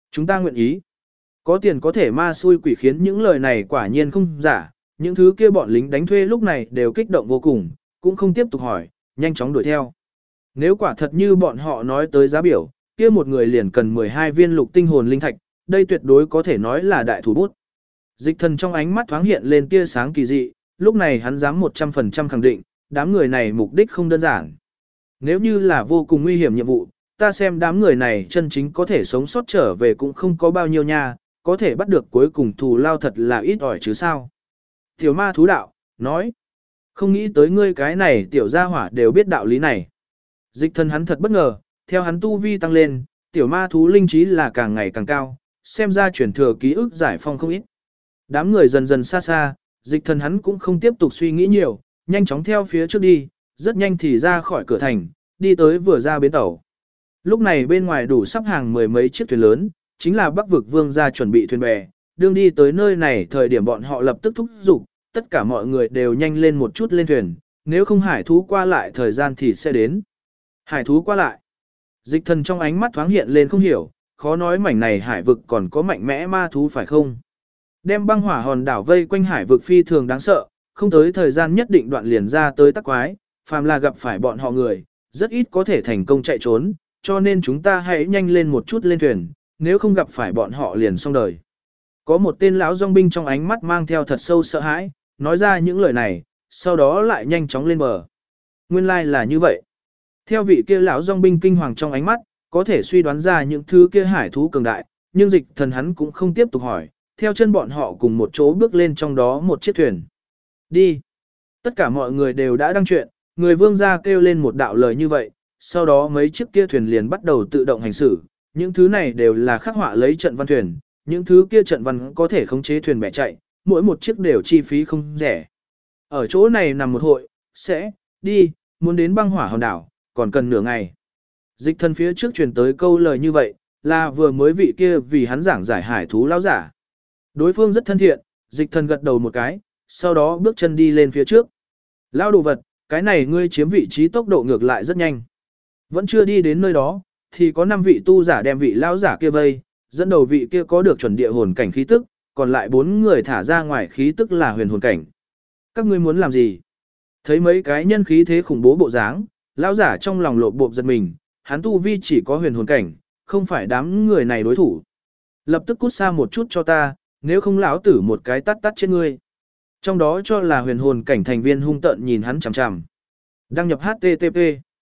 Chúng ta nguyện ý. Có tiền có thể ma xui quỷ khiến những lời này quả nhiên không giả, những thứ kia bọn lính đánh thuê lúc này đều kích động vô cùng, cũng không tiếp tục hỏi, nhanh chóng đuổi theo. Nếu quả thật như bọn họ nói tới giá biểu, kia một người liền cần 12 viên lục tinh hồn linh thạch, đây tuyệt đối có thể nói là đại thủ bút. Dịch thần trong ánh mắt thoáng hiện lên tia sáng kỳ dị, lúc này hắn dám 100% khẳng định, đám người này mục đích không đơn giản. Nếu như là vô cùng nguy hiểm nhiệm vụ, ta xem đám người này chân chính có thể sống sót trở về cũng không có bao nhiêu nha, có thể bắt được cuối cùng thù lao thật là ít ỏi chứ sao. Tiểu ma thú đạo, nói, không nghĩ tới ngươi cái này tiểu gia hỏa đều biết đạo lý này. Dịch thần hắn thật bất ngờ, theo hắn tu vi tăng lên, tiểu ma thú linh trí là càng ngày càng cao, xem ra chuyển thừa ký ức giải phong không ít. Đám người dần dần xa xa, dịch thần hắn cũng không tiếp tục suy nghĩ nhiều, nhanh chóng theo phía trước đi, rất nhanh thì ra khỏi cửa thành, đi tới vừa ra bến tàu. Lúc này bên ngoài đủ sắp hàng mười mấy chiếc thuyền lớn, chính là Bắc vực vương gia chuẩn bị thuyền bè, đương đi tới nơi này thời điểm bọn họ lập tức thúc giục, tất cả mọi người đều nhanh lên một chút lên thuyền, nếu không hải thú qua lại thời gian thì sẽ đến. Hải thú qua lại. Dịch thần trong ánh mắt thoáng hiện lên không hiểu, khó nói mảnh này hải vực còn có mạnh mẽ ma thú phải không? Đem băng hỏa hòn đảo vây quanh hải vực phi thường đáng sợ, không tới thời gian nhất định đoạn liền ra tới tắc quái, phàm là gặp phải bọn họ người, rất ít có thể thành công chạy trốn, cho nên chúng ta hãy nhanh lên một chút lên thuyền, nếu không gặp phải bọn họ liền xong đời. Có một tên lão dòng binh trong ánh mắt mang theo thật sâu sợ hãi, nói ra những lời này, sau đó lại nhanh chóng lên bờ. Nguyên lai là như vậy. Theo vị kia lão dòng binh kinh hoàng trong ánh mắt, có thể suy đoán ra những thứ kia hải thú cường đại, nhưng dịch thần hắn cũng không tiếp tục hỏi, theo chân bọn họ cùng một chỗ bước lên trong đó một chiếc thuyền. Đi. Tất cả mọi người đều đã đăng chuyện, người vương gia kêu lên một đạo lời như vậy, sau đó mấy chiếc kia thuyền liền bắt đầu tự động hành xử, những thứ này đều là khắc họa lấy trận văn thuyền, những thứ kia trận văn có thể khống chế thuyền bè chạy, mỗi một chiếc đều chi phí không rẻ. Ở chỗ này nằm một hội, sẽ, đi, muốn đến băng hỏa hòn đảo, còn cần nửa ngày. Dịch thần phía trước truyền tới câu lời như vậy, là vừa mới vị kia vì hắn giảng giải hải thú lão giả. Đối phương rất thân thiện, dịch thần gật đầu một cái, sau đó bước chân đi lên phía trước. Lao đồ vật, cái này ngươi chiếm vị trí tốc độ ngược lại rất nhanh. Vẫn chưa đi đến nơi đó, thì có 5 vị tu giả đem vị lão giả kia vây, dẫn đầu vị kia có được chuẩn địa hồn cảnh khí tức, còn lại 4 người thả ra ngoài khí tức là huyền hồn cảnh. Các ngươi muốn làm gì? Thấy mấy cái nhân khí thế khủng bố bộ dáng, lão giả trong lòng lộp bộp giật mình, hắn tu vi chỉ có huyền hồn cảnh, không phải đám người này đối thủ. Lập tức cút xa một chút cho ta, nếu không lão tử một cái tát tát trên ngươi. Trong đó cho là huyền hồn cảnh thành viên hung tợn nhìn hắn chằm chằm. Đăng nhập HTTP.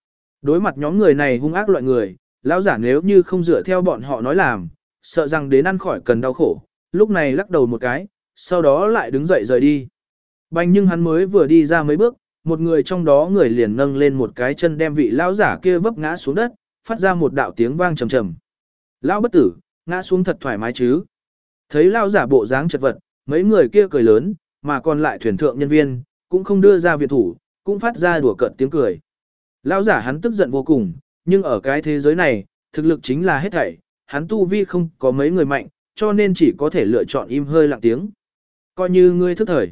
Đối mặt nhóm người này hung ác loại người, lão giả nếu như không dựa theo bọn họ nói làm, sợ rằng đến ăn khỏi cần đau khổ, lúc này lắc đầu một cái, sau đó lại đứng dậy rời đi. Bành nhưng hắn mới vừa đi ra mấy bước, một người trong đó người liền nâng lên một cái chân đem vị lão giả kia vấp ngã xuống đất, phát ra một đạo tiếng vang trầm trầm. Lão bất tử, ngã xuống thật thoải mái chứ? Thấy lão giả bộ dáng chật vật, mấy người kia cười lớn, mà còn lại thuyền thượng nhân viên, cũng không đưa ra viện thủ, cũng phát ra đùa cợt tiếng cười. Lão giả hắn tức giận vô cùng, nhưng ở cái thế giới này, thực lực chính là hết thảy, hắn tu vi không có mấy người mạnh, cho nên chỉ có thể lựa chọn im hơi lặng tiếng. Coi như ngươi thức thời.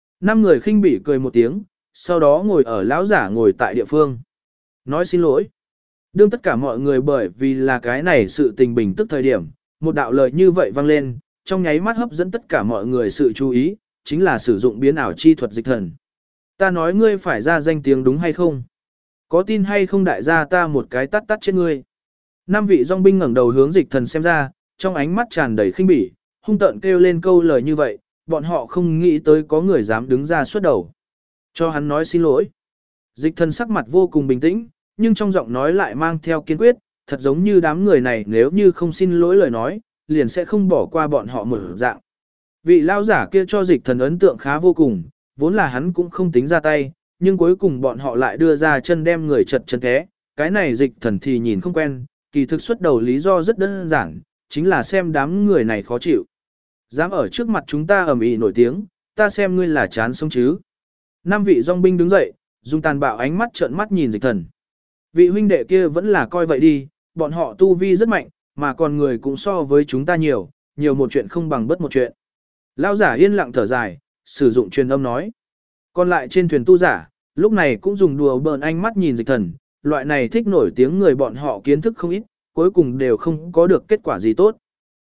5 người khinh bỉ cười một tiếng, sau đó ngồi ở lão giả ngồi tại địa phương. Nói xin lỗi. Đương tất cả mọi người bởi vì là cái này sự tình bình tức thời điểm, một đạo lời như vậy vang lên, trong nháy mắt hấp dẫn tất cả mọi người sự chú ý, chính là sử dụng biến ảo chi thuật dịch thần. Ta nói ngươi phải ra danh tiếng đúng hay không? Có tin hay không đại gia ta một cái tát tát trên ngươi? 5 vị dòng binh ngẩng đầu hướng dịch thần xem ra, trong ánh mắt tràn đầy khinh bỉ, hung tợn kêu lên câu lời như vậy, bọn họ không nghĩ tới có người dám đứng ra xuất đầu. Cho hắn nói xin lỗi. Dịch thần sắc mặt vô cùng bình tĩnh, nhưng trong giọng nói lại mang theo kiên quyết, thật giống như đám người này nếu như không xin lỗi lời nói, liền sẽ không bỏ qua bọn họ một dạng. Vị lao giả kia cho dịch thần ấn tượng khá vô cùng, vốn là hắn cũng không tính ra tay, nhưng cuối cùng bọn họ lại đưa ra chân đem người chật chân té, cái này dịch thần thì nhìn không quen, kỳ thực xuất đầu lý do rất đơn giản, chính là xem đám người này khó chịu. Dám ở trước mặt chúng ta ầm ĩ nổi tiếng, ta xem ngươi là chán sống chứ. 5 vị dòng binh đứng dậy, dùng tàn bạo ánh mắt trợn mắt nhìn dịch thần. Vị huynh đệ kia vẫn là coi vậy đi, bọn họ tu vi rất mạnh, mà còn người cũng so với chúng ta nhiều, nhiều một chuyện không bằng bất một chuyện. Lão giả yên lặng thở dài, sử dụng truyền âm nói. Còn lại trên thuyền tu giả, lúc này cũng dùng đùa bỡn ánh mắt nhìn dịch thần, loại này thích nổi tiếng người bọn họ kiến thức không ít, cuối cùng đều không có được kết quả gì tốt.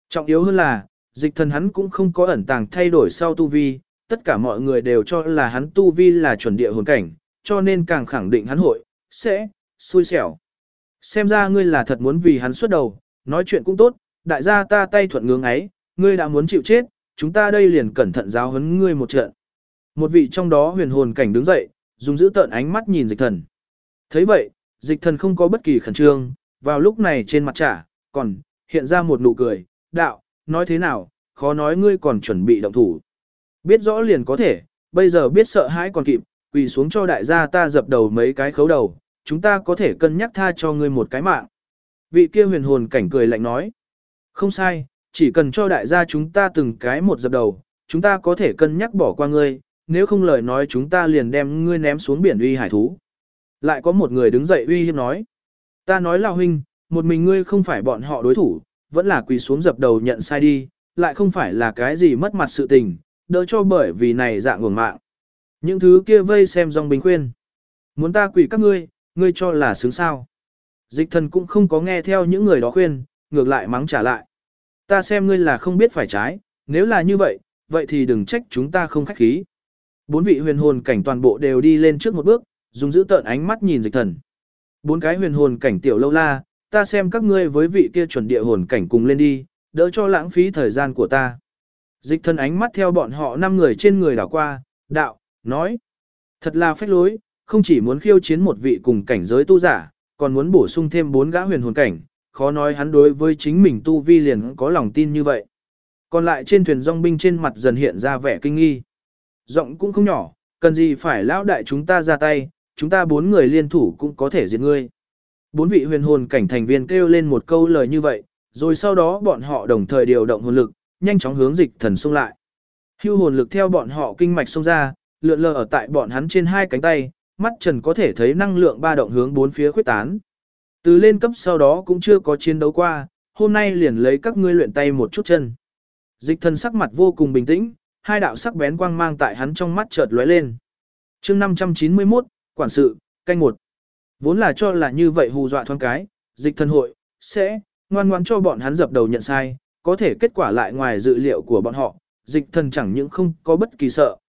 Trọng yếu hơn là, dịch thần hắn cũng không có ẩn tàng thay đổi sau tu vi, tất cả mọi người đều cho là hắn tu vi là chuẩn địa hồn cảnh, cho nên càng khẳng định hắn sẽ xui xẻo. Xem ra ngươi là thật muốn vì hắn xuất đầu, nói chuyện cũng tốt, đại gia ta tay thuận ngưỡng ấy, ngươi đã muốn chịu chết, chúng ta đây liền cẩn thận giáo huấn ngươi một trận. Một vị trong đó huyền hồn cảnh đứng dậy, dùng giữ tợn ánh mắt nhìn dịch thần. Thấy vậy, dịch thần không có bất kỳ khẩn trương, vào lúc này trên mặt còn hiện ra một nụ cười, đạo, nói thế nào, khó nói ngươi còn chuẩn bị động thủ. Biết rõ liền có thể, bây giờ biết sợ hãi còn kịp, quỳ xuống cho đại gia ta dập đầu mấy cái khấu đầu, chúng ta có thể cân nhắc tha cho ngươi một cái mạng. Vị kia huyền hồn cảnh cười lạnh nói, không sai, chỉ cần cho đại gia chúng ta từng cái một dập đầu, chúng ta có thể cân nhắc bỏ qua ngươi, nếu không lời nói chúng ta liền đem ngươi ném xuống biển uy hải thú. Lại có một người đứng dậy uy hiếp nói, ta nói là huynh, một mình ngươi không phải bọn họ đối thủ, vẫn là quỳ xuống dập đầu nhận sai đi, lại không phải là cái gì mất mặt sự tình, đỡ cho bởi vì này dạng nguồn mạng. Những thứ kia vây xem dòng bình khuyên. Muốn ta quỳ các ngươi cho là xứng sao. Dịch thần cũng không có nghe theo những người đó khuyên, ngược lại mắng trả lại. Ta xem ngươi là không biết phải trái, nếu là như vậy, vậy thì đừng trách chúng ta không khách khí. Bốn vị huyền hồn cảnh toàn bộ đều đi lên trước một bước, dùng giữ tợn ánh mắt nhìn dịch thần. Bốn cái huyền hồn cảnh tiểu lâu la, ta xem các ngươi với vị kia chuẩn địa hồn cảnh cùng lên đi, đỡ cho lãng phí thời gian của ta. Dịch thần ánh mắt theo bọn họ 5 người trên người đảo qua, đạo, nói. Thật là phách lối, không chỉ muốn khiêu chiến một vị cùng cảnh giới tu giả, còn muốn bổ sung thêm 4 gã huyền hồn cảnh, khó nói hắn đối với chính mình tu vi liền có lòng tin như vậy. Còn lại trên thuyền dòng binh trên mặt dần hiện ra vẻ kinh nghi. Giọng cũng không nhỏ, cần gì phải lão đại chúng ta ra tay, chúng ta 4 người liên thủ cũng có thể diệt ngươi. 4 vị huyền hồn cảnh thành viên kêu lên một câu lời như vậy, rồi sau đó bọn họ đồng thời điều động hồn lực, nhanh chóng hướng dịch thần xông lại. Hưu hồn lực theo bọn họ kinh mạch xông ra, lượn lờ ở tại bọn hắn trên hai cánh tay, mắt trần có thể thấy năng lượng ba động hướng bốn phía khuếch tán. Từ lên cấp sau đó cũng chưa có chiến đấu qua, hôm nay liền lấy các ngươi luyện tay một chút chân. Dịch thần sắc mặt vô cùng bình tĩnh, hai đạo sắc bén quang mang tại hắn trong mắt chợt lóe lên. Chương 591, quản sự, canh một. Vốn là cho là như vậy hù dọa thoáng cái, dịch thần sẽ ngoan ngoãn cho bọn hắn dập đầu nhận sai, có thể kết quả lại ngoài dự liệu của bọn họ, dịch thần chẳng những không có bất kỳ sợ,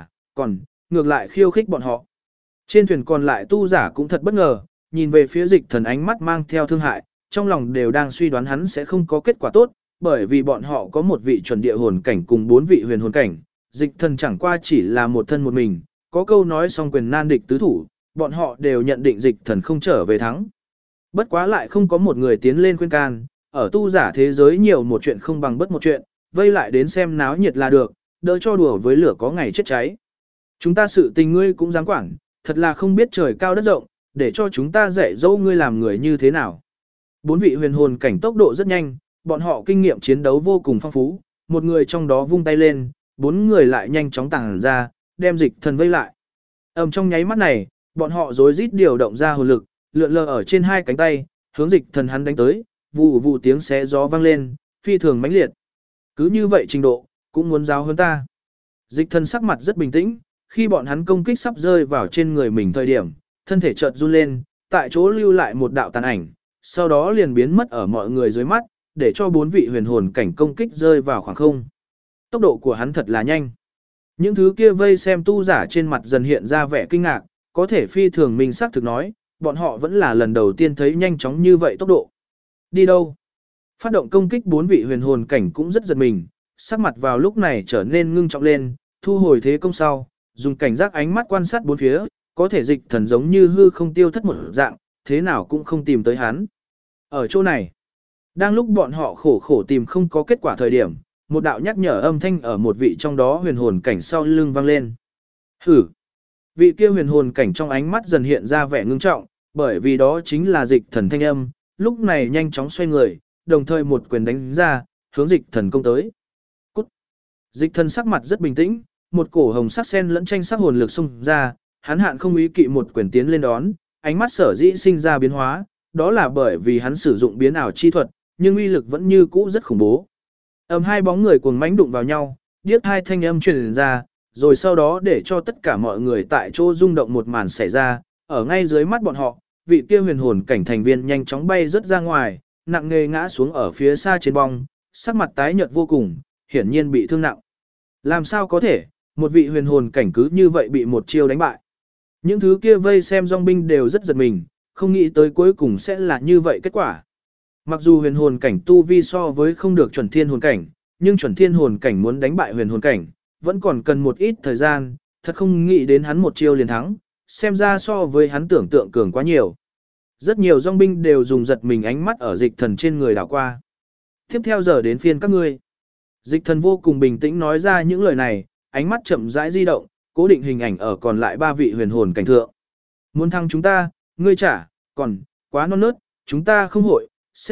còn ngược lại khiêu khích bọn họ. Trên thuyền còn lại tu giả cũng thật bất ngờ, nhìn về phía dịch thần ánh mắt mang theo thương hại, trong lòng đều đang suy đoán hắn sẽ không có kết quả tốt, bởi vì bọn họ có một vị chuẩn địa hồn cảnh cùng 4 vị huyền hồn cảnh, dịch thần chẳng qua chỉ là một thân một mình, có câu nói song quyền nan địch tứ thủ, bọn họ đều nhận định dịch thần không trở về thắng. Bất quá lại không có một người tiến lên khuyên can, ở tu giả thế giới nhiều một chuyện không bằng bất một chuyện, vây lại đến xem náo nhiệt là được, đỡ cho đùa với lửa có ngày chết cháy. Chúng ta sự tình ngươi cũng dám quản, thật là không biết trời cao đất rộng, để cho chúng ta dạy dỗ ngươi làm người như thế nào. 4 vị huyền hồn cảnh tốc độ rất nhanh, bọn họ kinh nghiệm chiến đấu vô cùng phong phú, một người trong đó vung tay lên, 4 người lại nhanh chóng tàng ra, đem dịch thần vây lại. Trong nháy mắt này, bọn họ rối rít điều động ra hồn lực, lượn lờ ở trên hai cánh tay, hướng dịch thần hắn đánh tới, vù vù tiếng xé gió vang lên, phi thường mãnh liệt. Cứ như vậy trình độ, cũng muốn giáo hơn ta. Dịch thần sắc mặt rất bình tĩnh, khi bọn hắn công kích sắp rơi vào trên người mình thời điểm, thân thể chợt run lên, tại chỗ lưu lại một đạo tàn ảnh, sau đó liền biến mất ở mọi người dưới mắt, để cho 4 vị huyền hồn cảnh công kích rơi vào khoảng không. Tốc độ của hắn thật là nhanh. Những thứ kia vây xem tu giả trên mặt dần hiện ra vẻ kinh ngạc, có thể phi thường mình xác thực nói, bọn họ vẫn là lần đầu tiên thấy nhanh chóng như vậy tốc độ. Đi đâu? Phát động công kích 4 vị huyền hồn cảnh cũng rất giật mình, sắc mặt vào lúc này trở nên ngưng trọng lên, thu hồi thế công sau, dùng cảnh giác ánh mắt quan sát bốn phía, có thể dịch thần giống như hư không tiêu thất một dạng, thế nào cũng không tìm tới hắn. Ở chỗ này, đang lúc bọn họ khổ khổ tìm không có kết quả thời điểm, một đạo nhắc nhở âm thanh ở một vị trong đó huyền hồn cảnh sau lưng vang lên. Hử! Vị kia huyền hồn cảnh trong ánh mắt dần hiện ra vẻ ngưng trọng, bởi vì đó chính là dịch thần thanh âm, lúc này nhanh chóng xoay người, đồng thời một quyền đánh ra, hướng dịch thần công tới. Cút! Dịch thần sắc mặt rất bình tĩnh, một cổ hồng sắc sen lẫn tranh sắc hồn lực xung ra, hắn hạn không ý kỵ một quyền tiến lên đón, ánh mắt sở dĩ sinh ra biến hóa, đó là bởi vì hắn sử dụng biến ảo chi thuật, nhưng uy lực vẫn như cũ rất khủng bố. Hai bóng người cuồng mãnh đụng vào nhau, điếc hai thanh âm truyền ra, rồi sau đó để cho tất cả mọi người tại chỗ rung động một màn xảy ra, ở ngay dưới mắt bọn họ, vị kia huyền hồn cảnh thành viên nhanh chóng bay rất ra ngoài, nặng nề ngã xuống ở phía xa trên bong, sắc mặt tái nhợt vô cùng, hiển nhiên bị thương nặng. Làm sao có thể, một vị huyền hồn cảnh cứ như vậy bị một chiêu đánh bại. Những thứ kia vây xem dòng binh đều rất giật mình, không nghĩ tới cuối cùng sẽ là như vậy kết quả. Mặc dù huyền hồn cảnh tu vi so với không được chuẩn thiên hồn cảnh, nhưng chuẩn thiên hồn cảnh muốn đánh bại huyền hồn cảnh, vẫn còn cần một ít thời gian, thật không nghĩ đến hắn một chiêu liền thắng, xem ra so với hắn tưởng tượng cường quá nhiều. Rất nhiều dòng binh đều dùng giật mình ánh mắt ở dịch thần trên người đảo qua. Tiếp theo giờ đến phiên các ngươi. Dịch thần vô cùng bình tĩnh nói ra những lời này, ánh mắt chậm rãi di động, cố định hình ảnh ở còn lại 3 vị huyền hồn cảnh thượng. Muốn thắng chúng ta, ngươi trả, còn, quá non nớt, chúng ta không hội,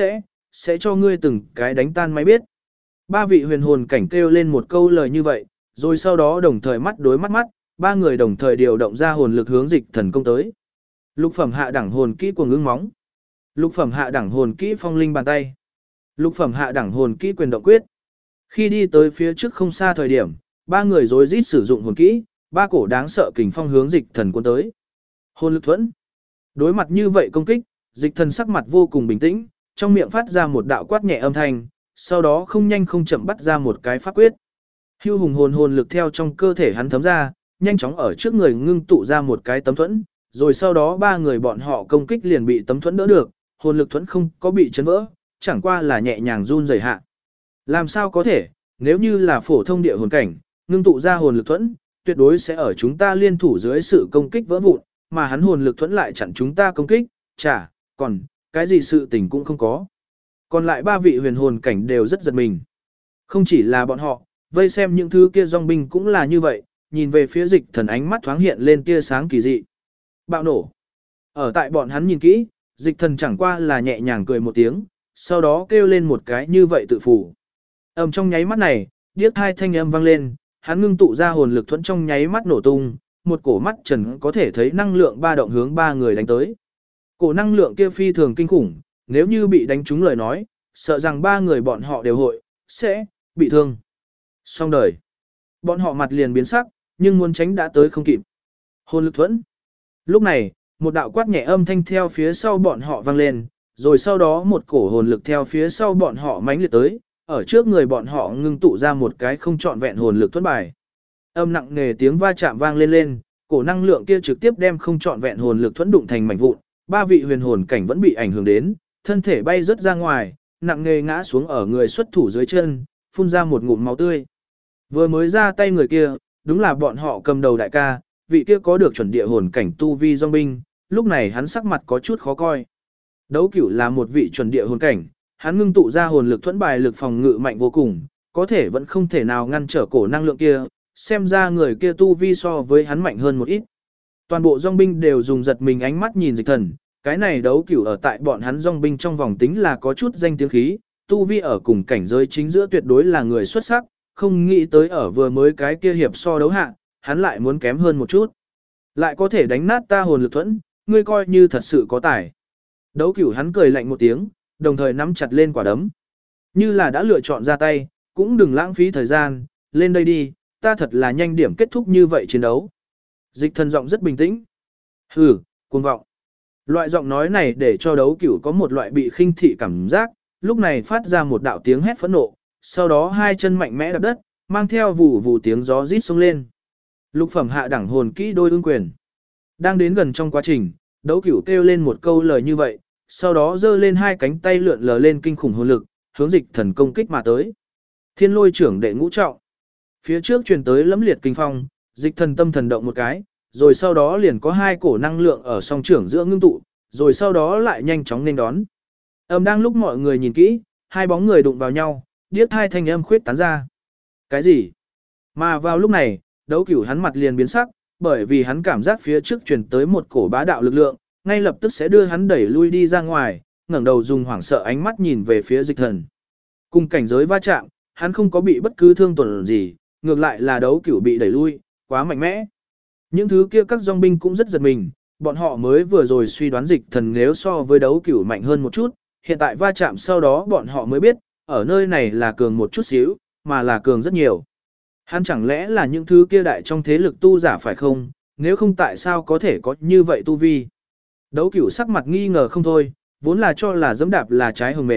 sẽ cho ngươi từng cái đánh tan máy biết. 3 vị huyền hồn cảnh kêu lên một câu lời như vậy, rồi sau đó đồng thời mắt đối mắt, 3 người đồng thời điều động ra hồn lực hướng dịch thần công tới. Lục phẩm hạ đẳng hồn kỹ cuồng ngưng móng. Lục phẩm hạ đẳng hồn kỹ phong linh bàn tay. Lục phẩm hạ đẳng hồn kỹ quyền động quyết. Khi đi tới phía trước không xa thời điểm, 3 người rối rít sử dụng hồn kỹ, 3 cổ đáng sợ kình phong hướng dịch thần cuốn tới. Hồn lực thuẫn. Đối mặt như vậy công kích, dịch thần sắc mặt vô cùng bình tĩnh, trong miệng phát ra một đạo quát nhẹ âm thanh, sau đó không nhanh không chậm bắt ra một cái pháp quyết. Hưu hùng hồn lực theo trong cơ thể hắn thấm ra, nhanh chóng ở trước người ngưng tụ ra một cái tấm thuẫn, rồi sau đó 3 người bọn họ công kích liền bị tấm thuẫn đỡ được, hồn lực thuẫn không có bị chấn vỡ, chẳng qua là nhẹ nhàng run rẩy hạ. Làm sao có thể, nếu như là phổ thông địa hồn cảnh, ngưng tụ ra hồn lực thuẫn, tuyệt đối sẽ ở chúng ta liên thủ dưới sự công kích vỡ vụn, mà hắn hồn lực thuẫn lại chặn chúng ta công kích, còn, cái gì sự tình cũng không có. Còn lại 3 vị huyền hồn cảnh đều rất giật mình. Không chỉ là bọn họ, vây xem những thứ kia dòng binh cũng là như vậy, nhìn về phía dịch thần ánh mắt thoáng hiện lên tia sáng kỳ dị. Bạo nổ. Ở tại bọn hắn nhìn kỹ, dịch thần chẳng qua là nhẹ nhàng cười một tiếng, sau đó kêu lên một cái như vậy tự phủ. Trong nháy mắt này, điếc hai thanh âm vang lên, hắn ngưng tụ ra hồn lực thuẫn trong nháy mắt nổ tung, một cổ mắt trần có thể thấy năng lượng ba động hướng 3 người đánh tới. Cổ năng lượng kia phi thường kinh khủng, nếu như bị đánh trúng lời nói, sợ rằng 3 người bọn họ đều sẽ bị thương. Xong đời. Bọn họ mặt liền biến sắc, nhưng muốn tránh đã tới không kịp. Hồn lực thuẫn. Lúc này, một đạo quát nhẹ âm thanh theo phía sau bọn họ vang lên, rồi sau đó một cổ hồn lực theo phía sau bọn họ mãnh liệt tới, ở trước người bọn họ ngưng tụ ra một cái không trọn vẹn hồn lực thuẫn bài. Âm nặng nề tiếng va chạm vang lên, cổ năng lượng kia trực tiếp đem không trọn vẹn hồn lực thuẫn đụng thành mảnh vụn, 3 vị huyền hồn cảnh vẫn bị ảnh hưởng đến, thân thể bay rất ra ngoài, nặng nề ngã xuống ở người xuất thủ dưới chân, phun ra một ngụm máu tươi. Vừa mới ra tay người kia, đúng là bọn họ cầm đầu đại ca, vị kia có được chuẩn địa hồn cảnh tu vi dòng binh, lúc này hắn sắc mặt có chút khó coi. Đấu Cửu là một vị chuẩn địa hồn cảnh, hắn ngưng tụ ra hồn lực thuẫn bài lực phòng ngự mạnh vô cùng, có thể vẫn không thể nào ngăn trở cổ năng lượng kia, xem ra người kia tu vi so với hắn mạnh hơn một ít. Toàn bộ dòng binh đều dùng giật mình ánh mắt nhìn dịch thần, cái này Đấu Cửu ở tại bọn hắn dòng binh trong vòng tính là có chút danh tiếng khí, tu vi ở cùng cảnh giới chính giữa tuyệt đối là người xuất sắc, không nghĩ tới ở vừa mới cái kia hiệp so đấu hạ, hắn lại muốn kém hơn một chút. Lại có thể đánh nát ta hồn lực thuẫn, ngươi coi như thật sự có tài. Đấu Cửu hắn cười lạnh một tiếng, đồng thời nắm chặt lên quả đấm. Như là đã lựa chọn ra tay, cũng đừng lãng phí thời gian, lên đây đi, ta thật là nhanh điểm kết thúc như vậy chiến đấu. Dịch thần giọng rất bình tĩnh. Hừ, cuồng vọng. Loại giọng nói này để cho Đấu Cửu có một loại bị khinh thị cảm giác, lúc này phát ra một đạo tiếng hét phẫn nộ, sau đó hai chân mạnh mẽ đập đất, mang theo vù vù tiếng gió rít xông lên. Lục phẩm hạ đẳng hồn kỹ đôi ương quyền. Đang đến gần trong quá trình, Đấu Cửu kêu lên một câu lời như vậy, sau đó giơ lên hai cánh tay lượn lờ lên kinh khủng hồn lực, hướng dịch thần công kích mà tới. Thiên lôi trưởng đệ ngũ trọng. Phía trước truyền tới lẫm liệt kinh phong, dịch thần tâm thần động một cái, rồi sau đó liền có hai cổ năng lượng ở song trưởng giữa ngưng tụ, rồi sau đó lại nhanh chóng nên đón. Đang lúc mọi người nhìn kỹ, hai bóng người đụng vào nhau, điếc hai thanh âm khuyết tán ra. Cái gì? Mà vào lúc này, Đấu Cửu hắn mặt liền biến sắc, bởi vì hắn cảm giác phía trước truyền tới một cổ bá đạo lực lượng, ngay lập tức sẽ đưa hắn đẩy lui đi ra ngoài, ngẩng đầu dùng hoảng sợ ánh mắt nhìn về phía dịch thần. Cùng cảnh giới va chạm, hắn không có bị bất cứ thương tổn gì, ngược lại là Đấu Cửu bị đẩy lui, quá mạnh mẽ. Những thứ kia các dòng binh cũng rất giật mình, bọn họ mới vừa rồi suy đoán dịch thần nếu so với Đấu Cửu mạnh hơn một chút, hiện tại va chạm sau đó bọn họ mới biết, ở nơi này là cường một chút xíu, mà là cường rất nhiều. Hắn chẳng lẽ là những thứ kia đại trong thế lực tu giả phải không, nếu không tại sao có thể có như vậy tu vi. Đấu Cửu sắc mặt nghi ngờ không thôi, vốn là cho là dẫm đạp là trái hồng mềm,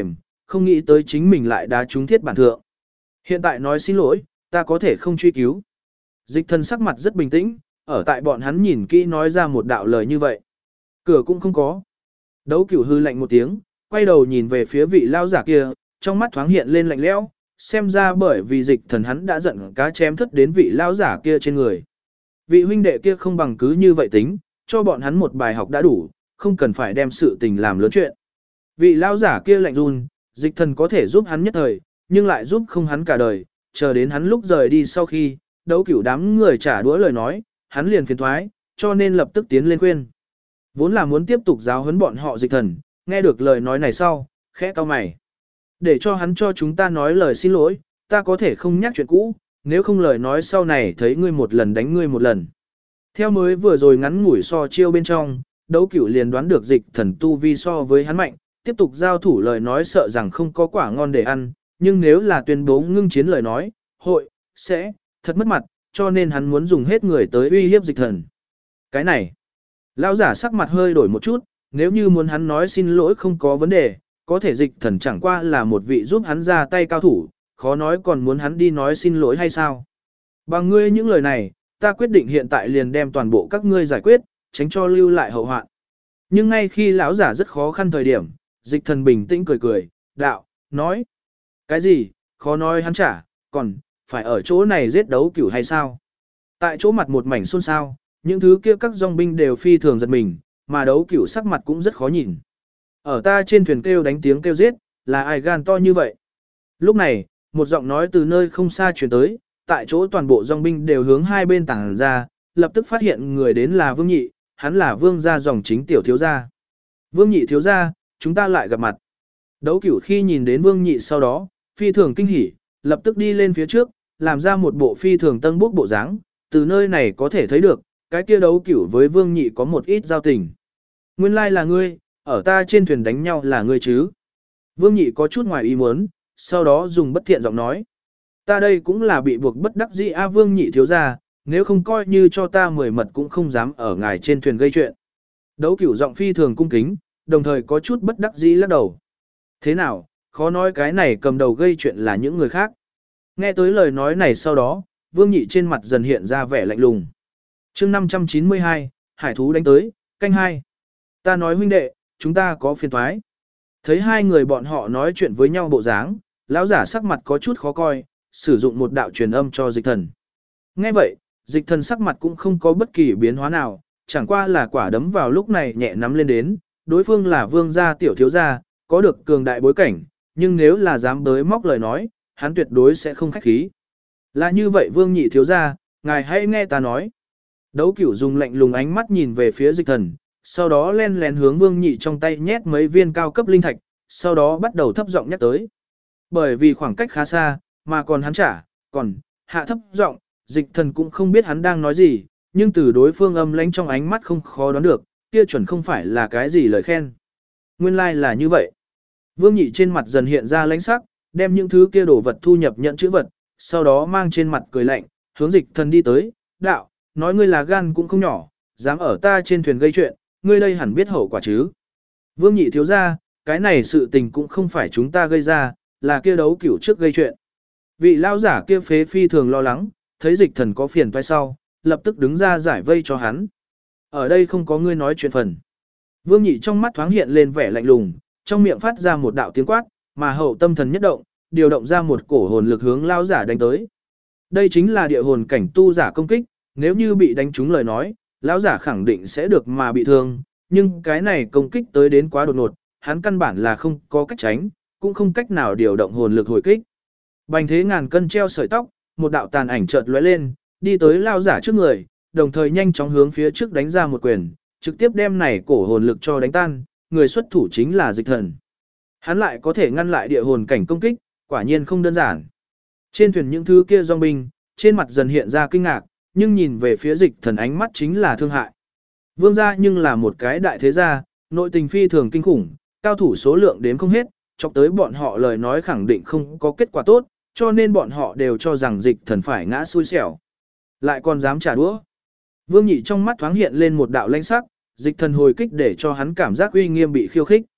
không nghĩ tới chính mình lại đá trúng thiết bản thượng. Hiện tại nói xin lỗi, ta có thể không truy cứu. Dịch thần sắc mặt rất bình tĩnh, ở tại bọn hắn nhìn kỹ nói ra một đạo lời như vậy. Cửa cũng không có. Đấu Cửu hư lạnh một tiếng, quay đầu nhìn về phía vị lao giả kia, trong mắt thoáng hiện lên lạnh lẽo, xem ra bởi vì dịch thần hắn đã giận cá chém thất đến vị lao giả kia trên người. Vị huynh đệ kia không bằng cứ như vậy tính, cho bọn hắn một bài học đã đủ, không cần phải đem sự tình làm lớn chuyện. Vị lao giả kia lạnh run, dịch thần có thể giúp hắn nhất thời, nhưng lại giúp không hắn cả đời, chờ đến hắn lúc rời đi sau khi, Đấu Cửu đám người trả đũa lời nói, hắn liền phiền thoái, cho nên lập tức tiến lên khuyên. Vốn là muốn tiếp tục giáo huấn bọn họ dịch thần, nghe được lời nói này sau, khẽ cau mày. Để cho hắn cho chúng ta nói lời xin lỗi, ta có thể không nhắc chuyện cũ, nếu không lời nói sau này thấy ngươi một lần đánh ngươi một lần. Theo mới vừa rồi ngắn ngủi so chiêu bên trong, Đấu Cửu liền đoán được dịch thần tu vi so với hắn mạnh, tiếp tục giao thủ lời nói sợ rằng không có quả ngon để ăn, nhưng nếu là tuyên bố ngưng chiến lời nói, hội, sẽ, thật mất mặt, cho nên hắn muốn dùng hết người tới uy hiếp dịch thần. Cái này, lão giả sắc mặt hơi đổi một chút, nếu như muốn hắn nói xin lỗi không có vấn đề, có thể dịch thần chẳng qua là một vị giúp hắn ra tay cao thủ, khó nói còn muốn hắn đi nói xin lỗi hay sao. Bằng ngươi những lời này, ta quyết định hiện tại liền đem toàn bộ các ngươi giải quyết, tránh cho lưu lại hậu hoạn. Nhưng ngay khi lão giả rất khó khăn thời điểm, dịch thần bình tĩnh cười cười, đạo, nói. Cái gì, khó nói hắn trả, còn, phải ở chỗ này giết Đấu Cửu hay sao? Tại chỗ mặt một mảnh xôn xao, những thứ kia các dòng binh đều phi thường giật mình, mà Đấu Cửu sắc mặt cũng rất khó nhìn. Ở ta trên thuyền kêu đánh tiếng kêu giết, là ai gan to như vậy? Lúc này, một giọng nói từ nơi không xa truyền tới, tại chỗ toàn bộ dòng binh đều hướng hai bên tảng ra, lập tức phát hiện người đến là Vương Nhị, hắn là Vương gia dòng chính tiểu thiếu gia. Vương Nhị thiếu gia, chúng ta lại gặp mặt. Đấu Cửu khi nhìn đến Vương Nhị sau đó, phi thường kinh hỉ, lập tức đi lên phía trước, làm ra một bộ phi thường tân bốc bộ dáng, từ nơi này có thể thấy được, cái kia Đấu Cửu với Vương Nhị có một ít giao tình. Nguyên lai là ngươi, ở ta trên thuyền đánh nhau là ngươi chứ? Vương Nhị có chút ngoài ý muốn, sau đó dùng bất thiện giọng nói. Ta đây cũng là bị buộc bất đắc dĩ a Vương Nhị thiếu gia, nếu không coi như cho ta 10 mật cũng không dám ở ngài trên thuyền gây chuyện. Đấu Cửu giọng phi thường cung kính, đồng thời có chút bất đắc dĩ lắc đầu. Thế nào, khó nói cái này cầm đầu gây chuyện là những người khác. Nghe tới lời nói này sau đó, Vương Nhị trên mặt dần hiện ra vẻ lạnh lùng. chương 592, hải thú đánh tới, canh 2. Ta nói huynh đệ, chúng ta có phiền toái. Thấy hai người bọn họ nói chuyện với nhau bộ dáng, lão giả sắc mặt có chút khó coi, sử dụng một đạo truyền âm cho dịch thần. Nghe vậy, dịch thần sắc mặt cũng không có bất kỳ biến hóa nào, chẳng qua là quả đấm vào lúc này nhẹ nắm lên đến, đối phương là vương gia tiểu thiếu gia, có được cường đại bối cảnh, nhưng nếu là dám bới móc lời nói, hắn tuyệt đối sẽ không khách khí. Là như vậy Vương Nhị thiếu gia, ngài hãy nghe ta nói. Đấu Cửu dùng lạnh lùng ánh mắt nhìn về phía dịch thần, sau đó len lén hướng Vương Nhị trong tay nhét mấy viên cao cấp linh thạch, sau đó bắt đầu thấp giọng nhắc tới. Bởi vì khoảng cách khá xa, mà còn hắn trả, còn hạ thấp giọng, dịch thần cũng không biết hắn đang nói gì, nhưng từ đối phương âm lãnh trong ánh mắt không khó đoán được, kia chuẩn không phải là cái gì lời khen. Nguyên lai like là như vậy. Vương Nhị trên mặt dần hiện ra lãnh sắc, đem những thứ kia đồ vật thu nhập nhận chữ vật, sau đó mang trên mặt cười lạnh, hướng dịch thần đi tới, đạo, nói ngươi là gan cũng không nhỏ, dám ở ta trên thuyền gây chuyện, ngươi đây hẳn biết hậu quả chứ. Vương Nhị thiếu ra, cái này sự tình cũng không phải chúng ta gây ra, là kia Đấu Cửu trước gây chuyện. Vị lao giả kia phế phi thường lo lắng, thấy dịch thần có phiền toái sau, lập tức đứng ra giải vây cho hắn. Ở đây không có ngươi nói chuyện phần. Vương Nhị trong mắt thoáng hiện lên vẻ lạnh lùng, trong miệng phát ra một đạo tiếng quát, mà hậu tâm thần nhất động, điều động ra một cổ hồn lực hướng lao giả đánh tới. Đây chính là địa hồn cảnh tu giả công kích, nếu như bị đánh trúng lời nói, lão giả khẳng định sẽ được mà bị thương, nhưng cái này công kích tới đến quá đột ngột, hắn căn bản là không có cách tránh, cũng không cách nào điều động hồn lực hồi kích. Bành thế ngàn cân treo sợi tóc, một đạo tàn ảnh chợt lóe lên, đi tới lao giả trước người, đồng thời nhanh chóng hướng phía trước đánh ra một quyền, trực tiếp đem này cổ hồn lực cho đánh tan, người xuất thủ chính là dịch thần. Hắn lại có thể ngăn lại địa hồn cảnh công kích, quả nhiên không đơn giản. Trên thuyền những thứ kia dòng binh, trên mặt dần hiện ra kinh ngạc, nhưng nhìn về phía dịch thần ánh mắt chính là thương hại. Vương gia nhưng là một cái đại thế gia, nội tình phi thường kinh khủng, cao thủ số lượng đếm không hết, chọc tới bọn họ lời nói khẳng định không có kết quả tốt, cho nên bọn họ đều cho rằng dịch thần phải ngã xui xẻo. Lại còn dám trả đũa. Vương Nhị trong mắt thoáng hiện lên một đạo lãnh sắc, dịch thần hồi kích để cho hắn cảm giác uy nghiêm bị khiêu khích.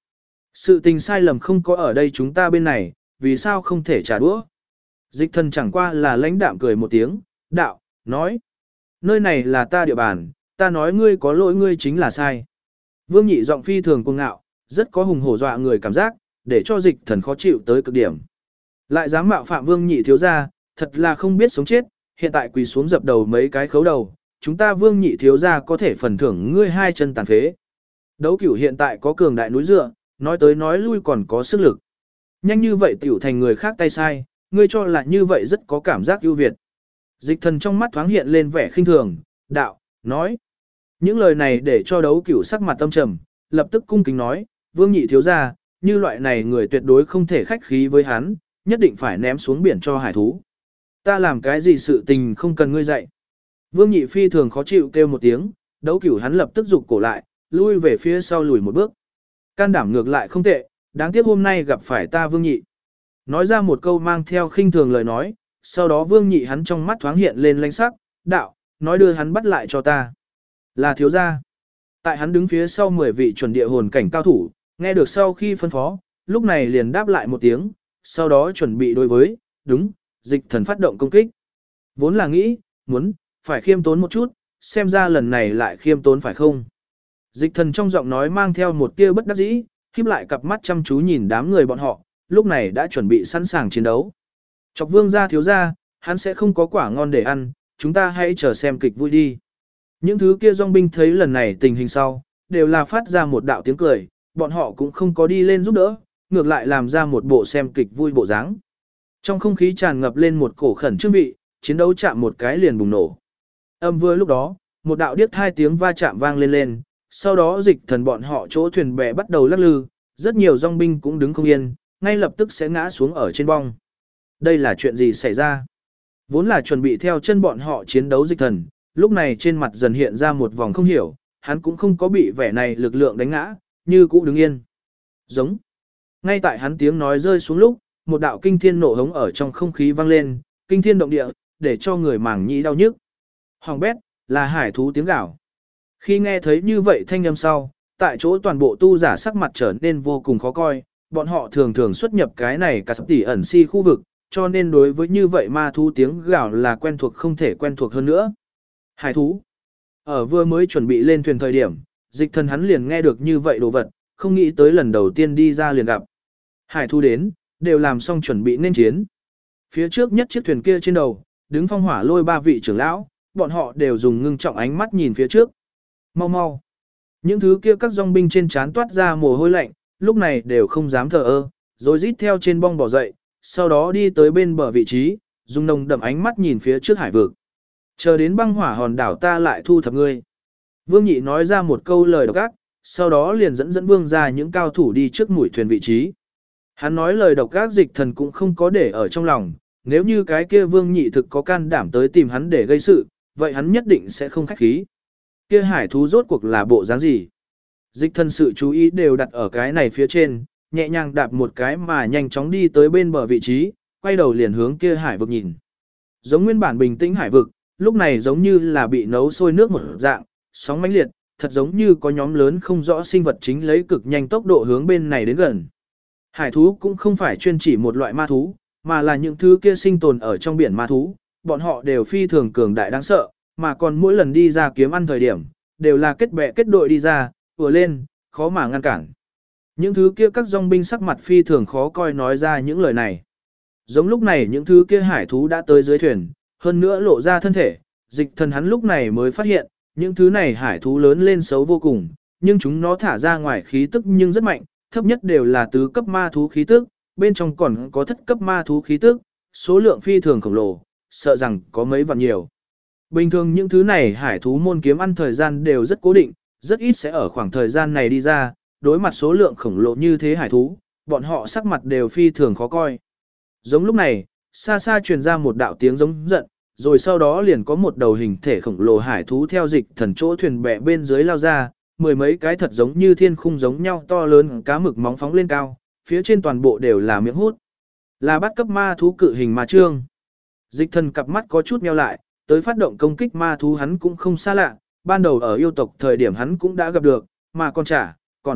Sự tình sai lầm không có ở đây chúng ta bên này, vì sao không thể trả đũa? Dịch thần chẳng qua là lãnh đạm cười một tiếng, đạo, nói. Nơi này là ta địa bàn, ta nói ngươi có lỗi ngươi chính là sai. Vương Nhị giọng phi thường cuồng ngạo, rất có hùng hổ dọa người cảm giác, để cho dịch thần khó chịu tới cực điểm. Lại dám mạo phạm Vương Nhị thiếu gia, thật là không biết sống chết, hiện tại quỳ xuống dập đầu mấy cái khấu đầu, chúng ta Vương Nhị thiếu gia có thể phần thưởng ngươi 2 chân tàn phế. Đấu Cửu hiện tại có cường đại núi dựa, nói tới nói lui còn có sức lực. Nhanh như vậy tiểu thành người khác tay sai, ngươi cho là như vậy rất có cảm giác ưu việt. Dịch thần trong mắt thoáng hiện lên vẻ khinh thường, đạo, nói. Những lời này để cho Đấu Cửu sắc mặt tâm trầm, lập tức cung kính nói, Vương Nhị thiếu gia, như loại này người tuyệt đối không thể khách khí với hắn, nhất định phải ném xuống biển cho hải thú. Ta làm cái gì sự tình không cần ngươi dạy. Vương Nhị phi thường khó chịu kêu một tiếng, Đấu Cửu hắn lập tức rụt cổ lại, lui về phía sau lùi một bước. Can đảm ngược lại không tệ, đáng tiếc hôm nay gặp phải ta Vương Nhị. Nói ra một câu mang theo khinh thường lời nói, sau đó Vương Nhị hắn trong mắt thoáng hiện lên lãnh sắc, đạo, nói đưa hắn bắt lại cho ta. Là thiếu gia. Tại hắn đứng phía sau 10 vị chuẩn địa hồn cảnh cao thủ, nghe được sau khi phân phó, lúc này liền đáp lại một tiếng, sau đó chuẩn bị đối với, đúng, dịch thần phát động công kích. Vốn là nghĩ, muốn, phải khiêm tốn một chút, xem ra lần này lại khiêm tốn phải không. Dịch thần trong giọng nói mang theo một tia bất đắc dĩ, khép lại cặp mắt chăm chú nhìn đám người bọn họ, lúc này đã chuẩn bị sẵn sàng chiến đấu. Chọc Vương gia thiếu gia, hắn sẽ không có quả ngon để ăn, chúng ta hãy chờ xem kịch vui đi. Những thứ kia dòng binh thấy lần này tình hình sau, đều là phát ra một đạo tiếng cười, bọn họ cũng không có đi lên giúp đỡ, ngược lại làm ra một bộ xem kịch vui bộ dáng. Trong không khí tràn ngập lên một cổ khẩn trương vị, chiến đấu chạm một cái liền bùng nổ. Âm vừa lúc đó, một đạo điếc hai tiếng va chạm vang lên lên, sau đó dịch thần bọn họ chỗ thuyền bè bắt đầu lắc lư, rất nhiều dòng binh cũng đứng không yên, ngay lập tức sẽ ngã xuống ở trên bong. Đây là chuyện gì xảy ra? Vốn là chuẩn bị theo chân bọn họ chiến đấu dịch thần, lúc này trên mặt dần hiện ra một vòng không hiểu, hắn cũng không có bị vẻ này lực lượng đánh ngã, như cũ đứng yên. Giống. Ngay tại hắn tiếng nói rơi xuống lúc, một đạo kinh thiên nổ hống ở trong không khí vang lên, kinh thiên động địa, để cho người màng nhĩ đau nhức. Hoàng bét, là hải thú tiếng gào. Khi nghe thấy như vậy thanh âm sau, tại chỗ toàn bộ tu giả sắc mặt trở nên vô cùng khó coi, bọn họ thường thường xuất nhập cái này cả sắp tỷ ẩn si khu vực, cho nên đối với như vậy ma thú tiếng gào là quen thuộc không thể quen thuộc hơn nữa. Hải thú. Ở vừa mới chuẩn bị lên thuyền thời điểm, dịch thần hắn liền nghe được như vậy đồ vật, không nghĩ tới lần đầu tiên đi ra liền gặp. Hải thú đến, đều làm xong chuẩn bị nên chiến. Phía trước nhất chiếc thuyền kia trên đầu, đứng phong hỏa lôi 3 vị trưởng lão, bọn họ đều dùng ngưng trọng ánh mắt nhìn phía trước. Mau mau. Những thứ kia các dòng binh trên trán toát ra mồ hôi lạnh, lúc này đều không dám thở ơ, rồi rít theo trên bong bỏ dậy, sau đó đi tới bên bờ vị trí, dùng nồng đậm ánh mắt nhìn phía trước hải vực. Chờ đến băng hỏa hòn đảo ta lại thu thập ngươi. Vương Nhị nói ra một câu lời độc ác, sau đó liền dẫn Vương ra những cao thủ đi trước mũi thuyền vị trí. Hắn nói lời độc ác dịch thần cũng không có để ở trong lòng, nếu như cái kia Vương Nhị thực có can đảm tới tìm hắn để gây sự, vậy hắn nhất định sẽ không khách khí. Kia hải thú rốt cuộc là bộ dáng gì? Dịch thần sự chú ý đều đặt ở cái này phía trên, nhẹ nhàng đạp một cái mà nhanh chóng đi tới bên bờ vị trí, quay đầu liền hướng kia hải vực nhìn. Giống nguyên bản bình tĩnh hải vực, lúc này giống như là bị nấu sôi nước một dạng, sóng mãnh liệt, thật giống như có nhóm lớn không rõ sinh vật chính lấy cực nhanh tốc độ hướng bên này đến gần. Hải thú cũng không phải chuyên chỉ một loại ma thú, mà là những thứ kia sinh tồn ở trong biển ma thú, bọn họ đều phi thường cường đại đáng sợ, mà còn mỗi lần đi ra kiếm ăn thời điểm, đều là kết bè kết đội đi ra, vừa lên, khó mà ngăn cản. Những thứ kia các dòng binh sắc mặt phi thường khó coi nói ra những lời này. Giống lúc này những thứ kia hải thú đã tới dưới thuyền, hơn nữa lộ ra thân thể, dịch thần hắn lúc này mới phát hiện, những thứ này hải thú lớn lên xấu vô cùng, nhưng chúng nó thả ra ngoài khí tức nhưng rất mạnh, thấp nhất đều là tứ cấp ma thú khí tức, bên trong còn có thất cấp ma thú khí tức, số lượng phi thường khổng lồ, sợ rằng có mấy vạn nhiều. Bình thường những thứ này hải thú môn kiếm ăn thời gian đều rất cố định, rất ít sẽ ở khoảng thời gian này đi ra, đối mặt số lượng khổng lồ như thế hải thú, bọn họ sắc mặt đều phi thường khó coi. Giống lúc này, xa xa truyền ra một đạo tiếng giống giận, rồi sau đó liền có một đầu hình thể khổng lồ hải thú theo dịch thần chỗ thuyền bè bên dưới lao ra, mười mấy cái thật giống như thiên khung giống nhau to lớn cá mực móng phóng lên cao, phía trên toàn bộ đều là miệng hút. Là bắt cấp ma thú cự hình ma trương. Dịch thần cặp mắt có chút meo lại, tới phát động công kích ma thú hắn cũng không xa lạ, ban đầu ở yêu tộc thời điểm hắn cũng đã gặp được, mà còn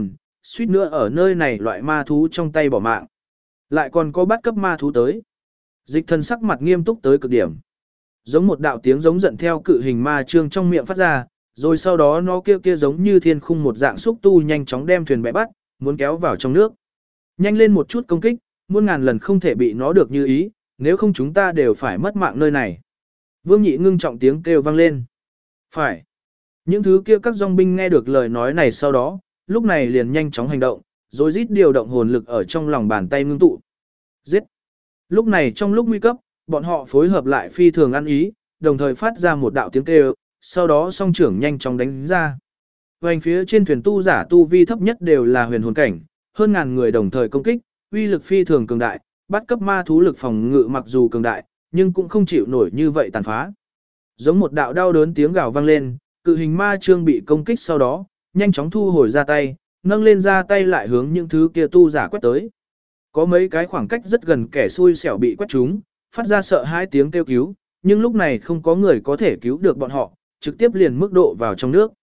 suýt nữa ở nơi này loại ma thú trong tay bỏ mạng. Lại còn có bắt cấp ma thú tới. Dịch thần sắc mặt nghiêm túc tới cực điểm. Giống một đạo tiếng giống giận theo cự hình ma trương trong miệng phát ra, rồi sau đó nó kia giống như thiên khung một dạng xúc tu nhanh chóng đem thuyền bè bắt, muốn kéo vào trong nước. Nhanh lên một chút công kích, muôn ngàn lần không thể bị nó được như ý, nếu không chúng ta đều phải mất mạng nơi này. Vương Nhị ngưng trọng tiếng kêu vang lên. Phải. Những thứ kia các dòng binh nghe được lời nói này sau đó, lúc này liền nhanh chóng hành động, rồi rít điều động hồn lực ở trong lòng bàn tay ngưng tụ. Giết. Lúc này trong lúc nguy cấp, bọn họ phối hợp lại phi thường ăn ý, đồng thời phát ra một đạo tiếng kêu, sau đó song trưởng nhanh chóng đánh ra. Vành phía trên thuyền tu giả tu vi thấp nhất đều là huyền hồn cảnh, hơn ngàn người đồng thời công kích, uy lực phi thường cường đại, bắt cấp ma thú lực phòng ngự mặc dù cường đại, nhưng cũng không chịu nổi như vậy tàn phá. Giống một đạo đau đớn tiếng gào vang lên, cự hình ma trương bị công kích sau đó, nhanh chóng thu hồi ra tay, nâng lên ra tay lại hướng những thứ kia tu giả quét tới. Có mấy cái khoảng cách rất gần kẻ xui xẻo bị quét trúng, phát ra sợ hãi tiếng kêu cứu, nhưng lúc này không có người có thể cứu được bọn họ, trực tiếp liền mức độ vào trong nước.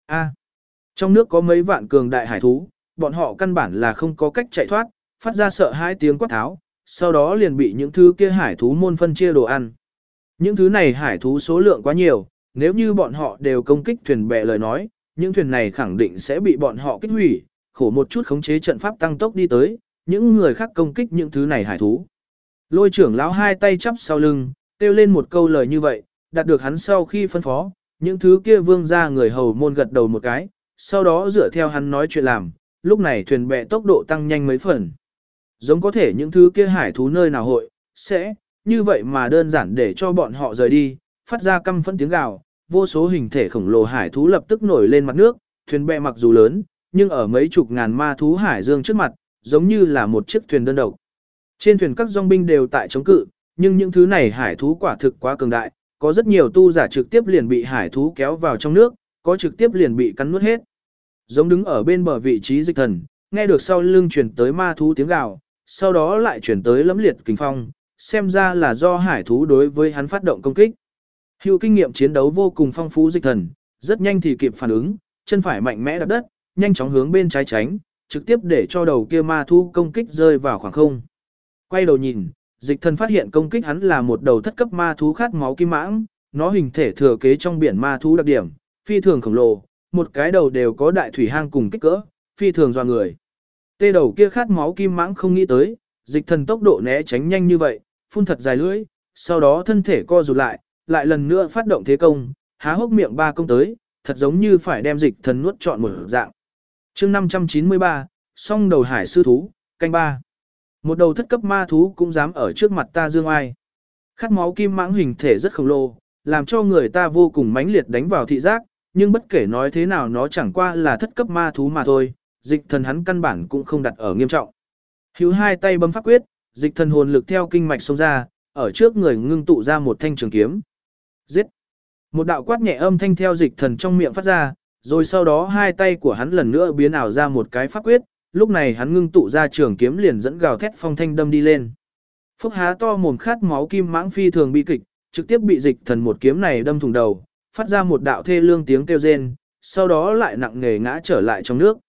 Trong nước có mấy vạn cường đại hải thú, bọn họ căn bản là không có cách chạy thoát, phát ra sợ hãi tiếng quát tháo, sau đó liền bị những thứ kia hải thú môn phân chia đồ ăn. Những thứ này hải thú số lượng quá nhiều, nếu như bọn họ đều công kích thuyền bè lời nói, những thuyền này khẳng định sẽ bị bọn họ kích hủy, khổ một chút khống chế trận pháp tăng tốc đi tới, những người khác công kích những thứ này hải thú. Lôi trưởng lão hai tay chắp sau lưng, kêu lên một câu lời như vậy, đạt được hắn sau khi phân phó, những thứ kia vương ra người hầu môn gật đầu một cái, sau đó dựa theo hắn nói chuyện làm, lúc này thuyền bè tốc độ tăng nhanh mấy phần. Giống có thể những thứ kia hải thú nơi nào hội, sẽ, như vậy mà đơn giản để cho bọn họ rời đi, phát ra căm phẫn tiếng gào, vô số hình thể khổng lồ hải thú lập tức nổi lên mặt nước, thuyền bè mặc dù lớn, nhưng ở mấy chục ngàn ma thú hải dương trước mặt, giống như là một chiếc thuyền đơn độc. Trên thuyền các dòng binh đều tại chống cự, nhưng những thứ này hải thú quả thực quá cường đại, có rất nhiều tu giả trực tiếp liền bị hải thú kéo vào trong nước, có trực tiếp liền bị cắn nuốt hết. Giống đứng ở bên bờ vị trí Dịch Thần, nghe được sau lưng truyền tới ma thú tiếng gào, sau đó lại truyền tới lẫm liệt kình phong, xem ra là do hải thú đối với hắn phát động công kích. Hữu kinh nghiệm chiến đấu vô cùng phong phú Dịch Thần, rất nhanh thì kịp phản ứng, chân phải mạnh mẽ đạp đất, nhanh chóng hướng bên trái tránh, trực tiếp để cho đầu kia ma thú công kích rơi vào khoảng không. Quay đầu nhìn, Dịch Thần phát hiện công kích hắn là một đầu thất cấp ma thú khát máu kim mãng, nó hình thể thừa kế trong biển ma thú đặc điểm, phi thường khổng lồ, một cái đầu đều có đại thủy hang cùng kích cỡ, phi thường doa người. Tê đầu kia khát máu kim mãng không nghĩ tới, Dịch Thần tốc độ né tránh nhanh như vậy, phun thật dài lưỡi, sau đó thân thể co rụt lại lần nữa phát động thế công, há hốc miệng ba công tới, thật giống như phải đem Dịch Thần nuốt trọn một dạng. Chương 593, song đầu hải sư thú, canh 3. Một đầu thất cấp ma thú cũng dám ở trước mặt ta dương ai. Khát máu kim mãng hình thể rất khổng lồ, làm cho người ta vô cùng mãnh liệt đánh vào thị giác, nhưng bất kể nói thế nào nó chẳng qua là thất cấp ma thú mà thôi, Dịch Thần hắn căn bản cũng không đặt ở nghiêm trọng. Hữu hai tay bấm pháp quyết, Dịch Thần hồn lực theo kinh mạch xông ra, ở trước người ngưng tụ ra một thanh trường kiếm. Giết! Một đạo quát nhẹ âm thanh theo Dịch Thần trong miệng phát ra, rồi sau đó hai tay của hắn lần nữa biến ảo ra một cái pháp quyết, lúc này hắn ngưng tụ ra trường kiếm liền dẫn gào thét phong thanh đâm đi lên. Phốc há to mồm khát máu kim mãng phi thường bi kịch, trực tiếp bị Dịch Thần một kiếm này đâm thủng đầu, phát ra một đạo thê lương tiếng kêu rên, sau đó lại nặng nề ngã trở lại trong nước.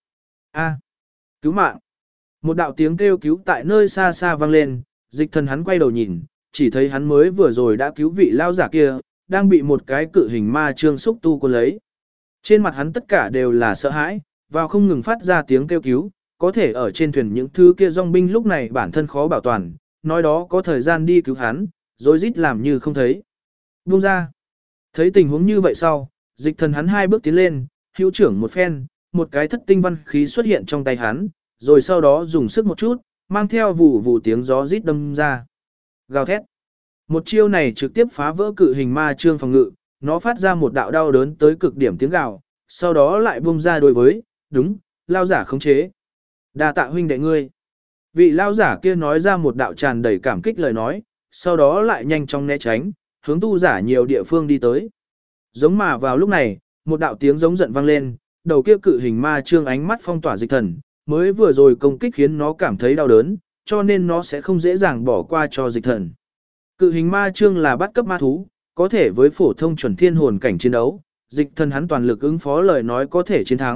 Cứu mạng! Một đạo tiếng kêu cứu tại nơi xa xa vang lên, Dịch Thần hắn quay đầu nhìn, chỉ thấy hắn mới vừa rồi đã cứu vị lao giả kia, đang bị một cái cự hình ma trương xúc tu cuốn lấy. Trên mặt hắn tất cả đều là sợ hãi, vào không ngừng phát ra tiếng kêu cứu, có thể ở trên thuyền những thứ kia dòng binh lúc này bản thân khó bảo toàn, nói đó có thời gian đi cứu hắn, rồi rít làm như không thấy. Buông ra! Thấy tình huống như vậy sau, Dịch Thần hắn hai bước tiến lên, hữu trưởng một phen, một cái thất tinh văn khí xuất hiện trong tay hắn, rồi sau đó dùng sức một chút, mang theo vụ vụ tiếng gió rít đâm ra. Gào thét. Một chiêu này trực tiếp phá vỡ cự hình ma trương phòng ngự, nó phát ra một đạo đau đớn tới cực điểm tiếng gào, sau đó lại buông ra đối với, đúng, lao giả khống chế. Đa tạ huynh đệ ngươi. Vị lao giả kia nói ra một đạo tràn đầy cảm kích lời nói, sau đó lại nhanh chóng né tránh, hướng tu giả nhiều địa phương đi tới. Giống mà vào lúc này, một đạo tiếng giống giận vang lên, đầu kia cự hình ma trương ánh mắt phong tỏa Dịch Thần, mới vừa rồi công kích khiến nó cảm thấy đau đớn, cho nên nó sẽ không dễ dàng bỏ qua cho Dịch Thần. Cự hình ma trương là bắt cấp ma thú, có thể với phổ thông chuẩn thiên hồn cảnh chiến đấu, Dịch Thần hắn toàn lực ứng phó lời nói có thể chiến thắng,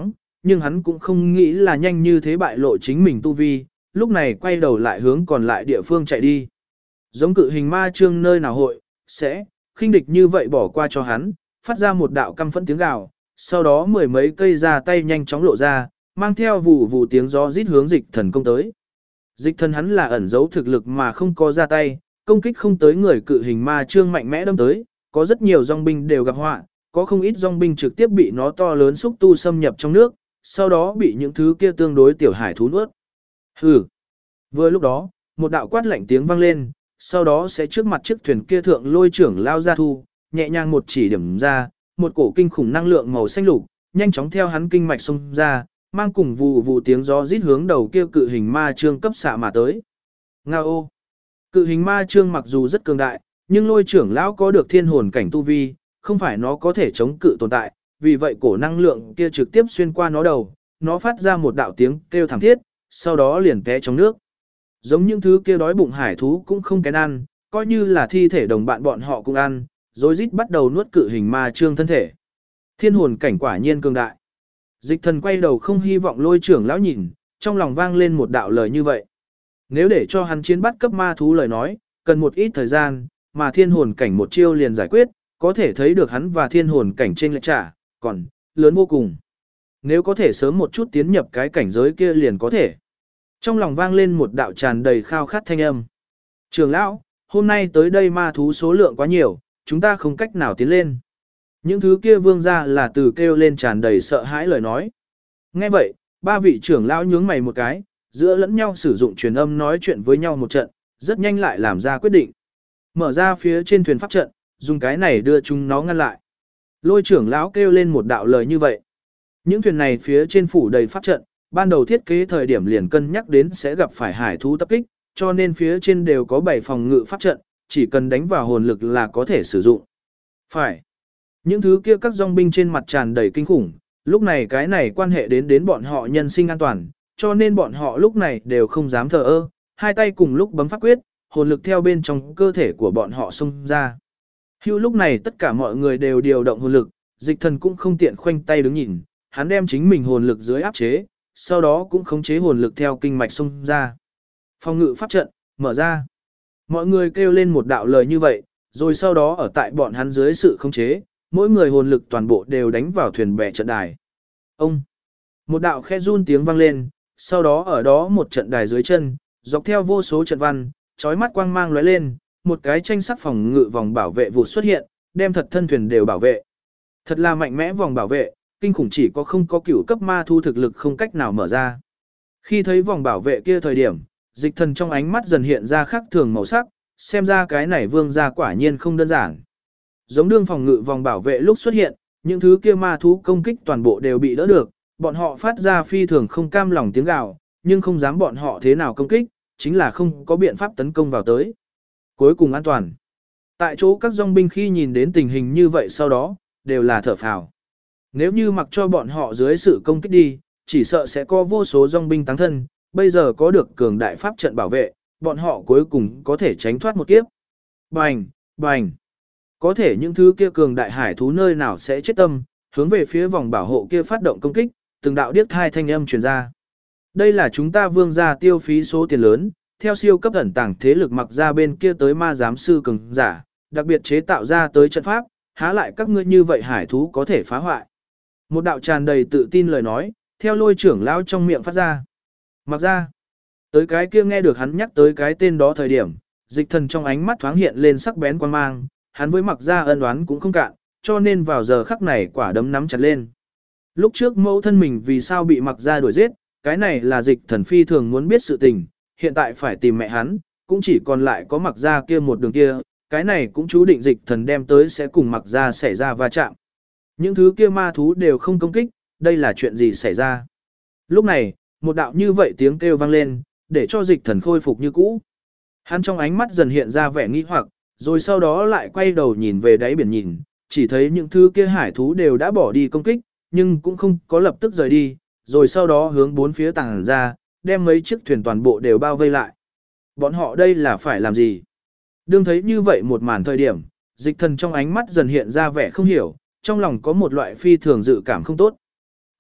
nhưng hắn cũng không nghĩ là nhanh như thế bại lộ chính mình tu vi, lúc này quay đầu lại hướng còn lại địa phương chạy đi. Giống cự hình ma trương nơi nào hội, sẽ, khinh địch như vậy bỏ qua cho hắn, phát ra một đạo căm phẫn tiếng gào, sau đó mười mấy cây ra tay nhanh chóng lộ ra, mang theo vụ vụ tiếng gió rít hướng dịch thần công tới. Dịch thần hắn là ẩn giấu thực lực mà không có ra tay, công kích không tới người cự hình ma trương mạnh mẽ đâm tới, có rất nhiều dòng binh đều gặp họa, có không ít dòng binh trực tiếp bị nó to lớn xúc tu xâm nhập trong nước, sau đó bị những thứ kia tương đối tiểu hải thú nuốt. Hừ. Vừa lúc đó, một đạo quát lạnh tiếng vang lên, sau đó sẽ trước mặt chiếc thuyền kia thượng lôi trưởng lao ra thu, nhẹ nhàng một chỉ điểm ra, một cổ kinh khủng năng lượng màu xanh lục, nhanh chóng theo hắn kinh mạch xông ra, mang cùng vụ vụ tiếng gió rít hướng đầu kia cự hình ma trương cấp xạ mà tới. Ngao. Cự hình ma trương mặc dù rất cường đại, nhưng lôi trưởng lão có được thiên hồn cảnh tu vi, không phải nó có thể chống cự tồn tại, vì vậy cổ năng lượng kia trực tiếp xuyên qua nó đầu, nó phát ra một đạo tiếng kêu thảm thiết, sau đó liền té trong nước. Giống những thứ kia đói bụng hải thú cũng không kén ăn, coi như là thi thể đồng bạn bọn họ cũng ăn, rồi rít bắt đầu nuốt cự hình ma trương thân thể. Thiên hồn cảnh quả nhiên cường đại. Dịch thần quay đầu không hy vọng lôi trưởng lão nhìn, trong lòng vang lên một đạo lời như vậy. Nếu để cho hắn chiến bắt cấp ma thú lời nói, cần một ít thời gian, mà thiên hồn cảnh một chiêu liền giải quyết, có thể thấy được hắn và thiên hồn cảnh trên lệch trả, còn lớn vô cùng. Nếu có thể sớm một chút tiến nhập cái cảnh giới kia liền có thể. Trong lòng vang lên một đạo tràn đầy khao khát thanh âm. Trưởng lão, hôm nay tới đây ma thú số lượng quá nhiều, chúng ta không cách nào tiến lên. Những thứ kia vương ra là từ kêu lên tràn đầy sợ hãi lời nói. Nghe vậy, ba vị trưởng lão nhướng mày một cái, giữa lẫn nhau sử dụng truyền âm nói chuyện với nhau một trận, rất nhanh lại làm ra quyết định. Mở ra phía trên thuyền pháp trận, dùng cái này đưa chúng nó ngăn lại. Lôi trưởng lão kêu lên một đạo lời như vậy. Những thuyền này phía trên phủ đầy pháp trận, ban đầu thiết kế thời điểm liền cân nhắc đến sẽ gặp phải hải thú tập kích, cho nên phía trên đều có 7 phòng ngự pháp trận, chỉ cần đánh vào hồn lực là có thể sử dụng. Phải. Những thứ kia các dòng binh trên mặt tràn đầy kinh khủng, lúc này cái này quan hệ đến bọn họ nhân sinh an toàn, cho nên bọn họ lúc này đều không dám thờ ơ, hai tay cùng lúc bấm pháp quyết, hồn lực theo bên trong cơ thể của bọn họ xông ra. Hưu lúc này tất cả mọi người đều điều động hồn lực, dịch thần cũng không tiện khoanh tay đứng nhìn, hắn đem chính mình hồn lực dưới áp chế, sau đó cũng khống chế hồn lực theo kinh mạch xông ra. Phòng ngự pháp trận, mở ra. Mọi người kêu lên một đạo lời như vậy, rồi sau đó ở tại bọn hắn dưới sự khống chế, mỗi người hồn lực toàn bộ đều đánh vào thuyền bè trận đài. Ông! Một đạo khe run tiếng vang lên, sau đó ở đó một trận đài dưới chân, dọc theo vô số trận văn, chói mắt quang mang lóe lên, một cái tranh sắc phòng ngự vòng bảo vệ vụt xuất hiện, đem thật thân thuyền đều bảo vệ. Thật là mạnh mẽ vòng bảo vệ, kinh khủng chỉ có không có cửu cấp ma thu thực lực không cách nào mở ra. Khi thấy vòng bảo vệ kia thời điểm, dịch thần trong ánh mắt dần hiện ra khác thường màu sắc, xem ra cái này vương gia quả nhiên không đơn giản. Giống đương phòng ngự vòng bảo vệ lúc xuất hiện, những thứ kia ma thú công kích toàn bộ đều bị đỡ được, bọn họ phát ra phi thường không cam lòng tiếng gào, nhưng không dám bọn họ thế nào công kích, chính là không có biện pháp tấn công vào tới. Cuối cùng an toàn. Tại chỗ các dòng binh khi nhìn đến tình hình như vậy sau đó, đều là thở phào. Nếu như mặc cho bọn họ dưới sự công kích đi, chỉ sợ sẽ có vô số dòng binh táng thân, bây giờ có được cường đại pháp trận bảo vệ, bọn họ cuối cùng có thể tránh thoát một kiếp. Bành, bành. Có thể những thứ kia cường đại hải thú nơi nào sẽ chết tâm, hướng về phía vòng bảo hộ kia phát động công kích, từng đạo điếc thai thanh âm truyền ra. Đây là chúng ta vương gia tiêu phí số tiền lớn, theo siêu cấp ẩn tàng thế lực mặc ra bên kia tới ma giám sư cường giả, đặc biệt chế tạo ra tới trận pháp, há lại các ngươi như vậy hải thú có thể phá hoại. Một đạo tràn đầy tự tin lời nói, theo lôi trưởng lão trong miệng phát ra. Mặc ra, tới cái kia nghe được hắn nhắc tới cái tên đó thời điểm, dịch thần trong ánh mắt thoáng hiện lên sắc bén quan mang, hắn với mặc ra ân oán cũng không cạn, cho nên vào giờ khắc này quả đấm nắm chặt lên. Lúc trước mẫu thân mình vì sao bị mặc ra đuổi giết, cái này là dịch thần phi thường muốn biết sự tình, hiện tại phải tìm mẹ hắn, cũng chỉ còn lại có mặc ra kia một đường kia, cái này cũng chú định dịch thần đem tới sẽ cùng mặc ra xảy ra va chạm. Những thứ kia ma thú đều không công kích, đây là chuyện gì xảy ra. Lúc này, một đạo như vậy tiếng kêu vang lên, để cho dịch thần khôi phục như cũ. Hắn trong ánh mắt dần hiện ra vẻ nghi hoặc, rồi sau đó lại quay đầu nhìn về đáy biển nhìn, chỉ thấy những thứ kia hải thú đều đã bỏ đi công kích, nhưng cũng không có lập tức rời đi, rồi sau đó hướng bốn phía tàng ra, đem mấy chiếc thuyền toàn bộ đều bao vây lại. Bọn họ đây là phải làm gì? Đương thấy như vậy một màn thời điểm, dịch thần trong ánh mắt dần hiện ra vẻ không hiểu, trong lòng có một loại phi thường dự cảm không tốt.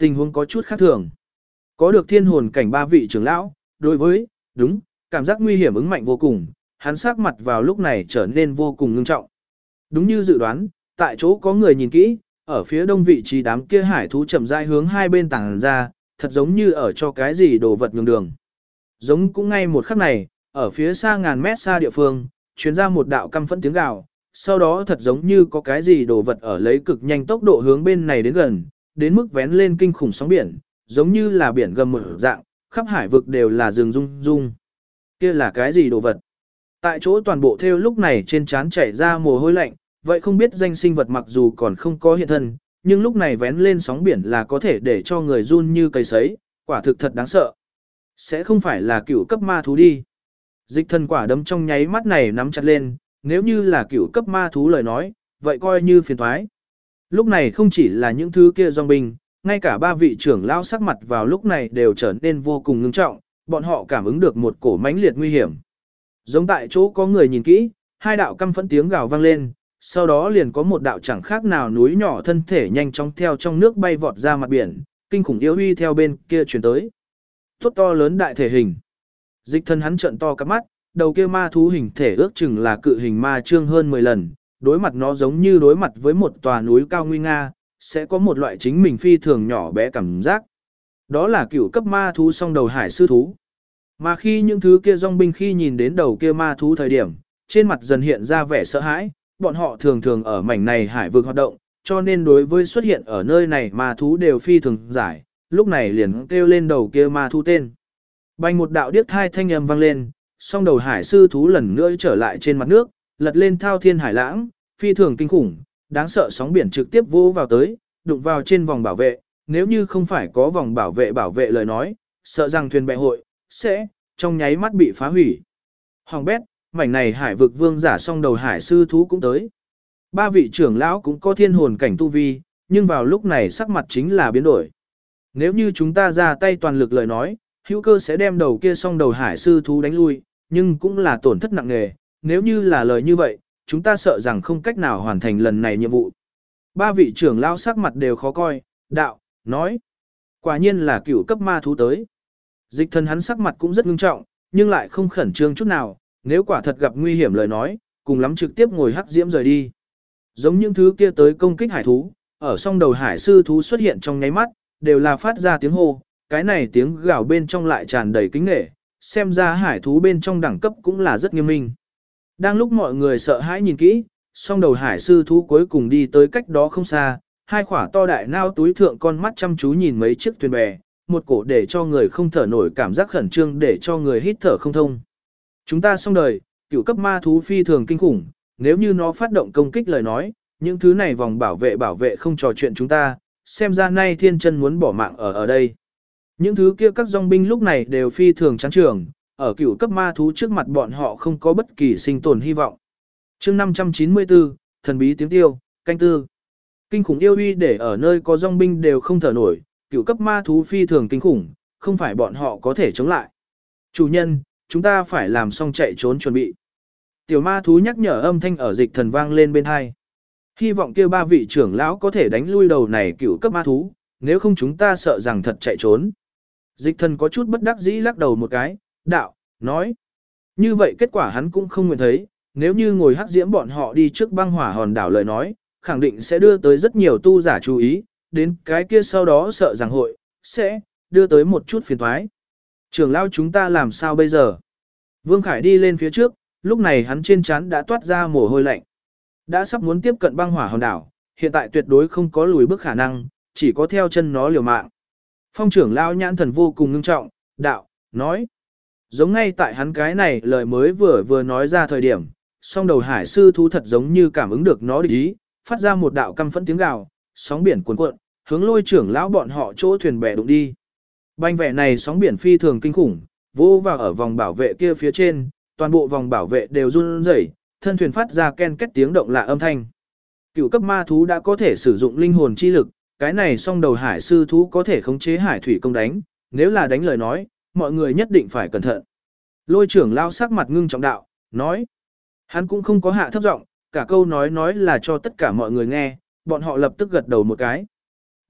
tình huống có chút khác thường. Có được thiên hồn cảnh ba vị trưởng lão, đối với, đúng, cảm giác nguy hiểm ứng mạnh vô cùng, hắn sắc mặt vào lúc này trở nên vô cùng ngưng trọng. Đúng như dự đoán, tại chỗ có người nhìn kỹ, ở phía đông vị trí đám kia hải thú chậm rãi hướng hai bên tàng ra, thật giống như ở cho cái gì đồ vật nhường đường. Giống cũng ngay một khắc này, ở phía xa ngàn mét xa địa phương, truyền ra một đạo căm phẫn tiếng gào, sau đó thật giống như có cái gì đồ vật ở lấy cực nhanh tốc độ hướng bên này đến gần, đến mức vén lên kinh khủng sóng biển, giống như là biển gầm một dạng, khắp hải vực đều là rừng rung rung. Kia là cái gì đồ vật? Tại chỗ toàn bộ theo lúc này trên trán chảy ra mồ hôi lạnh, vậy không biết danh sinh vật mặc dù còn không có hiện thân, nhưng lúc này vén lên sóng biển là có thể để cho người run như cây sấy, quả thực thật đáng sợ. Sẽ không phải là cựu cấp ma thú đi. Dịch thần quả đấm trong nháy mắt này nắm chặt lên, nếu như là cựu cấp ma thú lời nói, vậy coi như phiền thoái. Lúc này không chỉ là những thứ kia dòng binh, ngay cả ba vị trưởng lao sắc mặt vào lúc này đều trở nên vô cùng ngưng trọng, bọn họ cảm ứng được một cổ mãnh liệt nguy hiểm. Giống tại chỗ có người nhìn kỹ, hai đạo căm phẫn tiếng gào vang lên, sau đó liền có một đạo chẳng khác nào núi nhỏ thân thể nhanh chóng theo trong nước bay vọt ra mặt biển, kinh khủng yếu uy theo bên kia chuyển tới. Tốt to lớn đại thể hình. Dịch thân hắn trợn to cặp mắt, đầu kia ma thú hình thể ước chừng là cự hình ma trương hơn 10 lần, đối mặt nó giống như đối mặt với một tòa núi cao nguy nga, sẽ có một loại chính mình phi thường nhỏ bé cảm giác. Đó là cựu cấp ma thú song đầu hải sư thú. Mà khi những thứ kia dòng binh khi nhìn đến đầu kia ma thú thời điểm, trên mặt dần hiện ra vẻ sợ hãi, bọn họ thường thường ở mảnh này hải vực hoạt động, cho nên đối với xuất hiện ở nơi này ma thú đều phi thường giải, lúc này liền kêu lên đầu kia ma thú tên. Bành một đạo điếc thai thanh âm vang lên, song đầu hải sư thú lần nữa trở lại trên mặt nước, lật lên thao thiên hải lãng, phi thường kinh khủng, đáng sợ sóng biển trực tiếp vỗ vào tới, đụng vào trên vòng bảo vệ, nếu như không phải có vòng bảo vệ lời nói, sợ rằng thuyền bè hội sẽ trong nháy mắt bị phá hủy. Hoàng bét, mảnh này hải vực vương giả song đầu hải sư thú cũng tới. Ba vị trưởng lão cũng có thiên hồn cảnh tu vi, nhưng vào lúc này sắc mặt chính là biến đổi. Nếu như chúng ta ra tay toàn lực lời nói, hữu cơ sẽ đem đầu kia song đầu hải sư thú đánh lui, nhưng cũng là tổn thất nặng nề. Nếu như là lời như vậy, chúng ta sợ rằng không cách nào hoàn thành lần này nhiệm vụ. Ba vị trưởng lão sắc mặt đều khó coi, đạo, nói. Quả nhiên là cựu cấp ma thú tới. Dịch thần hắn sắc mặt cũng rất ngưng trọng, nhưng lại không khẩn trương chút nào, nếu quả thật gặp nguy hiểm lời nói, cùng lắm trực tiếp ngồi hắc diễm rời đi. Giống những thứ kia tới công kích hải thú, ở song đầu hải sư thú xuất hiện trong nháy mắt, đều là phát ra tiếng hô, cái này tiếng gào bên trong lại tràn đầy kính nể, xem ra hải thú bên trong đẳng cấp cũng là rất nghiêm minh. Đang lúc mọi người sợ hãi nhìn kỹ, song đầu hải sư thú cuối cùng đi tới cách đó không xa, hai khỏa to đại nao túi thượng con mắt chăm chú nhìn mấy chiếc thuyền bè, một cổ để cho người không thở nổi cảm giác khẩn trương để cho người hít thở không thông. Chúng ta xong đời, cựu cấp ma thú phi thường kinh khủng, nếu như nó phát động công kích lời nói, những thứ này vòng bảo vệ không trò chuyện chúng ta, xem ra nay thiên chân muốn bỏ mạng ở đây. Những thứ kia các dòng binh lúc này đều phi thường chán trường, ở cựu cấp ma thú trước mặt bọn họ không có bất kỳ sinh tồn hy vọng. chương 594, thần bí tiếng tiêu, canh tư. Kinh khủng yêu uy để ở nơi có dòng binh đều không thở nổi, cựu cấp ma thú phi thường kinh khủng, không phải bọn họ có thể chống lại. Chủ nhân, chúng ta phải làm xong chạy trốn chuẩn bị. Tiểu ma thú nhắc nhở âm thanh ở dịch thần vang lên bên hai. Hy vọng kia ba vị trưởng lão có thể đánh lui đầu này cựu cấp ma thú, nếu không chúng ta sợ rằng thật chạy trốn. Dịch thần có chút bất đắc dĩ lắc đầu một cái, đạo, nói. Như vậy kết quả hắn cũng không nguyện thấy, nếu như ngồi hắc diễm bọn họ đi trước băng hỏa hòn đảo lời nói, khẳng định sẽ đưa tới rất nhiều tu giả chú ý, đến cái kia sau đó sợ rằng hội, sẽ đưa tới một chút phiền toái. Trưởng lão chúng ta làm sao bây giờ? Vương Khải đi lên phía trước, lúc này hắn trên trán đã toát ra mồ hôi lạnh. Đã sắp muốn tiếp cận băng hỏa hòn đảo, hiện tại tuyệt đối không có lùi bước khả năng, chỉ có theo chân nó liều mạng. Phong trưởng lão nhãn thần vô cùng ngưng trọng, đạo, nói. Giống ngay tại hắn cái này lời mới vừa nói ra thời điểm, song đầu hải sư thú thật giống như cảm ứng được nó địch ý, phát ra một đạo căm phẫn tiếng gào, sóng biển cuồn cuộn, hướng Lôi trưởng lão bọn họ chỗ thuyền bè đụng đi. Banh vẻ này sóng biển phi thường kinh khủng, vô vào ở vòng bảo vệ kia phía trên, toàn bộ vòng bảo vệ đều run rẩy, thân thuyền phát ra ken két tiếng động lạ âm thanh. Cựu cấp ma thú đã có thể sử dụng linh hồn chi lực, cái này song đầu hải sư thú có thể khống chế hải thủy công đánh, nếu là đánh lời nói, mọi người nhất định phải cẩn thận. Lôi trưởng lao sắc mặt ngưng trọng đạo, nói. Hắn cũng không có hạ thấp giọng, cả câu nói là cho tất cả mọi người nghe, bọn họ lập tức gật đầu một cái.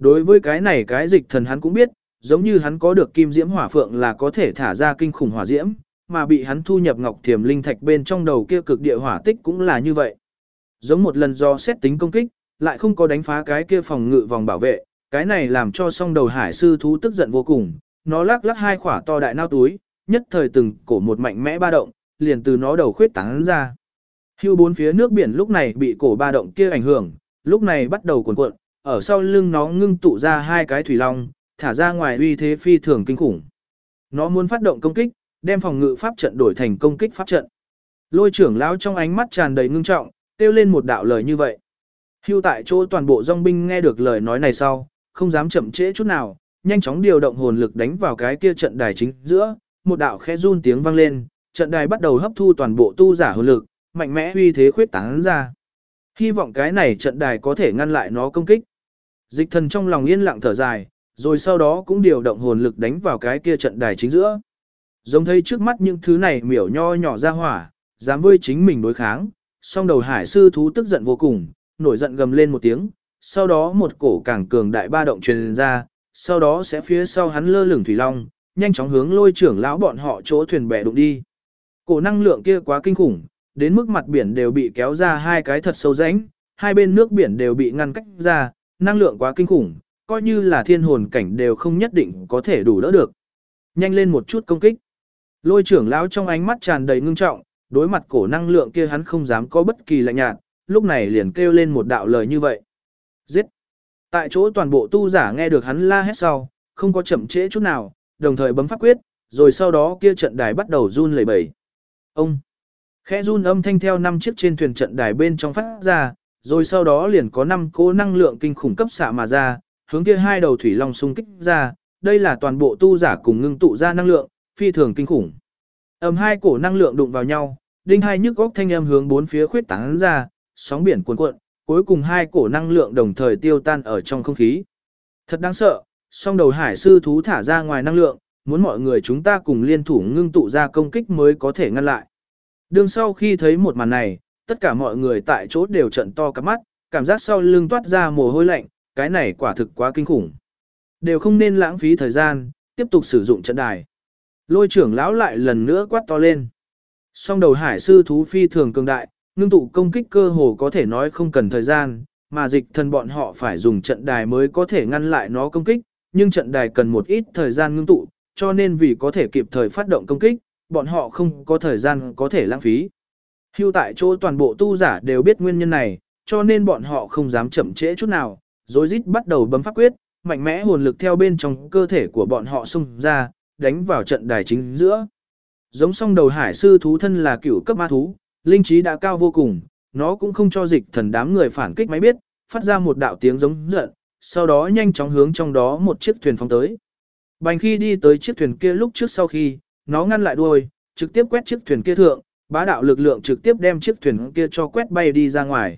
Đối với cái này cái dịch thần hắn cũng biết, giống như hắn có được kim diễm hỏa phượng là có thể thả ra kinh khủng hỏa diễm, mà bị hắn thu nhập ngọc thiềm linh thạch bên trong đầu kia cực địa hỏa tích cũng là như vậy. Giống một lần do xét tính công kích, lại không có đánh phá cái kia phòng ngự vòng bảo vệ, cái này làm cho song đầu hải sư thú tức giận vô cùng, nó lắc lắc hai khỏa to đại nao túi, nhất thời từng cổ một mạnh mẽ ba động, liền từ nó đầu khuyết tán ra. Hưu bốn phía nước biển lúc này bị cổ ba động kia ảnh hưởng, lúc này bắt đầu cuộn cuộn, ở sau lưng nó ngưng tụ ra hai cái thủy long, thả ra ngoài uy thế phi thường kinh khủng. Nó muốn phát động công kích, đem phòng ngự pháp trận đổi thành công kích pháp trận. Lôi trưởng lão trong ánh mắt tràn đầy ngưng trọng, kêu lên một đạo lời như vậy. Hưu tại chỗ toàn bộ dòng binh nghe được lời nói này sau, không dám chậm trễ chút nào, nhanh chóng điều động hồn lực đánh vào cái kia trận đài chính giữa, một đạo khẽ run tiếng vang lên, trận đài bắt đầu hấp thu toàn bộ tu giả hồn lực, mạnh mẽ uy thế khuyết tán ra. Hy vọng cái này trận đài có thể ngăn lại nó công kích. Dịch thần trong lòng yên lặng thở dài, rồi sau đó cũng điều động hồn lực đánh vào cái kia trận đài chính giữa. Giống thấy trước mắt những thứ này miểu nho nhỏ ra hỏa, dám với chính mình đối kháng, song đầu hải sư thú tức giận vô cùng, nổi giận gầm lên một tiếng, sau đó một cổ càng cường đại ba động truyền ra, sau đó sẽ phía sau hắn lơ lửng thủy long, nhanh chóng hướng lôi trưởng lão bọn họ chỗ thuyền bè đụng đi. Cổ năng lượng kia quá kinh khủng, đến mức mặt biển đều bị kéo ra hai cái thật sâu rãnh, hai bên nước biển đều bị ngăn cách ra, năng lượng quá kinh khủng, coi như là thiên hồn cảnh đều không nhất định có thể đủ đỡ được. Nhanh lên một chút công kích. Lôi trưởng lão trong ánh mắt tràn đầy ngưng trọng, đối mặt cổ năng lượng kia hắn không dám có bất kỳ lạnh nhạt, lúc này liền kêu lên một đạo lời như vậy. Giết! Tại chỗ toàn bộ tu giả nghe được hắn la hét sau, không có chậm trễ chút nào, đồng thời bấm pháp quyết, rồi sau đó kia trận đài bắt đầu run lẩy bẩy. Ông! Khẽ run âm thanh theo 5 chiếc trên thuyền trận đài bên trong phát ra, rồi sau đó liền có 5 cỗ năng lượng kinh khủng cấp xạ mà ra, hướng kia hai đầu thủy long xung kích ra, đây là toàn bộ tu giả cùng ngưng tụ ra năng lượng, phi thường kinh khủng. Hai cổ năng lượng đụng vào nhau, đinh hai nhức góc thanh âm hướng bốn phía khuyết tán ra, sóng biển cuồn cuộn, cuối cùng hai cổ năng lượng đồng thời tiêu tan ở trong không khí. Thật đáng sợ, song đầu hải sư thú thả ra ngoài năng lượng, muốn mọi người chúng ta cùng liên thủ ngưng tụ ra công kích mới có thể ngăn lại. Đương sau khi thấy một màn này, tất cả mọi người tại chỗ đều trận to cặp mắt, cảm giác sau lưng toát ra mồ hôi lạnh, cái này quả thực quá kinh khủng. Đều không nên lãng phí thời gian, tiếp tục sử dụng trận đài. Lôi trưởng lão lại lần nữa quát to lên. Song đầu hải sư thú phi thường cường đại, ngưng tụ công kích cơ hồ có thể nói không cần thời gian, mà dịch thần bọn họ phải dùng trận đài mới có thể ngăn lại nó công kích, nhưng trận đài cần một ít thời gian ngưng tụ, cho nên vì có thể kịp thời phát động công kích, bọn họ không có thời gian có thể lãng phí. Hưu tại chỗ toàn bộ tu giả đều biết nguyên nhân này, cho nên bọn họ không dám chậm trễ chút nào, rối rít bắt đầu bấm pháp quyết, mạnh mẽ hồn lực theo bên trong cơ thể của bọn họ xung ra, đánh vào trận đài chính giữa. Giống song đầu hải sư thú thân là cửu cấp ma thú, linh trí đã cao vô cùng, nó cũng không cho dịch thần đám người phản kích máy biết, phát ra một đạo tiếng giống giận, sau đó nhanh chóng hướng trong đó một chiếc thuyền phóng tới. Bành khi đi tới chiếc thuyền kia lúc trước sau khi, nó ngăn lại đuôi, trực tiếp quét chiếc thuyền kia thượng, bá đạo lực lượng trực tiếp đem chiếc thuyền kia cho quét bay đi ra ngoài.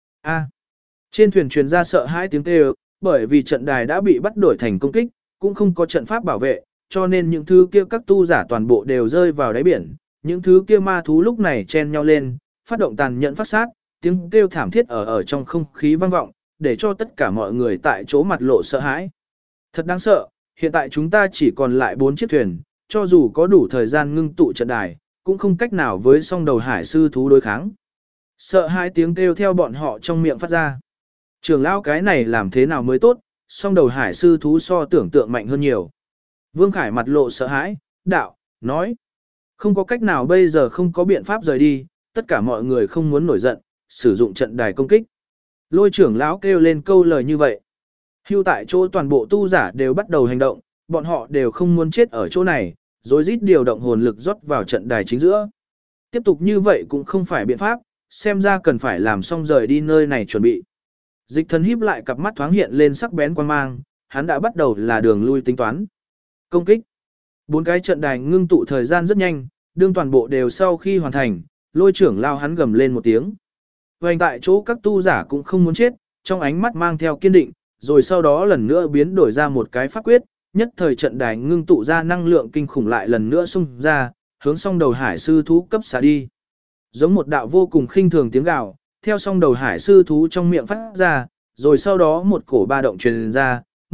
Trên thuyền truyền ra sợ hãi tiếng kêu, bởi vì trận đài đã bị bắt đổi thành công kích, cũng không có trận pháp bảo vệ, cho nên những thứ kia các tu giả toàn bộ đều rơi vào đáy biển, những thứ kia ma thú lúc này chen nhau lên, phát động tàn nhẫn phát sát, tiếng kêu thảm thiết ở trong không khí vang vọng, để cho tất cả mọi người tại chỗ mặt lộ sợ hãi. Thật đáng sợ, hiện tại chúng ta chỉ còn lại 4 chiếc thuyền, cho dù có đủ thời gian ngưng tụ trận đài, cũng không cách nào với song đầu hải sư thú đối kháng. Sợ hãi tiếng kêu theo bọn họ trong miệng phát ra. Trưởng lão cái này làm thế nào mới tốt, song đầu hải sư thú so tưởng tượng mạnh hơn nhiều. Vương Khải mặt lộ sợ hãi, đạo, nói. Không có cách nào bây giờ không có biện pháp rời đi, tất cả mọi người không muốn nổi giận, sử dụng trận đài công kích. Lôi trưởng lão kêu lên câu lời như vậy. Hưu tại chỗ toàn bộ tu giả đều bắt đầu hành động, bọn họ đều không muốn chết ở chỗ này, rồi rít điều động hồn lực rót vào trận đài chính giữa. Tiếp tục như vậy cũng không phải biện pháp, xem ra cần phải làm xong rời đi nơi này chuẩn bị. Dịch thần híp lại cặp mắt thoáng hiện lên sắc bén quan mang, hắn đã bắt đầu là đường lui tính toán. Công kích. 4 cái trận đài ngưng tụ thời gian rất nhanh, đương toàn bộ đều sau khi hoàn thành, lôi trưởng lao hắn gầm lên một tiếng. Hoành tại chỗ các tu giả cũng không muốn chết, trong ánh mắt mang theo kiên định, rồi sau đó lần nữa biến đổi ra một cái pháp quyết, nhất thời trận đài ngưng tụ ra năng lượng kinh khủng lại lần nữa xung ra, hướng song đầu hải sư thú cấp xả đi. Giống một đạo vô cùng khinh thường tiếng gào, theo song đầu hải sư thú trong miệng phát ra, rồi sau đó một cổ ba động truyền ra,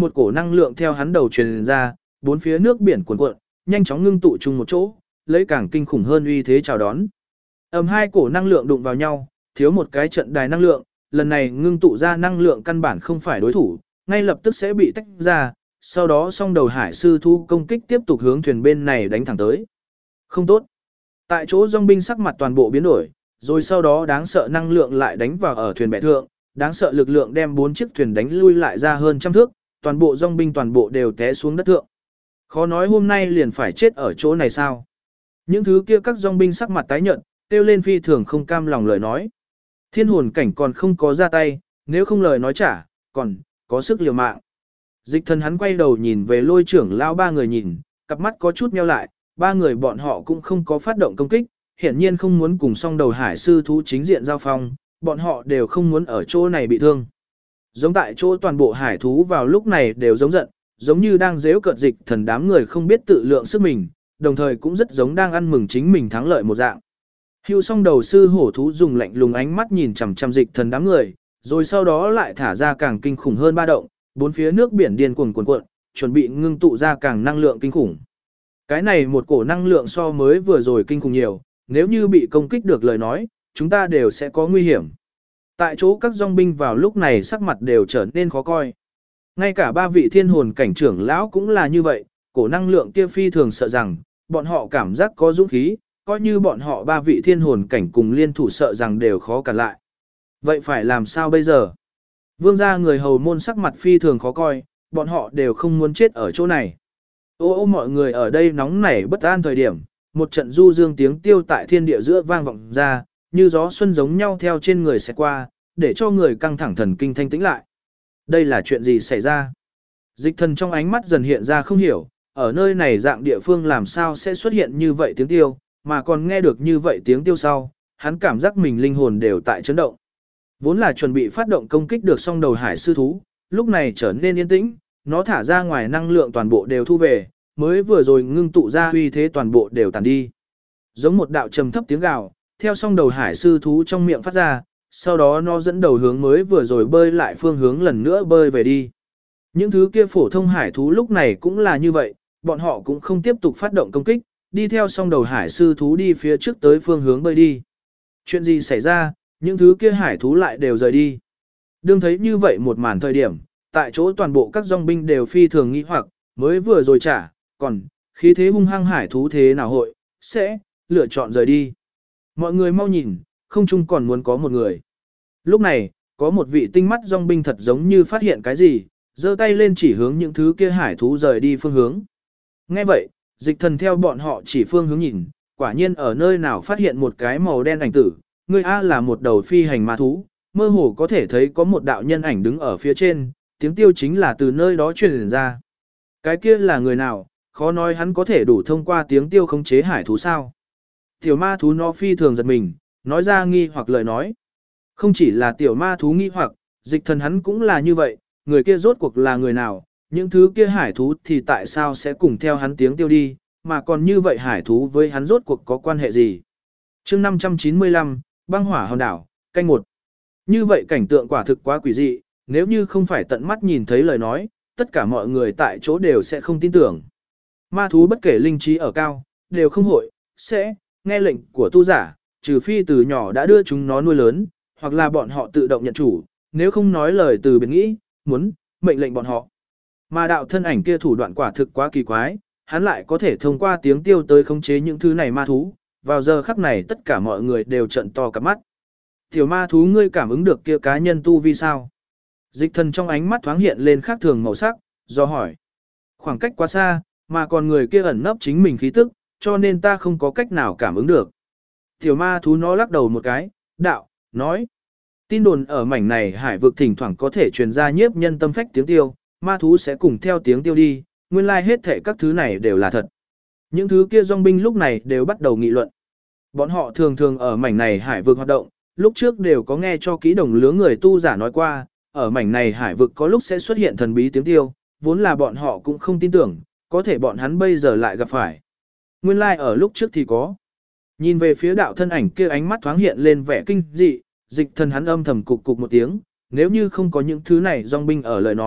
một cổ năng lượng theo hắn đầu truyền ra, bốn phía nước biển cuồn cuộn, nhanh chóng ngưng tụ chung một chỗ, lấy càng kinh khủng hơn uy thế chào đón. Hai cổ năng lượng đụng vào nhau, thiếu một cái trận đài năng lượng, lần này ngưng tụ ra năng lượng căn bản không phải đối thủ, ngay lập tức sẽ bị tách ra, sau đó song đầu hải sư thú công kích tiếp tục hướng thuyền bên này đánh thẳng tới. Không tốt. Tại chỗ dòng binh sắc mặt toàn bộ biến đổi, rồi sau đó đáng sợ năng lượng lại đánh vào ở thuyền bè thượng, đáng sợ lực lượng đem 4 chiếc thuyền đánh lui lại ra hơn trăm thước, toàn bộ dòng binh toàn bộ đều té xuống đất thượng. Khó nói hôm nay liền phải chết ở chỗ này sao? Những thứ kia các dòng binh sắc mặt tái nhợt, kêu lên phi thường không cam lòng lời nói. Thiên hồn cảnh còn không có ra tay, nếu không lời nói trả, còn có sức liều mạng. Dịch thần hắn quay đầu nhìn về Lôi trưởng lão ba người nhìn, cặp mắt có chút nheo lại, ba người bọn họ cũng không có phát động công kích, hiển nhiên không muốn cùng song đầu hải sư thú chính diện giao phong, bọn họ đều không muốn ở chỗ này bị thương. Giống tại chỗ toàn bộ hải thú vào lúc này đều giống giận, giống như đang giễu cợt dịch thần đám người không biết tự lượng sức mình, đồng thời cũng rất giống đang ăn mừng chính mình thắng lợi một dạng. Hưu song đầu sư hổ thú dùng lạnh lùng ánh mắt nhìn chằm chằm dịch thần đám người, rồi sau đó lại thả ra càng kinh khủng hơn ba động, bốn phía nước biển điên cuồng cuộn cuộn, chuẩn bị ngưng tụ ra càng năng lượng kinh khủng. Cái này một cổ năng lượng so mới vừa rồi kinh khủng nhiều, nếu như bị công kích được lời nói, chúng ta đều sẽ có nguy hiểm. Tại chỗ các dòng binh vào lúc này sắc mặt đều trở nên khó coi. Ngay cả ba vị thiên hồn cảnh trưởng lão cũng là như vậy, cổ năng lượng kia phi thường sợ rằng, bọn họ cảm giác có dũng khí, coi như bọn họ ba vị thiên hồn cảnh cùng liên thủ sợ rằng đều khó cản lại. Vậy phải làm sao bây giờ? Vương gia người hầu môn sắc mặt phi thường khó coi, bọn họ đều không muốn chết ở chỗ này. Ô mọi người ở đây nóng nảy bất an thời điểm, một trận du dương tiếng tiêu tại thiên địa giữa vang vọng ra, như gió xuân giống nhau theo trên người sẽ qua, để cho người căng thẳng thần kinh thanh tĩnh lại. Đây là chuyện gì xảy ra? Dịch thần trong ánh mắt dần hiện ra không hiểu, ở nơi này dạng địa phương làm sao sẽ xuất hiện như vậy tiếng tiêu, mà còn nghe được như vậy tiếng tiêu sau, hắn cảm giác mình linh hồn đều tại chấn động. Vốn là chuẩn bị phát động công kích được song đầu hải sư thú, lúc này trở nên yên tĩnh, nó thả ra ngoài năng lượng toàn bộ đều thu về, mới vừa rồi ngưng tụ ra uy thế toàn bộ đều tàn đi. Giống một đạo trầm thấp tiếng gào, theo song đầu hải sư thú trong miệng phát ra, sau đó nó dẫn đầu hướng mới vừa rồi bơi lại phương hướng lần nữa bơi về đi. Những thứ kia phổ thông hải thú lúc này cũng là như vậy, bọn họ cũng không tiếp tục phát động công kích, đi theo song đầu hải sư thú đi phía trước tới phương hướng bơi đi. Chuyện gì xảy ra, những thứ kia hải thú lại đều rời đi. Đương thấy như vậy một màn thời điểm, tại chỗ toàn bộ các dòng binh đều phi thường nghi hoặc, mới vừa rồi trả, còn, khí thế hung hăng hải thú thế nào hội, sẽ, lựa chọn rời đi. Mọi người mau nhìn, không chung còn muốn có một người. Lúc này, có một vị tinh mắt dòng binh thật giống như phát hiện cái gì, giơ tay lên chỉ hướng những thứ kia hải thú rời đi phương hướng. Nghe vậy, dịch thần theo bọn họ chỉ phương hướng nhìn, quả nhiên ở nơi nào phát hiện một cái màu đen ảnh tử, người A là một đầu phi hành ma thú, mơ hồ có thể thấy có một đạo nhân ảnh đứng ở phía trên, tiếng tiêu chính là từ nơi đó truyền ra. Cái kia là người nào, khó nói hắn có thể đủ thông qua tiếng tiêu khống chế hải thú sao. Tiểu ma thú nó phi thường giật mình, nói ra nghi hoặc lời nói. Không chỉ là tiểu ma thú nghi hoặc, dịch thần hắn cũng là như vậy, người kia rốt cuộc là người nào, những thứ kia hải thú thì tại sao sẽ cùng theo hắn tiếng tiêu đi, mà còn như vậy hải thú với hắn rốt cuộc có quan hệ gì. chương 595, băng hỏa hòn đảo, canh một. Như vậy cảnh tượng quả thực quá quỷ dị, nếu như không phải tận mắt nhìn thấy lời nói, tất cả mọi người tại chỗ đều sẽ không tin tưởng. Ma thú bất kể linh trí ở cao, đều không hội, sẽ, nghe lệnh của tu giả, trừ phi từ nhỏ đã đưa chúng nó nuôi lớn, hoặc là bọn họ tự động nhận chủ, nếu không nói lời từ biệt nghĩ, muốn, mệnh lệnh bọn họ. Mà đạo thân ảnh kia thủ đoạn quả thực quá kỳ quái, hắn lại có thể thông qua tiếng tiêu tới khống chế những thứ này ma thú, vào giờ khắc này tất cả mọi người đều trợn to cả mắt. Tiểu ma thú ngươi cảm ứng được kia cá nhân tu vi sao? Dịch thần trong ánh mắt thoáng hiện lên khác thường màu sắc, do hỏi. Khoảng cách quá xa, mà còn người kia ẩn nấp chính mình khí tức, cho nên ta không có cách nào cảm ứng được. Tiểu ma thú nó lắc đầu một cái, đạo, nói. Tin đồn ở mảnh này hải vực thỉnh thoảng có thể truyền ra nhiếp nhân tâm phách tiếng tiêu, ma thú sẽ cùng theo tiếng tiêu đi, nguyên lai hết thể các thứ này đều là thật. Những thứ kia dòng binh lúc này đều bắt đầu nghị luận. Bọn họ thường thường ở mảnh này hải vực hoạt động, lúc trước đều có nghe cho kỹ đồng lứa người tu giả nói qua, ở mảnh này hải vực có lúc sẽ xuất hiện thần bí tiếng tiêu, vốn là bọn họ cũng không tin tưởng, có thể bọn hắn bây giờ lại gặp phải. Nguyên lai ở lúc trước thì có. Nhìn về phía đạo thân ảnh kia ánh mắt thoáng hiện lên vẻ kinh dị, dịch thần hắn âm thầm cục cục một tiếng, nếu như không có những thứ này dòng binh ở lời nói,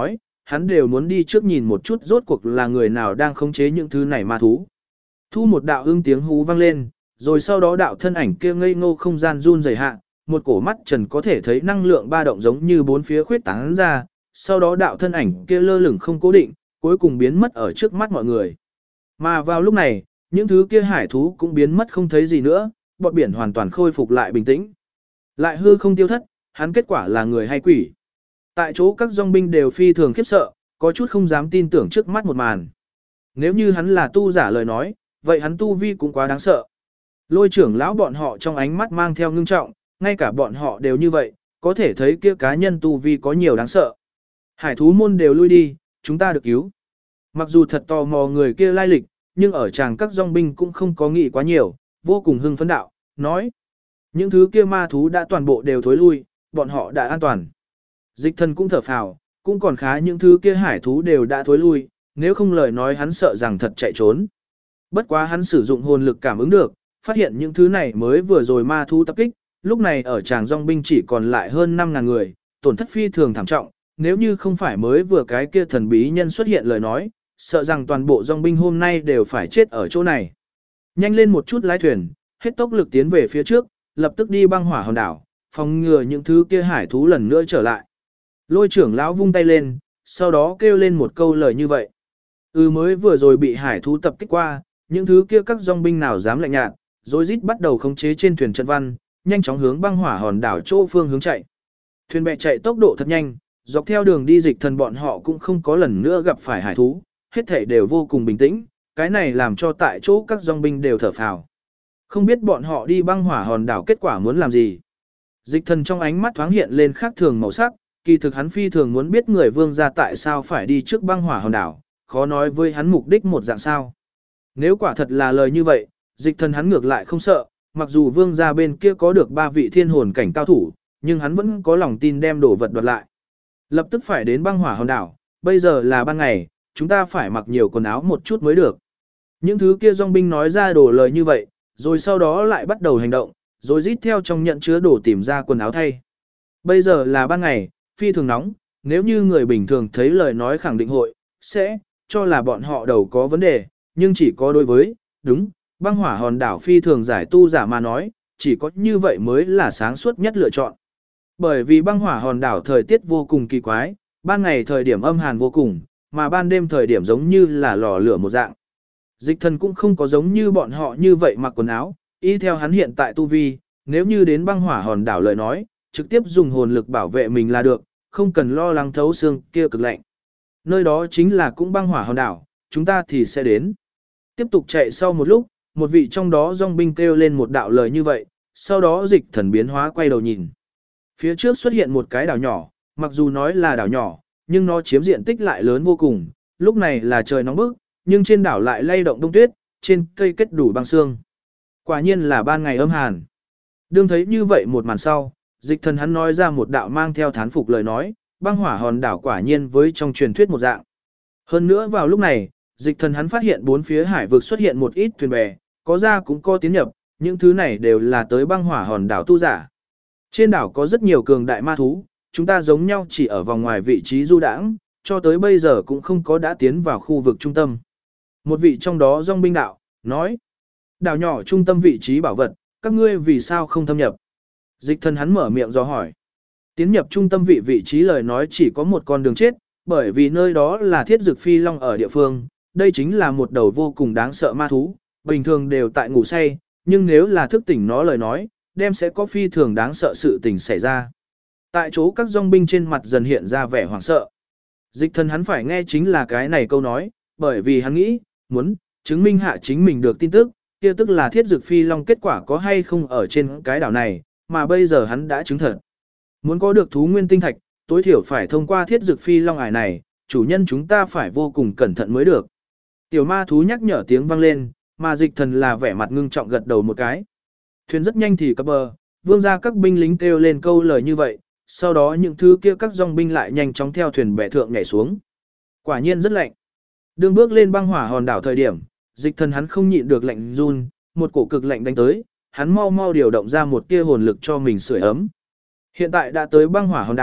hắn đều muốn đi trước nhìn một chút rốt cuộc là người nào đang khống chế những thứ này ma thú. Thu một đạo ưng tiếng hú vang lên, rồi sau đó đạo thân ảnh kia ngây ngô không gian run rẩy hạ, một cổ mắt trần có thể thấy năng lượng ba động giống như bốn phía khuyết tán ra, sau đó đạo thân ảnh kia lơ lửng không cố định, cuối cùng biến mất ở trước mắt mọi người. Mà vào lúc này, những thứ kia hải thú cũng biến mất không thấy gì nữa, bọt biển hoàn toàn khôi phục lại bình tĩnh. Lại hư không tiêu thất, hắn kết quả là người hay quỷ. Tại chỗ các dòng binh đều phi thường khiếp sợ, có chút không dám tin tưởng trước mắt một màn. Nếu như hắn là tu giả lời nói, vậy hắn tu vi cũng quá đáng sợ. Lôi trưởng lão bọn họ trong ánh mắt mang theo ngưng trọng, ngay cả bọn họ đều như vậy, có thể thấy kia cá nhân tu vi có nhiều đáng sợ. Hải thú môn đều lui đi, chúng ta được cứu. Mặc dù thật tò mò người kia lai lịch, nhưng ở chàng các dòng binh cũng không có nghĩ quá nhiều, vô cùng hưng phấn đạo, nói. Những thứ kia ma thú đã toàn bộ đều thối lui, bọn họ đã an toàn. Dịch thần cũng thở phào, cũng còn khá những thứ kia hải thú đều đã thối lui, nếu không lời nói hắn sợ rằng thật chạy trốn. Bất quá hắn sử dụng hồn lực cảm ứng được, phát hiện những thứ này mới vừa rồi ma thú tập kích, lúc này ở tràng dòng binh chỉ còn lại hơn 5.000 người, tổn thất phi thường thảm trọng, nếu như không phải mới vừa cái kia thần bí nhân xuất hiện lời nói, sợ rằng toàn bộ dòng binh hôm nay đều phải chết ở chỗ này. Nhanh lên một chút lái thuyền, hết tốc lực tiến về phía trước, lập tức đi băng hỏa hòn đảo, phòng ngừa những thứ kia hải thú lần nữa trở lại. Lôi trưởng lão vung tay lên, sau đó kêu lên một câu lời như vậy. Mới vừa rồi bị hải thú tập kích qua, những thứ kia các dòng binh nào dám lạnh nhạt, rồi rít bắt đầu khống chế trên thuyền trận văn, nhanh chóng hướng băng hỏa hòn đảo chỗ phương hướng chạy. Thuyền bè chạy tốc độ thật nhanh, dọc theo đường đi dịch thần bọn họ cũng không có lần nữa gặp phải hải thú, hết thảy đều vô cùng bình tĩnh, cái này làm cho tại chỗ các dòng binh đều thở phào. Không biết bọn họ đi băng hỏa hòn đảo kết quả muốn làm gì. Dịch thần trong ánh mắt thoáng hiện lên khác thường màu sắc, kỳ thực hắn phi thường muốn biết người vương gia tại sao phải đi trước băng hỏa hòn đảo, khó nói với hắn mục đích một dạng sao. Nếu quả thật là lời như vậy, dịch thần hắn ngược lại không sợ, mặc dù vương gia bên kia có được 3 vị thiên hồn cảnh cao thủ, nhưng hắn vẫn có lòng tin đem đồ vật đoạt lại. Lập tức phải đến băng hỏa hòn đảo, bây giờ là ban ngày, chúng ta phải mặc nhiều quần áo một chút mới được. Những thứ kia dòng binh nói ra đồ lời như vậy, rồi sau đó lại bắt đầu hành động, rồi rít theo trong nhận chứa đồ tìm ra quần áo thay. Bây giờ là ban ngày, phi thường nóng, nếu như người bình thường thấy lời nói khẳng định hội, sẽ cho là bọn họ đầu có vấn đề, nhưng chỉ có đối với, đúng, băng hỏa hòn đảo phi thường giải tu giả mà nói, chỉ có như vậy mới là sáng suốt nhất lựa chọn. Bởi vì băng hỏa hòn đảo thời tiết vô cùng kỳ quái, ban ngày thời điểm âm hàn vô cùng, mà ban đêm thời điểm giống như là lò lửa một dạng. Dịch thần cũng không có giống như bọn họ như vậy mặc quần áo, y theo hắn hiện tại tu vi, nếu như đến băng hỏa hòn đảo lời nói, trực tiếp dùng hồn lực bảo vệ mình là được, không cần lo lắng thấu xương kia cực lạnh. Nơi đó chính là cũng băng hỏa hòn đảo, chúng ta thì sẽ đến. Tiếp tục chạy sau một lúc, một vị trong đó dòng binh kêu lên một đạo lời như vậy, sau đó dịch thần biến hóa quay đầu nhìn. Phía trước xuất hiện một cái đảo nhỏ, mặc dù nói là đảo nhỏ, nhưng nó chiếm diện tích lại lớn vô cùng, lúc này là trời nóng bức, nhưng trên đảo lại lay động đông tuyết, trên cây kết đủ băng sương. Quả nhiên là ban ngày âm hàn. Đương thấy như vậy một màn sau, dịch thần hắn nói ra một đạo mang theo thán phục lời nói, băng hỏa hòn đảo quả nhiên với trong truyền thuyết một dạng. Hơn nữa vào lúc này, dịch thần hắn phát hiện bốn phía hải vực xuất hiện một ít thuyền bè, có ra cũng có tiến nhập, những thứ này đều là tới băng hỏa hòn đảo tu giả. Trên đảo có rất nhiều cường đại ma thú, chúng ta giống nhau chỉ ở vòng ngoài vị trí du đãng, cho tới bây giờ cũng không có đã tiến vào khu vực trung tâm. Một vị trong đó dòng binh đạo, nói, đảo nhỏ trung tâm vị trí bảo vật, các ngươi vì sao không thâm nhập? Dịch thần hắn mở miệng do hỏi. Tiến nhập trung tâm vị trí lời nói chỉ có một con đường chết, bởi vì nơi đó là thiết dực phi long ở địa phương, đây chính là một đầu vô cùng đáng sợ ma thú, bình thường đều tại ngủ say, nhưng nếu là thức tỉnh nó lời nói, đem sẽ có phi thường đáng sợ sự tình xảy ra. Tại chỗ các dòng binh trên mặt dần hiện ra vẻ hoảng sợ. Dịch thần hắn phải nghe chính là cái này câu nói, bởi vì hắn nghĩ, muốn chứng minh hạ chính mình được tin tức, kia tức là thiết dực phi long kết quả có hay không ở trên cái đảo này, mà bây giờ hắn đã chứng thật. Muốn có được thú nguyên tinh thạch, tối thiểu phải thông qua thiết dực phi long ải này, chủ nhân chúng ta phải vô cùng cẩn thận mới được. Tiểu ma thú nhắc nhở tiếng vang lên, mà dịch thần là vẻ mặt ngưng trọng gật đầu một cái. Thuyền rất nhanh thì cập bờ, vương ra các binh lính kêu lên câu lời như vậy, sau đó những thứ kia các dòng binh lại nhanh chóng theo thuyền bè thượng nhảy xuống. Quả nhiên rất lạnh. Đường bước lên băng hỏa hòn đảo thời điểm, dịch thần hắn không nhịn được lạnh run, một cổ cực lạnh đánh tới, hắn mau mau điều động ra một tia hồn lực cho mình sưởi ấm. Hiện tại đã tới băng hỏa hòn đảo,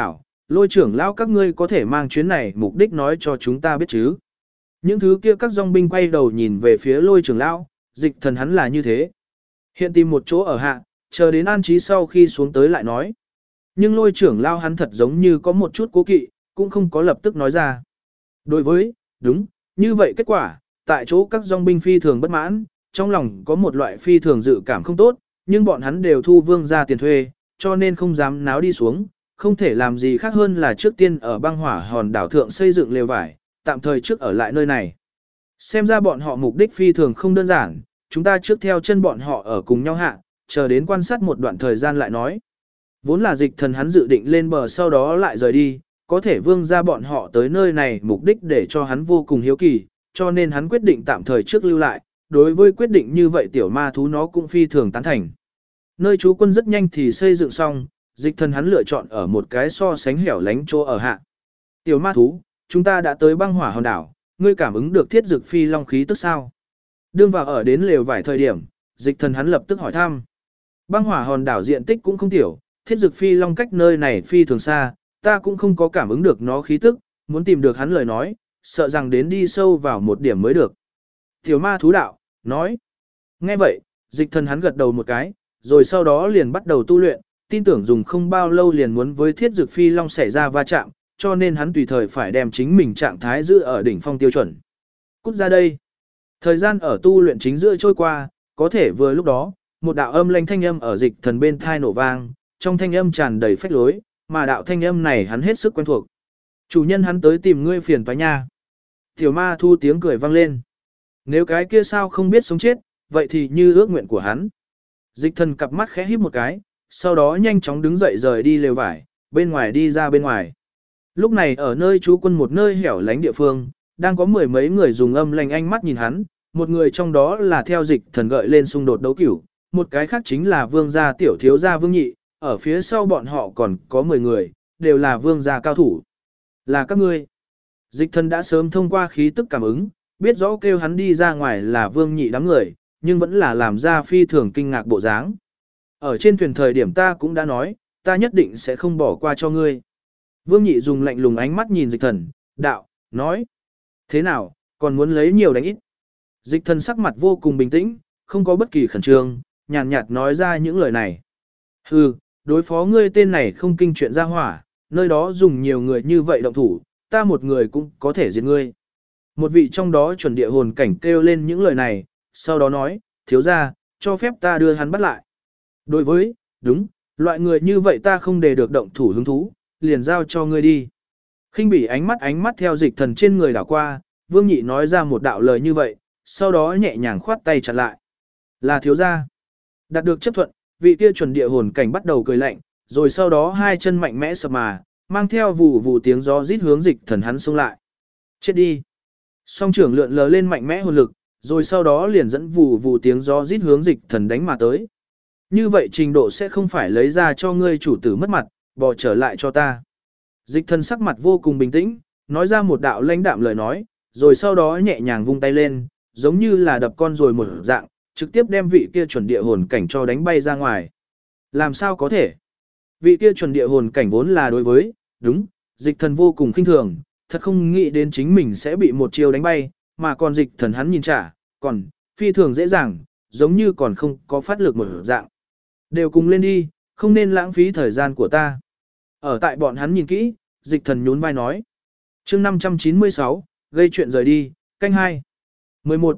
Lôi trưởng lão các ngươi có thể mang chuyến này mục đích nói cho chúng ta biết chứ. Những thứ kia các dòng binh quay đầu nhìn về phía lôi trưởng lão, Dịch Thần hắn là như thế. Hiện tìm một chỗ ở hạ, chờ đến an trí sau khi xuống tới lại nói. Nhưng lôi trưởng lão hắn thật giống như có một chút cố kỵ, cũng không có lập tức nói ra. Đối với, đúng, như vậy kết quả, tại chỗ các dòng binh phi thường bất mãn, trong lòng có một loại phi thường dự cảm không tốt, nhưng bọn hắn đều thu vương ra tiền thuê, cho nên không dám náo đi xuống, không thể làm gì khác hơn là trước tiên ở băng hỏa hòn đảo thượng xây dựng lều vải, tạm thời trước ở lại nơi này. Xem ra bọn họ mục đích phi thường không đơn giản, chúng ta trước theo chân bọn họ ở cùng nhau hạ, chờ đến quan sát một đoạn thời gian lại nói. Vốn là Dịch Thần hắn dự định lên bờ sau đó lại rời đi, có thể vương ra bọn họ tới nơi này mục đích để cho hắn vô cùng hiếu kỳ, cho nên hắn quyết định tạm thời trước lưu lại, đối với quyết định như vậy tiểu ma thú nó cũng phi thường tán thành. Nơi trú quân rất nhanh thì xây dựng xong, Dịch Thần hắn lựa chọn ở một cái so sánh hẻo lánh chỗ ở hạ. Tiểu ma thú, chúng ta đã tới băng hỏa hòn đảo, ngươi cảm ứng được thiết dực phi long khí tức sao? Đương vào ở đến lều vài thời điểm, Dịch Thần hắn lập tức hỏi thăm. Băng hỏa hòn đảo diện tích cũng không tiểu, thiết dực phi long cách nơi này phi thường xa, ta cũng không có cảm ứng được nó khí tức, muốn tìm được hắn lời nói, sợ rằng đến đi sâu vào một điểm mới được. Tiểu ma thú đạo, nói. Nghe vậy, Dịch Thần hắn gật đầu một cái, rồi sau đó liền bắt đầu tu luyện, tin tưởng dùng không bao lâu liền muốn với thiết dực phi long xảy ra va chạm, cho nên hắn tùy thời phải đem chính mình trạng thái giữ ở đỉnh phong tiêu chuẩn. Cút ra đây. Thời gian ở tu luyện chính giữa trôi qua, có thể vừa lúc đó, một đạo âm lanh thanh âm ở Dịch Thần bên thai nổ vang, trong thanh âm tràn đầy phách lối, mà đạo thanh âm này hắn hết sức quen thuộc. Chủ nhân hắn tới tìm ngươi phiền toái nha. Tiểu ma thu tiếng cười vang lên. Nếu cái kia sao không biết sống chết, vậy thì như ước nguyện của hắn. Dịch Thần cặp mắt khẽ híp một cái, sau đó nhanh chóng đứng dậy rời đi lều vải, bên ngoài đi ra bên ngoài. Lúc này ở nơi trú quân một nơi hẻo lánh địa phương, đang có mười mấy người dùng âm lành ánh mắt nhìn hắn, một người trong đó là theo Dịch Thần gợi lên xung đột đấu cửu, một cái khác chính là vương gia tiểu thiếu gia Vương Nhị, ở phía sau bọn họ còn có 10 người, đều là vương gia cao thủ. Là các ngươi. Dịch Thần đã sớm thông qua khí tức cảm ứng, biết rõ kêu hắn đi ra ngoài là Vương Nhị đám người, nhưng vẫn là làm ra phi thường kinh ngạc bộ dáng. Ở trên thuyền thời điểm ta cũng đã nói, ta nhất định sẽ không bỏ qua cho ngươi. Vương Nhị dùng lạnh lùng ánh mắt nhìn Dịch Thần, đạo, nói. Thế nào, còn muốn lấy nhiều đánh ít. Dịch Thần sắc mặt vô cùng bình tĩnh, không có bất kỳ khẩn trương, nhàn nhạt nói ra những lời này. Hừ, đối phó ngươi tên này không kinh chuyện ra hỏa, nơi đó dùng nhiều người như vậy động thủ, ta một người cũng có thể giết ngươi. Một vị trong đó chuẩn địa hồn cảnh kêu lên những lời này, sau đó nói, thiếu gia, cho phép ta đưa hắn bắt lại. Đối với, đúng, loại người như vậy ta không để được động thủ hứng thú, liền giao cho ngươi đi. Khinh bỉ ánh mắt theo Dịch Thần trên người đảo qua, Vương Nhị nói ra một đạo lời như vậy, sau đó nhẹ nhàng khoát tay chặn lại. Là thiếu gia. Đạt được chấp thuận, vị kia chuẩn địa hồn cảnh bắt đầu cười lạnh, rồi sau đó hai chân mạnh mẽ sập mà, mang theo vù vù tiếng gió rít hướng Dịch Thần hắn xông lại. Chết đi. Song trưởng lượn lờ lên mạnh mẽ hồn lực, rồi sau đó liền dẫn vù vù tiếng gió rít hướng Dịch Thần đánh mà tới. Như vậy trình độ sẽ không phải lấy ra cho ngươi chủ tử mất mặt, bỏ trở lại cho ta. Dịch Thần sắc mặt vô cùng bình tĩnh, nói ra một đạo lãnh đạm lời nói, rồi sau đó nhẹ nhàng vung tay lên, giống như là đập con rồi một dạng, trực tiếp đem vị kia chuẩn địa hồn cảnh cho đánh bay ra ngoài. Làm sao có thể? Vị kia chuẩn địa hồn cảnh vốn là đối với, đúng, Dịch Thần vô cùng khinh thường, thật không nghĩ đến chính mình sẽ bị một chiêu đánh bay, mà còn Dịch Thần hắn nhìn trả, còn, phi thường dễ dàng, giống như còn không có phát lực một dạng. Đều cùng lên đi, không nên lãng phí thời gian của ta. Ở tại bọn hắn nhìn kỹ, Dịch Thần nhún vai nói. Chương 596, gây chuyện rời đi, canh 2. 11.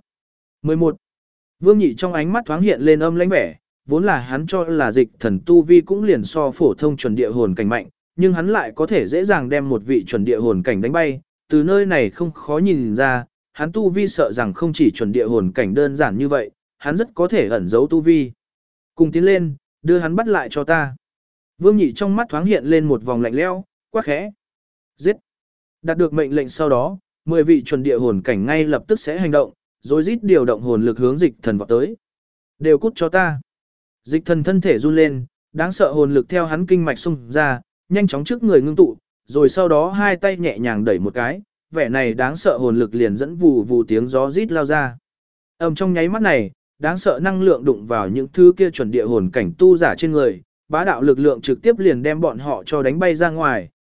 Vương Nhị trong ánh mắt thoáng hiện lên âm lãnh vẻ, vốn là hắn cho là Dịch Thần tu vi cũng liền so phổ thông chuẩn địa hồn cảnh mạnh, nhưng hắn lại có thể dễ dàng đem một vị chuẩn địa hồn cảnh đánh bay, từ nơi này không khó nhìn ra, hắn tu vi sợ rằng không chỉ chuẩn địa hồn cảnh đơn giản như vậy, hắn rất có thể ẩn giấu tu vi. Cùng tiến lên, đưa hắn bắt lại cho ta. Vương Nhị trong mắt thoáng hiện lên một vòng lạnh lẽo, quát khẽ. Giết. Đạt được mệnh lệnh sau đó, 10 vị chuẩn địa hồn cảnh ngay lập tức sẽ hành động, rồi rít điều động hồn lực hướng Dịch Thần vọt tới. Đều cút cho ta. Dịch Thần thân thể run lên, đáng sợ hồn lực theo hắn kinh mạch xung ra, nhanh chóng trước người ngưng tụ, rồi sau đó hai tay nhẹ nhàng đẩy một cái, vẻ này đáng sợ hồn lực liền dẫn vù vù tiếng gió rít lao ra. Trong nháy mắt này, đáng sợ năng lượng đụng vào những thứ kia chuẩn địa hồn cảnh tu giả trên người, bá đạo lực lượng trực tiếp liền đem bọn họ cho đánh bay ra ngoài,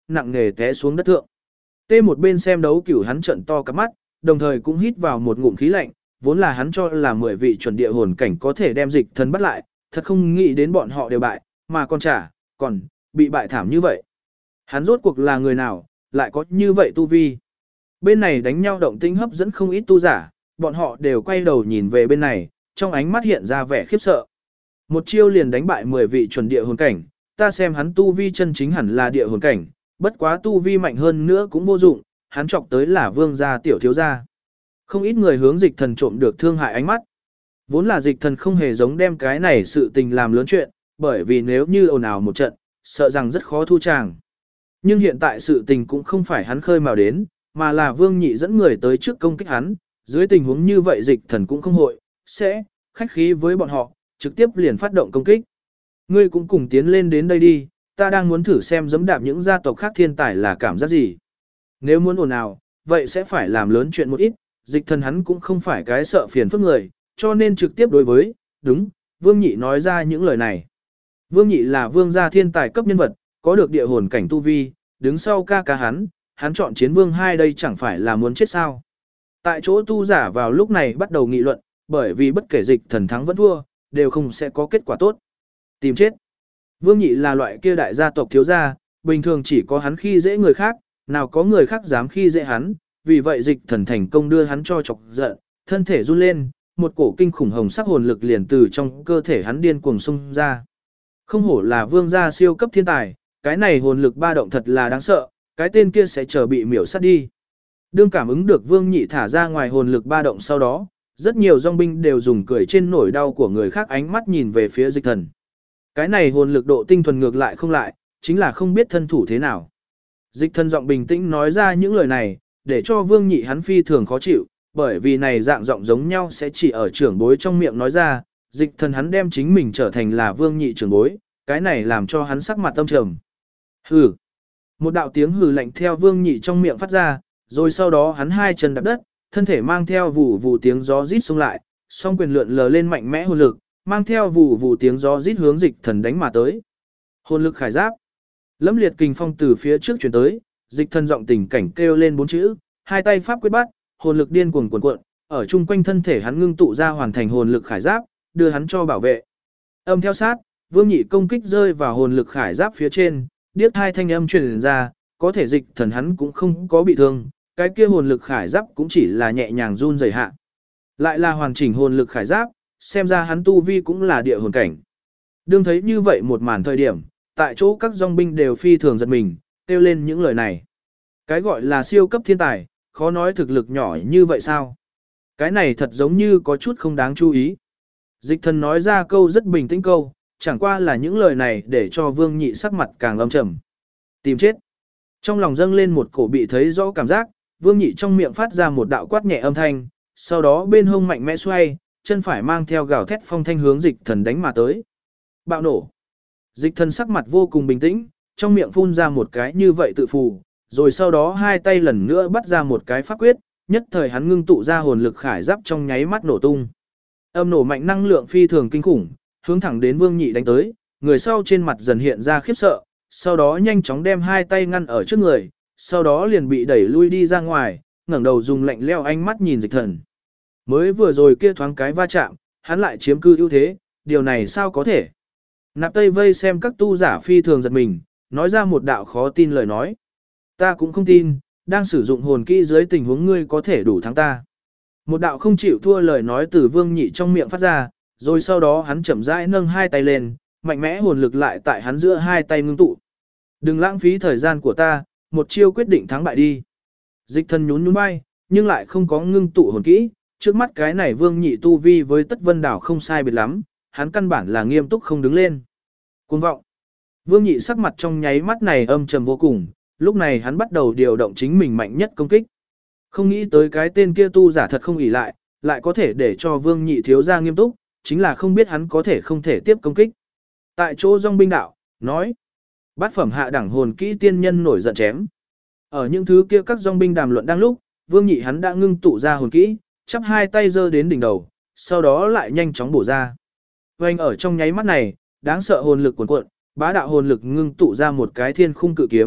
nặng nề té xuống đất thượng. Tê một bên xem đấu cửu hắn trợn to cả mắt, đồng thời cũng hít vào một ngụm khí lạnh, vốn là hắn cho là 10 vị chuẩn địa hồn cảnh có thể đem dịch thần bắt lại, thật không nghĩ đến bọn họ đều bại, mà còn bị bại thảm như vậy. Hắn rốt cuộc là người nào, lại có như vậy tu vi. Bên này đánh nhau động tĩnh hấp dẫn không ít tu giả, bọn họ đều quay đầu nhìn về bên này, trong ánh mắt hiện ra vẻ khiếp sợ. Một chiêu liền đánh bại 10 vị chuẩn địa hồn cảnh, ta xem hắn tu vi chân chính hẳn là địa hồn cảnh, bất quá tu vi mạnh hơn nữa cũng vô dụng, hắn chọc tới là vương gia tiểu thiếu gia. Không ít người hướng dịch thần trộm được thương hại ánh mắt. Vốn là dịch thần không hề giống đem cái này sự tình làm lớn chuyện, bởi vì nếu như ồn ào một trận, sợ rằng rất khó thu tràng. Nhưng hiện tại sự tình cũng không phải hắn khơi mào đến, mà là Vương Nhị dẫn người tới trước công kích hắn, dưới tình huống như vậy dịch thần cũng không hội, sẽ khách khí với bọn họ, trực tiếp liền phát động công kích. Ngươi cũng cùng tiến lên đến đây đi, ta đang muốn thử xem giẫm đạp những gia tộc khác thiên tài là cảm giác gì. Nếu muốn ồn ào, vậy sẽ phải làm lớn chuyện một ít, dịch thần hắn cũng không phải cái sợ phiền phức người, cho nên trực tiếp đối với, đúng, Vương Nhị nói ra những lời này. Vương Nhị là vương gia thiên tài cấp nhân vật, có được địa hồn cảnh tu vi, đứng sau ca ca hắn chọn chiến vương 2 đây chẳng phải là muốn chết sao. Tại chỗ tu giả vào lúc này bắt đầu nghị luận, bởi vì bất kể dịch thần thắng vẫn thua, đều không sẽ có kết quả tốt. Tìm chết. Vương Nhị là loại kia đại gia tộc thiếu gia, bình thường chỉ có hắn khi dễ người khác, nào có người khác dám khi dễ hắn, vì vậy dịch thần thành công đưa hắn cho chọc giận, thân thể run lên, một cổ kinh khủng hồng sắc hồn lực liền từ trong cơ thể hắn điên cuồng xung ra. Không hổ là vương gia siêu cấp thiên tài, cái này hồn lực ba động thật là đáng sợ, cái tên kia sẽ chờ bị miểu sát đi. Đương cảm ứng được Vương Nhị thả ra ngoài hồn lực ba động sau đó, rất nhiều dòng binh đều dùng cười trên nỗi đau của người khác ánh mắt nhìn về phía dịch thần. Cái này hồn lực độ tinh thuần ngược lại không lại, chính là không biết thân thủ thế nào. Dịch thần giọng bình tĩnh nói ra những lời này, để cho Vương Nhị hắn phi thường khó chịu, bởi vì này dạng giọng giống nhau sẽ chỉ ở trưởng bối trong miệng nói ra, dịch thần hắn đem chính mình trở thành là Vương Nhị trưởng bối, cái này làm cho hắn sắc mặt tâm trầm. Hừ. Một đạo tiếng hừ lạnh theo Vương Nhị trong miệng phát ra, rồi sau đó hắn hai chân đạp đất, thân thể mang theo vù vù tiếng gió rít xông lại, song quyền lượn lờ lên mạnh mẽ hồn lực, mang theo vù vù tiếng gió rít hướng dịch thần đánh mà tới. Hồn lực khải giáp. Lẫm liệt kình phong từ phía trước truyền tới, dịch thần giọng tình cảnh kêu lên 4 chữ, hai tay pháp quyết bắt, hồn lực điên cuồng cuồn cuộn, ở chung quanh thân thể hắn ngưng tụ ra hoàn thành hồn lực khải giáp, đưa hắn cho bảo vệ. Âm theo sát, Vương Nhị công kích rơi vào hồn lực khải giáp phía trên, điếc hai thanh âm truyền ra, có thể dịch thần hắn cũng không có bị thương, cái kia hồn lực khải giáp cũng chỉ là nhẹ nhàng run rẩy hạ. Lại là hoàn chỉnh hồn lực khải giáp, xem ra hắn tu vi cũng là địa hồn cảnh. Đương thấy như vậy một màn thời điểm, tại chỗ các dòng binh đều phi thường giật mình, kêu lên những lời này. Cái gọi là siêu cấp thiên tài, khó nói thực lực nhỏ như vậy sao? Cái này thật giống như có chút không đáng chú ý. Dịch thần nói ra câu rất bình tĩnh câu, chẳng qua là những lời này để cho Vương Nhị sắc mặt càng âm trầm. Tìm chết. Trong lòng dâng lên một cổ bị thấy rõ cảm giác, Vương Nhị trong miệng phát ra một đạo quát nhẹ âm thanh, sau đó bên hông mạnh mẽ xoay, chân phải mang theo gào thét phong thanh hướng dịch thần đánh mà tới. Bạo nổ. Dịch thần sắc mặt vô cùng bình tĩnh, trong miệng phun ra một cái như vậy tự phù, rồi sau đó hai tay lần nữa bắt ra một cái pháp quyết, nhất thời hắn ngưng tụ ra hồn lực khải giáp trong nháy mắt nổ tung. Âm nổ mạnh năng lượng phi thường kinh khủng, hướng thẳng đến Vương Nhị đánh tới, người sau trên mặt dần hiện ra khiếp sợ, sau đó nhanh chóng đem hai tay ngăn ở trước người, sau đó liền bị đẩy lui đi ra ngoài, ngẩng đầu dùng lạnh lẽo ánh mắt nhìn dịch thần. Mới vừa rồi kia thoáng cái va chạm, hắn lại chiếm cư ưu thế, điều này sao có thể? Nạp Tây vây xem các tu giả phi thường giật mình, nói ra một đạo khó tin lời nói. Ta cũng không tin, đang sử dụng hồn kỹ dưới tình huống ngươi có thể đủ thắng ta. Một đạo không chịu thua lời nói từ Vương Nhị trong miệng phát ra, rồi sau đó hắn chậm rãi nâng hai tay lên, mạnh mẽ hồn lực lại tại hắn giữa hai tay ngưng tụ. Đừng lãng phí thời gian của ta, một chiêu quyết định thắng bại đi. Dịch thần nhún nhún vai, nhưng lại không có ngưng tụ hồn kỹ, trước mắt cái này Vương Nhị tu vi với Tất Vân Đảo không sai biệt lắm, hắn căn bản là nghiêm túc không đứng lên. Cuồng vọng. Vương Nhị sắc mặt trong nháy mắt này âm trầm vô cùng, lúc này hắn bắt đầu điều động chính mình mạnh nhất công kích. Không nghĩ tới cái tên kia tu giả thật không ỷ lại có thể để cho Vương Nhị thiếu gia nghiêm túc, chính là không biết hắn có thể không thể tiếp công kích. Tại chỗ dòng binh đạo, nói. Bát phẩm hạ đẳng hồn kỹ tiên nhân nổi giận chém. Ở những thứ kia các dòng binh đàm luận đang lúc, Vương Nhị hắn đã ngưng tụ ra hồn kỹ, chắp hai tay giơ đến đỉnh đầu, sau đó lại nhanh chóng bổ ra. Vành ở trong nháy mắt này, đáng sợ hồn lực cuồn cuộn, bá đạo hồn lực ngưng tụ ra một cái thiên khung cự kiếm,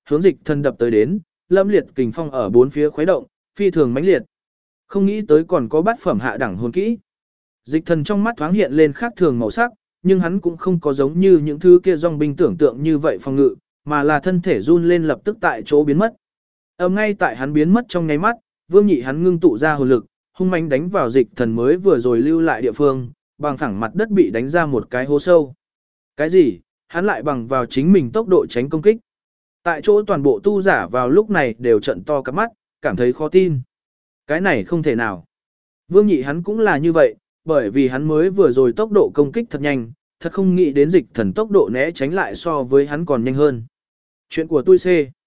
hướng dịch thần đập tới đến, lâm liệt kình phong ở bốn phía khuấy động, phi thường mãnh liệt. Không nghĩ tới còn có bát phẩm hạ đẳng hồn kỹ. Dịch thần trong mắt thoáng hiện lên khác thường màu sắc, nhưng hắn cũng không có giống như những thứ kia dòng binh tưởng tượng như vậy phòng ngự, mà là thân thể run lên lập tức tại chỗ biến mất. Ngay tại hắn biến mất trong nháy mắt, Vương Nhị hắn ngưng tụ ra hồn lực, hung mãnh đánh vào dịch thần mới vừa rồi lưu lại địa phương, bằng phẳng mặt đất bị đánh ra một cái hố sâu. Cái gì? Hắn lại bằng vào chính mình tốc độ tránh công kích. Tại chỗ toàn bộ tu giả vào lúc này đều trận to cặp mắt, cảm thấy khó tin. Cái này không thể nào. Vương Nhị hắn cũng là như vậy, bởi vì hắn mới vừa rồi tốc độ công kích thật nhanh, thật không nghĩ đến dịch thần tốc độ né tránh lại so với hắn còn nhanh hơn. Chuyện của tôi C.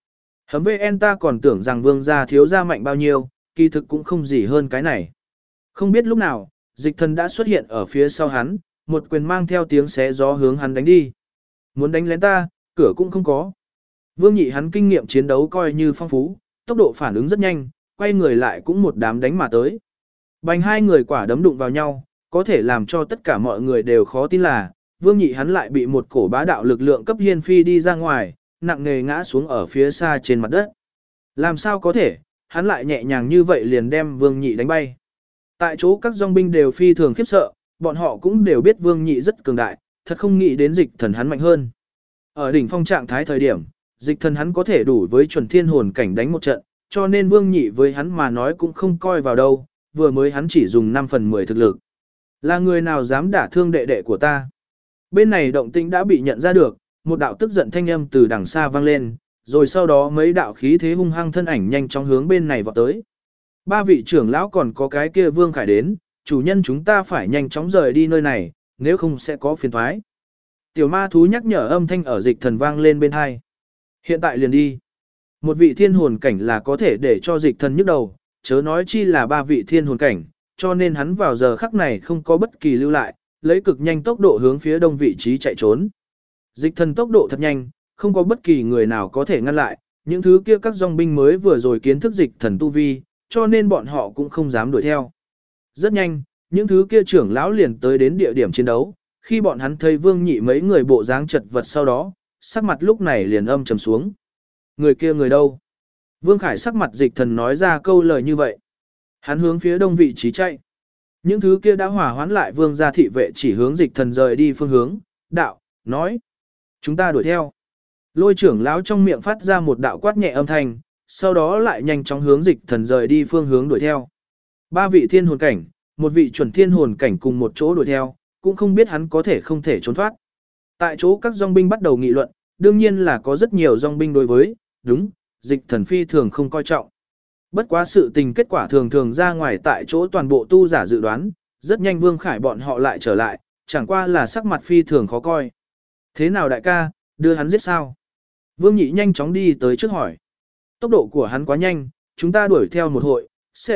Hấm VN ta còn tưởng rằng vương gia thiếu gia mạnh bao nhiêu, kỳ thực cũng không gì hơn cái này. Không biết lúc nào, dịch thần đã xuất hiện ở phía sau hắn, một quyền mang theo tiếng xé gió hướng hắn đánh đi. Muốn đánh lén ta, cửa cũng không có. Vương Nhị hắn kinh nghiệm chiến đấu coi như phong phú, tốc độ phản ứng rất nhanh, quay người lại cũng một đám đánh mà tới. Bành hai người quả đấm đụng vào nhau, có thể làm cho tất cả mọi người đều khó tin là, Vương Nhị hắn lại bị một cổ bá đạo lực lượng cấp hiên phi đi ra ngoài, nặng nề ngã xuống ở phía xa trên mặt đất. Làm sao có thể, hắn lại nhẹ nhàng như vậy liền đem Vương Nhị đánh bay. Tại chỗ các dòng binh đều phi thường khiếp sợ, bọn họ cũng đều biết Vương Nhị rất cường đại, thật không nghĩ đến dịch thần hắn mạnh hơn. Ở đỉnh phong trạng thái thời điểm, dịch thần hắn có thể đủ với chuẩn thiên hồn cảnh đánh một trận, cho nên Vương Nhị với hắn mà nói cũng không coi vào đâu, vừa mới hắn chỉ dùng 5 phần 10 thực lực. Là người nào dám đả thương đệ đệ của ta? Bên này động tĩnh đã bị nhận ra được, một đạo tức giận thanh âm từ đằng xa vang lên, rồi sau đó mấy đạo khí thế hung hăng thân ảnh nhanh chóng hướng bên này vọt tới. Ba vị trưởng lão còn có cái kia Vương Khải đến, chủ nhân chúng ta phải nhanh chóng rời đi nơi này, nếu không sẽ có phiền toái. Tiểu ma thú nhắc nhở âm thanh ở dịch thần vang lên bên hai. Hiện tại liền đi. Một vị thiên hồn cảnh là có thể để cho dịch thần nhức đầu, chớ nói chi là ba vị thiên hồn cảnh, cho nên hắn vào giờ khắc này không có bất kỳ lưu lại, lấy cực nhanh tốc độ hướng phía đông vị trí chạy trốn. Dịch thần tốc độ thật nhanh, không có bất kỳ người nào có thể ngăn lại, những thứ kia các dòng binh mới vừa rồi kiến thức dịch thần tu vi, cho nên bọn họ cũng không dám đuổi theo. Rất nhanh, những thứ kia trưởng lão liền tới đến địa điểm chiến đấu, khi bọn hắn thấy Vương Nhị mấy người bộ dáng chật vật sau đó, sắc mặt lúc này liền âm trầm xuống. Người kia người đâu? Vương Khải sắc mặt dịch thần nói ra câu lời như vậy. Hắn hướng phía đông vị trí chạy. Những thứ kia đã hỏa hoãn lại vương gia thị vệ chỉ hướng dịch thần rời đi phương hướng, đạo, nói. Chúng ta đuổi theo. Lôi trưởng lão trong miệng phát ra một đạo quát nhẹ âm thanh, sau đó lại nhanh chóng hướng dịch thần rời đi phương hướng đuổi theo. Ba vị thiên hồn cảnh, một vị chuẩn thiên hồn cảnh cùng một chỗ đuổi theo, cũng không biết hắn có thể không thể trốn thoát. Tại chỗ các dòng binh bắt đầu nghị luận, đương nhiên là có rất nhiều dòng binh đối với, đúng, dịch thần phi thường không coi trọng. Bất quá sự tình kết quả thường thường ra ngoài tại chỗ toàn bộ tu giả dự đoán, rất nhanh Vương Khải bọn họ lại trở lại, chẳng qua là sắc mặt phi thường khó coi. Thế nào đại ca, đưa hắn giết sao? Vương Nhị nhanh chóng đi tới trước hỏi. Tốc độ của hắn quá nhanh, chúng ta đuổi theo một hội,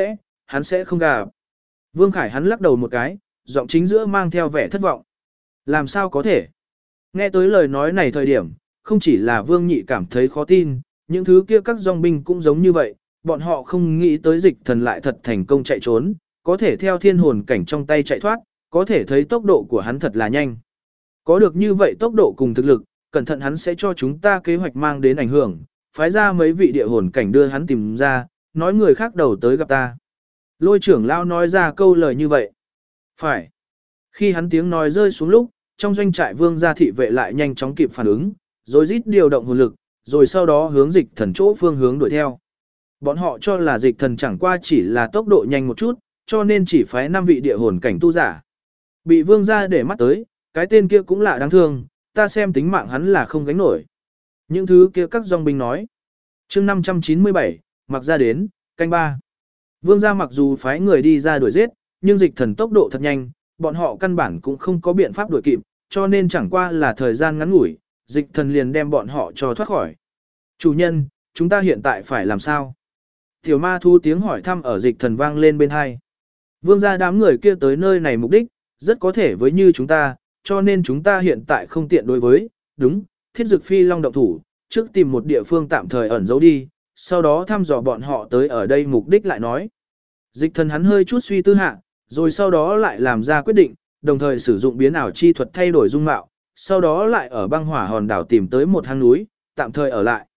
hắn sẽ không gặp. Vương Khải hắn lắc đầu một cái, giọng chính giữa mang theo vẻ thất vọng. Làm sao có thể? Nghe tới lời nói này thời điểm, không chỉ là Vương Nhị cảm thấy khó tin, những thứ kia các dòng binh cũng giống như vậy, bọn họ không nghĩ tới dịch thần lại thật thành công chạy trốn, có thể theo thiên hồn cảnh trong tay chạy thoát, có thể thấy tốc độ của hắn thật là nhanh. Có được như vậy tốc độ cùng thực lực, cẩn thận hắn sẽ cho chúng ta kế hoạch mang đến ảnh hưởng, phái ra mấy vị địa hồn cảnh đưa hắn tìm ra, nói người khác đầu tới gặp ta. Lôi trưởng lão nói ra câu lời như vậy. Phải. Khi hắn tiếng nói rơi xuống lúc, trong doanh trại vương gia thị vệ lại nhanh chóng kịp phản ứng, rồi rít điều động hồn lực, rồi sau đó hướng dịch thần chỗ phương hướng đuổi theo. Bọn họ cho là dịch thần chẳng qua chỉ là tốc độ nhanh một chút, cho nên chỉ phái 5 vị địa hồn cảnh tu giả. Bị vương gia để mắt tới, cái tên kia cũng lạ đáng thương, ta xem tính mạng hắn là không gánh nổi. Những thứ kia các dòng binh nói. Chương 597, mặc ra đến, canh 3. Vương gia mặc dù phái người đi ra đuổi giết, nhưng dịch thần tốc độ thật nhanh, bọn họ căn bản cũng không có biện pháp đuổi kịp, cho nên chẳng qua là thời gian ngắn ngủi, dịch thần liền đem bọn họ cho thoát khỏi. Chủ nhân, chúng ta hiện tại phải làm sao? Tiểu ma thu tiếng hỏi thăm ở dịch thần vang lên bên hai. Vương gia đám người kia tới nơi này mục đích, rất có thể với như chúng ta, cho nên chúng ta hiện tại không tiện đối với, đúng, thiết dực phi long động thủ, trước tìm một địa phương tạm thời ẩn giấu đi, sau đó thăm dò bọn họ tới ở đây mục đích lại nói. Dịch thần hắn hơi chút suy tư hạ, rồi sau đó lại làm ra quyết định, đồng thời sử dụng biến ảo chi thuật thay đổi dung mạo, sau đó lại ở băng hỏa hòn đảo tìm tới một hang núi, tạm thời ở lại.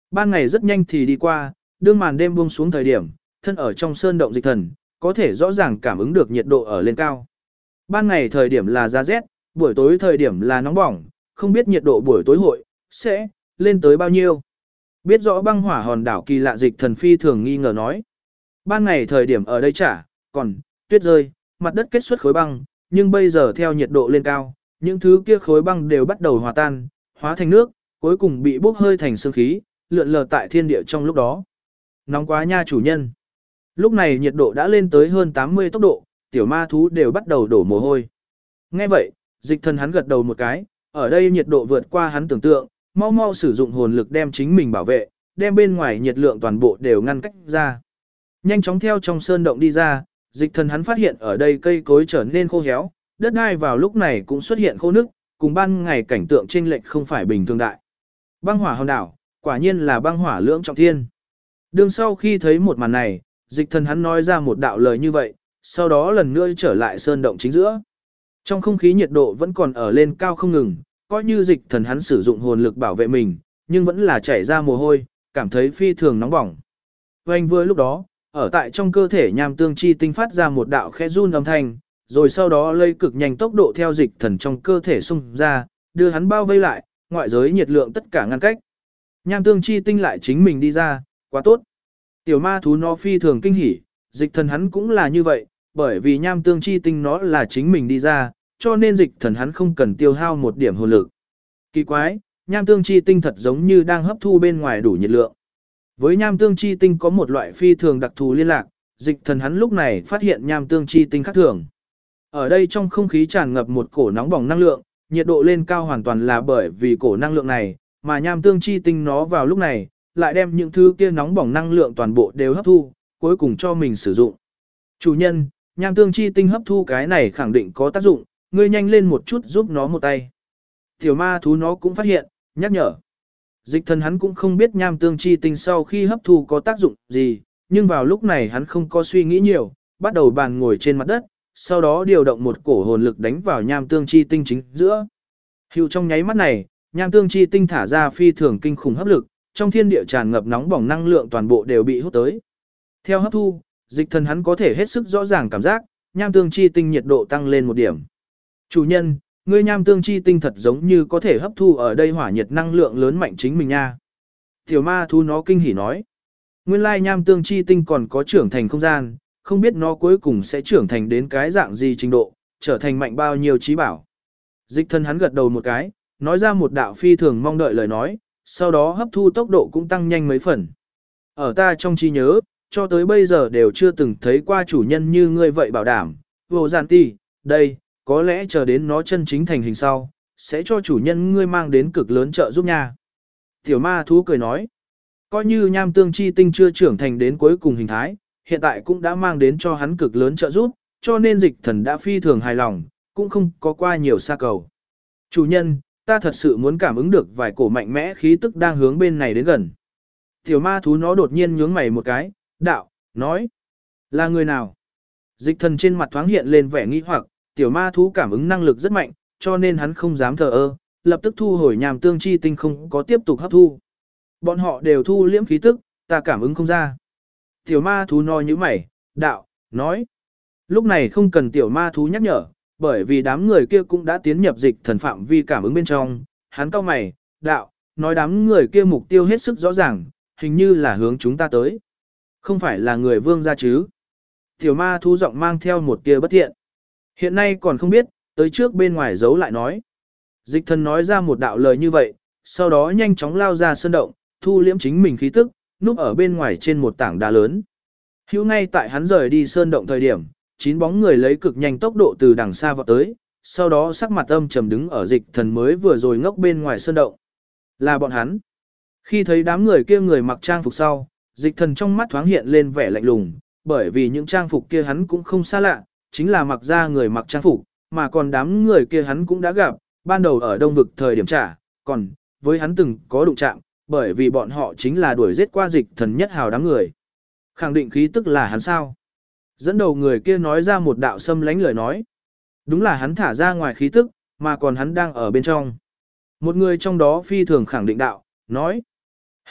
Ban ngày rất nhanh thì đi qua, đương màn đêm buông xuống thời điểm, thân ở trong sơn động Dịch Thần, có thể rõ ràng cảm ứng được nhiệt độ ở lên cao. Ban ngày thời điểm là giá rét, buổi tối thời điểm là nóng bỏng, không biết nhiệt độ buổi tối hội sẽ lên tới bao nhiêu. Biết rõ băng hỏa hòn đảo kỳ lạ Dịch Thần phi thường nghi ngờ nói. Ban ngày thời điểm ở đây chả, còn tuyết rơi, mặt đất kết xuất khối băng, nhưng bây giờ theo nhiệt độ lên cao, những thứ kia khối băng đều bắt đầu hòa tan, hóa thành nước, cuối cùng bị bốc hơi thành sương khí, lượn lờ tại thiên địa trong lúc đó. Nóng quá nha chủ nhân. Lúc này nhiệt độ đã lên tới hơn 80 tốc độ, tiểu ma thú đều bắt đầu đổ mồ hôi. Nghe vậy, Dịch Thần hắn gật đầu một cái, ở đây nhiệt độ vượt qua hắn tưởng tượng, mau mau sử dụng hồn lực đem chính mình bảo vệ, đem bên ngoài nhiệt lượng toàn bộ đều ngăn cách ra. Nhanh chóng theo trong sơn động đi ra, Dịch Thần hắn phát hiện ở đây cây cối trở nên khô héo, đất đai vào lúc này cũng xuất hiện khô nước, cùng ban ngày cảnh tượng chênh lệch không phải bình thường đại. Băng hỏa hòn đảo, quả nhiên là băng hỏa lưỡng trọng thiên. Đương sau khi thấy một màn này, Dịch Thần hắn nói ra một đạo lời như vậy, sau đó lần nữa trở lại sơn động chính giữa. Trong không khí nhiệt độ vẫn còn ở lên cao không ngừng, coi như Dịch Thần hắn sử dụng hồn lực bảo vệ mình, nhưng vẫn là chảy ra mồ hôi, cảm thấy phi thường nóng bỏng. Oanh vừa lúc đó, ở tại trong cơ thể nham tương chi tinh phát ra một đạo khẽ run âm thanh, rồi sau đó lây cực nhanh tốc độ theo Dịch Thần trong cơ thể xung ra, đưa hắn bao vây lại, ngoại giới nhiệt lượng tất cả ngăn cách. Nham tương chi tinh lại chính mình đi ra, quá tốt. Tiểu ma thú nó phi thường kinh hỉ, Dịch Thần hắn cũng là như vậy, bởi vì nham tương chi tinh nó là chính mình đi ra, cho nên Dịch Thần hắn không cần tiêu hao một điểm hồn lực. Kỳ quái, nham tương chi tinh thật giống như đang hấp thu bên ngoài đủ nhiệt lượng. Với nham tương chi tinh có một loại phi thường đặc thù liên lạc, Dịch Thần hắn lúc này phát hiện nham tương chi tinh khác thường. Ở đây trong không khí tràn ngập một cổ nóng bỏng năng lượng, nhiệt độ lên cao hoàn toàn là bởi vì cổ năng lượng này, mà nham tương chi tinh nó vào lúc này, lại đem những thứ kia nóng bỏng năng lượng toàn bộ đều hấp thu, cuối cùng cho mình sử dụng. Chủ nhân, nham tương chi tinh hấp thu cái này khẳng định có tác dụng, ngươi nhanh lên một chút giúp nó một tay. Tiểu ma thú nó cũng phát hiện, nhắc nhở. Dịch Thần hắn cũng không biết nham tương chi tinh sau khi hấp thu có tác dụng gì, nhưng vào lúc này hắn không có suy nghĩ nhiều, bắt đầu bàn ngồi trên mặt đất, sau đó điều động một cổ hồn lực đánh vào nham tương chi tinh chính giữa. Hưu trong nháy mắt này, nham tương chi tinh thả ra phi thường kinh khủng hấp lực, trong thiên địa tràn ngập nóng bỏng năng lượng toàn bộ đều bị hút tới. Theo hấp thu, Dịch Thần hắn có thể hết sức rõ ràng cảm giác, nham tương chi tinh nhiệt độ tăng lên một điểm. Chủ nhân, ngươi nham tương chi tinh thật giống như có thể hấp thu ở đây hỏa nhiệt năng lượng lớn mạnh chính mình nha. Tiểu ma thú nó kinh hỉ nói. Nguyên lai nham tương chi tinh còn có trưởng thành không gian, không biết nó cuối cùng sẽ trưởng thành đến cái dạng gì trình độ, trở thành mạnh bao nhiêu trí bảo. Dịch Thần hắn gật đầu một cái, nói ra một đạo phi thường mong đợi lời nói, sau đó hấp thu tốc độ cũng tăng nhanh mấy phần. Ở ta trong trí nhớ, cho tới bây giờ đều chưa từng thấy qua chủ nhân như ngươi vậy bảo đảm, vô giản ti, đây, có lẽ chờ đến nó chân chính thành hình sau, sẽ cho chủ nhân ngươi mang đến cực lớn trợ giúp nha. Tiểu ma thú cười nói, coi như nham tương chi tinh chưa trưởng thành đến cuối cùng hình thái, hiện tại cũng đã mang đến cho hắn cực lớn trợ giúp, cho nên Dịch Thần đã phi thường hài lòng, cũng không có qua nhiều xa cầu. Chủ nhân, ta thật sự muốn cảm ứng được vài cổ mạnh mẽ khí tức đang hướng bên này đến gần. Tiểu ma thú nó đột nhiên nhướng mày một cái, đạo, nói, là người nào? Dịch Thần trên mặt thoáng hiện lên vẻ nghi hoặc, tiểu ma thú cảm ứng năng lực rất mạnh, cho nên hắn không dám thờ ơ, lập tức thu hồi nham tương chi tinh không có tiếp tục hấp thu. Bọn họ đều thu liễm khí tức, ta cảm ứng không ra. Tiểu ma thú no như mày, đạo, nói. Lúc này không cần tiểu ma thú nhắc nhở, bởi vì đám người kia cũng đã tiến nhập Dịch Thần phạm vi cảm ứng bên trong. Hắn cau mày, đạo, nói đám người kia mục tiêu hết sức rõ ràng, hình như là hướng chúng ta tới. Không phải là người vương gia chứ. Tiểu ma thú giọng mang theo một tia bất thiện. Hiện nay còn không biết, tới trước bên ngoài giấu lại nói. Dịch Thần nói ra một đạo lời như vậy, sau đó nhanh chóng lao ra sơn động, thu liễm chính mình khí tức, núp ở bên ngoài trên một tảng đá lớn. Hữu ngay tại hắn rời đi sơn động thời điểm, 9 bóng người lấy cực nhanh tốc độ từ đằng xa vọt tới, sau đó sắc mặt âm trầm đứng ở Dịch Thần mới vừa rồi ngốc bên ngoài sơn động. Là bọn hắn. Khi thấy đám người kia người mặc trang phục sau, Dịch Thần trong mắt thoáng hiện lên vẻ lạnh lùng, bởi vì những trang phục kia hắn cũng không xa lạ, chính là mặc ra người mặc trang phục, mà còn đám người kia hắn cũng đã gặp, ban đầu ở Đông Vực thời điểm trả, còn với hắn từng có đụng chạm, bởi vì bọn họ chính là đuổi giết qua Dịch Thần nhất hào đám người. Khẳng định khí tức là hắn sao? Dẫn đầu người kia nói ra một đạo xâm lánh lời nói. Đúng là hắn thả ra ngoài khí tức, mà còn hắn đang ở bên trong. Một người trong đó phi thường khẳng định đạo, nói. Hừ,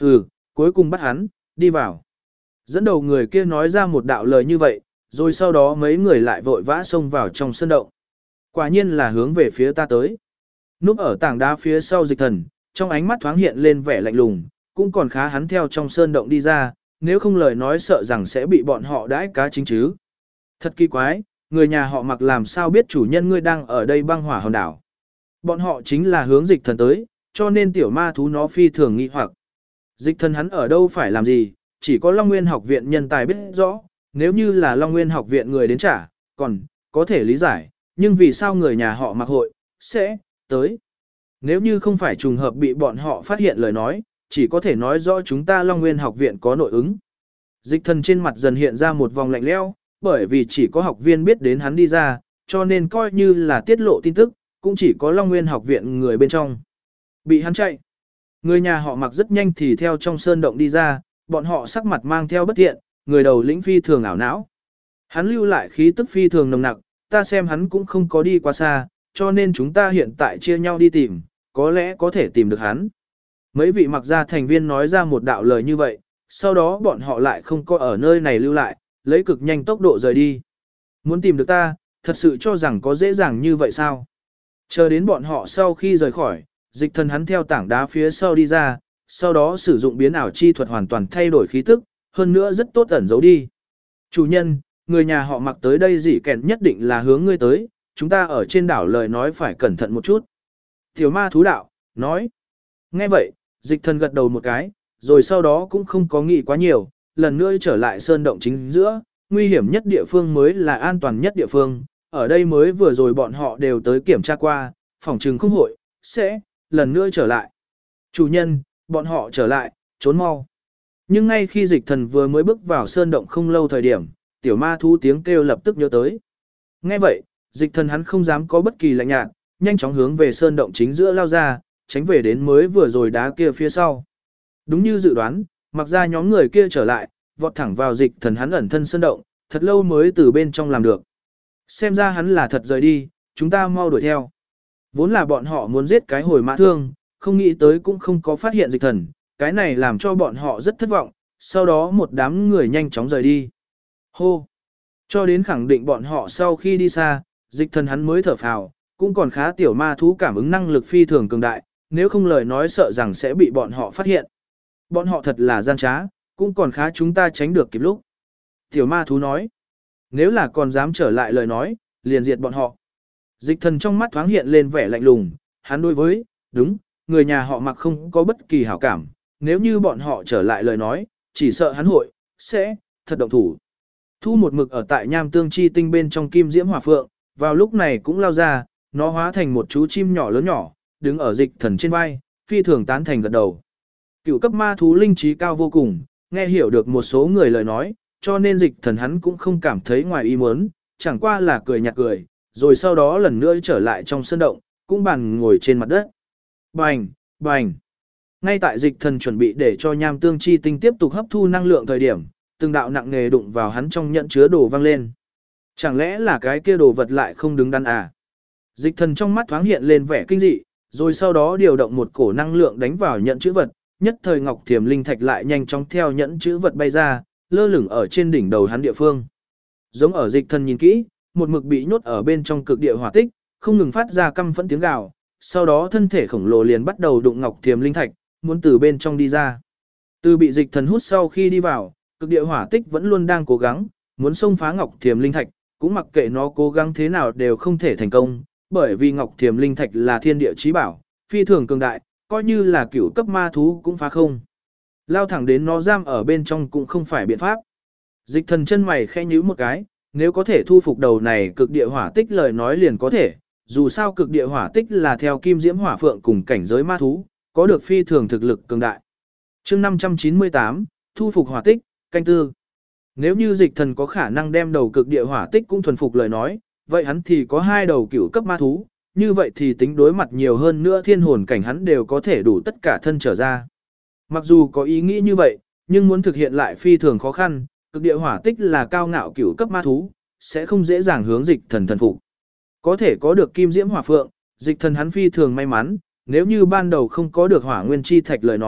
cuối cùng bắt hắn, đi vào. Dẫn đầu người kia nói ra một đạo lời như vậy, rồi sau đó mấy người lại vội vã xông vào trong sân động. Quả nhiên là hướng về phía ta tới. Núp ở tảng đá phía sau Dịch Thần, trong ánh mắt thoáng hiện lên vẻ lạnh lùng, cũng còn khá hắn theo trong sơn động đi ra, nếu không lời nói sợ rằng sẽ bị bọn họ đãi cá chính chứ. Thật kỳ quái, người nhà họ Mặc làm sao biết chủ nhân ngươi đang ở đây băng hỏa hòn đảo. Bọn họ chính là hướng Dịch Thần tới, cho nên tiểu ma thú nó phi thường nghi hoặc. Dịch Thần hắn ở đâu phải làm gì, chỉ có Long Nguyên học viện nhân tài biết rõ, nếu như là Long Nguyên học viện người đến trả, còn có thể lý giải, nhưng vì sao người nhà họ Mặc hội sẽ tới. Nếu như không phải trùng hợp bị bọn họ phát hiện lời nói, chỉ có thể nói rõ chúng ta Long Nguyên học viện có nội ứng. Dịch Thần trên mặt dần hiện ra một vòng lạnh lẽo, bởi vì chỉ có học viên biết đến hắn đi ra, cho nên coi như là tiết lộ tin tức, cũng chỉ có Long Nguyên học viện người bên trong. Bị hắn chạy. Người nhà họ Mặc rất nhanh thì theo trong sơn động đi ra, bọn họ sắc mặt mang theo bất thiện, người đầu lĩnh phi thường ảo não. Hắn lưu lại khí tức phi thường nồng nặc, ta xem hắn cũng không có đi quá xa, cho nên chúng ta hiện tại chia nhau đi tìm, có lẽ có thể tìm được hắn. Mấy vị Mặc gia thành viên nói ra một đạo lời như vậy, sau đó bọn họ lại không có ở nơi này lưu lại, lấy cực nhanh tốc độ rời đi. Muốn tìm được ta, thật sự cho rằng có dễ dàng như vậy sao? Chờ đến bọn họ sau khi rời khỏi, Dịch Thần hắn theo tảng đá phía sau đi ra, sau đó sử dụng biến ảo chi thuật hoàn toàn thay đổi khí tức, hơn nữa rất tốt ẩn giấu đi. Chủ nhân, người nhà họ Mặc tới đây dị kèn nhất định là hướng ngươi tới, chúng ta ở trên đảo lời nói phải cẩn thận một chút. Tiểu ma thú đạo, nói. Nghe vậy, Dịch Thần gật đầu một cái, rồi sau đó cũng không có nghĩ quá nhiều, lần nữa trở lại sơn động chính giữa, nguy hiểm nhất địa phương mới là an toàn nhất địa phương, ở đây mới vừa rồi bọn họ đều tới kiểm tra qua, phòng trừng không hội, sẽ, lần nữa trở lại. Chủ nhân, bọn họ trở lại, trốn mau. Nhưng ngay khi Dịch Thần vừa mới bước vào sơn động không lâu thời điểm, tiểu ma thú tiếng kêu lập tức nhớ tới. Nghe vậy, Dịch Thần hắn không dám có bất kỳ lạnh nhạt, nhanh chóng hướng về sơn động chính giữa lao ra, tránh về đến mới vừa rồi đá kia phía sau. Đúng như dự đoán, Mặc ra nhóm người kia trở lại, vọt thẳng vào Dịch Thần hắn ẩn thân sơn động, thật lâu mới từ bên trong làm được. Xem ra hắn là thật rời đi, chúng ta mau đuổi theo. Vốn là bọn họ muốn giết cái hồi mã thương, không nghĩ tới cũng không có phát hiện Dịch Thần, cái này làm cho bọn họ rất thất vọng, sau đó một đám người nhanh chóng rời đi. Hô! Cho đến khẳng định bọn họ sau khi đi xa, Dịch Thần hắn mới thở phào, cũng còn khá tiểu ma thú cảm ứng năng lực phi thường cường đại, nếu không lời nói sợ rằng sẽ bị bọn họ phát hiện. Bọn họ thật là gian trá, cũng còn khá chúng ta tránh được kịp lúc. Tiểu ma thú nói, nếu là còn dám trở lại lời nói, liền diệt bọn họ. Dịch Thần trong mắt thoáng hiện lên vẻ lạnh lùng, hắn đối với, đúng, người nhà họ Mặc không có bất kỳ hảo cảm, nếu như bọn họ trở lại lời nói, chỉ sợ hắn hội, sẽ, thật động thủ. Thu một mực ở tại nham tương chi tinh bên trong kim diễm hỏa phượng, vào lúc này cũng lao ra, nó hóa thành một chú chim nhỏ lớn nhỏ, đứng ở Dịch Thần trên vai, phi thường tán thành gật đầu. Cựu cấp ma thú linh trí cao vô cùng, nghe hiểu được một số người lời nói, cho nên Dịch Thần hắn cũng không cảm thấy ngoài ý muốn, chẳng qua là cười nhạt cười, rồi sau đó lần nữa trở lại trong sân động, cũng bàn ngồi trên mặt đất. Bành, bành. Ngay tại Dịch Thần chuẩn bị để cho nham tương chi tinh tiếp tục hấp thu năng lượng thời điểm, từng đạo nặng nề đụng vào hắn trong nhận chứa đồ văng lên. Chẳng lẽ là cái kia đồ vật lại không đứng đắn à? Dịch Thần trong mắt thoáng hiện lên vẻ kinh dị, rồi sau đó điều động một cổ năng lượng đánh vào nhận chữ vật, nhất thời ngọc thiềm linh thạch lại nhanh chóng theo nhẫn chữ vật bay ra, lơ lửng ở trên đỉnh đầu hắn địa phương. Giống ở Dịch Thần nhìn kỹ, một mực bị nhốt ở bên trong cực địa hỏa tích, không ngừng phát ra căm phẫn tiếng gào, sau đó thân thể khổng lồ liền bắt đầu đụng ngọc thiềm linh thạch, muốn từ bên trong đi ra. Từ bị Dịch Thần hút sau khi đi vào, cực địa hỏa tích vẫn luôn đang cố gắng, muốn xông phá ngọc thiềm linh thạch, cũng mặc kệ nó cố gắng thế nào đều không thể thành công, bởi vì ngọc thiềm linh thạch là thiên địa chí bảo, phi thường cường đại, coi như là cửu cấp ma thú cũng phá không. Lao thẳng đến nó giam ở bên trong cũng không phải biện pháp. Dịch Thần chân mày khẽ nhíu một cái, nếu có thể thu phục đầu này cực địa hỏa tích lời nói liền có thể, dù sao cực địa hỏa tích là theo kim diễm hỏa phượng cùng cảnh giới ma thú, có được phi thường thực lực cường đại. Chương 598, thu phục hỏa tích, canh tư. Nếu như Dịch Thần có khả năng đem đầu cực địa hỏa tích cũng thuần phục lời nói, vậy hắn thì có hai đầu cửu cấp ma thú, như vậy thì tính đối mặt nhiều hơn nữa thiên hồn cảnh hắn đều có thể đủ tất cả thân trở ra. Mặc dù có ý nghĩ như vậy, nhưng muốn thực hiện lại phi thường khó khăn, cực địa hỏa tích là cao ngạo cửu cấp ma thú, sẽ không dễ dàng hướng Dịch Thần thần phục. Có thể có được kim diễm hỏa phượng, Dịch Thần hắn phi thường may mắn, nếu như ban đầu không có được hỏa nguyên chi thạch lời nói,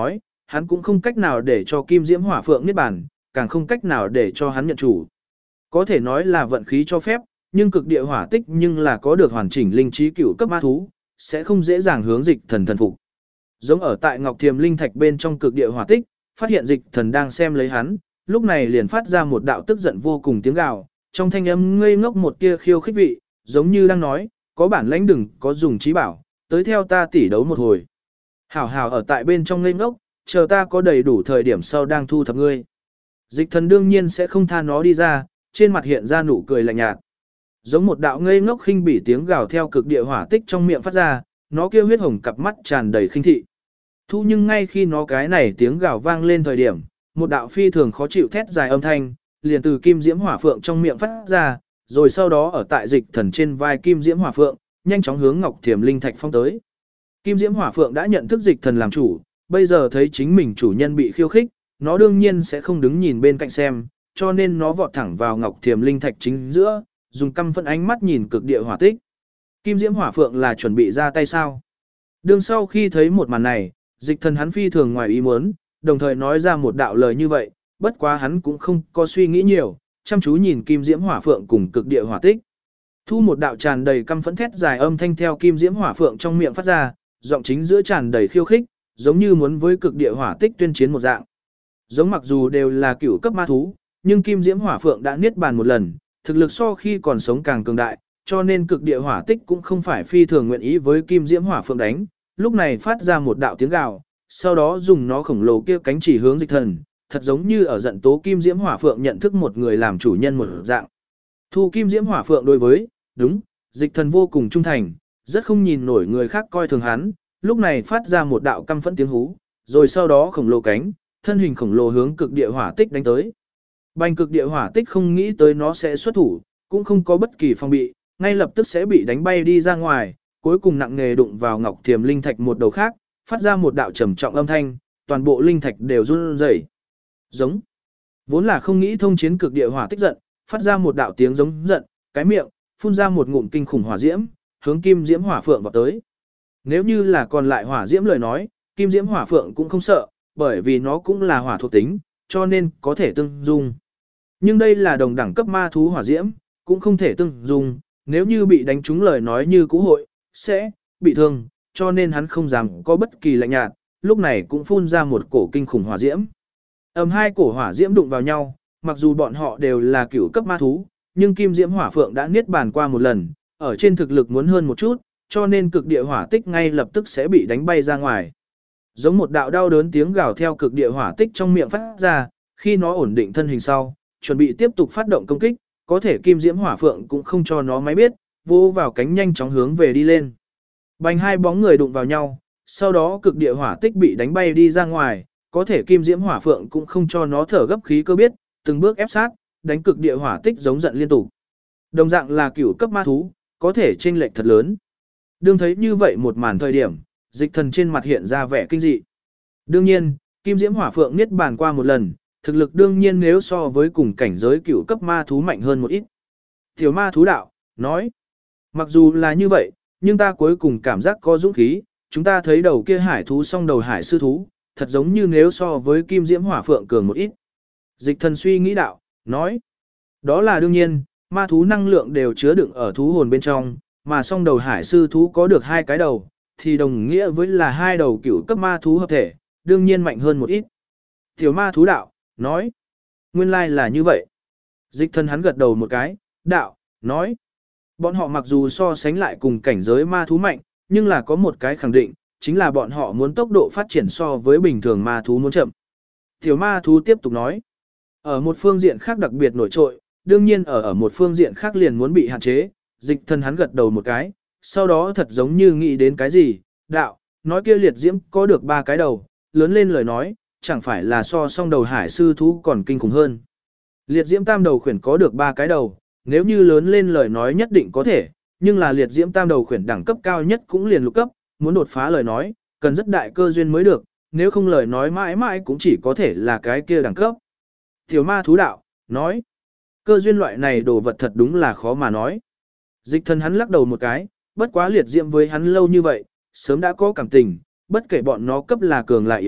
hắn cũng không cách nào để cho Kim Diễm Hỏa Phượng niết bàn, càng không cách nào để cho hắn nhận chủ. Có thể nói là vận khí cho phép, nhưng cực địa hỏa tích nhưng là có được hoàn chỉnh linh trí cửu cấp ma thú, sẽ không dễ dàng hướng Dịch Thần thần phục. Giống ở tại Ngọc Thiềm linh thạch bên trong cực địa hỏa tích, phát hiện Dịch Thần đang xem lấy hắn, lúc này liền phát ra một đạo tức giận vô cùng tiếng gào, trong thanh âm ngây ngốc một tia khiêu khích vị, giống như đang nói, có bản lãnh đừng có dùng trí bảo, tới theo ta tỉ đấu một hồi. Hảo hảo ở tại bên trong ngây ngốc, chờ ta có đầy đủ thời điểm sau đang thu thập ngươi. Dịch Thần đương nhiên sẽ không tha nó đi ra, trên mặt hiện ra nụ cười lạnh nhạt. Giống một đạo ngây ngốc khinh bỉ tiếng gào theo cực địa hỏa tích trong miệng phát ra, nó kêu huyết hồng cặp mắt tràn đầy khinh thị. Thu nhưng ngay khi nó cái này tiếng gào vang lên thời điểm, một đạo phi thường khó chịu thét dài âm thanh, liền từ Kim Diễm Hỏa Phượng trong miệng phát ra, rồi sau đó ở tại Dịch Thần trên vai Kim Diễm Hỏa Phượng, nhanh chóng hướng Ngọc Thiềm linh thạch phong tới. Kim Diễm Hỏa Phượng đã nhận thức Dịch Thần làm chủ, bây giờ thấy chính mình chủ nhân bị khiêu khích, nó đương nhiên sẽ không đứng nhìn bên cạnh xem, cho nên nó vọt thẳng vào Ngọc Thiềm linh thạch chính giữa, dùng căm phẫn ánh mắt nhìn cực địa hỏa tích. Kim Diễm Hỏa Phượng là chuẩn bị ra tay sao? Đương sau khi thấy một màn này, Dịch Thần hắn phi thường ngoài ý muốn, đồng thời nói ra một đạo lời như vậy, bất quá hắn cũng không có suy nghĩ nhiều, chăm chú nhìn Kim Diễm Hỏa Phượng cùng cực địa hỏa tích. Thu một đạo tràn đầy căm phẫn thét dài âm thanh theo Kim Diễm Hỏa Phượng trong miệng phát ra, giọng chính giữa tràn đầy khiêu khích, giống như muốn với cực địa hỏa tích tuyên chiến một dạng. Giống mặc dù đều là cửu cấp ma thú, nhưng Kim Diễm Hỏa Phượng đã niết bàn một lần, thực lực so khi còn sống càng cường đại, cho nên cực địa hỏa tích cũng không phải phi thường nguyện ý với Kim Diễm Hỏa Phượng đánh, lúc này phát ra một đạo tiếng gào, sau đó dùng nó khổng lồ kia cánh chỉ hướng Dịch Thần, thật giống như ở giận tố Kim Diễm Hỏa Phượng nhận thức một người làm chủ nhân một dạng. Thu Kim Diễm Hỏa Phượng đối với, đúng, Dịch Thần vô cùng trung thành, rất không nhìn nổi người khác coi thường hắn, lúc này phát ra một đạo căm phẫn tiếng hú, rồi sau đó khổng lồ cánh, thân hình khổng lồ hướng cực địa hỏa tích đánh tới. Bành cực địa hỏa tích không nghĩ tới nó sẽ xuất thủ, cũng không có bất kỳ phòng bị, ngay lập tức sẽ bị đánh bay đi ra ngoài, cuối cùng nặng nề đụng vào Ngọc Thiềm linh thạch một đầu khác, phát ra một đạo trầm trọng âm thanh, toàn bộ linh thạch đều run rẩy. Giống. Vốn là không nghĩ thông chiến cực địa hỏa tích giận, phát ra một đạo tiếng giống giận, cái miệng phun ra một ngụm kinh khủng hỏa diễm, hướng Kim Diễm Hỏa Phượng vào tới. Nếu như là còn lại hỏa diễm lời nói, Kim Diễm Hỏa Phượng cũng không sợ, bởi vì nó cũng là hỏa thuộc tính, cho nên có thể tương dung. Nhưng đây là đồng đẳng cấp ma thú hỏa diễm, cũng không thể tương dung, nếu như bị đánh trúng lời nói như cũ hội, sẽ bị thương, cho nên hắn không dám có bất kỳ lạnh nhạt, lúc này cũng phun ra một cổ kinh khủng hỏa diễm. Hai cổ hỏa diễm đụng vào nhau, mặc dù bọn họ đều là cửu cấp ma thú, nhưng Kim Diễm Hỏa Phượng đã niết bàn qua một lần, ở trên thực lực muốn hơn một chút, cho nên cực địa hỏa tích ngay lập tức sẽ bị đánh bay ra ngoài. Giống một đạo đau đớn tiếng gào theo cực địa hỏa tích trong miệng phát ra, khi nó ổn định thân hình sau, chuẩn bị tiếp tục phát động công kích, có thể Kim Diễm Hỏa Phượng cũng không cho nó máy biết, vô vào cánh nhanh chóng hướng về đi lên. Bành hai bóng người đụng vào nhau, sau đó cực địa hỏa tích bị đánh bay đi ra ngoài, có thể Kim Diễm Hỏa Phượng cũng không cho nó thở gấp khí cơ biết, từng bước ép sát, đánh cực địa hỏa tích giống giận liên tục. Đồng dạng là cửu cấp ma thú, có thể chênh lệch thật lớn. Đương thấy như vậy một màn thời điểm, Dịch Thần trên mặt hiện ra vẻ kinh dị. Đương nhiên, Kim Diễm Hỏa Phượng niết bàn qua một lần, thực lực đương nhiên nếu so với cùng cảnh giới cửu cấp ma thú mạnh hơn một ít. Tiểu ma thú đạo, nói, mặc dù là như vậy, nhưng ta cuối cùng cảm giác có dũng khí, chúng ta thấy đầu kia hải thú song đầu hải sư thú, thật giống như nếu so với Kim Diễm Hỏa Phượng cường một ít. Dịch Thần suy nghĩ đạo, nói, đó là đương nhiên, ma thú năng lượng đều chứa đựng ở thú hồn bên trong, mà song đầu hải sư thú có được hai cái đầu, thì đồng nghĩa với là hai đầu cửu cấp ma thú hợp thể, đương nhiên mạnh hơn một ít. Tiểu ma thú đạo, nói, nguyên lai là như vậy. Dịch Thần hắn gật đầu một cái, đạo, nói, bọn họ mặc dù so sánh lại cùng cảnh giới ma thú mạnh, nhưng là có một cái khẳng định, chính là bọn họ muốn tốc độ phát triển so với bình thường ma thú muốn chậm. Tiểu ma thú tiếp tục nói, ở một phương diện khác đặc biệt nổi trội, đương nhiên ở một phương diện khác liền muốn bị hạn chế. Dịch Thần hắn gật đầu một cái, sau đó thật giống như nghĩ đến cái gì, đạo, nói kia liệt diễm có được 3 cái đầu, lớn lên lời nói, chẳng phải là so song đầu hải sư thú còn kinh khủng hơn. Liệt diễm tam đầu khuyển có được 3 cái đầu, nếu như lớn lên lời nói nhất định có thể, nhưng là liệt diễm tam đầu khuyển đẳng cấp cao nhất cũng liền lục cấp, muốn đột phá lời nói, cần rất đại cơ duyên mới được, nếu không lời nói mãi mãi cũng chỉ có thể là cái kia đẳng cấp. Tiểu ma thú đạo, nói, cơ duyên loại này đồ vật thật đúng là khó mà nói. Dịch Thần hắn lắc đầu một cái, bất quá liệt diễm với hắn lâu như vậy, sớm đã có cảm tình, bất kể bọn nó cấp là cường là yếu,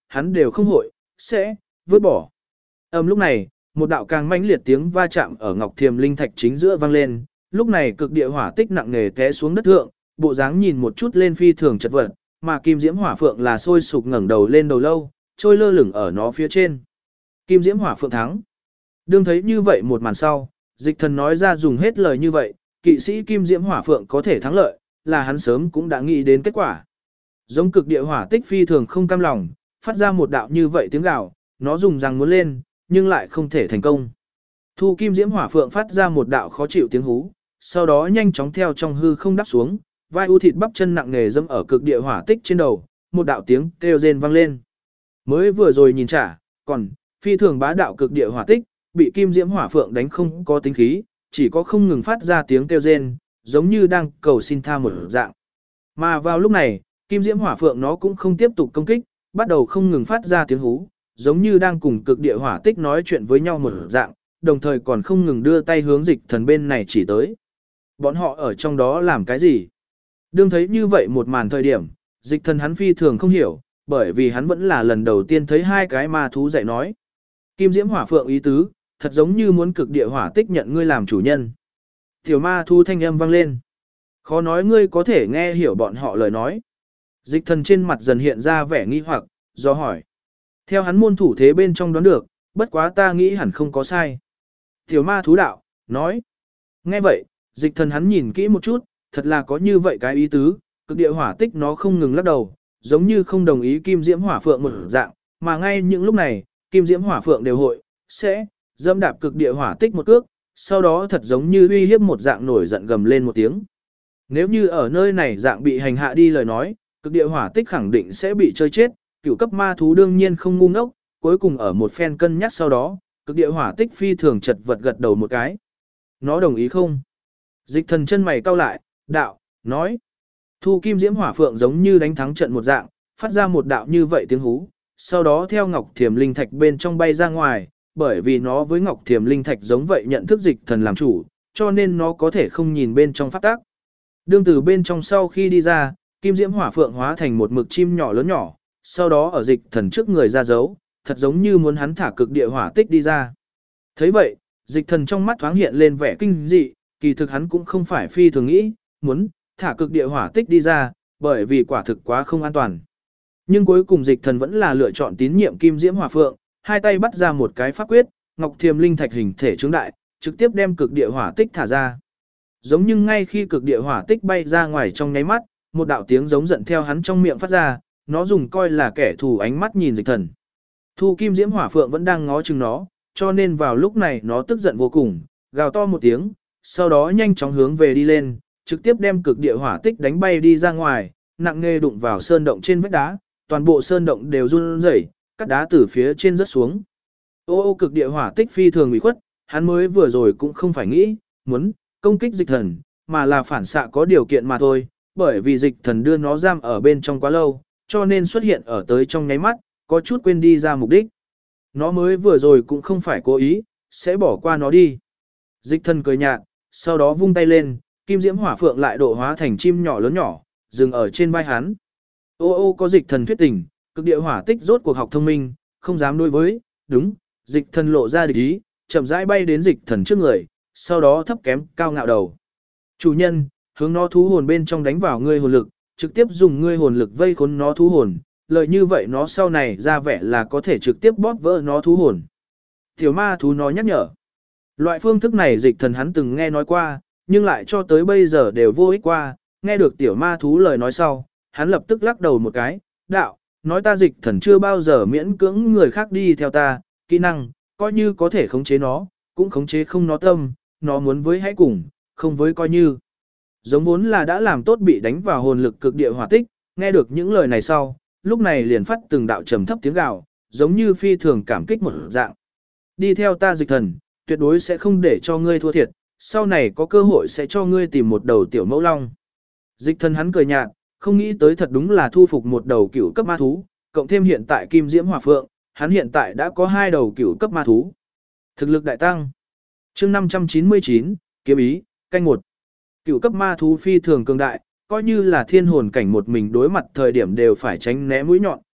hắn đều không hội, sẽ, vứt bỏ. Lúc này, một đạo càng mãnh liệt tiếng va chạm ở ngọc thiềm linh thạch chính giữa vang lên, lúc này cực địa hỏa tích nặng nề té xuống đất thượng, bộ dáng nhìn một chút lên phi thường chật vật, mà kim diễm hỏa phượng là sôi sục ngẩng đầu lên đầu lâu, trôi lơ lửng ở nó phía trên. Kim diễm hỏa phượng thắng. Đương thấy như vậy một màn sau, dịch thần nói ra dùng hết lời như vậy, kỵ sĩ kim diễm hỏa phượng có thể thắng lợi, là hắn sớm cũng đã nghĩ đến kết quả. Giống cực địa hỏa tích phi thường không cam lòng, phát ra một đạo như vậy tiếng gào, nó dùng răng muốn lên, nhưng lại không thể thành công. Thu kim diễm hỏa phượng phát ra một đạo khó chịu tiếng hú, sau đó nhanh chóng theo trong hư không đáp xuống, vai u thịt bắp chân nặng nề dẫm ở cực địa hỏa tích trên đầu, một đạo tiếng kêu rên vang lên. Mới vừa rồi nhìn trả, còn phi thường bá đạo cực địa hỏa tích, bị kim diễm hỏa phượng đánh không có tính khí, chỉ có không ngừng phát ra tiếng kêu rên, giống như đang cầu xin tha một dạng. Mà vào lúc này, kim diễm hỏa phượng nó cũng không tiếp tục công kích, bắt đầu không ngừng phát ra tiếng hú, giống như đang cùng cực địa hỏa tích nói chuyện với nhau một dạng, đồng thời còn không ngừng đưa tay hướng dịch thần bên này chỉ tới. Bọn họ ở trong đó làm cái gì? Đương thấy như vậy một màn thời điểm, dịch thần hắn phi thường không hiểu, bởi vì hắn vẫn là lần đầu tiên thấy hai cái ma thú dạy nói. Kim diễm hỏa phượng ý tứ, thật giống như muốn cực địa hỏa tích nhận ngươi làm chủ nhân. Tiểu ma thú thanh âm vang lên. Khó nói ngươi có thể nghe hiểu bọn họ lời nói. Dịch thần trên mặt dần hiện ra vẻ nghi hoặc, do hỏi. Theo hắn môn thủ thế bên trong đoán được, bất quá ta nghĩ hẳn không có sai. Tiểu ma thú đạo, nói. Nghe vậy, dịch thần hắn nhìn kỹ một chút, thật là có như vậy cái ý tứ, cực địa hỏa tích nó không ngừng lắc đầu, giống như không đồng ý kim diễm hỏa phượng một dạng, mà ngay những lúc này, kim diễm hỏa phượng đều hội, sẽ, dâm đạp cực địa hỏa tích một cước, sau đó thật giống như uy hiếp một dạng nổi giận gầm lên một tiếng. Nếu như ở nơi này dạng bị hành hạ đi lời nói, cực địa hỏa tích khẳng định sẽ bị chơi chết, cửu cấp ma thú đương nhiên không ngu ngốc, cuối cùng ở một phen cân nhắc sau đó, cực địa hỏa tích phi thường chật vật gật đầu một cái. Nó đồng ý không? Dịch thần chân mày cau lại, đạo, nói. Thu kim diễm hỏa phượng giống như đánh thắng trận một dạng, phát ra một đạo như vậy tiếng hú, sau đó theo ngọc thiềm linh thạch bên trong bay ra ngoài, bởi vì nó với ngọc thiềm linh thạch giống vậy nhận thức dịch thần làm chủ, cho nên nó có thể không nhìn bên trong pháp tác. Đương từ bên trong sau khi đi ra, kim diễm hỏa phượng hóa thành một mực chim nhỏ lớn nhỏ, sau đó ở dịch thần trước người ra dấu, thật giống như muốn hắn thả cực địa hỏa tích đi ra. Thấy vậy, dịch thần trong mắt thoáng hiện lên vẻ kinh dị, kỳ thực hắn cũng không phải phi thường nghĩ, muốn thả cực địa hỏa tích đi ra, bởi vì quả thực quá không an toàn. Nhưng cuối cùng dịch thần vẫn là lựa chọn tín nhiệm kim diễm hỏa phượng, hai tay bắt ra một cái pháp quyết, ngọc thiềm linh thạch hình thể trướng đại, trực tiếp đem cực địa hỏa tích thả ra. Giống như ngay khi cực địa hỏa tích bay ra ngoài trong nháy mắt, một đạo tiếng giống giận theo hắn trong miệng phát ra, nó dùng coi là kẻ thù ánh mắt nhìn dịch thần. Thu kim diễm hỏa phượng vẫn đang ngó chừng nó, cho nên vào lúc này nó tức giận vô cùng, gào to một tiếng, sau đó nhanh chóng hướng về đi lên, trực tiếp đem cực địa hỏa tích đánh bay đi ra ngoài, nặng nề đụng vào sơn động trên vách đá, toàn bộ sơn động đều run rẩy, cắt đá từ phía trên rớt xuống. Ô cực địa hỏa tích phi thường ủy khuất, hắn mới vừa rồi cũng không phải nghĩ, muốn công kích dịch thần, mà là phản xạ có điều kiện mà thôi, bởi vì dịch thần đưa nó giam ở bên trong quá lâu, cho nên xuất hiện ở tới trong nháy mắt, có chút quên đi ra mục đích. Nó mới vừa rồi cũng không phải cố ý, sẽ bỏ qua nó đi. Dịch thần cười nhạt, sau đó vung tay lên, kim diễm hỏa phượng lại độ hóa thành chim nhỏ lớn nhỏ, dừng ở trên vai hắn. Ô có dịch thần thuyết tình, cực địa hỏa tích rốt cuộc học thông minh, không dám đối với, đúng, dịch thần lộ ra địch ý, chậm rãi bay đến dịch thần trước người, sau đó thấp kém cao ngạo đầu. Chủ nhân, hướng nó thú hồn bên trong đánh vào ngươi hồn lực, trực tiếp dùng ngươi hồn lực vây khốn nó thú hồn, lợi như vậy nó sau này ra vẻ là có thể trực tiếp bóp vỡ nó thú hồn. Tiểu ma thú nó nhắc nhở. Loại phương thức này dịch thần hắn từng nghe nói qua, nhưng lại cho tới bây giờ đều vô ích qua, nghe được tiểu ma thú lời nói sau, hắn lập tức lắc đầu một cái, đạo, nói ta dịch thần chưa bao giờ miễn cưỡng người khác đi theo ta, kỹ năng, coi như có thể khống chế nó, cũng khống chế không nó tâm, nó muốn với hãy cùng, không với coi như. Giống vốn là đã làm tốt bị đánh vào hồn lực cực địa hỏa tích, nghe được những lời này sau, lúc này liền phát từng đạo trầm thấp tiếng gào, giống như phi thường cảm kích một dạng. Đi theo ta dịch thần, tuyệt đối sẽ không để cho ngươi thua thiệt, sau này có cơ hội sẽ cho ngươi tìm một đầu tiểu mẫu long. Dịch thần hắn cười nhạt, không nghĩ tới thật đúng là thu phục một đầu cửu cấp ma thú, cộng thêm hiện tại kim diễm hỏa phượng, hắn hiện tại đã có hai đầu cửu cấp ma thú. Thực lực đại tăng. Chương 599, kiếm ý, canh một. Cửu cấp ma thú phi thường cường đại, coi như là thiên hồn cảnh một mình đối mặt thời điểm đều phải tránh né mũi nhọn,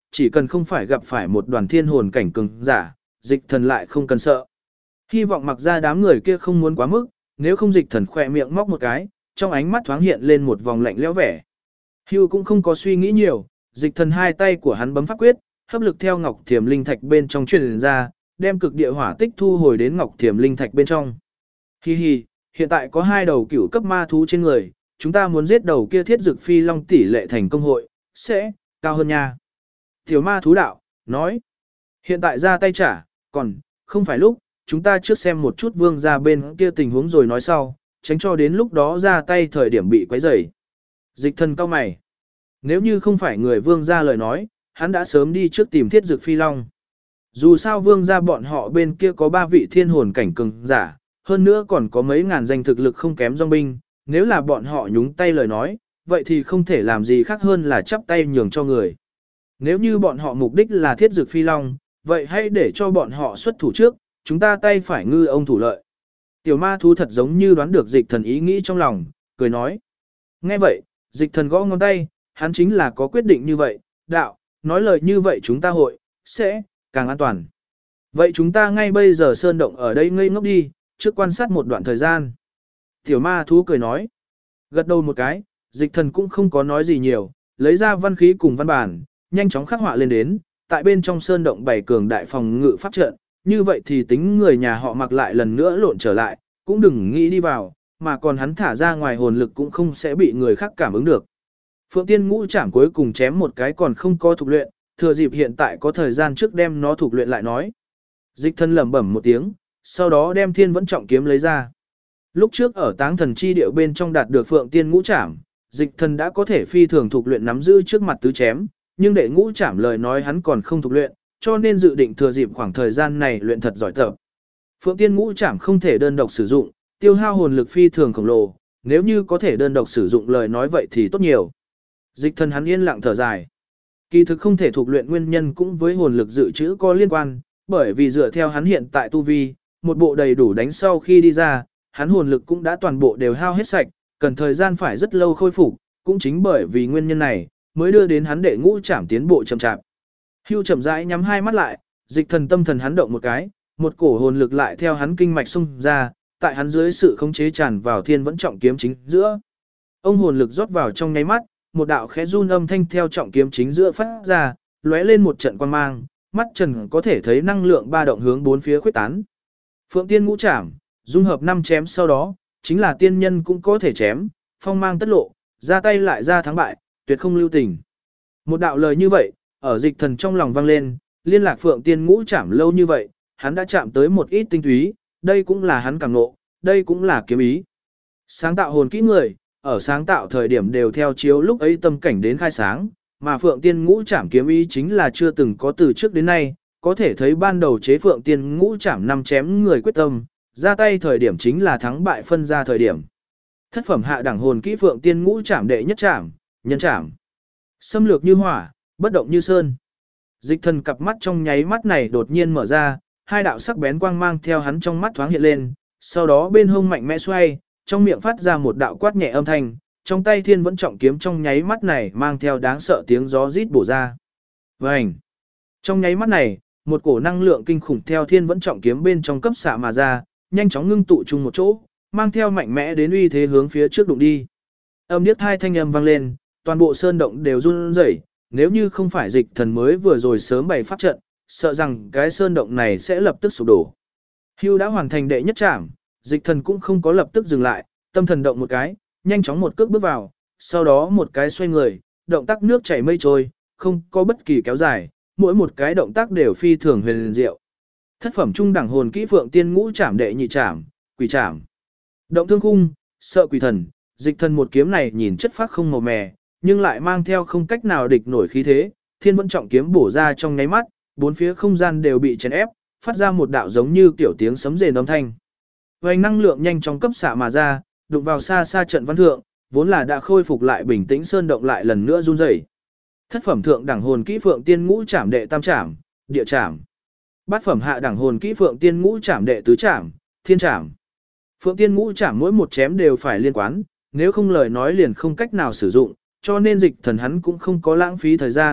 chỉ cần không phải gặp phải một đoàn thiên hồn cảnh cường giả, dịch thần lại không cần sợ. Hy vọng mặc ra đám người kia không muốn quá mức, nếu không dịch thần khỏe miệng móc một cái, trong ánh mắt thoáng hiện lên một vòng lạnh lẽo vẻ. Hưu cũng không có suy nghĩ nhiều, dịch thần hai tay của hắn bấm pháp quyết, hấp lực theo ngọc thiềm linh thạch bên trong truyền ra, đem cực địa hỏa tích thu hồi đến ngọc thiềm linh thạch bên trong. Hi hi, hiện tại có 2 đầu cửu cấp ma thú trên người, chúng ta muốn giết đầu kia thiết dực phi long tỷ lệ thành công hội, sẽ cao hơn nha. Tiểu ma thú đạo, nói, hiện tại ra tay trả, còn, không phải lúc, chúng ta trước xem một chút vương gia bên kia tình huống rồi nói sau, tránh cho đến lúc đó ra tay thời điểm bị quấy rầy. Dịch thần cao mày. Nếu như không phải người vương gia lời nói, hắn đã sớm đi trước tìm thiết dực phi long. Dù sao vương gia bọn họ bên kia có 3 vị thiên hồn cảnh cường giả, hơn nữa còn có mấy ngàn danh thực lực không kém dòng binh, nếu là bọn họ nhúng tay lời nói, vậy thì không thể làm gì khác hơn là chắp tay nhường cho người. Nếu như bọn họ mục đích là thiết dực phi long, vậy hãy để cho bọn họ xuất thủ trước, chúng ta tay phải ngư ông thủ lợi. Tiểu ma thú thật giống như đoán được dịch thần ý nghĩ trong lòng, cười nói. Nghe vậy, dịch thần gõ ngón tay, hắn chính là có quyết định như vậy, đạo, nói lời như vậy chúng ta hội, sẽ, càng an toàn. Vậy chúng ta ngay bây giờ sơn động ở đây ngây ngốc đi, trước quan sát một đoạn thời gian. Tiểu ma thú cười nói. Gật đầu một cái, dịch thần cũng không có nói gì nhiều, lấy ra văn khí cùng văn bản, nhanh chóng khắc họa lên đến, tại bên trong sơn động bày cường đại phòng ngự pháp trận, như vậy thì tính người nhà họ mặc lại lần nữa lộn trở lại, cũng đừng nghĩ đi vào, mà còn hắn thả ra ngoài hồn lực cũng không sẽ bị người khác cảm ứng được. Phượng Tiên Ngũ Trảm cuối cùng chém một cái còn không có thuộc luyện, thừa dịp hiện tại có thời gian trước đem nó thuộc luyện lại nói. Dịch thân lẩm bẩm một tiếng, sau đó đem Thiên Vẫn Trọng kiếm lấy ra. Lúc trước ở Táng Thần chi điệu bên trong đạt được Phượng Tiên Ngũ Trảm, dịch thần đã có thể phi thường thuộc luyện nắm giữ trước mặt tứ chém, nhưng đệ Ngũ Trảm lời nói hắn còn không thuộc luyện, cho nên dự định thừa dịp khoảng thời gian này luyện thật giỏi tập. Phượng Tiên Ngũ Trảm không thể đơn độc sử dụng, tiêu hao hồn lực phi thường khổng lồ, nếu như có thể đơn độc sử dụng lời nói vậy thì tốt nhiều. Dịch thần hắn yên lặng thở dài. Kỳ thực không thể thuộc luyện nguyên nhân cũng với hồn lực dự trữ có liên quan, bởi vì dựa theo hắn hiện tại tu vi, một bộ đầy đủ đánh sau khi đi ra, hắn hồn lực cũng đã toàn bộ đều hao hết sạch, cần thời gian phải rất lâu khôi phục, cũng chính bởi vì nguyên nhân này, mới đưa đến hắn đệ Ngũ Trảm tiến bộ chậm chạp. Hưu chậm rãi nhắm hai mắt lại, dịch thần tâm thần hắn động một cái, một cổ hồn lực lại theo hắn kinh mạch xung ra, tại hắn dưới sự khống chế tràn vào Thiên Vẫn Trọng kiếm chính giữa. Ông hồn lực rót vào trong nháy mắt, một đạo khẽ run âm thanh theo trọng kiếm chính giữa phát ra, lóe lên một trận quang mang, mắt trần có thể thấy năng lượng ba động hướng bốn phía khuếch tán. Phượng Tiên Ngũ Trảm, dung hợp 5 chém sau đó, chính là tiên nhân cũng có thể chém, phong mang tất lộ, ra tay lại ra thắng bại, tuyệt không lưu tình. Một đạo lời như vậy, ở dịch thần trong lòng vang lên, liên lạc Phượng Tiên Ngũ Trảm lâu như vậy, hắn đã chạm tới một ít tinh túy, đây cũng là hắn cảm ngộ, đây cũng là kiếm ý. Sáng tạo hồn kỹ người, ở sáng tạo thời điểm đều theo chiếu lúc ấy tâm cảnh đến khai sáng, mà Phượng Tiên Ngũ Trảm kiếm ý chính là chưa từng có từ trước đến nay, có thể thấy ban đầu chế Phượng Tiên Ngũ Trảm 5 chém người quyết tâm, ra tay thời điểm chính là thắng bại phân ra thời điểm. Thất phẩm hạ đẳng hồn kỹ Phượng Tiên Ngũ Trảm đệ nhất trảm, nhân trảm. Xâm lược như hỏa, bất động như sơn. Dịch thần cặp mắt trong nháy mắt này đột nhiên mở ra, hai đạo sắc bén quang mang theo hắn trong mắt thoáng hiện lên, sau đó bên hông mạnh mẽ xoay, trong miệng phát ra một đạo quát nhẹ âm thanh, trong tay Thiên Vẫn Trọng kiếm trong nháy mắt này mang theo đáng sợ tiếng gió rít bổ ra. Vành! Trong nháy mắt này, một cổ năng lượng kinh khủng theo Thiên Vẫn Trọng kiếm bên trong cấp xạ mà ra, nhanh chóng ngưng tụ chung một chỗ, mang theo mạnh mẽ đến uy thế hướng phía trước đụng đi. Âm điếc hai thanh âm vang lên, toàn bộ sơn động đều run rẩy, nếu như không phải dịch thần mới vừa rồi sớm bày pháp trận, sợ rằng cái sơn động này sẽ lập tức sụp đổ. Hưu đã hoàn thành đệ nhất trảm, dịch thần cũng không có lập tức dừng lại, tâm thần động một cái, nhanh chóng một cước bước vào, sau đó một cái xoay người, động tác nước chảy mây trôi, không có bất kỳ kéo dài, mỗi một cái động tác đều phi thường huyền diệu. Thất phẩm trung đẳng hồn kỹ Phượng Tiên Ngũ Trảm đệ nhị trảm, quỷ trảm. Động thương khung, sợ quỷ thần, dịch thần một kiếm này nhìn chất phác không màu mè, nhưng lại mang theo không cách nào địch nổi khí thế, Thiên Vẫn Trọng kiếm bổ ra trong nháy mắt, bốn phía không gian đều bị chèn ép, phát ra một đạo giống như kiểu tiếng sấm rền âm thanh. Vành năng lượng nhanh chóng cấp xạ mà ra, đụng vào xa xa trận văn thượng, vốn là đã khôi phục lại bình tĩnh sơn động lại lần nữa run rẩy. Thất phẩm thượng đẳng hồn kỹ Phượng Tiên Ngũ Trảm đệ tam trảm, địa trảm. Bát phẩm hạ đẳng hồn kỹ Phượng Tiên Ngũ Trảm đệ tứ trảm, thiên trảm. Phượng Tiên Ngũ Trảm mỗi một chém đều phải liên quan, nếu không lời nói liền không cách nào sử dụng, cho nên dịch thần hắn cũng không có lãng phí thời gian,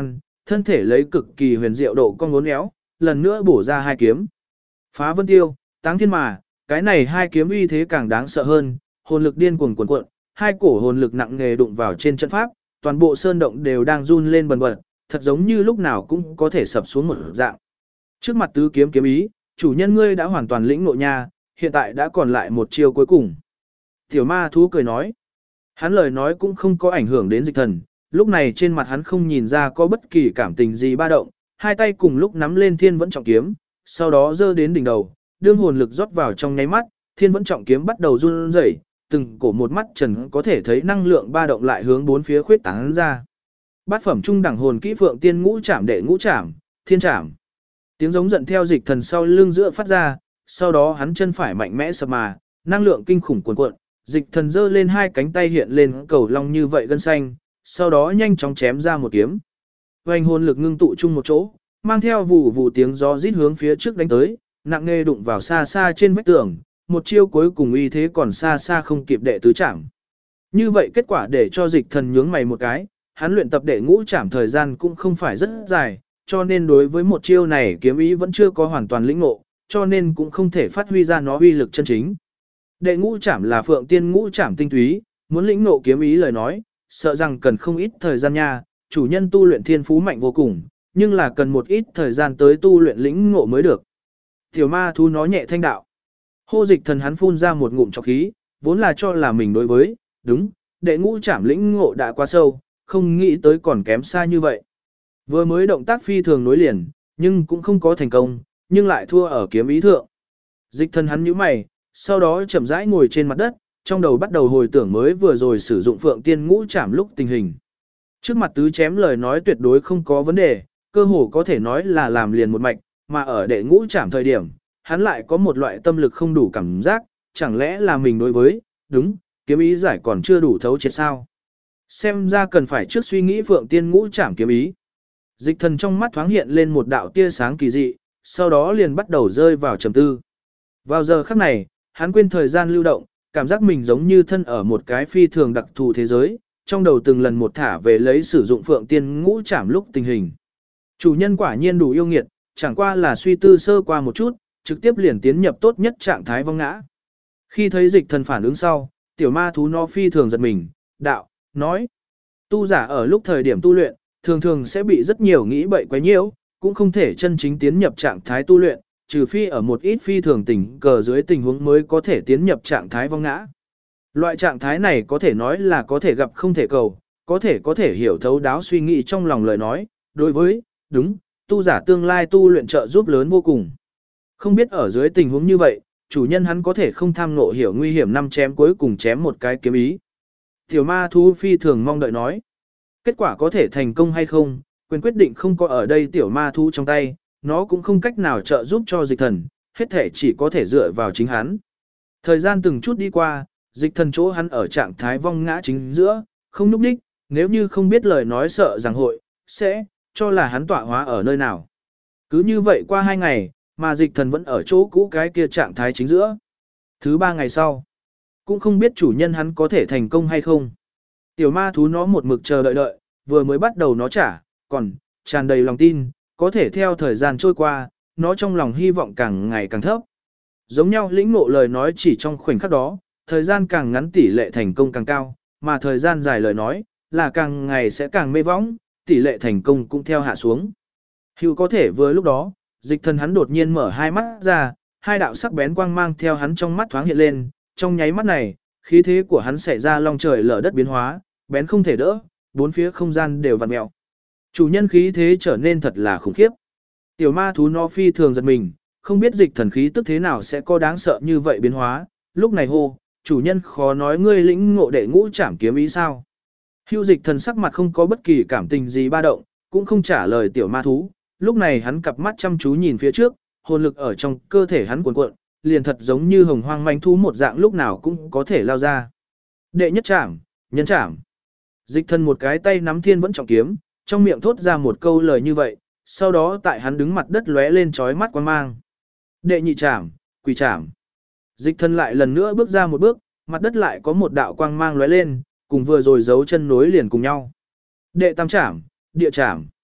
thân thể lấy cực kỳ huyền diệu độ cong uốn éo, lần nữa bổ ra hai kiếm. Phá vân tiêu, táng thiên mà, cái này hai kiếm uy thế càng đáng sợ hơn, hồn lực điên cuồng cuồn cuộn, hai cổ hồn lực nặng nề đụng vào trên trận pháp, toàn bộ sơn động đều đang run lên bần bật, thật giống như lúc nào cũng có thể sập xuống một dạng. Trước mặt tứ kiếm kiếm ý, chủ nhân ngươi đã hoàn toàn lĩnh ngộ nha, hiện tại đã còn lại một chiêu cuối cùng. Tiểu ma thú cười nói. Hắn lời nói cũng không có ảnh hưởng đến Dịch Thần, lúc này trên mặt hắn không nhìn ra có bất kỳ cảm tình gì ba động, hai tay cùng lúc nắm lên thiên vẫn trọng kiếm, sau đó giơ đến đỉnh đầu, đương hồn lực rót vào trong nháy mắt, thiên vẫn trọng kiếm bắt đầu run rẩy, từng cổ một mắt trần có thể thấy năng lượng ba động lại hướng bốn phía khuyết tán ra. Bát phẩm trung đẳng hồn kỹ Phượng Tiên Ngũ Trảm đệ ngũ trảm, thiên trảm. Tiếng giống giận theo Dịch Thần sau lưng giữa phát ra, sau đó hắn chân phải mạnh mẽ sập mà, năng lượng kinh khủng cuồn cuộn, Dịch Thần giơ lên hai cánh tay hiện lên cầu long như vậy gân xanh, sau đó nhanh chóng chém ra một kiếm. Vành hồn lực ngưng tụ chung một chỗ, mang theo vụ vụ tiếng gió rít hướng phía trước đánh tới, nặng nề đụng vào xa xa trên vách tường, một chiêu cuối cùng uy thế còn xa xa không kịp đệ tứ trảm. Như vậy kết quả để cho Dịch Thần nhướng mày một cái, hắn luyện tập đệ ngũ trảm thời gian cũng không phải rất dài, cho nên đối với một chiêu này kiếm ý vẫn chưa có hoàn toàn lĩnh ngộ, cho nên cũng không thể phát huy ra nó uy lực chân chính. Đệ ngũ trảm là Phượng Tiên Ngũ Trảm tinh túy, muốn lĩnh ngộ kiếm ý lời nói, sợ rằng cần không ít thời gian nha, chủ nhân tu luyện thiên phú mạnh vô cùng, nhưng là cần một ít thời gian tới tu luyện lĩnh ngộ mới được. Tiểu ma thú nói nhẹ thanh đạo. Hô Dịch Thần hắn phun ra một ngụm trọc khí, vốn là cho là mình đối với, đúng, đệ ngũ trảm lĩnh ngộ đã quá sâu, không nghĩ tới còn kém xa như vậy. Vừa mới động tác phi thường nối liền, nhưng cũng không có thành công, nhưng lại thua ở kiếm ý thượng. Dịch Thần hắn nhíu mày, sau đó chậm rãi ngồi trên mặt đất, trong đầu bắt đầu hồi tưởng mới vừa rồi sử dụng Phượng Tiên Ngũ Trảm lúc tình hình. Trước mặt tứ chém lời nói tuyệt đối không có vấn đề, cơ hồ có thể nói là làm liền một mạch, mà ở đệ ngũ trảm thời điểm, hắn lại có một loại tâm lực không đủ cảm giác, chẳng lẽ là mình đối với, đúng, kiếm ý giải còn chưa đủ thấu triệt sao. Xem ra cần phải trước suy nghĩ Phượng Tiên Ngũ Trảm kiếm ý. Dịch Thần trong mắt thoáng hiện lên một đạo tia sáng kỳ dị, sau đó liền bắt đầu rơi vào trầm tư. Vào giờ khắc này, hắn quên thời gian lưu động, cảm giác mình giống như thân ở một cái phi thường đặc thù thế giới, trong đầu từng lần một thả về lấy sử dụng Phượng Tiên Ngũ Trảm lúc tình hình. Chủ nhân quả nhiên đủ yêu nghiệt, chẳng qua là suy tư sơ qua một chút, trực tiếp liền tiến nhập tốt nhất trạng thái vong ngã. Khi thấy Dịch Thần phản ứng sau, tiểu ma thú nó phi thường giật mình, đạo, nói. Tu giả ở lúc thời điểm tu luyện, thường thường sẽ bị rất nhiều nghĩ bậy quấy nhiễu, cũng không thể chân chính tiến nhập trạng thái tu luyện, trừ phi ở một ít phi thường tình cờ dưới tình huống mới có thể tiến nhập trạng thái vong ngã. Loại trạng thái này có thể nói là có thể gặp không thể cầu, có thể hiểu thấu đáo suy nghĩ trong lòng lời nói, đối với, đúng, tu giả tương lai tu luyện trợ giúp lớn vô cùng. Không biết ở dưới tình huống như vậy, chủ nhân hắn có thể không tham ngộ hiểu nguy hiểm năm chém cuối cùng chém một cái kiếm ý. Tiểu ma thú phi thường mong đợi nói. Kết quả có thể thành công hay không, quyền quyết định không có ở đây tiểu ma thú trong tay, nó cũng không cách nào trợ giúp cho Dịch Thần, hết thể chỉ có thể dựa vào chính hắn. Thời gian từng chút đi qua, Dịch Thần chỗ hắn ở trạng thái vong ngã chính giữa, không núp đích, nếu như không biết lời nói sợ rằng hội, sẽ, cho là hắn tọa hóa ở nơi nào. Cứ như vậy qua 2 ngày, mà Dịch Thần vẫn ở chỗ cũ cái kia trạng thái chính giữa. Thứ 3 ngày sau, cũng không biết chủ nhân hắn có thể thành công hay không. Tiểu ma thú nó một mực chờ đợi, vừa mới bắt đầu nó trả, còn, tràn đầy lòng tin, có thể theo thời gian trôi qua, nó trong lòng hy vọng càng ngày càng thấp. Giống nhau lĩnh ngộ lời nói chỉ trong khoảnh khắc đó, thời gian càng ngắn tỷ lệ thành công càng cao, mà thời gian dài lời nói, là càng ngày sẽ càng mê võng, tỷ lệ thành công cũng theo hạ xuống. Hữu có thể vừa lúc đó, Dịch Thần hắn đột nhiên mở hai mắt ra, hai đạo sắc bén quang mang theo hắn trong mắt thoáng hiện lên, trong nháy mắt này, khí thế của hắn xảy ra long trời lở đất biến hóa, bén không thể đỡ, bốn phía không gian đều vặn mèo. Chủ nhân khí thế trở nên thật là khủng khiếp. Tiểu ma thú nó phi thường giật mình, không biết Dịch Thần khí tức thế nào sẽ có đáng sợ như vậy biến hóa, lúc này hô, chủ nhân khó nói ngươi lĩnh ngộ đệ ngũ trảm kiếm ý sao. Hưu Dịch Thần sắc mặt không có bất kỳ cảm tình gì ba động, cũng không trả lời tiểu ma thú, lúc này hắn cặp mắt chăm chú nhìn phía trước, hồn lực ở trong cơ thể hắn cuồn cuộn, liền thật giống như hồng hoang manh thú một dạng lúc nào cũng có thể lao ra. Đệ nhất trảm, nhân trảm. Dịch Thần một cái tay nắm thiên vẫn trọng kiếm, trong miệng thốt ra một câu lời như vậy, sau đó tại hắn đứng mặt đất lóe lên chói mắt quang mang. Đệ nhị trảm, quỷ trảm. Dịch Thần lại lần nữa bước ra một bước, mặt đất lại có một đạo quang mang lóe lên, cùng vừa rồi giấu chân nối liền cùng nhau. Đệ tam trảm, địa trảm.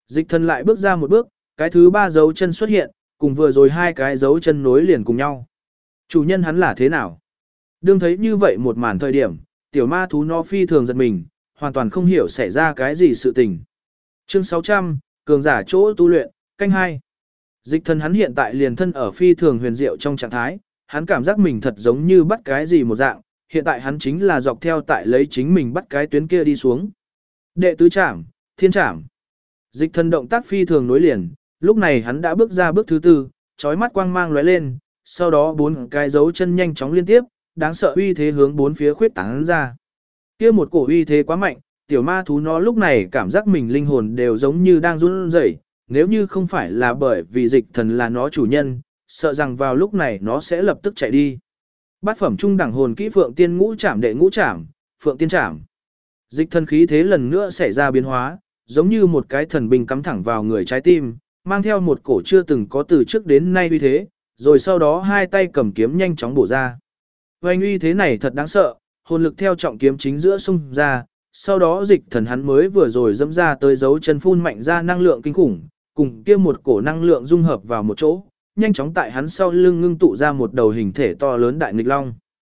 Dịch thần lại bước ra một bước, cái thứ 3 dấu chân xuất hiện, cùng vừa rồi 2 cái dấu chân nối liền cùng nhau. Chủ nhân hắn là thế nào? Đương thấy như vậy một màn thời điểm, tiểu ma thú nó phi thường giật mình, hoàn toàn không hiểu xảy ra cái gì sự tình. Chương 600, cường giả chỗ tu luyện, canh 2. Dịch thần hắn hiện tại liền thân ở phi thường huyền diệu trong trạng thái, hắn cảm giác mình thật giống như bắt cái gì một dạng, hiện tại hắn chính là dọc theo tại lấy chính mình bắt cái tuyến kia đi xuống. Đệ tứ trảm, thiên trảm. Dịch thần động tác phi thường nối liền, lúc này hắn đã bước ra bước thứ 4, chói mắt quang mang lóe lên, sau đó 4 cái dấu chân nhanh chóng liên tiếp, đáng sợ uy thế hướng 4 phía khuyết tán ra. Kia một cổ uy thế quá mạnh, tiểu ma thú nó lúc này cảm giác mình linh hồn đều giống như đang run rẩy, nếu như không phải là bởi vì dịch thần là nó chủ nhân, sợ rằng vào lúc này nó sẽ lập tức chạy đi. Bát phẩm trung đẳng hồn kỹ Phượng Tiên Ngũ Trảm đệ ngũ trảm, Phượng Tiên Trảm. Dịch thần khí thế lần nữa xảy ra biến hóa, giống như một cái thần binh cắm thẳng vào người trái tim, mang theo một cổ chưa từng có từ trước đến nay uy thế, rồi sau đó 2 tay cầm kiếm nhanh chóng bổ ra. Hoành uy thế này thật đáng sợ, hồn lực theo trọng kiếm chính giữa xung ra, sau đó dịch thần hắn mới vừa rồi dẫm ra tới dấu chân phun mạnh ra năng lượng kinh khủng, cùng kia một cổ năng lượng dung hợp vào một chỗ, nhanh chóng tại hắn sau lưng ngưng tụ ra một đầu hình thể to lớn đại nghịch long.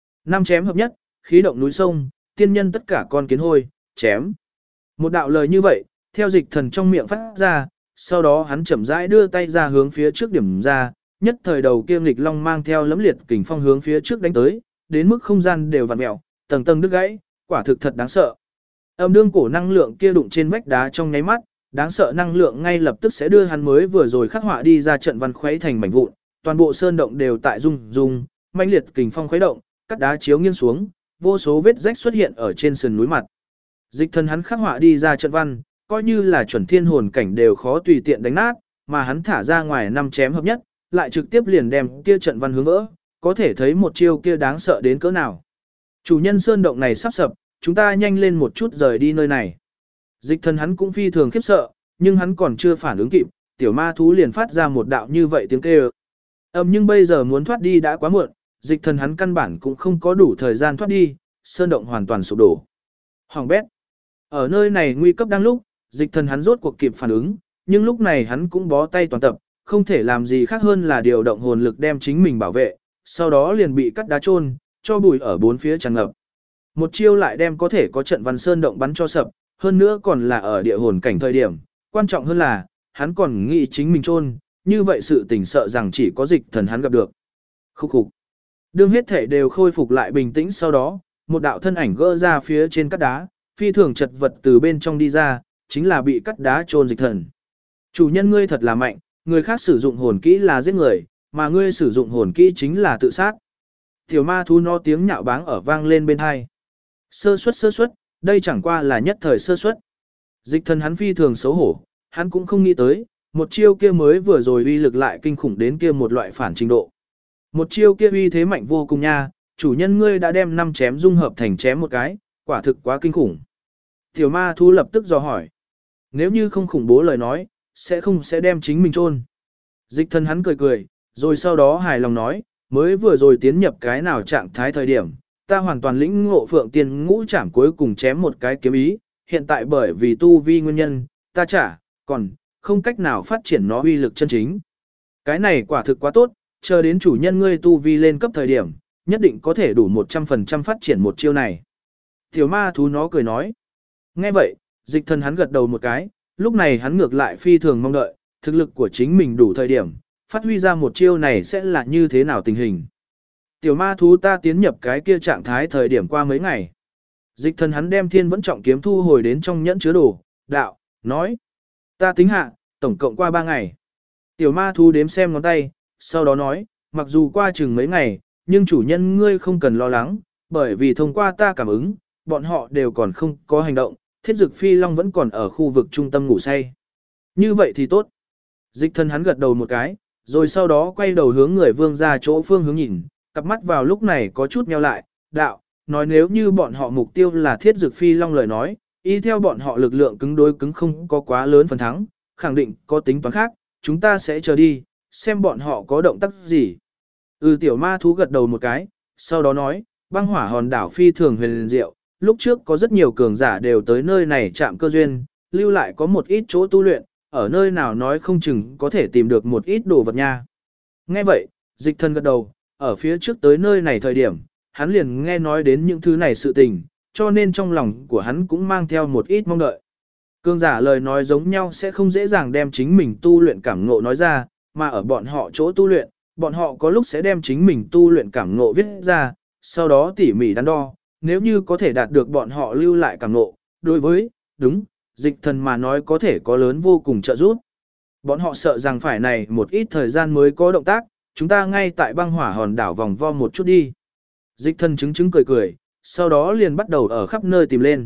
5 chém hợp nhất, khí động núi sông, tiên nhân tất cả con kiến hôi, chém. Một đạo lời như vậy, theo dịch thần trong miệng phát ra, sau đó hắn chậm rãi đưa tay ra hướng phía trước điểm ra, nhất thời đầu kia nghịch long mang theo lẫm liệt kình phong hướng phía trước đánh tới, đến mức không gian đều vặn mèo, tầng tầng đứt gãy, quả thực thật đáng sợ. Âm đương cổ năng lượng kia đụng trên vách đá trong nháy mắt, đáng sợ năng lượng ngay lập tức sẽ đưa hắn mới vừa rồi khắc họa đi ra trận văn khuấy thành mảnh vụn, toàn bộ sơn động đều tại rung rung, mãnh liệt kình phong khuấy động, cắt đá chiếu nghiêng xuống, vô số vết rách xuất hiện ở trên sườn núi mặt. Dịch thần hắn khắc họa đi ra trận văn, coi như là chuẩn thiên hồn cảnh đều khó tùy tiện đánh nát, mà hắn thả ra ngoài 5 chém hợp nhất, lại trực tiếp liền đem kia trận văn hướng vỡ, có thể thấy một chiêu kia đáng sợ đến cỡ nào. Chủ nhân sơn động này sắp sập, chúng ta nhanh lên một chút rời đi nơi này. Dịch thần hắn cũng phi thường khiếp sợ, nhưng hắn còn chưa phản ứng kịp, tiểu ma thú liền phát ra một đạo như vậy tiếng kêu. Nhưng bây giờ muốn thoát đi đã quá muộn, dịch thần hắn căn bản cũng không có đủ thời gian thoát đi, sơn động hoàn toàn sụp đổ. Hoàng bét. Ở nơi này nguy cấp đang lúc, dịch thần hắn rốt cuộc kịp phản ứng, nhưng lúc này hắn cũng bó tay toàn tập, không thể làm gì khác hơn là điều động hồn lực đem chính mình bảo vệ, sau đó liền bị cắt đá chôn, cho bụi ở 4 phía tràn ngập. Một chiêu lại đem có thể có trận văn sơn động bắn cho sập, hơn nữa còn là ở địa hồn cảnh thời điểm, quan trọng hơn là, hắn còn nghĩ chính mình chôn, như vậy sự tình sợ rằng chỉ có dịch thần hắn gặp được. Khúc khục. Đương hết thể đều khôi phục lại bình tĩnh sau đó, một đạo thân ảnh gỡ ra phía trên cắt đá, phi thường chật vật từ bên trong đi ra, chính là bị cắt đá chôn dịch thần. Chủ nhân ngươi thật là mạnh, người khác sử dụng hồn kỹ là giết người, mà ngươi sử dụng hồn kỹ chính là tự sát. Tiểu ma thú nó tiếng nhạo báng ở vang lên bên hai. Sơ suất, đây chẳng qua là nhất thời sơ suất. Dịch thần hắn phi thường xấu hổ, hắn cũng không nghĩ tới, một chiêu kia mới vừa rồi uy lực lại kinh khủng đến kia một loại phản trình độ. Một chiêu kia uy thế mạnh vô cùng nha, chủ nhân ngươi đã đem 5 chém dung hợp thành chém một cái, quả thực quá kinh khủng. Tiểu ma thú lập tức dò hỏi. Nếu như không khủng bố lời nói, sẽ đem chính mình chôn. Dịch thần hắn cười cười, rồi sau đó hài lòng nói, mới vừa rồi tiến nhập cái nào trạng thái thời điểm, ta hoàn toàn lĩnh ngộ Phượng Tiên Ngũ Trảm cuối cùng chém một cái kiếm ý, hiện tại bởi vì tu vi nguyên nhân, ta còn không cách nào phát triển nó uy lực chân chính. Cái này quả thực quá tốt, chờ đến chủ nhân ngươi tu vi lên cấp thời điểm, nhất định có thể đủ 100% phát triển một chiêu này. Tiểu ma thú nó cười nói. Nghe vậy, dịch thần hắn gật đầu một cái, lúc này hắn ngược lại phi thường mong đợi, thực lực của chính mình đủ thời điểm, phát huy ra một chiêu này sẽ là như thế nào tình hình. Tiểu ma thú ta tiến nhập cái kia trạng thái thời điểm qua mấy ngày. Dịch thần hắn đem thiên vẫn trọng kiếm thu hồi đến trong nhẫn chứa đồ, đạo, nói. Ta tính hạ, tổng cộng qua 3 ngày. Tiểu ma thú đếm xem ngón tay, sau đó nói, mặc dù qua chừng mấy ngày, nhưng chủ nhân ngươi không cần lo lắng, bởi vì thông qua ta cảm ứng, bọn họ đều còn không có hành động, thiết dực phi long vẫn còn ở khu vực trung tâm ngủ say. Như vậy thì tốt. Dịch thần hắn gật đầu một cái, rồi sau đó quay đầu hướng người vương ra chỗ phương hướng nhìn, cặp mắt vào lúc này có chút nheo lại, đạo, nói nếu như bọn họ mục tiêu là thiết dực phi long lời nói, y theo bọn họ lực lượng cứng đối cứng không có quá lớn phần thắng, khẳng định có tính toán khác, chúng ta sẽ chờ đi, xem bọn họ có động tác gì. Tiểu ma thú gật đầu một cái, sau đó nói, băng hỏa hòn đảo phi thường huyền diệu, lúc trước có rất nhiều cường giả đều tới nơi này chạm cơ duyên, lưu lại có một ít chỗ tu luyện, ở nơi nào nói không chừng có thể tìm được một ít đồ vật nha. Nghe vậy, dịch thần gật đầu, ở phía trước tới nơi này thời điểm, hắn liền nghe nói đến những thứ này sự tình, cho nên trong lòng của hắn cũng mang theo một ít mong đợi. Cường giả lời nói giống nhau sẽ không dễ dàng đem chính mình tu luyện cảm ngộ nói ra, mà ở bọn họ chỗ tu luyện, bọn họ có lúc sẽ đem chính mình tu luyện cảm ngộ viết ra, sau đó tỉ mỉ đắn đo, nếu như có thể đạt được bọn họ lưu lại cảm ngộ, đối với, đúng, dịch thần mà nói có thể có lớn vô cùng trợ giúp. Bọn họ sợ rằng phải này một ít thời gian mới có động tác, chúng ta ngay tại băng hỏa hòn đảo vòng vo một chút đi. Dịch thần chứng cười cười, sau đó liền bắt đầu ở khắp nơi tìm lên.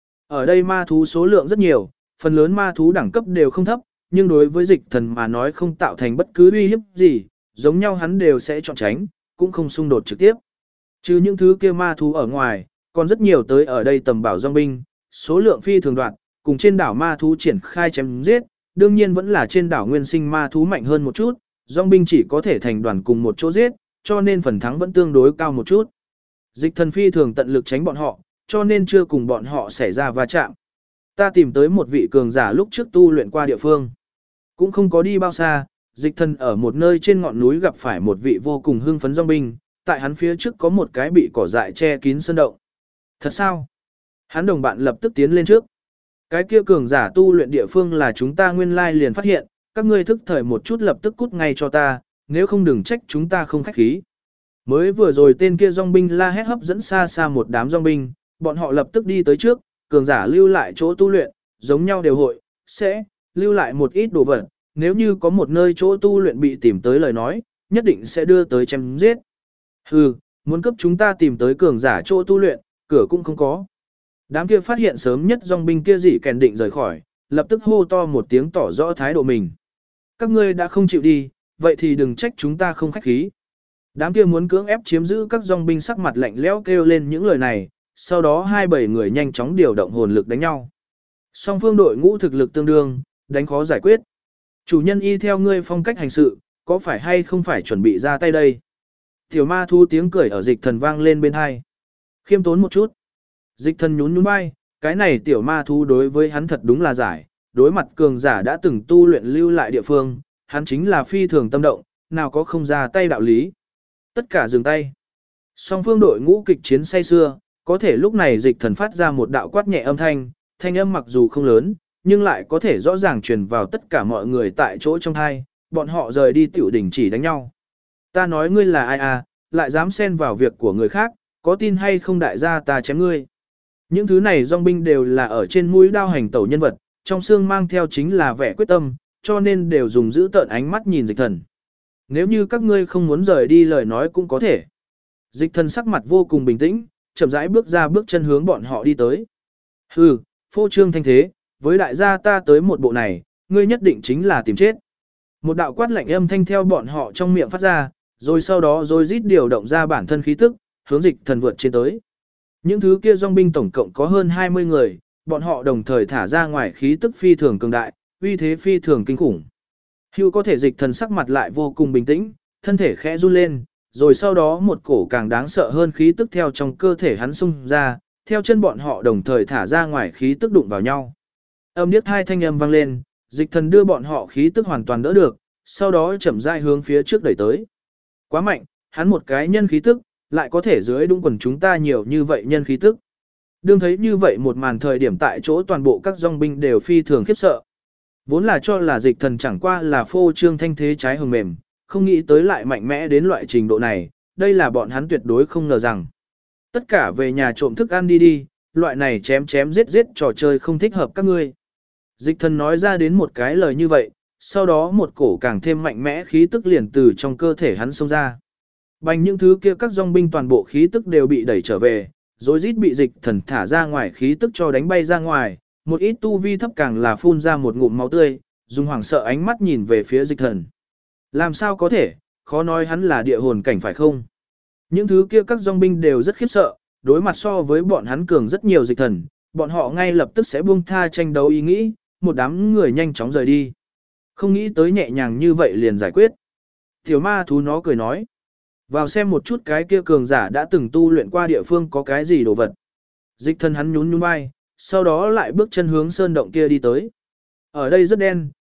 Ở đây ma thú số lượng rất nhiều, phần lớn ma thú đẳng cấp đều không thấp, nhưng đối với dịch thần mà nói không tạo thành bất cứ uy hiếp gì, giống nhau hắn đều sẽ chọn tránh, cũng không xung đột trực tiếp. Trừ những thứ kia ma thú ở ngoài, còn rất nhiều tới ở đây tầm bảo dòng binh, số lượng phi thường đoạn, cùng trên đảo ma thú triển khai chém giết, đương nhiên vẫn là trên đảo nguyên sinh ma thú mạnh hơn một chút, dòng binh chỉ có thể thành đoàn cùng một chỗ giết, cho nên phần thắng vẫn tương đối cao một chút. Dịch thần phi thường tận lực tránh bọn họ, cho nên chưa cùng bọn họ xảy ra va chạm. Ta tìm tới một vị cường giả lúc trước tu luyện qua địa phương. Cũng không có đi bao xa, dịch thần ở một nơi trên ngọn núi gặp phải một vị vô cùng hưng phấn dòng binh, tại hắn phía trước có một cái bị cỏ dại che kín sơn động. Thật sao? Hắn đồng bạn lập tức tiến lên trước. Cái kia cường giả tu luyện địa phương là chúng ta nguyên lai liền phát hiện, các ngươi thức thời một chút lập tức cút ngay cho ta, nếu không đừng trách chúng ta không khách khí. Mới vừa rồi tên kia dòng binh la hét hấp dẫn xa xa một đám dòng binh, bọn họ lập tức đi tới trước, cường giả lưu lại chỗ tu luyện, giống nhau đều hội, sẽ lưu lại một ít đồ vật, nếu như có một nơi chỗ tu luyện bị tìm tới lời nói, nhất định sẽ đưa tới chém giết. Hừ, muốn cấp chúng ta tìm tới cường giả chỗ tu luyện, cửa cũng không có. Đám kia phát hiện sớm nhất dòng binh kia dị kèn định rời khỏi, lập tức hô to một tiếng tỏ rõ thái độ mình. Các ngươi đã không chịu đi, vậy thì đừng trách chúng ta không khách khí. Đám kia muốn cưỡng ép chiếm giữ các dòng binh sắc mặt lạnh lẽo kêu lên những lời này, sau đó 2-7 người nhanh chóng điều động hồn lực đánh nhau. Song phương đội ngũ thực lực tương đương, đánh khó giải quyết. Chủ nhân y theo ngươi phong cách hành sự, có phải hay không phải chuẩn bị ra tay đây? Tiểu ma thu tiếng cười ở dịch thần vang lên bên hai. Khiêm tốn một chút. Dịch thần nhún nhún vai, cái này tiểu ma thu đối với hắn thật đúng là giải, đối mặt cường giả đã từng tu luyện lưu lại địa phương, hắn chính là phi thường tâm động, nào có không ra tay đạo lý. Tất cả dừng tay. Song phương đội ngũ kịch chiến say xưa, có thể lúc này dịch thần phát ra một đạo quát nhẹ âm thanh âm mặc dù không lớn, nhưng lại có thể rõ ràng truyền vào tất cả mọi người tại chỗ trong hai, bọn họ rời đi tiểu đỉnh chỉ đánh nhau. Ta nói ngươi là ai à, lại dám xen vào việc của người khác, có tin hay không đại gia ta chém ngươi. Những thứ này dòng binh đều là ở trên mũi đao hành tẩu nhân vật, trong xương mang theo chính là vẻ quyết tâm, cho nên đều dùng giữ tợn ánh mắt nhìn dịch thần. Nếu như các ngươi không muốn rời đi lời nói cũng có thể. Dịch thần sắc mặt vô cùng bình tĩnh, chậm rãi bước ra bước chân hướng bọn họ đi tới. Hừ, phô trương thanh thế, với đại gia ta tới một bộ này, ngươi nhất định chính là tìm chết. Một đạo quát lạnh âm thanh theo bọn họ trong miệng phát ra, rồi sau đó rồi rít điều động ra bản thân khí tức, hướng dịch thần vượt trên tới. Những thứ kia dòng binh tổng cộng có hơn 20 người, bọn họ đồng thời thả ra ngoài khí tức phi thường cường đại, uy thế phi thường kinh khủng. Hưu có thể dịch thần sắc mặt lại vô cùng bình tĩnh, thân thể khẽ run lên, rồi sau đó một cổ càng đáng sợ hơn khí tức theo trong cơ thể hắn xung ra, theo chân bọn họ đồng thời thả ra ngoài khí tức đụng vào nhau. Âm điếc hai thanh âm vang lên, dịch thần đưa bọn họ khí tức hoàn toàn đỡ được, sau đó chậm rãi hướng phía trước đẩy tới. Quá mạnh, hắn một cái nhân khí tức, lại có thể dưới đung quần chúng ta nhiều như vậy nhân khí tức. Đương thấy như vậy một màn thời điểm tại chỗ toàn bộ các dòng binh đều phi thường khiếp sợ. Vốn là cho là dịch thần chẳng qua là phô trương thanh thế trái hừng mềm, không nghĩ tới lại mạnh mẽ đến loại trình độ này, đây là bọn hắn tuyệt đối không ngờ rằng. Tất cả về nhà trộm thức ăn đi đi, loại này chém chém giết giết trò chơi không thích hợp các ngươi. Dịch thần nói ra đến một cái lời như vậy, sau đó một cổ càng thêm mạnh mẽ khí tức liền từ trong cơ thể hắn xông ra. Bành những thứ kia các dòng binh toàn bộ khí tức đều bị đẩy trở về, rồi rít bị dịch thần thả ra ngoài khí tức cho đánh bay ra ngoài, một ít tu vi thấp càng là phun ra một ngụm máu tươi, dùng hoảng sợ ánh mắt nhìn về phía dịch thần. Làm sao có thể, khó nói hắn là địa hồn cảnh phải không? Những thứ kia các dòng binh đều rất khiếp sợ, đối mặt so với bọn hắn cường rất nhiều dịch thần, bọn họ ngay lập tức sẽ buông tha tranh đấu ý nghĩ, một đám người nhanh chóng rời đi. Không nghĩ tới nhẹ nhàng như vậy liền giải quyết. Tiểu ma thú nó cười nói. Vào xem một chút cái kia cường giả đã từng tu luyện qua địa phương có cái gì đồ vật. Dịch thần hắn nhún nhún vai, sau đó lại bước chân hướng sơn động kia đi tới. Ở đây rất đen,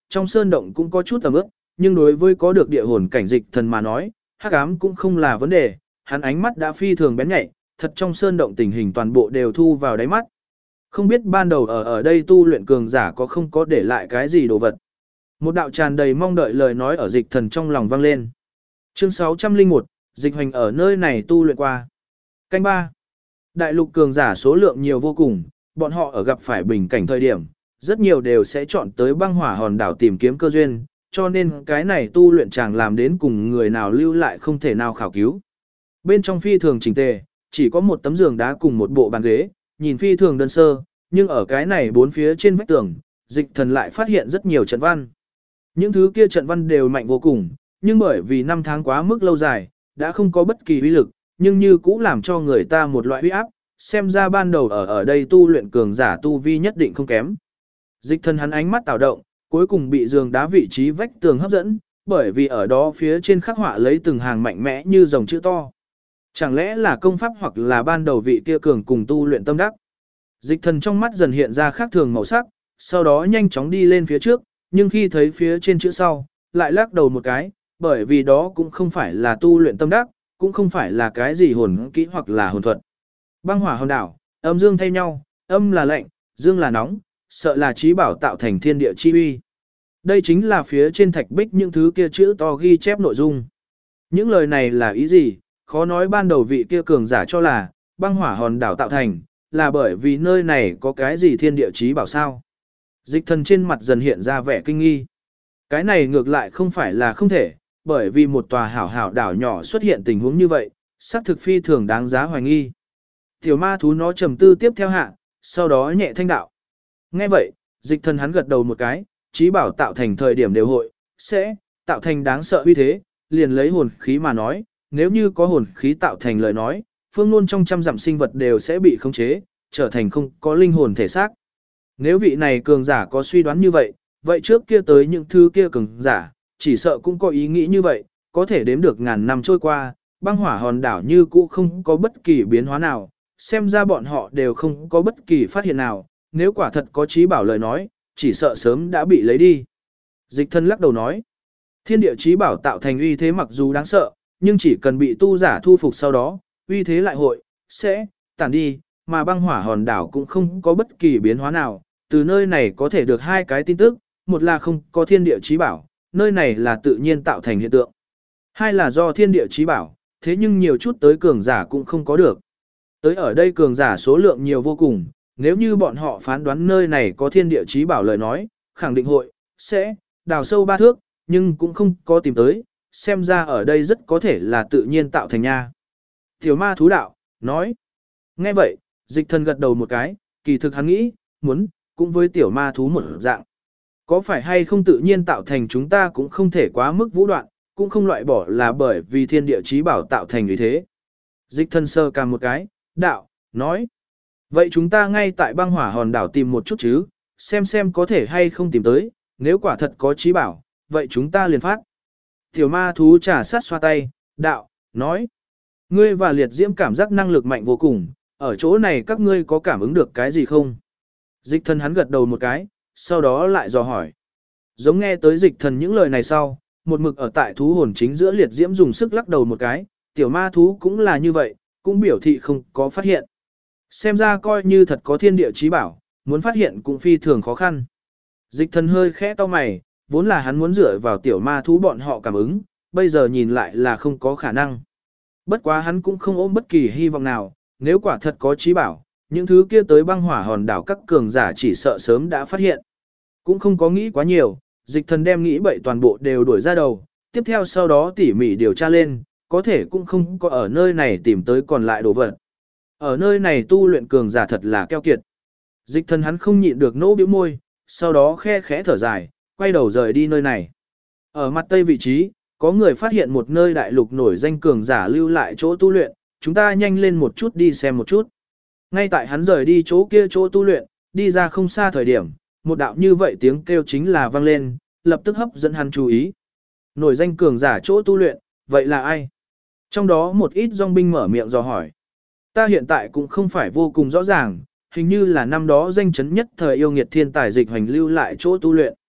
trong sơn động cũng có chút tầm ướp, nhưng đối với có được địa hồn cảnh dịch thần mà nói, hắc ám cũng không là vấn đề, hắn ánh mắt đã phi thường bén nhạy, thật trong sơn động tình hình toàn bộ đều thu vào đáy mắt. Không biết ban đầu ở đây tu luyện cường giả có không có để lại cái gì đồ vật. Một đạo tràn đầy mong đợi lời nói ở dịch thần trong lòng vang lên. Chương 601, dịch hoành ở nơi này tu luyện qua. Canh 3. Đại lục cường giả số lượng nhiều vô cùng, bọn họ ở gặp phải bình cảnh thời điểm, rất nhiều đều sẽ chọn tới băng hỏa hòn đảo tìm kiếm cơ duyên, cho nên cái này tu luyện chàng làm đến cùng người nào lưu lại không thể nào khảo cứu. Bên trong phi thường chỉnh tề, chỉ có một tấm giường đá cùng một bộ bàn ghế, nhìn phi thường đơn sơ, nhưng ở cái này bốn phía trên vách tường, dịch thần lại phát hiện rất nhiều trận văn. Những thứ kia trận văn đều mạnh vô cùng, nhưng bởi vì năm tháng quá mức lâu dài, đã không có bất kỳ uy lực, nhưng như cũng làm cho người ta một loại uy áp, xem ra ban đầu ở đây tu luyện cường giả tu vi nhất định không kém. Dịch thần hắn ánh mắt tạo động, cuối cùng bị giường đá vị trí vách tường hấp dẫn, bởi vì ở đó phía trên khắc họa lấy từng hàng mạnh mẽ như dòng chữ to. Chẳng lẽ là công pháp hoặc là ban đầu vị kia cường cùng tu luyện tâm đắc. Dịch thần trong mắt dần hiện ra khác thường màu sắc, sau đó nhanh chóng đi lên phía trước, nhưng khi thấy phía trên chữ sau, lại lắc đầu một cái, bởi vì đó cũng không phải là tu luyện tâm đắc, cũng không phải là cái gì hồn kỹ hoặc là hồn thuật. Băng hỏa hòn đảo, âm dương thay nhau, âm là lạnh, dương là nóng, sợ là trí bảo tạo thành thiên địa chi uy. Đây chính là phía trên thạch bích những thứ kia chữ to ghi chép nội dung. Những lời này là ý gì, khó nói ban đầu vị kia cường giả cho là, băng hỏa hòn đảo tạo thành, là bởi vì nơi này có cái gì thiên địa trí bảo sao. Dịch thần trên mặt dần hiện ra vẻ kinh nghi. Cái này ngược lại không phải là không thể, bởi vì một tòa hảo hảo đảo nhỏ xuất hiện tình huống như vậy, xác thực phi thường đáng giá hoài nghi. Tiểu ma thú nó trầm tư tiếp theo hạ, sau đó nhẹ thanh đạo. Nghe vậy, dịch thần hắn gật đầu một cái, trí bảo tạo thành thời điểm đều hội, sẽ tạo thành đáng sợ uy thế, liền lấy hồn khí mà nói, nếu như có hồn khí tạo thành lời nói, phương luôn trong trăm dặm sinh vật đều sẽ bị khống chế, trở thành không có linh hồn thể xác. Nếu vị này cường giả có suy đoán như vậy, vậy trước kia tới những thứ kia cường giả, chỉ sợ cũng có ý nghĩ như vậy, có thể đếm được ngàn năm trôi qua, băng hỏa hòn đảo như cũ không có bất kỳ biến hóa nào, xem ra bọn họ đều không có bất kỳ phát hiện nào, nếu quả thật có trí bảo lời nói, chỉ sợ sớm đã bị lấy đi. Dịch thân lắc đầu nói, thiên địa trí bảo tạo thành uy thế mặc dù đáng sợ, nhưng chỉ cần bị tu giả thu phục sau đó, uy thế lại hội, sẽ, tản đi, mà băng hỏa hòn đảo cũng không có bất kỳ biến hóa nào, từ nơi này có thể được hai cái tin tức, một là không có thiên địa trí bảo, nơi này là tự nhiên tạo thành hiện tượng. Hai là do thiên địa trí bảo, thế nhưng nhiều chút tới cường giả cũng không có được. Tới ở đây cường giả số lượng nhiều vô cùng, nếu như bọn họ phán đoán nơi này có thiên địa trí bảo lời nói, khẳng định hội, sẽ, đào sâu 3 thước, nhưng cũng không có tìm tới, xem ra ở đây rất có thể là tự nhiên tạo thành nha. Tiểu ma thú đạo, nói. Nghe vậy, dịch thần gật đầu một cái, kỳ thực hắn nghĩ, muốn, cũng với tiểu ma thú một dạng. Có phải hay không tự nhiên tạo thành chúng ta cũng không thể quá mức vũ đoạn, cũng không loại bỏ là bởi vì thiên địa trí bảo tạo thành như thế. Dịch thần sơ càng một cái, đạo, nói. Vậy chúng ta ngay tại băng hỏa hòn đảo tìm một chút chứ, xem có thể hay không tìm tới, nếu quả thật có trí bảo, vậy chúng ta liền phát. Tiểu ma thú trả sát xoa tay, đạo, nói. Ngươi và liệt diễm cảm giác năng lực mạnh vô cùng, ở chỗ này các ngươi có cảm ứng được cái gì không? Dịch thần hắn gật đầu một cái, sau đó lại dò hỏi. Giống nghe tới dịch thần những lời này sau, một mực ở tại thú hồn chính giữa liệt diễm dùng sức lắc đầu một cái, tiểu ma thú cũng là như vậy, cũng biểu thị không có phát hiện. Xem ra coi như thật có thiên địa trí bảo, muốn phát hiện cũng phi thường khó khăn. Dịch thần hơi khẽ to mày, vốn là hắn muốn dựa vào tiểu ma thú bọn họ cảm ứng, bây giờ nhìn lại là không có khả năng. Bất quá hắn cũng không ôm bất kỳ hy vọng nào, nếu quả thật có trí bảo, những thứ kia tới băng hỏa hòn đảo các cường giả chỉ sợ sớm đã phát hiện. Cũng không có nghĩ quá nhiều, dịch thần đem nghĩ bậy toàn bộ đều đuổi ra đầu, tiếp theo sau đó tỉ mỉ điều tra lên, có thể cũng không có ở nơi này tìm tới còn lại đồ vật. Ở nơi này tu luyện cường giả thật là keo kiệt. Dịch thần hắn không nhịn được nỗ bĩu môi, sau đó khe khẽ thở dài, quay đầu rời đi nơi này. Ở mặt tây vị trí, có người phát hiện một nơi đại lục nổi danh cường giả lưu lại chỗ tu luyện, chúng ta nhanh lên một chút đi xem một chút. Ngay tại hắn rời đi chỗ kia chỗ tu luyện, đi ra không xa thời điểm, một đạo như vậy tiếng kêu chính là vang lên, lập tức hấp dẫn hắn chú ý. Nổi danh cường giả chỗ tu luyện, vậy là ai? Trong đó một ít dòng binh mở miệng dò hỏi. Ta hiện tại cũng không phải vô cùng rõ ràng, hình như là năm đó danh chấn nhất thời yêu nghiệt thiên tài dịch hành lưu lại chỗ tu luyện.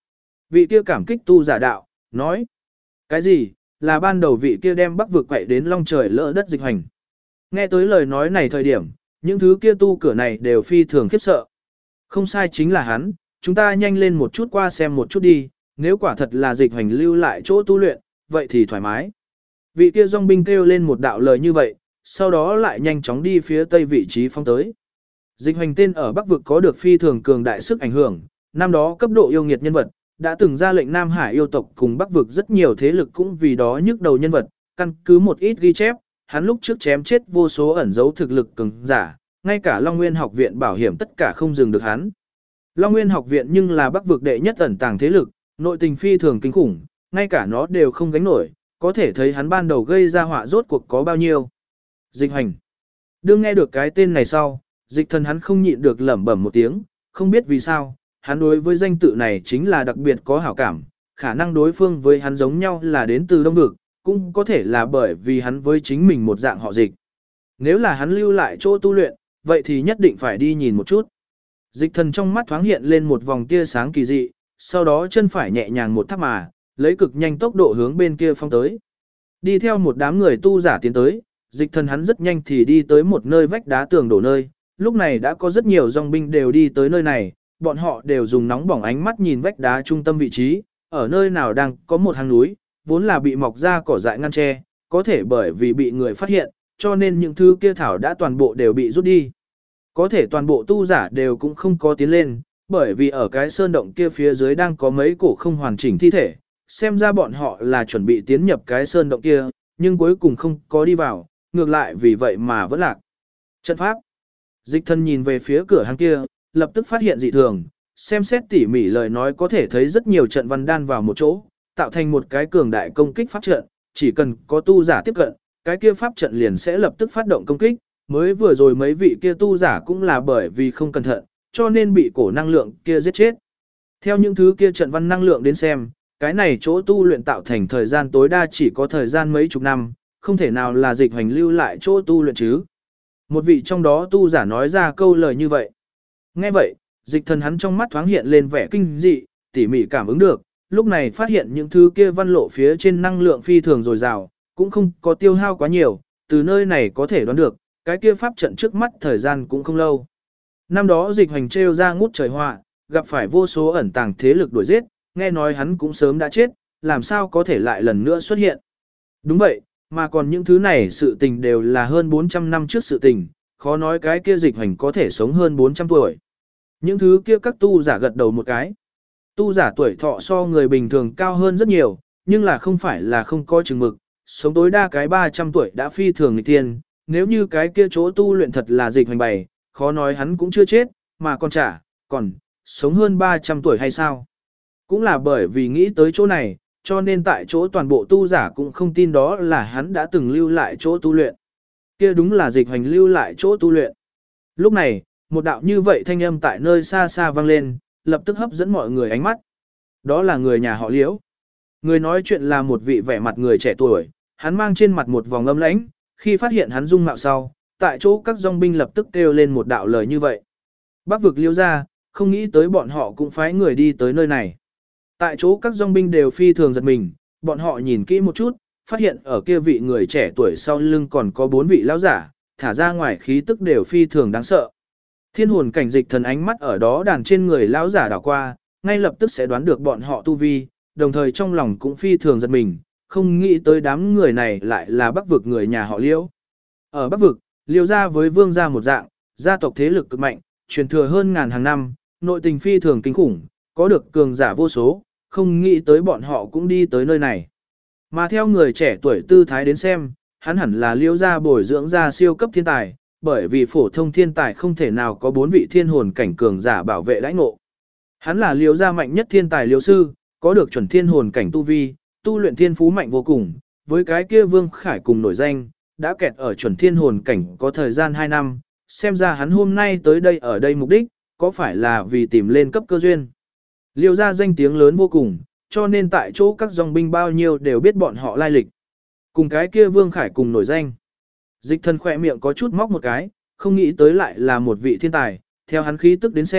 Vị kia cảm kích tu giả đạo, nói. Cái gì, là ban đầu vị kia đem Bắc vực quậy đến long trời lỡ đất Dịch Hoành. Nghe tới lời nói này thời điểm, những thứ kia tu cửa này đều phi thường khiếp sợ. Không sai chính là hắn, chúng ta nhanh lên một chút qua xem một chút đi, nếu quả thật là Dịch Hoành lưu lại chỗ tu luyện, vậy thì thoải mái. Vị kia dòng binh kêu lên một đạo lời như vậy, sau đó lại nhanh chóng đi phía tây vị trí phong tới. Dịch Hoành tên ở Bắc vực có được phi thường cường đại sức ảnh hưởng, năm đó cấp độ yêu nghiệt nhân vật, đã từng ra lệnh Nam Hải yêu tộc cùng Bắc vực rất nhiều thế lực cũng vì đó nhức đầu nhân vật, căn cứ một ít ghi chép, hắn lúc trước chém chết vô số ẩn dấu thực lực cường giả, ngay cả Long Nguyên học viện bảo hiểm tất cả không dừng được hắn. Long Nguyên học viện nhưng là Bắc vực đệ nhất ẩn tàng thế lực, nội tình phi thường kinh khủng, ngay cả nó đều không gánh nổi, có thể thấy hắn ban đầu gây ra họa rốt cuộc có bao nhiêu. Dịch Hoành. Đương nghe được cái tên này sau, Dịch Thần hắn không nhịn được lẩm bẩm một tiếng, không biết vì sao, hắn đối với danh tự này chính là đặc biệt có hảo cảm, khả năng đối phương với hắn giống nhau là đến từ Đông vực, cũng có thể là bởi vì hắn với chính mình một dạng họ Dịch. Nếu là hắn lưu lại chỗ tu luyện, vậy thì nhất định phải đi nhìn một chút. Dịch Thần trong mắt thoáng hiện lên một vòng tia sáng kỳ dị, sau đó chân phải nhẹ nhàng một thắp mà, lấy cực nhanh tốc độ hướng bên kia phong tới. Đi theo một đám người tu giả tiến tới, Dịch Thần hắn rất nhanh thì đi tới một nơi vách đá tường đổ nơi, lúc này đã có rất nhiều dòng binh đều đi tới nơi này, bọn họ đều dùng nóng bỏng ánh mắt nhìn vách đá trung tâm vị trí, ở nơi nào đang có một hang núi, vốn là bị mọc ra cỏ dại ngăn che, có thể bởi vì bị người phát hiện, cho nên những thứ kia thảo đã toàn bộ đều bị rút đi. Có thể toàn bộ tu giả đều cũng không có tiến lên, bởi vì ở cái sơn động kia phía dưới đang có mấy cổ không hoàn chỉnh thi thể, xem ra bọn họ là chuẩn bị tiến nhập cái sơn động kia, nhưng cuối cùng không có đi vào, ngược lại vì vậy mà vẫn lạc. Trận pháp. Dịch Thần nhìn về phía cửa hàng kia, lập tức phát hiện dị thường, xem xét tỉ mỉ lời nói có thể thấy rất nhiều trận văn đan vào một chỗ, tạo thành một cái cường đại công kích pháp trận, chỉ cần có tu giả tiếp cận, cái kia pháp trận liền sẽ lập tức phát động công kích, mới vừa rồi mấy vị kia tu giả cũng là bởi vì không cẩn thận, cho nên bị cổ năng lượng kia giết chết. Theo những thứ kia trận văn năng lượng đến xem, cái này chỗ tu luyện tạo thành thời gian tối đa chỉ có thời gian mấy chục năm, không thể nào là Dịch Hoành lưu lại chỗ tu luyện chứ. Một vị trong đó tu giả nói ra câu lời như vậy. Nghe vậy, Dịch Thần hắn trong mắt thoáng hiện lên vẻ kinh dị, tỉ mỉ cảm ứng được, lúc này phát hiện những thứ kia văn lộ phía trên năng lượng phi thường dồi dào, cũng không có tiêu hao quá nhiều, từ nơi này có thể đoán được, cái kia pháp trận trước mắt thời gian cũng không lâu. Năm đó Dịch Hoành trêu ra ngút trời họa, gặp phải vô số ẩn tàng thế lực đuổi giết, nghe nói hắn cũng sớm đã chết, làm sao có thể lại lần nữa xuất hiện. Đúng vậy, mà còn những thứ này sự tình đều là hơn 400 năm trước sự tình, khó nói cái kia Dịch Hoành có thể sống hơn 400 tuổi. Những thứ kia các tu giả gật đầu một cái. Tu giả tuổi thọ so người bình thường cao hơn rất nhiều, nhưng là không phải là không có chừng mực, sống tối đa cái 300 tuổi đã phi thường nghịch tiên, nếu như cái kia chỗ tu luyện thật là Dịch Hoành bày, khó nói hắn cũng chưa chết, mà còn, sống hơn 300 tuổi hay sao? Cũng là bởi vì nghĩ tới chỗ này, cho nên tại chỗ toàn bộ tu giả cũng không tin đó là hắn đã từng lưu lại chỗ tu luyện. Kia đúng là Dịch Hoành lưu lại chỗ tu luyện. Lúc này, một đạo như vậy thanh âm tại nơi xa xa vang lên, lập tức hấp dẫn mọi người ánh mắt. Đó là người nhà họ Liễu. Người nói chuyện là một vị vẻ mặt người trẻ tuổi, hắn mang trên mặt một vòng âm lãnh, khi phát hiện hắn dung mạo sau, tại chỗ các dòng binh lập tức kêu lên một đạo lời như vậy. Bắc vực Liễu ra, không nghĩ tới bọn họ cũng phái người đi tới nơi này. Tại chỗ các dòng binh đều phi thường giật mình, bọn họ nhìn kỹ một chút, phát hiện ở kia vị người trẻ tuổi sau lưng còn có 4 vị lão giả, thả ra ngoài khí tức đều phi thường đáng sợ. Thiên hồn cảnh Dịch Thần ánh mắt ở đó đàn trên người lão giả đảo qua, ngay lập tức sẽ đoán được bọn họ tu vi, đồng thời trong lòng cũng phi thường giật mình, không nghĩ tới đám người này lại là Bắc vực người nhà họ Liễu. Ở Bắc vực, Liễu gia với Vương gia một dạng, gia tộc thế lực cực mạnh, truyền thừa hơn ngàn hàng năm, nội tình phi thường kinh khủng, có được cường giả vô số, không nghĩ tới bọn họ cũng đi tới nơi này. Mà theo người trẻ tuổi tư thái đến xem, hắn hẳn là Liễu gia bồi dưỡng ra siêu cấp thiên tài, bởi vì phổ thông thiên tài không thể nào có 4 vị thiên hồn cảnh cường giả bảo vệ đãi ngộ. Hắn là Liễu gia mạnh nhất thiên tài Liễu sư, có được chuẩn thiên hồn cảnh tu vi, tu luyện thiên phú mạnh vô cùng, với cái kia Vương Khải cùng nổi danh, đã kẹt ở chuẩn thiên hồn cảnh có thời gian 2 năm, xem ra hắn hôm nay tới đây ở đây mục đích, có phải là vì tìm lên cấp cơ duyên. Liễu gia danh tiếng lớn vô cùng, cho nên tại chỗ các dòng binh bao nhiêu đều biết bọn họ lai lịch. Cùng cái kia Vương Khải cùng nổi danh. Dịch Thần khỏe miệng có chút móc một cái, không nghĩ tới lại là một vị thiên tài, theo hắn khí tức đến xem,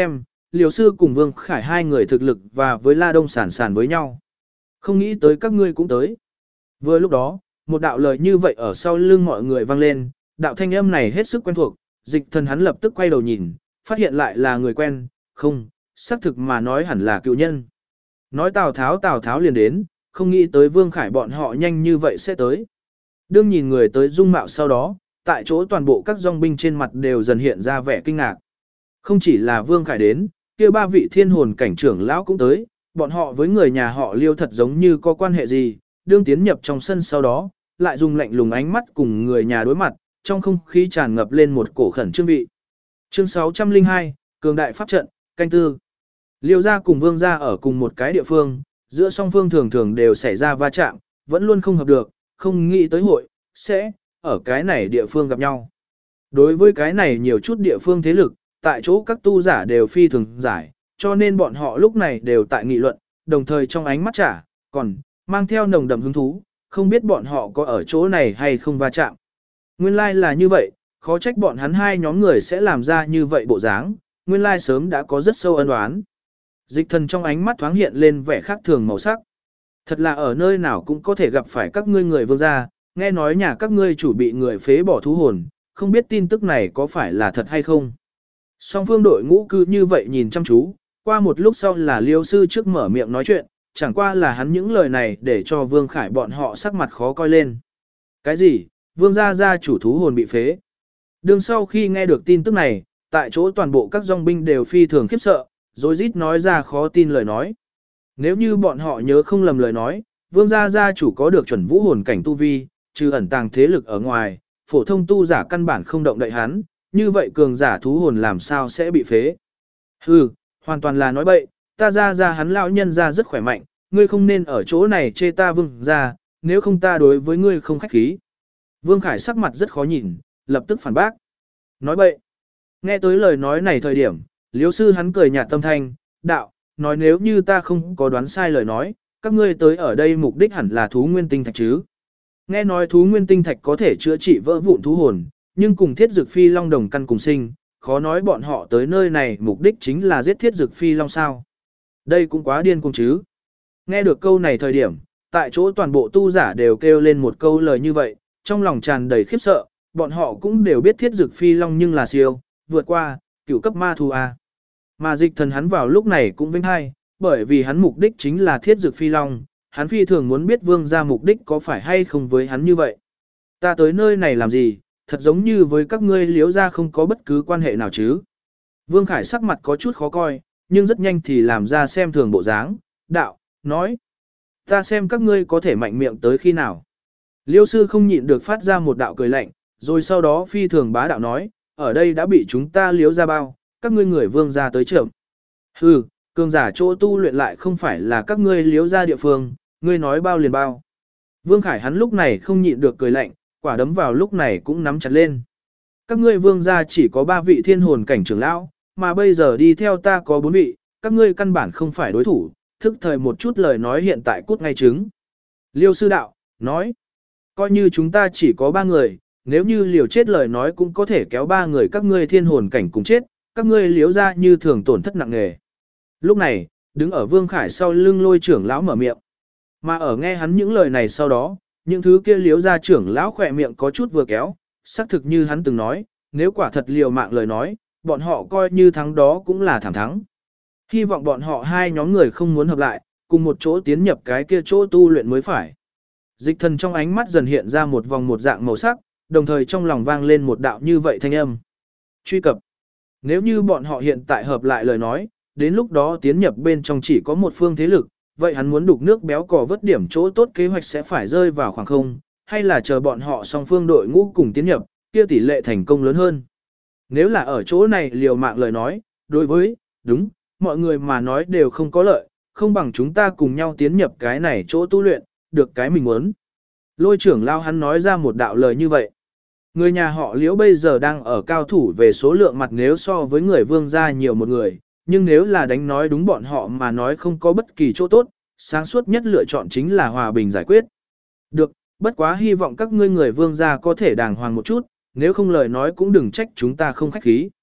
Liều sư cùng Vương Khải hai người thực lực và với La Đông sản sản với nhau. Không nghĩ tới các ngươi cũng tới. Vừa lúc đó, một đạo lời như vậy ở sau lưng mọi người vang lên, đạo thanh âm này hết sức quen thuộc, Dịch Thần hắn lập tức quay đầu nhìn, phát hiện lại là người quen, không, xác thực mà nói hẳn là cựu nhân. Nói Tào Tháo liền đến, không nghĩ tới Vương Khải bọn họ nhanh như vậy sẽ tới. Đương nhìn người tới dung mạo sau đó, tại chỗ toàn bộ các dòng binh trên mặt đều dần hiện ra vẻ kinh ngạc. Không chỉ là Vương Khải đến, kia ba vị thiên hồn cảnh trưởng lão cũng tới, bọn họ với người nhà họ Liêu thật giống như có quan hệ gì, đương tiến nhập trong sân sau đó, lại dùng lạnh lùng ánh mắt cùng người nhà đối mặt, trong không khí tràn ngập lên một cổ khẩn trương vị. Chương 602, Cường đại pháp trận, canh tư. Liêu gia cùng Vương gia ở cùng một cái địa phương, giữa song phương thường thường đều xảy ra va chạm, vẫn luôn không hợp được, không nghĩ tới hội, sẽ, ở cái này địa phương gặp nhau. Đối với cái này nhiều chút địa phương thế lực, tại chỗ các tu giả đều phi thường giải, cho nên bọn họ lúc này đều tại nghị luận, đồng thời trong ánh mắt trả, còn, mang theo nồng đậm hứng thú, không biết bọn họ có ở chỗ này hay không va chạm. Nguyên lai là như vậy, khó trách bọn hắn hai nhóm người sẽ làm ra như vậy bộ dáng, nguyên lai sớm đã có rất sâu ân oán. Dịch Thần trong ánh mắt thoáng hiện lên vẻ khác thường màu sắc. Thật là ở nơi nào cũng có thể gặp phải các ngươi người Vương gia, nghe nói nhà các ngươi chủ bị người phế bỏ thú hồn, không biết tin tức này có phải là thật hay không. Song phương đội ngũ cứ như vậy nhìn chăm chú, qua một lúc sau là Liêu sư trước mở miệng nói chuyện, chẳng qua là hắn những lời này để cho Vương Khải bọn họ sắc mặt khó coi lên. Cái gì? Vương gia gia chủ thú hồn bị phế. Đương sau khi nghe được tin tức này, tại chỗ toàn bộ các dòng binh đều phi thường khiếp sợ, rồi rít nói ra khó tin lời nói. Nếu như bọn họ nhớ không lầm lời nói, Vương gia gia chủ có được chuẩn vũ hồn cảnh tu vi, trừ ẩn tàng thế lực ở ngoài, phổ thông tu giả căn bản không động đậy hắn, như vậy cường giả thú hồn làm sao sẽ bị phế. Hừ, hoàn toàn là nói bậy, ta ra hắn lão nhân ra rất khỏe mạnh, ngươi không nên ở chỗ này chê ta Vương gia, nếu không ta đối với ngươi không khách khí. Vương Khải sắc mặt rất khó nhìn, lập tức phản bác. Nói bậy. Nghe tới lời nói này thời điểm, Liêu sư hắn cười nhạt tâm thanh, đạo, nói nếu như ta không có đoán sai lời nói, các ngươi tới ở đây mục đích hẳn là thú nguyên tinh thạch chứ. Nghe nói thú nguyên tinh thạch có thể chữa trị vỡ vụn thú hồn, nhưng cùng thiết dực phi long đồng căn cùng sinh, khó nói bọn họ tới nơi này mục đích chính là giết thiết dực phi long sao. Đây cũng quá điên cuồng chứ. Nghe được câu này thời điểm, tại chỗ toàn bộ tu giả đều kêu lên một câu lời như vậy, trong lòng tràn đầy khiếp sợ, bọn họ cũng đều biết thiết dực phi long nhưng là siêu, vượt qua, cửu cấp ma thú A. Mà Dịch Thần hắn vào lúc này cũng vinh hay, bởi vì hắn mục đích chính là thiết dực phi long, hắn phi thường muốn biết Vương gia mục đích có phải hay không với hắn như vậy. Ta tới nơi này làm gì, thật giống như với các ngươi Liếu gia không có bất cứ quan hệ nào chứ. Vương Khải sắc mặt có chút khó coi, nhưng rất nhanh thì làm ra xem thường bộ dáng, đạo, nói. Ta xem các ngươi có thể mạnh miệng tới khi nào. Liêu sư không nhịn được phát ra một đạo cười lạnh, rồi sau đó phi thường bá đạo nói, ở đây đã bị chúng ta Liếu gia bao, các ngươi người Vương gia tới trưởng. Hừ, cường giả chỗ tu luyện lại không phải là các ngươi Liếu gia địa phương, ngươi nói bao liền bao. Vương Khải hắn lúc này không nhịn được cười lạnh, quả đấm vào lúc này cũng nắm chặt lên. Các ngươi Vương gia chỉ có 3 vị thiên hồn cảnh trưởng lão, mà bây giờ đi theo ta có 4 vị, các ngươi căn bản không phải đối thủ, thức thời một chút lời nói hiện tại cút ngay trứng. Liêu sư đạo, nói, coi như chúng ta chỉ có 3 người, nếu như liều chết lời nói cũng có thể kéo 3 người các ngươi thiên hồn cảnh cùng chết, các ngươi liếu ra như thường tổn thất nặng nề. Lúc này, đứng ở Vương Khải sau lưng Lôi trưởng lão mở miệng. Mà ở nghe hắn những lời này sau đó, những thứ kia liếu ra trưởng lão khỏe miệng có chút vừa kéo, xác thực như hắn từng nói, nếu quả thật liều mạng lời nói, bọn họ coi như thắng đó cũng là thảm thắng. Hy vọng bọn họ hai nhóm người không muốn hợp lại, cùng một chỗ tiến nhập cái kia chỗ tu luyện mới phải. Dịch Thần trong ánh mắt dần hiện ra một vòng một dạng màu sắc, đồng thời trong lòng vang lên một đạo như vậy thanh âm. Truy cập. Nếu như bọn họ hiện tại hợp lại lời nói, đến lúc đó tiến nhập bên trong chỉ có một phương thế lực, vậy hắn muốn đục nước béo cò vớt điểm chỗ tốt kế hoạch sẽ phải rơi vào khoảng không, hay là chờ bọn họ song phương đội ngũ cùng tiến nhập, kia tỷ lệ thành công lớn hơn. Nếu là ở chỗ này liều mạng lời nói, đối với, đúng, mọi người mà nói đều không có lợi, không bằng chúng ta cùng nhau tiến nhập cái này chỗ tu luyện, được cái mình muốn. Lôi trưởng lao hắn nói ra một đạo lời như vậy. Người nhà họ Liễu bây giờ đang ở cao thủ về số lượng mặt nếu so với người Vương gia nhiều một người, nhưng nếu là đánh nói đúng bọn họ mà nói không có bất kỳ chỗ tốt, sáng suốt nhất lựa chọn chính là hòa bình giải quyết. Được, bất quá hy vọng các ngươi người Vương gia có thể đàng hoàng một chút, nếu không lời nói cũng đừng trách chúng ta không khách khí.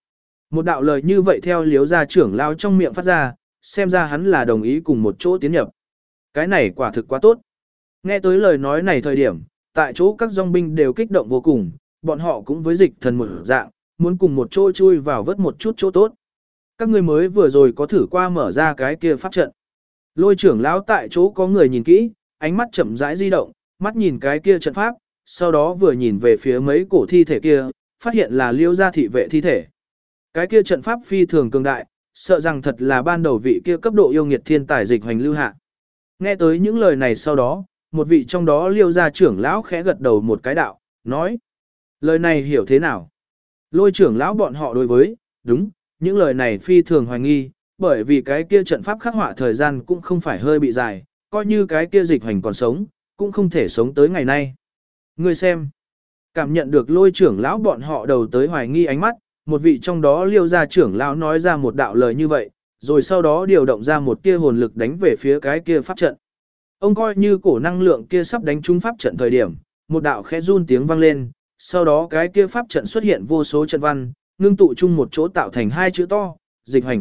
Một đạo lời như vậy theo Liếu gia trưởng lão trong miệng phát ra, xem ra hắn là đồng ý cùng một chỗ tiến nhập. Cái này quả thực quá tốt. Nghe tới lời nói này thời điểm, tại chỗ các dòng binh đều kích động vô cùng, bọn họ cũng với dịch thần một dạng, muốn cùng một chỗ chui vào vớt một chút chỗ tốt. Các ngươi mới vừa rồi có thử qua mở ra cái kia pháp trận. Lôi trưởng lão tại chỗ có người nhìn kỹ, ánh mắt chậm rãi di động, mắt nhìn cái kia trận pháp, sau đó vừa nhìn về phía mấy cổ thi thể kia, phát hiện là Liêu gia thị vệ thi thể. Cái kia trận pháp phi thường cường đại, sợ rằng thật là ban đầu vị kia cấp độ yêu nghiệt thiên tài dịch hoành lưu hạ. Nghe tới những lời này sau đó, một vị trong đó Liêu gia trưởng lão khẽ gật đầu một cái đạo, nói: lời này hiểu thế nào? Lôi trưởng lão bọn họ đối với, đúng, những lời này phi thường hoài nghi, bởi vì cái kia trận pháp khắc họa thời gian cũng không phải hơi bị dài, coi như cái kia dịch hoành còn sống, cũng không thể sống tới ngày nay. Ngươi xem, cảm nhận được lôi trưởng lão bọn họ đầu tới hoài nghi ánh mắt, một vị trong đó Liêu gia trưởng lão nói ra một đạo lời như vậy, rồi sau đó điều động ra một tia hồn lực đánh về phía cái kia pháp trận. Ông coi như cổ năng lượng kia sắp đánh trúng pháp trận thời điểm, một đạo khẽ run tiếng vang lên, sau đó cái kia pháp trận xuất hiện vô số trận văn, ngưng tụ chung một chỗ tạo thành hai chữ to, dịch hoành.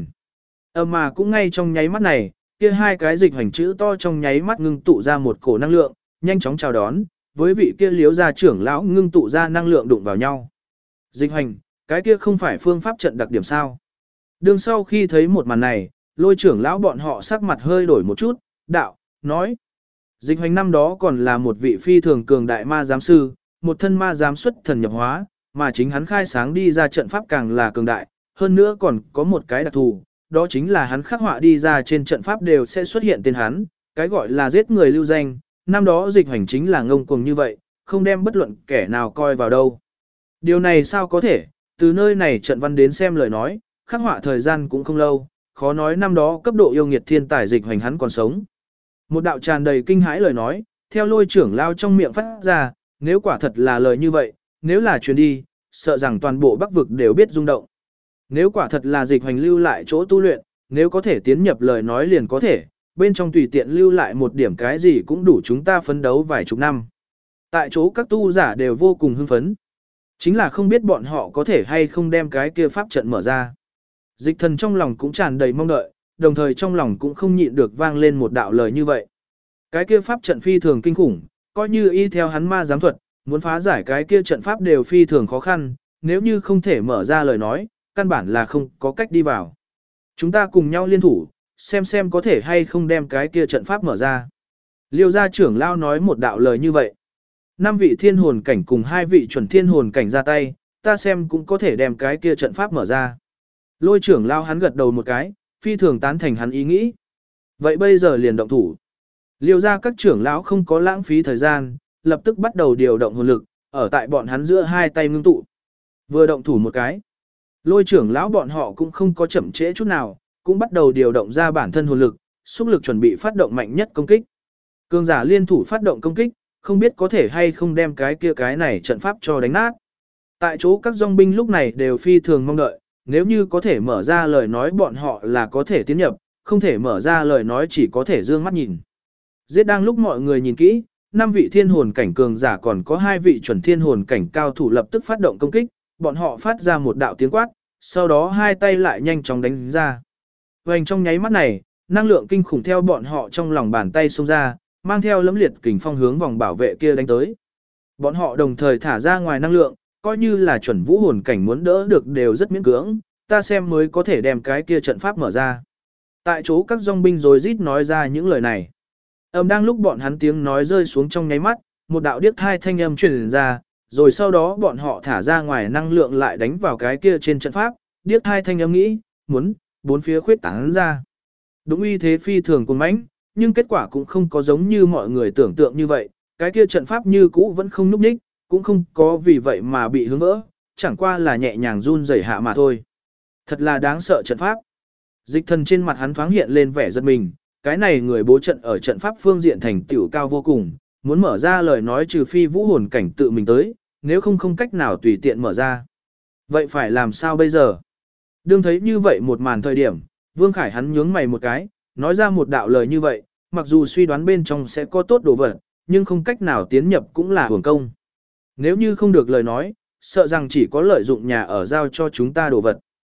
Mà cũng ngay trong nháy mắt này, kia hai cái dịch hoành chữ to trong nháy mắt ngưng tụ ra một cổ năng lượng, nhanh chóng chào đón, với vị kia Liếu gia trưởng lão ngưng tụ ra năng lượng đụng vào nhau. Dịch hoành, cái kia không phải phương pháp trận đặc điểm sao? Đương sau khi thấy một màn này, lôi trưởng lão bọn họ sắc mặt hơi đổi một chút, đạo, nói. Dịch hoành năm đó còn là một vị phi thường cường đại ma giám sư, một thân ma giám xuất thần nhập hóa, mà chính hắn khai sáng đi ra trận pháp càng là cường đại, hơn nữa còn có một cái đặc thù, đó chính là hắn khắc họa đi ra trên trận pháp đều sẽ xuất hiện tên hắn, cái gọi là giết người lưu danh, năm đó dịch hoành chính là ngông cuồng như vậy, không đem bất luận kẻ nào coi vào đâu. Điều này sao có thể, từ nơi này trận văn đến xem lời nói, khắc họa thời gian cũng không lâu, khó nói năm đó cấp độ yêu nghiệt thiên tài dịch hoành hắn còn sống. Một đạo tràn đầy kinh hãi lời nói, theo lôi trưởng lao trong miệng phát ra, nếu quả thật là lời như vậy, nếu là truyền đi, sợ rằng toàn bộ Bắc vực đều biết rung động. Nếu quả thật là dịch hoành lưu lại chỗ tu luyện, nếu có thể tiến nhập lời nói liền có thể, bên trong tùy tiện lưu lại một điểm cái gì cũng đủ chúng ta phấn đấu vài chục năm. Tại chỗ các tu giả đều vô cùng hưng phấn. Chính là không biết bọn họ có thể hay không đem cái kia pháp trận mở ra. Dịch thần trong lòng cũng tràn đầy mong đợi, đồng thời trong lòng cũng không nhịn được vang lên một đạo lời như vậy. Cái kia pháp trận phi thường kinh khủng, coi như y theo hắn ma giám thuật, muốn phá giải cái kia trận pháp đều phi thường khó khăn, nếu như không thể mở ra lời nói, căn bản là không có cách đi vào. Chúng ta cùng nhau liên thủ, xem có thể hay không đem cái kia trận pháp mở ra. Liêu gia trưởng lao nói một đạo lời như vậy. 5 vị thiên hồn cảnh cùng 2 vị chuẩn thiên hồn cảnh ra tay, ta xem cũng có thể đem cái kia trận pháp mở ra. Lôi trưởng lao hắn gật đầu một cái, phi thường tán thành hắn ý nghĩ. Vậy bây giờ liền động thủ. Liêu gia các trưởng lão không có lãng phí thời gian, lập tức bắt đầu điều động hồn lực, ở tại bọn hắn giữa hai tay ngưng tụ. Vừa động thủ một cái, lôi trưởng lão bọn họ cũng không có chậm trễ chút nào, cũng bắt đầu điều động ra bản thân hồn lực, xúc lực chuẩn bị phát động mạnh nhất công kích. Cường giả liên thủ phát động công kích, không biết có thể hay không đem cái này trận pháp cho đánh nát. Tại chỗ các dòng binh lúc này đều phi thường mong đợi, nếu như có thể mở ra lời nói bọn họ là có thể tiến nhập, không thể mở ra lời nói chỉ có thể dương mắt nhìn. Giết đang lúc mọi người nhìn kỹ, 5 vị thiên hồn cảnh cường giả còn có 2 vị chuẩn thiên hồn cảnh cao thủ lập tức phát động công kích, bọn họ phát ra một đạo tiếng quát, sau đó hai tay lại nhanh chóng đánh ra. Hoành trong nháy mắt này, năng lượng kinh khủng theo bọn họ trong lòng bàn tay xông ra, mang theo lẫm liệt kình phong hướng vòng bảo vệ kia đánh tới. Bọn họ đồng thời thả ra ngoài năng lượng, coi như là chuẩn vũ hồn cảnh muốn đỡ được đều rất miễn cưỡng, ta xem mới có thể đem cái kia trận pháp mở ra. Tại chỗ các dòng binh rồi rít nói ra những lời này. Đang lúc bọn hắn tiếng nói rơi xuống trong nháy mắt, một đạo điếc thai thanh âm truyền ra, rồi sau đó bọn họ thả ra ngoài năng lượng lại đánh vào cái kia trên trận pháp, điếc thai thanh âm nghĩ, muốn, bốn phía khuyết tán ra. Đúng uy thế phi thường cuồng mãnh, nhưng kết quả cũng không có giống như mọi người tưởng tượng như vậy, cái kia trận pháp như cũ vẫn không núp đích, cũng không có vì vậy mà bị hướng vỡ, chẳng qua là nhẹ nhàng run rẩy hạ mà thôi. Thật là đáng sợ trận pháp. Dịch thần trên mặt hắn thoáng hiện lên vẻ giật mình, cái này người bố trận ở trận pháp phương diện thành tựu cao vô cùng, muốn mở ra lời nói trừ phi vũ hồn cảnh tự mình tới, nếu không cách nào tùy tiện mở ra. Vậy phải làm sao bây giờ? Đương thấy như vậy một màn thời điểm, Vương Khải hắn nhướng mày một cái, nói ra một đạo lời như vậy, mặc dù suy đoán bên trong sẽ có tốt đồ vật, nhưng không cách nào tiến nhập cũng là hưởng công. Nếu như không được lời nói, sợ rằng chỉ có lợi dụng nhà ở giao cho chúng ta đồ vật.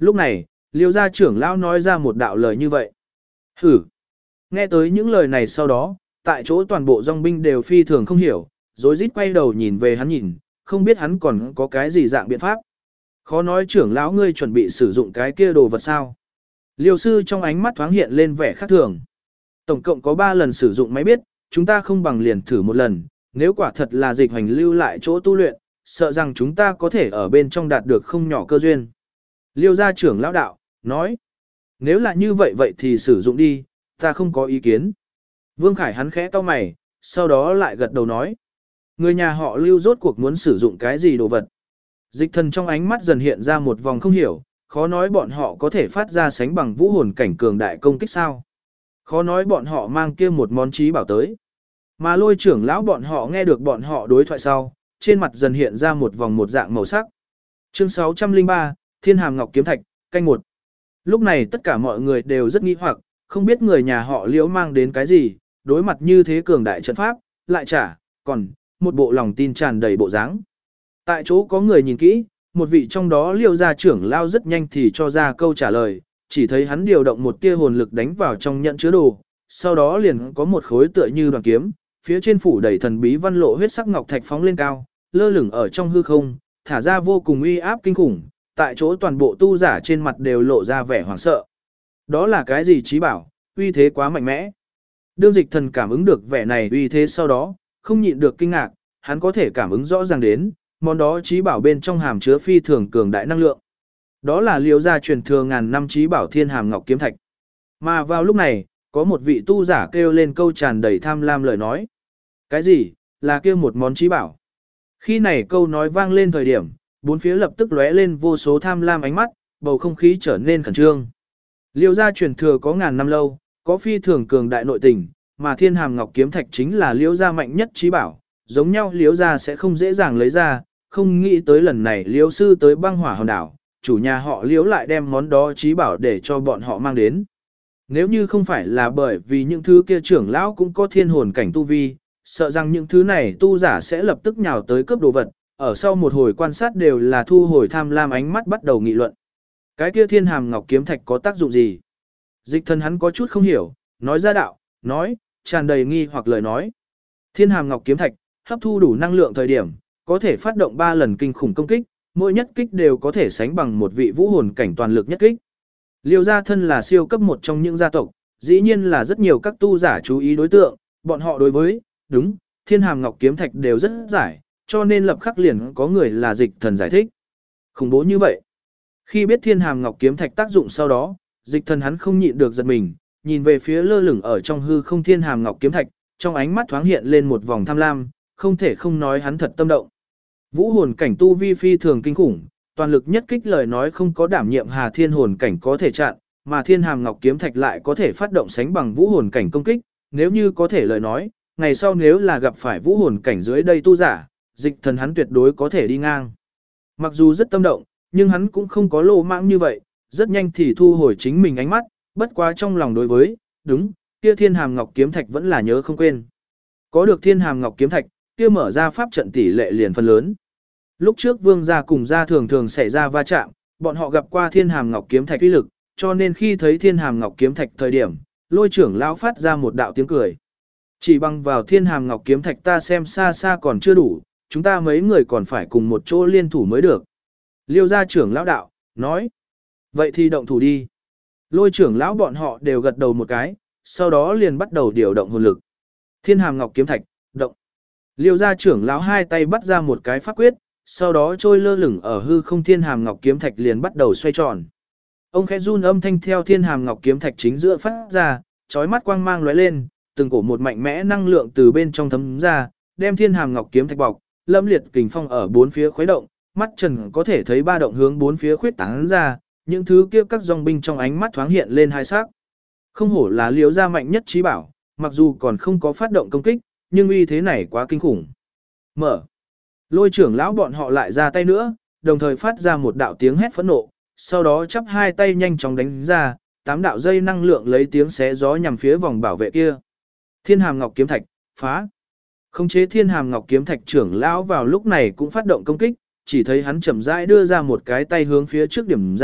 Lúc này, Liêu gia trưởng lão nói ra một đạo lời như vậy. Hử! Nghe tới những lời này sau đó, tại chỗ toàn bộ dòng binh đều phi thường không hiểu, rối rít quay đầu nhìn về hắn nhìn, không biết hắn còn có cái gì dạng biện pháp. Khó nói trưởng lão ngươi chuẩn bị sử dụng cái kia đồ vật sao. Liêu sư trong ánh mắt thoáng hiện lên vẻ khác thường. Tổng cộng có 3 lần sử dụng máy biết, chúng ta không bằng liền thử một lần, nếu quả thật là dịch hành lưu lại chỗ tu luyện, sợ rằng chúng ta có thể ở bên trong đạt được không nhỏ cơ duyên. Liêu gia trưởng lão đạo, nói, nếu là như vậy vậy thì sử dụng đi, ta không có ý kiến. Vương Khải hắn khẽ cau mày, sau đó lại gật đầu nói, người nhà họ Lưu rốt cuộc muốn sử dụng cái gì đồ vật. Dịch thần trong ánh mắt dần hiện ra một vòng không hiểu, khó nói bọn họ có thể phát ra sánh bằng vũ hồn cảnh cường đại công kích sao. Khó nói bọn họ mang kia một món trí bảo tới. Mà Lôi trưởng lão bọn họ nghe được bọn họ đối thoại sau, trên mặt dần hiện ra một vòng một dạng màu sắc. Chương 603, Thiên Hàm Ngọc Kiếm Thạch, canh 1. Lúc này tất cả mọi người đều rất nghi hoặc, không biết người nhà họ Liễu mang đến cái gì, đối mặt như thế cường đại trận pháp, lại còn một bộ lòng tin tràn đầy bộ dáng. Tại chỗ có người nhìn kỹ, một vị trong đó Liêu gia trưởng lao rất nhanh thì cho ra câu trả lời, chỉ thấy hắn điều động một tia hồn lực đánh vào trong nhận chứa đồ, sau đó liền có một khối tựa như đoàn kiếm, phía trên phủ đầy thần bí văn lộ huyết sắc ngọc thạch phóng lên cao, lơ lửng ở trong hư không, thả ra vô cùng uy áp kinh khủng, tại chỗ toàn bộ tu giả trên mặt đều lộ ra vẻ hoảng sợ. Đó là cái gì trí bảo, uy thế quá mạnh mẽ. Đương Dịch Thần cảm ứng được vẻ này uy thế sau đó, không nhịn được kinh ngạc, hắn có thể cảm ứng rõ ràng đến, món đó trí bảo bên trong hàm chứa phi thường cường đại năng lượng. Đó là Liêu gia truyền thừa ngàn năm trí bảo Thiên Hàm Ngọc Kiếm Thạch. Mà vào lúc này, có một vị tu giả kêu lên câu tràn đầy tham lam lời nói. Cái gì, là kêu một món trí bảo? Khi này câu nói vang lên thời điểm, bốn phía lập tức lóe lên vô số tham lam ánh mắt, bầu không khí trở nên khẩn trương. Liêu gia truyền thừa có ngàn năm lâu, có phi thường cường đại nội tình, mà Thiên Hàm Ngọc Kiếm Thạch chính là Liêu gia mạnh nhất trí bảo, giống nhau Liêu gia sẽ không dễ dàng lấy ra, không nghĩ tới lần này Liêu sư tới băng hỏa hòn đảo, chủ nhà họ Liêu lại đem món đó trí bảo để cho bọn họ mang đến. Nếu như không phải là bởi vì những thứ kia trưởng lão cũng có thiên hồn cảnh tu vi, sợ rằng những thứ này tu giả sẽ lập tức nhào tới cướp đồ vật, ở sau một hồi quan sát đều là thu hồi tham lam ánh mắt bắt đầu nghị luận. Cái kia Thiên Hàm Ngọc Kiếm Thạch có tác dụng gì? Dịch Thần hắn có chút không hiểu, nói ra đạo, nói, tràn đầy nghi hoặc lời nói. Thiên Hàm Ngọc Kiếm Thạch, hấp thu đủ năng lượng thời điểm, có thể phát động 3 lần kinh khủng công kích, mỗi nhất kích đều có thể sánh bằng một vị vũ hồn cảnh toàn lực nhất kích. Liêu gia thân là siêu cấp một trong những gia tộc, dĩ nhiên là rất nhiều các tu giả chú ý đối tượng, bọn họ đối với, đúng, Thiên Hàm Ngọc Kiếm Thạch đều rất giải, cho nên lập khắc liền có người là Dịch Thần giải thích. Khủng bố như vậy. Khi biết Thiên Hàm Ngọc Kiếm Thạch tác dụng sau đó, Dịch Thần hắn không nhịn được giật mình, nhìn về phía lơ lửng ở trong hư không Thiên Hàm Ngọc Kiếm Thạch, trong ánh mắt thoáng hiện lên một vòng tham lam, không thể không nói hắn thật tâm động. Vũ hồn cảnh tu vi phi thường kinh khủng, toàn lực nhất kích lời nói không có đảm nhiệm Hà Thiên hồn cảnh có thể chặn, mà Thiên Hàm Ngọc Kiếm Thạch lại có thể phát động sánh bằng vũ hồn cảnh công kích, nếu như có thể lời nói, ngày sau nếu là gặp phải vũ hồn cảnh dưới đây tu giả, Dịch Thần hắn tuyệt đối có thể đi ngang. Mặc dù rất tâm động, nhưng hắn cũng không có lô mãng như vậy, rất nhanh thì thu hồi chính mình ánh mắt, bất quá trong lòng đối với, đúng, kia Thiên Hàm Ngọc Kiếm Thạch vẫn là nhớ không quên. Có được Thiên Hàm Ngọc Kiếm Thạch, kia mở ra pháp trận tỷ lệ liền phân lớn. Lúc trước Vương gia cùng gia thường thường xảy ra va chạm, bọn họ gặp qua Thiên Hàm Ngọc Kiếm Thạch uy lực, cho nên khi thấy Thiên Hàm Ngọc Kiếm Thạch thời điểm, Lôi trưởng lão phát ra một đạo tiếng cười. Chỉ bằng vào Thiên Hàm Ngọc Kiếm Thạch ta xem xa xa còn chưa đủ, chúng ta mấy người còn phải cùng một chỗ liên thủ mới được. Liêu gia trưởng lão đạo, nói. Vậy thì động thủ đi. Lôi trưởng lão bọn họ đều gật đầu một cái, sau đó liền bắt đầu điều động hồn lực. Thiên Hàm Ngọc Kiếm Thạch, động. Liêu gia trưởng lão hai tay bắt ra một cái pháp quyết, sau đó trôi lơ lửng ở hư không Thiên Hàm Ngọc Kiếm Thạch liền bắt đầu xoay tròn. Ông khẽ run âm thanh theo Thiên Hàm Ngọc Kiếm Thạch chính giữa phát ra, chói mắt quang mang lóe lên, từng cổ một mạnh mẽ năng lượng từ bên trong thấm ra, đem Thiên Hàm Ngọc Kiếm Thạch bọc, lâm liệt kình phong ở bốn phía khuấy động, mắt trần có thể thấy ba động hướng bốn phía khuyết tán ra, những thứ kia các dòng binh trong ánh mắt thoáng hiện lên hai sắc. Không hổ là Liễu gia mạnh nhất trí bảo, mặc dù còn không có phát động công kích, nhưng uy thế này quá kinh khủng. Mở. Lôi trưởng lão bọn họ lại ra tay nữa, đồng thời phát ra một đạo tiếng hét phẫn nộ, sau đó chắp hai tay nhanh chóng đánh ra, 8 đạo dây năng lượng lấy tiếng xé gió nhằm phía vòng bảo vệ kia. Thiên Hàm Ngọc Kiếm Thạch, phá. Khống chế Thiên Hàm Ngọc Kiếm Thạch trưởng lão vào lúc này cũng phát động công kích, chỉ thấy hắn chậm rãi đưa ra một cái tay hướng phía trước điểm ra,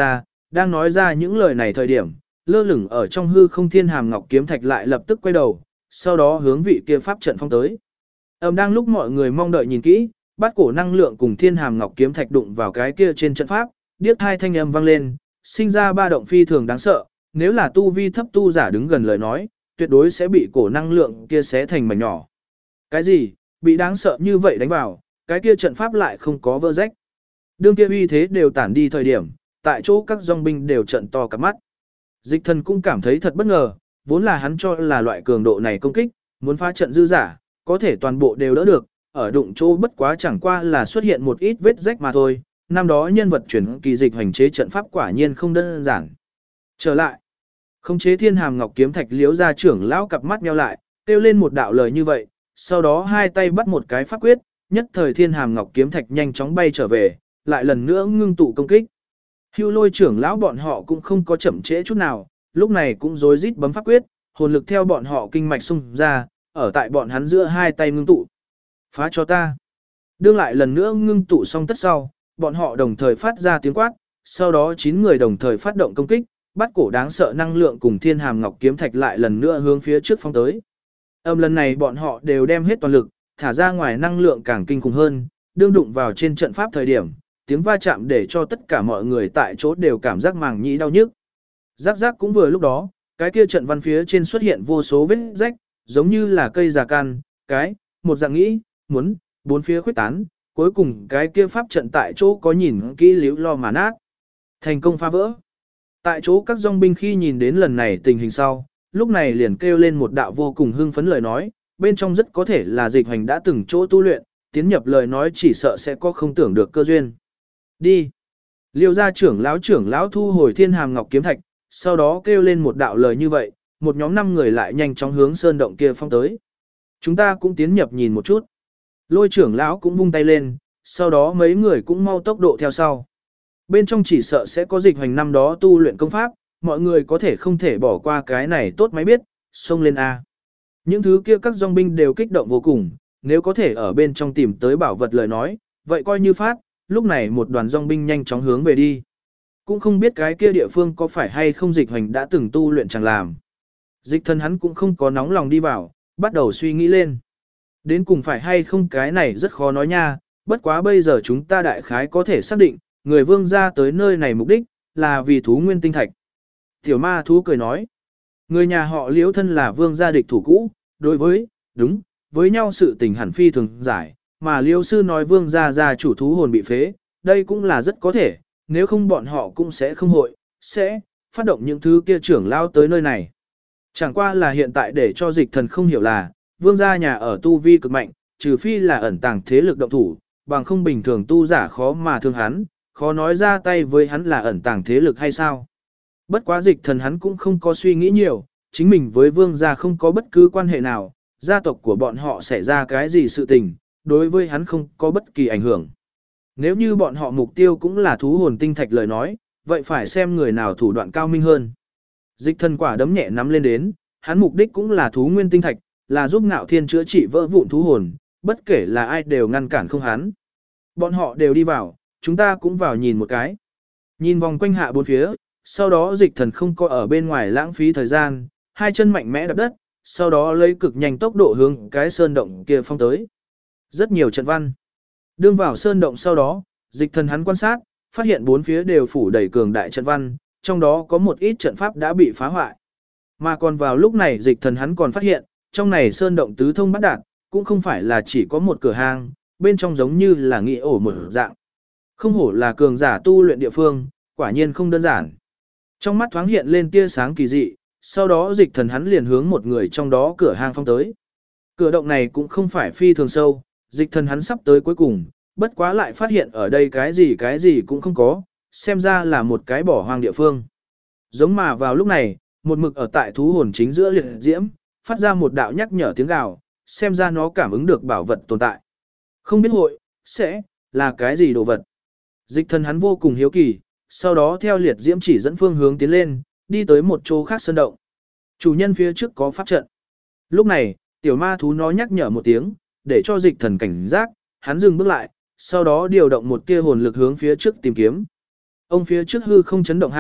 đang nói ra những lời này thời điểm, lơ lửng ở trong hư không thiên hàm ngọc kiếm thạch lại lập tức quay đầu, sau đó hướng vị kia pháp trận phong tới. Đang lúc mọi người mong đợi nhìn kỹ, bát cổ năng lượng cùng thiên hàm ngọc kiếm thạch đụng vào cái kia trên trận pháp, điếc hai thanh âm vang lên, sinh ra ba động phi thường đáng sợ, nếu là tu vi thấp tu giả đứng gần lời nói, tuyệt đối sẽ bị cổ năng lượng kia xé thành mảnh nhỏ. Cái gì? Bị đáng sợ như vậy đánh vào, cái kia trận pháp lại không có vỡ rách. Đương kia uy thế đều tản đi thời điểm, tại chỗ các dòng binh đều trận to cả mắt. Dịch thần cũng cảm thấy thật bất ngờ, vốn là hắn cho là loại cường độ này công kích, muốn phá trận dư giả, có thể toàn bộ đều đỡ được, ở đụng chỗ bất quá chẳng qua là xuất hiện một ít vết rách mà thôi. Năm đó nhân vật chuyển kỳ dịch hành chế trận pháp quả nhiên không đơn giản. Trở lại, khống chế thiên hàm ngọc kiếm thạch liếu ra trưởng lão cặp mắt nheo lại, kêu lên một đạo lời như vậy, sau đó hai tay bắt một cái pháp quyết, nhất thời thiên hàm ngọc kiếm thạch nhanh chóng bay trở về, lại lần nữa ngưng tụ công kích. Hưu Lôi trưởng lão bọn họ cũng không có chậm trễ chút nào, lúc này cũng rối rít bấm pháp quyết, hồn lực theo bọn họ kinh mạch xung ra, ở tại bọn hắn giữa hai tay ngưng tụ. Phá cho ta. Đương lại lần nữa ngưng tụ xong tất sau, bọn họ đồng thời phát ra tiếng quát, sau đó 9 người đồng thời phát động công kích, bắt cổ đáng sợ năng lượng cùng thiên hàm ngọc kiếm thạch lại lần nữa hướng phía trước phóng tới. Lần này bọn họ đều đem hết toàn lực, thả ra ngoài năng lượng càng kinh khủng hơn, đương đụng vào trên trận pháp thời điểm, tiếng va chạm để cho tất cả mọi người tại chỗ đều cảm giác màng nhĩ đau nhức. Rắc rắc cũng vừa lúc đó, cái kia trận văn phía trên xuất hiện vô số vết rách, giống như là cây già can, một dạng nghĩ, muốn, bốn phía khuếch tán, cuối cùng cái kia pháp trận tại chỗ có nhìn kỹ liễu lo mà nát. Thành công phá vỡ. Tại chỗ các dòng binh khi nhìn đến lần này tình hình sau, lúc này liền kêu lên một đạo vô cùng hưng phấn lời nói, bên trong rất có thể là dịch hành đã từng chỗ tu luyện, tiến nhập lời nói chỉ sợ sẽ có không tưởng được cơ duyên. Đi. Liêu gia trưởng lão thu hồi thiên hàm ngọc kiếm thạch, sau đó kêu lên một đạo lời như vậy, một nhóm 5 người lại nhanh chóng hướng sơn động kia phong tới. Chúng ta cũng tiến nhập nhìn một chút. Lôi trưởng lão cũng vung tay lên, sau đó mấy người cũng mau tốc độ theo sau. Bên trong chỉ sợ sẽ có dịch hành năm đó tu luyện công pháp, mọi người có thể không thể bỏ qua cái này tốt máy biết, xông lên A. Những thứ kia các dòng binh đều kích động vô cùng, nếu có thể ở bên trong tìm tới bảo vật lời nói, vậy coi như phát, lúc này một đoàn dòng binh nhanh chóng hướng về đi. Cũng không biết cái kia địa phương có phải hay không dịch hành đã từng tu luyện chẳng làm. Dịch thân hắn cũng không có nóng lòng đi vào, bắt đầu suy nghĩ lên. Đến cùng phải hay không cái này rất khó nói nha, bất quá bây giờ chúng ta đại khái có thể xác định, người vương ra tới nơi này mục đích, là vì thú nguyên tinh thạch. Tiểu ma thú cười nói, người nhà họ Liễu thân là vương gia địch thủ cũ, đối với, đúng, với nhau sự tình hẳn phi thường giải, mà Liễu sư nói vương gia chủ thú hồn bị phế, đây cũng là rất có thể, nếu không bọn họ cũng sẽ không hội, sẽ phát động những thứ kia trưởng lao tới nơi này. Chẳng qua là hiện tại để cho dịch thần không hiểu là, vương gia nhà ở tu vi cực mạnh, trừ phi là ẩn tàng thế lực động thủ, bằng không bình thường tu giả khó mà thương hắn, khó nói ra tay với hắn là ẩn tàng thế lực hay sao. Bất quá dịch thần hắn cũng không có suy nghĩ nhiều, chính mình với vương gia không có bất cứ quan hệ nào, gia tộc của bọn họ xảy ra cái gì sự tình, đối với hắn không có bất kỳ ảnh hưởng. Nếu như bọn họ mục tiêu cũng là thú hồn tinh thạch lời nói, vậy phải xem người nào thủ đoạn cao minh hơn. Dịch thần quả đấm nhẹ nắm lên đến, hắn mục đích cũng là thú nguyên tinh thạch, là giúp Ngạo Thiên chữa trị vỡ vụn thú hồn, bất kể là ai đều ngăn cản không hắn. Bọn họ đều đi vào, chúng ta cũng vào nhìn một cái. Nhìn vòng quanh hạ bốn phía, sau đó dịch thần không có ở bên ngoài lãng phí thời gian, hai chân mạnh mẽ đập đất, sau đó lấy cực nhanh tốc độ hướng cái sơn động kia phong tới. Rất nhiều trận văn. Đương vào sơn động sau đó, dịch thần hắn quan sát, phát hiện bốn phía đều phủ đầy cường đại trận văn, trong đó có một ít trận pháp đã bị phá hoại. Mà còn vào lúc này dịch thần hắn còn phát hiện, trong này sơn động tứ thông bát đạt, cũng không phải là chỉ có một cửa hang, bên trong giống như là nghị ổ một dạng. Không hổ là cường giả tu luyện địa phương, quả nhiên không đơn giản. Trong mắt thoáng hiện lên tia sáng kỳ dị, sau đó dịch thần hắn liền hướng một người trong đó cửa hang phong tới. Cửa động này cũng không phải phi thường sâu, dịch thần hắn sắp tới cuối cùng, bất quá lại phát hiện ở đây cái gì cũng không có, xem ra là một cái bỏ hoang địa phương. Giống mà vào lúc này, một mực ở tại thú hồn chính giữa liệt diễm, phát ra một đạo nhắc nhở tiếng gào, xem ra nó cảm ứng được bảo vật tồn tại. Không biết hội, sẽ, là cái gì đồ vật. Dịch thần hắn vô cùng hiếu kỳ, sau đó theo liệt diễm chỉ dẫn phương hướng tiến lên, đi tới một chỗ khác sơn động. Chủ nhân phía trước có pháp trận. Lúc này, tiểu ma thú nó nhắc nhở một tiếng, để cho dịch thần cảnh giác, hắn dừng bước lại, sau đó điều động một tia hồn lực hướng phía trước tìm kiếm. Ông phía trước hư không chấn động hạ,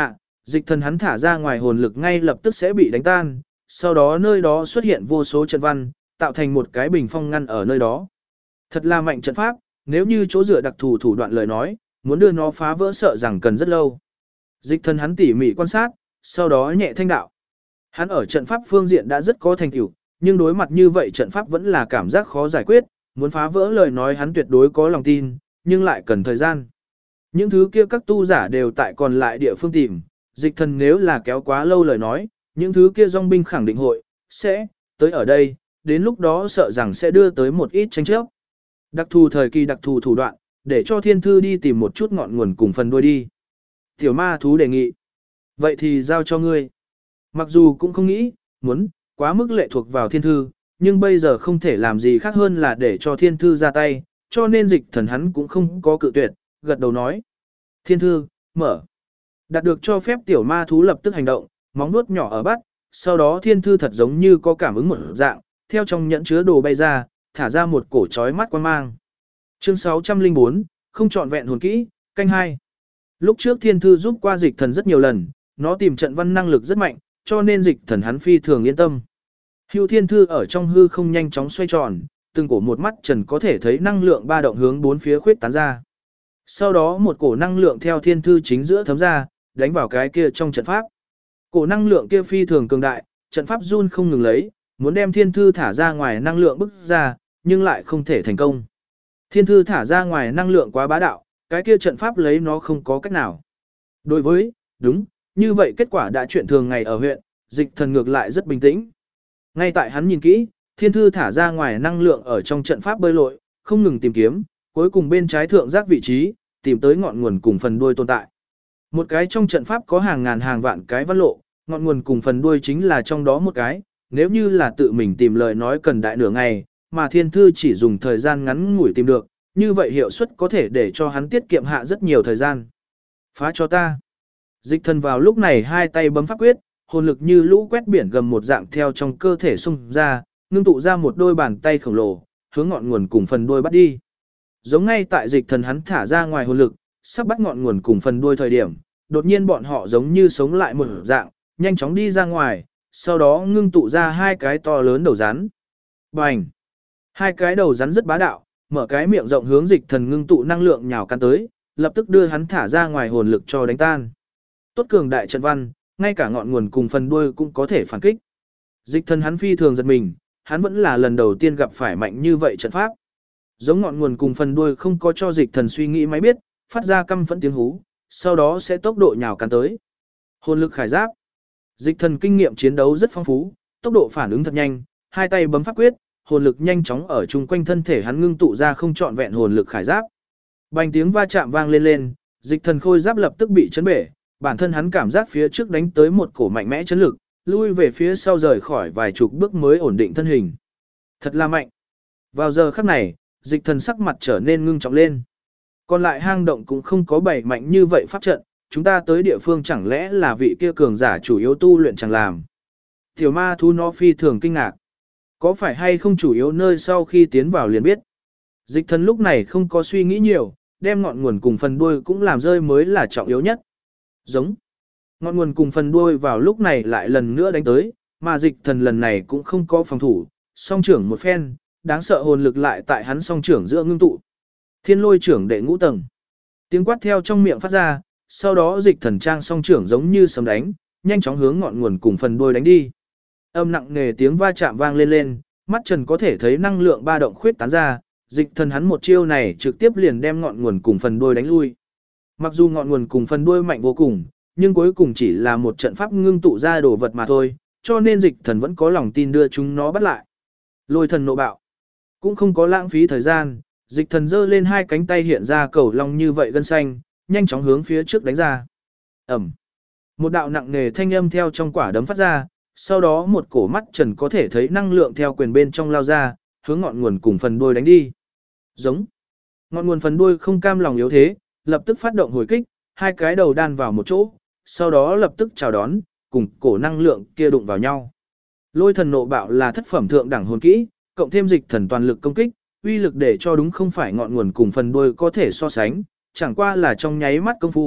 Dịch thần hắn thả ra ngoài hồn lực ngay lập tức sẽ bị đánh tan, sau đó nơi đó xuất hiện vô số trận văn, tạo thành một cái bình phong ngăn ở nơi đó. Thật là mạnh trận pháp, nếu như chỗ dựa đặc thù thủ đoạn lời nói, muốn đưa nó phá vỡ sợ rằng cần rất lâu. Dịch thần hắn tỉ mỉ quan sát, sau đó nhẹ thanh đạo. Hắn ở trận pháp phương diện đã rất có thành tựu, nhưng đối mặt như vậy trận pháp vẫn là cảm giác khó giải quyết, muốn phá vỡ lời nói hắn tuyệt đối có lòng tin, nhưng lại cần thời gian. Những thứ kia các tu giả đều tại còn lại địa phương tìm, dịch thần nếu là kéo quá lâu lời nói, những thứ kia dòng binh khẳng định sẽ tới ở đây, đến lúc đó sợ rằng sẽ đưa tới một ít tranh chấp. Đặc thù thời kỳ đặc thù thủ đoạn, để cho thiên thư đi tìm một chút ngọn nguồn cùng phần đuôi đi. Tiểu ma thú đề nghị. Vậy thì giao cho ngươi. Mặc dù cũng không nghĩ, muốn, quá mức lệ thuộc vào thiên thư, nhưng bây giờ không thể làm gì khác hơn là để cho thiên thư ra tay, cho nên dịch thần hắn cũng không có cự tuyệt, gật đầu nói. Thiên thư, mở. Đạt được cho phép tiểu ma thú lập tức hành động, móng vuốt nhỏ ở bắt, sau đó thiên thư thật giống như có cảm ứng một dạng, theo trong nhẫn chứa đồ bay ra, thả ra một cổ chói mắt quang mang. Chương 604, không chọn vẹn hồn kỹ, canh 2. Lúc trước thiên thư giúp qua dịch thần rất nhiều lần, nó tìm trận văn năng lực rất mạnh, cho nên dịch thần hắn phi thường yên tâm. Hưu thiên thư ở trong hư không nhanh chóng xoay tròn, từng cổ một mắt trần có thể thấy năng lượng ba động hướng bốn phía khuyết tán ra. Sau đó một cổ năng lượng theo thiên thư chính giữa thấm ra, đánh vào cái kia trong trận pháp. Cổ năng lượng kia phi thường cường đại, trận pháp run không ngừng lấy, muốn đem thiên thư thả ra ngoài năng lượng bức ra, nhưng lại không thể thành công. Thiên thư thả ra ngoài năng lượng quá bá đạo, cái kia trận pháp lấy nó không có cách nào. Đối với, đúng, như vậy kết quả đã chuyện thường ngày ở huyện, dịch thần ngược lại rất bình tĩnh. Ngay tại hắn nhìn kỹ, thiên thư thả ra ngoài năng lượng ở trong trận pháp bơi lội, không ngừng tìm kiếm, cuối cùng bên trái thượng giác vị trí, tìm tới ngọn nguồn cùng phần đuôi tồn tại. Một cái trong trận pháp có hàng ngàn hàng vạn cái văn lộ, ngọn nguồn cùng phần đuôi chính là trong đó một cái, nếu như là tự mình tìm lời nói cần đại nửa ngày, mà thiên thư chỉ dùng thời gian ngắn ngủi tìm được, như vậy hiệu suất có thể để cho hắn tiết kiệm hạ rất nhiều thời gian. Phá cho ta. Dịch thần vào lúc này hai tay bấm pháp quyết, hồn lực như lũ quét biển gầm một dạng theo trong cơ thể xung ra, ngưng tụ ra một đôi bàn tay khổng lồ, hướng ngọn nguồn cùng phần đuôi bắt đi. Giống ngay tại dịch thần hắn thả ra ngoài hồn lực, sắp bắt ngọn nguồn cùng phần đuôi thời điểm, đột nhiên bọn họ giống như sống lại một dạng, nhanh chóng đi ra ngoài, sau đó ngưng tụ ra hai cái to lớn đầu rắn. Bành! Hai cái đầu rắn rất bá đạo, mở cái miệng rộng hướng dịch thần ngưng tụ năng lượng nhào cắn tới, lập tức đưa hắn thả ra ngoài hồn lực cho đánh tan. Tốt cường đại trận văn, ngay cả ngọn nguồn cùng phần đuôi cũng có thể phản kích. Dịch thần hắn phi thường giật mình, hắn vẫn là lần đầu tiên gặp phải mạnh như vậy trận pháp. Giống ngọn nguồn cùng phần đuôi không có cho dịch thần suy nghĩ máy biết, phát ra căm phẫn tiếng hú, sau đó sẽ tốc độ nhào cắn tới. Hồn lực khải giáp. Dịch thần kinh nghiệm chiến đấu rất phong phú, tốc độ phản ứng thật nhanh, hai tay bấm pháp quyết, hồn lực nhanh chóng ở chung quanh thân thể hắn ngưng tụ ra không trọn vẹn hồn lực khải giáp. Bành tiếng va chạm vang lên, dịch thần khôi giáp lập tức bị chấn bể, bản thân hắn cảm giác phía trước đánh tới một cổ mạnh mẽ chấn lực, lui về phía sau rời khỏi vài chục bước mới ổn định thân hình. Thật là mạnh. Vào giờ khắc này, dịch thần sắc mặt trở nên ngưng trọng lên. Còn lại hang động cũng không có bảy mạnh như vậy pháp trận, chúng ta tới địa phương chẳng lẽ là vị kia cường giả chủ yếu tu luyện chẳng làm. Tiểu ma thú nó phi thường kinh ngạc. Có phải hay không chủ yếu nơi sau khi tiến vào liền biết. Dịch thần lúc này không có suy nghĩ nhiều, đem ngọn nguồn cùng phần đuôi cũng làm rơi mới là trọng yếu nhất. Giống. Ngọn nguồn cùng phần đuôi vào lúc này lại lần nữa đánh tới, mà dịch thần lần này cũng không có phòng thủ, song trưởng một phen, đáng sợ hồn lực lại tại hắn song trưởng giữa ngưng tụ. Thiên lôi trưởng đệ ngũ tầng. Tiếng quát theo trong miệng phát ra, sau đó dịch thần trang song trưởng giống như sấm đánh, nhanh chóng hướng ngọn nguồn cùng phần đuôi đánh đi. Âm nặng nề tiếng va chạm vang lên, mắt trần có thể thấy năng lượng ba động khuyết tán ra, dịch thần hắn một chiêu này trực tiếp liền đem ngọn nguồn cùng phần đuôi đánh lui. Mặc dù ngọn nguồn cùng phần đuôi mạnh vô cùng, nhưng cuối cùng chỉ là một trận pháp ngưng tụ ra đồ vật mà thôi, cho nên dịch thần vẫn có lòng tin đưa chúng nó bắt lại. Lôi thần nộ bạo, cũng không có lãng phí thời gian, dịch thần giơ lên hai cánh tay hiện ra cầu long như vậy gân xanh, nhanh chóng hướng phía trước đánh ra. Ẩm. Một đạo nặng nề thanh âm theo trong quả đấm phát ra, sau đó một cổ mắt trần có thể thấy năng lượng theo quyền bên trong lao ra, hướng ngọn nguồn cùng phần đuôi đánh đi. Giống. Ngọn nguồn phần đuôi không cam lòng yếu thế, lập tức phát động hồi kích, hai cái đầu đan vào một chỗ, sau đó lập tức chào đón, cùng cổ năng lượng kia đụng vào nhau. Lôi thần nộ bạo là thất phẩm thượng đẳng hồn kỹ, cộng thêm dịch thần toàn lực công kích, uy lực để cho đúng không phải ngọn nguồn cùng phần đuôi có thể so sánh, chẳng qua là trong nháy mắt công phu,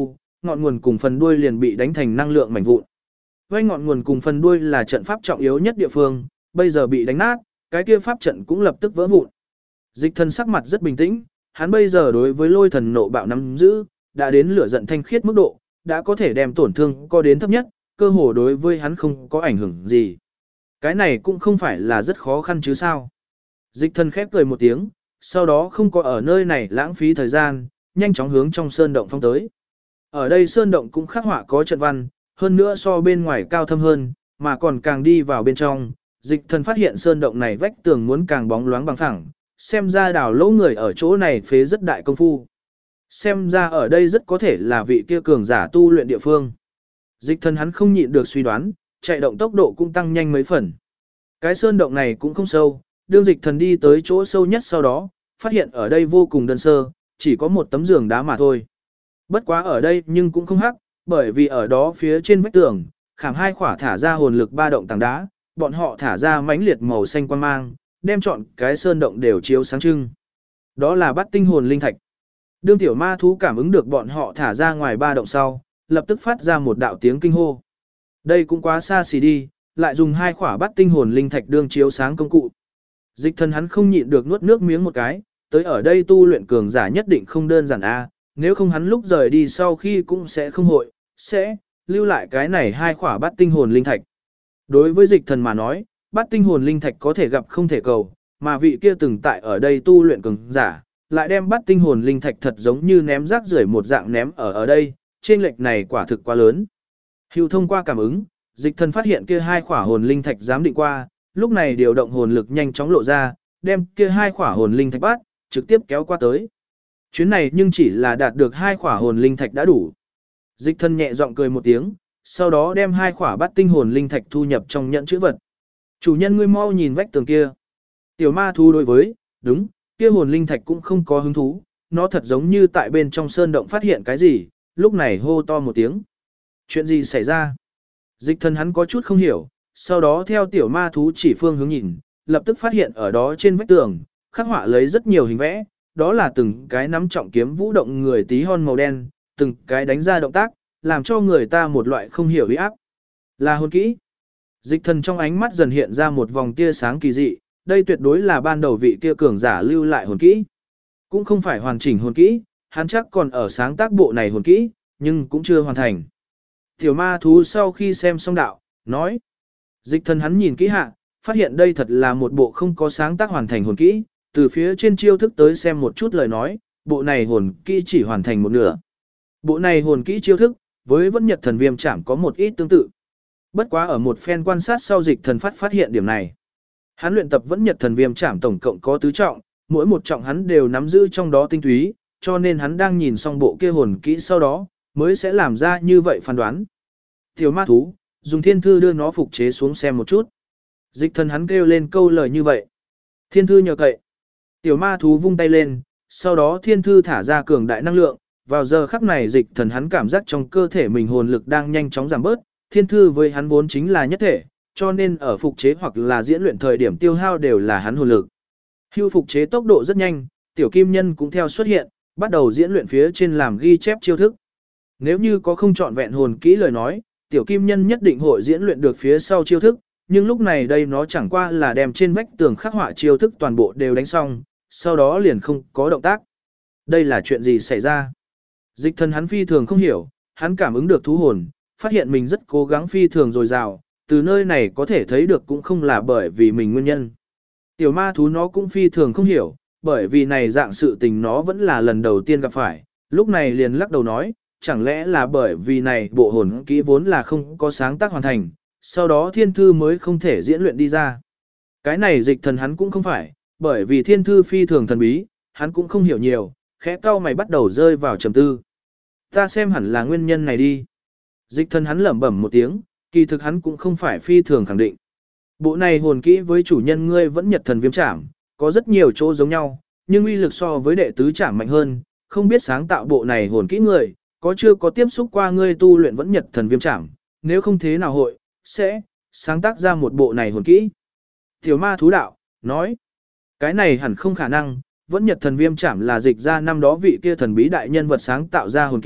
ngọn nguồn cùng phần đuôi liền bị đánh thành năng lượng mảnh vụn. Với ngọn nguồn cùng phần đuôi là trận pháp trọng yếu nhất địa phương, bây giờ bị đánh nát, cái kia pháp trận cũng lập tức vỡ vụn. Dịch thần sắc mặt rất bình tĩnh, hắn bây giờ đối với lôi thần nộ bạo nắm giữ, đã đến lửa giận thanh khiết mức độ, đã có thể đem tổn thương co đến thấp nhất, cơ hồ đối với hắn không có ảnh hưởng gì. Cái này cũng không phải là rất khó khăn chứ sao. Dịch thần khép cười một tiếng, sau đó không có ở nơi này lãng phí thời gian, nhanh chóng hướng trong sơn động phong tới. Ở đây sơn động cũng khắc họa có trận văn, hơn nữa so bên ngoài cao thâm hơn, mà còn càng đi vào bên trong, dịch thần phát hiện sơn động này vách tường muốn càng bóng loáng bằng phẳng, xem ra đào lỗ người ở chỗ này phế rất đại công phu. Xem ra ở đây rất có thể là vị kia cường giả tu luyện địa phương. Dịch thần hắn không nhịn được suy đoán, chạy động tốc độ cũng tăng nhanh mấy phần. Cái sơn động này cũng không sâu, đương dịch thần đi tới chỗ sâu nhất sau đó, phát hiện ở đây vô cùng đơn sơ, chỉ có một tấm giường đá mà thôi. Bất quá ở đây nhưng cũng không hắc, bởi vì ở đó phía trên vách tường, khảm hai khỏa thả ra hồn lực ba động tảng đá, bọn họ thả ra mãnh liệt màu xanh quang mang, đem trọn cái sơn động đều chiếu sáng trưng. Đó là bát tinh hồn linh thạch. Đương tiểu ma thú cảm ứng được bọn họ thả ra ngoài ba động sau, lập tức phát ra một đạo tiếng kinh hô. Đây cũng quá xa xỉ đi, lại dùng hai khỏa bát tinh hồn linh thạch đương chiếu sáng công cụ. Dịch thần hắn không nhịn được nuốt nước miếng một cái, tới ở đây tu luyện cường giả nhất định không đơn giản a, nếu không hắn lúc rời đi sau khi cũng sẽ không hội, sẽ lưu lại cái này hai khỏa bát tinh hồn linh thạch. Đối với dịch thần mà nói, bát tinh hồn linh thạch có thể gặp không thể cầu, mà vị kia từng tại ở đây tu luyện cường giả, lại đem bát tinh hồn linh thạch thật giống như ném rác rưởi một dạng ném ở đây, trên lệch này quả thực quá lớn. Hưu thông qua cảm ứng, dịch thần phát hiện kia hai khỏa hồn linh thạch giám định qua, lúc này điều động hồn lực nhanh chóng lộ ra, đem kia hai khỏa hồn linh thạch bắt, trực tiếp kéo qua tới. Chuyến này nhưng chỉ là đạt được hai khỏa hồn linh thạch đã đủ. Dịch thần nhẹ giọng cười một tiếng, sau đó đem hai khỏa bát tinh hồn linh thạch thu nhập trong nhẫn chữ vật. Chủ nhân ngươi mau nhìn vách tường kia. Tiểu ma thú đối với, đúng, kia hồn linh thạch cũng không có hứng thú, nó thật giống như tại bên trong sơn động phát hiện cái gì, lúc này hô to một tiếng. Chuyện gì xảy ra? Dịch thần hắn có chút không hiểu, sau đó theo tiểu ma thú chỉ phương hướng nhìn, lập tức phát hiện ở đó trên vách tường, khắc họa lấy rất nhiều hình vẽ, đó là từng cái nắm trọng kiếm vũ động người tí hon màu đen, từng cái đánh ra động tác, làm cho người ta một loại không hiểu uy áp. Là hồn kỹ. Dịch thần trong ánh mắt dần hiện ra một vòng tia sáng kỳ dị, đây tuyệt đối là ban đầu vị kia cường giả lưu lại hồn kỹ. Cũng không phải hoàn chỉnh hồn kỹ, hắn chắc còn ở sáng tác bộ này hồn kỹ, nhưng cũng chưa hoàn thành. Tiểu ma thú sau khi xem xong đạo, nói. Dịch thần hắn nhìn kỹ hạ, phát hiện đây thật là một bộ không có sáng tác hoàn thành hồn kỹ, từ phía trên chiêu thức tới xem một chút lời nói, bộ này hồn kỹ chỉ hoàn thành một nửa. Bộ này hồn kỹ chiêu thức, với Vẫn Nhật Thần Viêm Trảm có một ít tương tự. Bất quá ở một phen quan sát sau dịch thần phát hiện điểm này. Hắn luyện tập Vẫn Nhật Thần Viêm Trảm tổng cộng có tứ trọng, mỗi một trọng hắn đều nắm giữ trong đó tinh túy, cho nên hắn đang nhìn xong bộ kia hồn kỹ sau đó, mới sẽ làm ra như vậy phán đoán. Tiểu ma thú, dùng thiên thư đưa nó phục chế xuống xem một chút. Dịch thần hắn kêu lên câu lời như vậy. Thiên thư nhờ cậy. Tiểu ma thú vung tay lên, sau đó thiên thư thả ra cường đại năng lượng. Vào giờ khắc này dịch thần hắn cảm giác trong cơ thể mình hồn lực đang nhanh chóng giảm bớt. Thiên thư với hắn vốn chính là nhất thể, cho nên ở phục chế hoặc là diễn luyện thời điểm tiêu hao đều là hắn hồn lực. Hưu phục chế tốc độ rất nhanh, tiểu kim nhân cũng theo xuất hiện, bắt đầu diễn luyện phía trên làm ghi chép chiêu thức. Nếu như có không trọn vẹn hồn kỹ lời nói, tiểu kim nhân nhất định hội diễn luyện được phía sau chiêu thức, nhưng lúc này đây nó chẳng qua là đem trên vách tường khắc họa chiêu thức toàn bộ đều đánh xong, sau đó liền không có động tác. Đây là chuyện gì xảy ra? Dịch thần hắn phi thường không hiểu, hắn cảm ứng được thú hồn, phát hiện mình rất cố gắng phi thường dồi dào, từ nơi này có thể thấy được cũng không là bởi vì mình nguyên nhân. Tiểu ma thú nó cũng phi thường không hiểu, bởi vì này dạng sự tình nó vẫn là lần đầu tiên gặp phải, lúc này liền lắc đầu nói, chẳng lẽ là bởi vì này bộ hồn kỹ vốn là không có sáng tác hoàn thành, sau đó thiên thư mới không thể diễn luyện đi ra. Cái này dịch thần hắn cũng không phải, bởi vì thiên thư phi thường thần bí, hắn cũng không hiểu nhiều, khẽ cau mày bắt đầu rơi vào trầm tư. Ta xem hẳn là nguyên nhân này đi. Dịch thần hắn lẩm bẩm một tiếng, kỳ thực hắn cũng không phải phi thường khẳng định. Bộ này hồn kỹ với chủ nhân ngươi Vẫn Nhật Thần Viêm Trảm, có rất nhiều chỗ giống nhau, nhưng uy lực so với đệ tứ trảm mạnh hơn, không biết sáng tạo bộ này hồn kỹ người, có chưa có tiếp xúc qua ngươi tu luyện Vẫn Nhật Thần Viêm Trảm, nếu không thế nào hội, sẽ sáng tác ra một bộ này hồn kỹ. Tiểu ma thú đạo, nói, cái này hẳn không khả năng, Vẫn Nhật Thần Viêm Trảm là dịch ra năm đó vị kia thần bí đại nhân vật sáng tạo ra hồn kỹ,